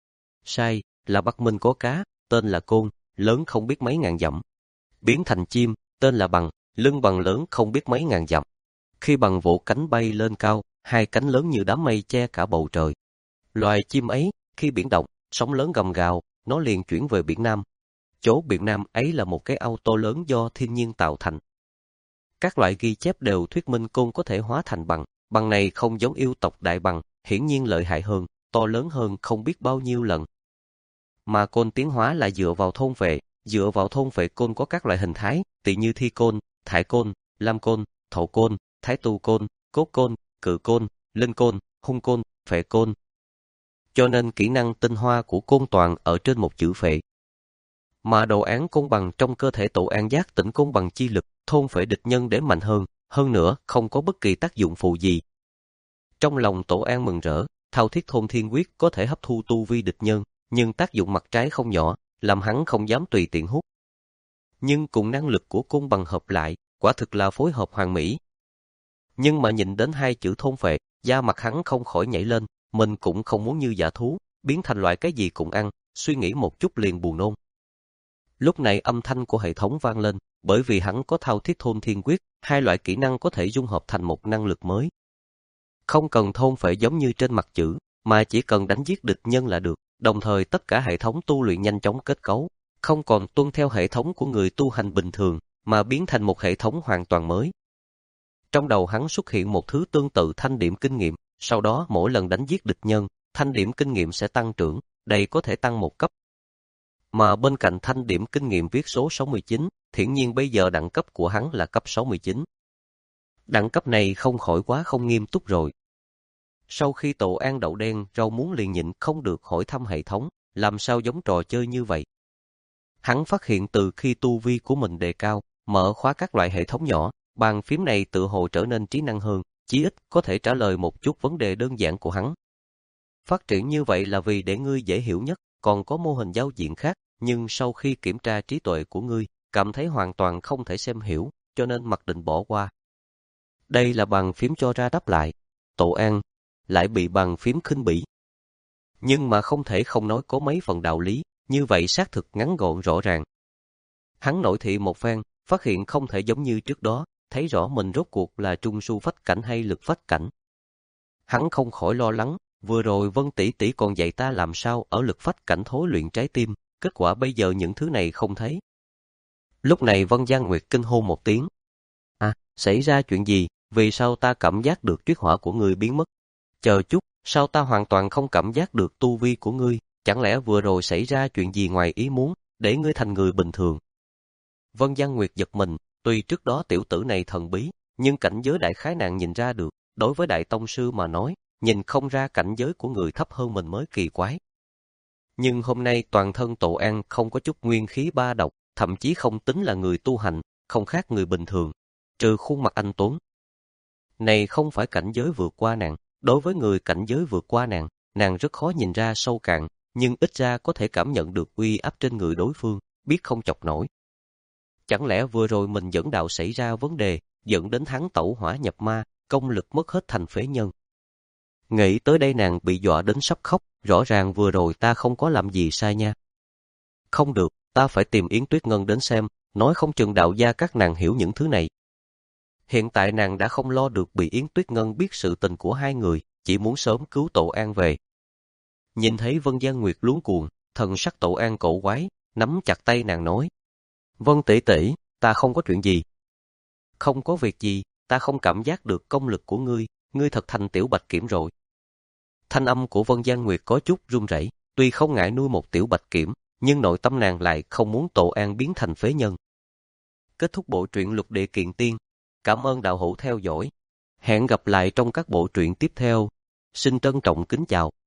Sai, là Bắc Minh có cá, tên là côn, lớn không biết mấy ngàn dặm. Biến thành chim, tên là bằng, lưng bằng lớn không biết mấy ngàn dặm. Khi bằng vỗ cánh bay lên cao, hai cánh lớn như đám mây che cả bầu trời. Loài chim ấy, khi biển động, sóng lớn gầm gào, nó liền chuyển về biển Nam. Chỗ biển Nam ấy là một cái ao to lớn do thiên nhiên tạo thành. Các loại ghi chép đều thuyết minh côn có thể hóa thành bằng, bằng này không giống yêu tộc đại bằng, hiển nhiên lợi hại hơn, to lớn hơn không biết bao nhiêu lần. Mà côn tiến hóa là dựa vào thôn vệ, dựa vào thôn vệ côn có các loại hình thái, tỉ như thi côn, thải côn, lam côn, thổ côn, thái tu côn, cốt côn, cự côn, linh côn, hung côn, phệ côn. Cho nên kỹ năng tinh hoa của côn toàn ở trên một chữ phệ. Mà đồ án côn bằng trong cơ thể Tổ An giác tỉnh côn bằng chi lực, thôn phệ địch nhân để mạnh hơn, hơn nữa không có bất kỳ tác dụng phụ gì. Trong lòng Tổ An mừng rỡ, thao thiết thôn thiên quyết có thể hấp thu tu vi địch nhân, nhưng tác dụng mặt trái không nhỏ, làm hắn không dám tùy tiện hút. Nhưng cùng năng lực của côn bằng hợp lại, quả thực là phối hợp hoàn mỹ. Nhưng mà nhìn đến hai chữ thôn phệ, da mặt hắn không khỏi nhảy lên, mình cũng không muốn như dã thú, biến thành loại cái gì cũng ăn, suy nghĩ một chút liền buồn nôn. Lúc này âm thanh của hệ thống vang lên, bởi vì hắn có thao thiết thôn thiên quyết, hai loại kỹ năng có thể dung hợp thành một năng lực mới. Không cần thôn phệ giống như trên mặt chữ, mà chỉ cần đánh giết địch nhân là được, đồng thời tất cả hệ thống tu luyện nhanh chóng kết cấu, không còn tuân theo hệ thống của người tu hành bình thường, mà biến thành một hệ thống hoàn toàn mới. Trong đầu hắn xuất hiện một thứ tương tự thanh điểm kinh nghiệm, sau đó mỗi lần đánh giết địch nhân, thanh điểm kinh nghiệm sẽ tăng trưởng, đây có thể tăng một cấp. Mà bên cạnh thanh điểm kinh nghiệm viết số sáu mươi chín, hiển nhiên bây giờ đẳng cấp của hắn là cấp sáu mươi chín. Đẳng cấp này không khỏi quá không nghiêm túc rồi. Sau khi Tổ An đậu đen rau muốn liền nhịn không được hỏi thăm hệ thống, làm sao giống trò chơi như vậy. Hắn phát hiện từ khi tu vi của mình đề cao, mở khóa các loại hệ thống nhỏ, bàn phím này tự hồ trở nên trí năng hơn, chí ít có thể trả lời một chút vấn đề đơn giản của hắn. Phát triển như vậy là vì để ngươi dễ hiểu nhất, còn có mô hình giao diện khác, nhưng sau khi kiểm tra trí tuệ của ngươi, cảm thấy hoàn toàn không thể xem hiểu, cho nên mặc định bỏ qua. Đây là bàn phím cho ra đáp lại. Tổ An lại bị bàn phím khinh bỉ. Nhưng mà không thể không nói có mấy phần đạo lý, như vậy xác thực ngắn gọn rõ ràng. Hắn nội thị một phen, phát hiện không thể giống như trước đó, thấy rõ mình rốt cuộc là trung su phách cảnh hay lực phách cảnh. Hắn không khỏi lo lắng, vừa rồi Vân tỷ tỷ còn dạy ta làm sao ở lực phách cảnh thối luyện trái tim, kết quả bây giờ những thứ này không thấy. Lúc này Vân Gian Nguyệt kinh hô một tiếng. À, xảy ra chuyện gì, vì sao ta cảm giác được tuyết hỏa của ngươi biến mất? Chờ chút, sao ta hoàn toàn không cảm giác được tu vi của ngươi, chẳng lẽ vừa rồi xảy ra chuyện gì ngoài ý muốn, để ngươi thành người bình thường? Vân Gian Nguyệt giật mình, tuy trước đó tiểu tử này thần bí, nhưng cảnh giới đại khái nàng nhìn ra được, đối với đại tông sư mà nói, nhìn không ra cảnh giới của người thấp hơn mình mới kỳ quái. Nhưng hôm nay toàn thân Tổ An không có chút nguyên khí ba độc, thậm chí không tính là người tu hành, không khác người bình thường. trừ khuôn mặt anh tuấn. Này không phải cảnh giới vượt qua nàng, đối với người cảnh giới vượt qua nàng, nàng rất khó nhìn ra sâu cạn, nhưng ít ra có thể cảm nhận được uy áp trên người đối phương, biết không chọc nổi. Chẳng lẽ vừa rồi mình dẫn đạo xảy ra vấn đề, dẫn đến hắn tẩu hỏa nhập ma, công lực mất hết thành phế nhân. Nghĩ tới đây nàng bị dọa đến sắp khóc, rõ ràng vừa rồi ta không có làm gì sai nha. Không được, ta phải tìm Yến Tuyết Ngân đến xem, nói không chừng đạo gia các nàng hiểu những thứ này. Hiện tại nàng đã không lo được bị Yến Tuyết Ngân biết sự tình của hai người, chỉ muốn sớm cứu Tổ An về. Nhìn thấy Vân Gian Nguyệt luống cuồng, thần sắc Tổ An cổ quái, nắm chặt tay nàng nói. Vân tỷ tỷ, ta không có chuyện gì. Không có việc gì, ta không cảm giác được công lực của ngươi, ngươi thật thành tiểu bạch kiểm rồi. Thanh âm của Vân Gian Nguyệt có chút run rẩy, tuy không ngại nuôi một tiểu bạch kiểm, nhưng nội tâm nàng lại không muốn Tổ An biến thành phế nhân. Kết thúc bộ truyện Lục Địa Kiện Tiên. Cảm ơn đạo hữu theo dõi. Hẹn gặp lại trong các bộ truyện tiếp theo. Xin trân trọng kính chào.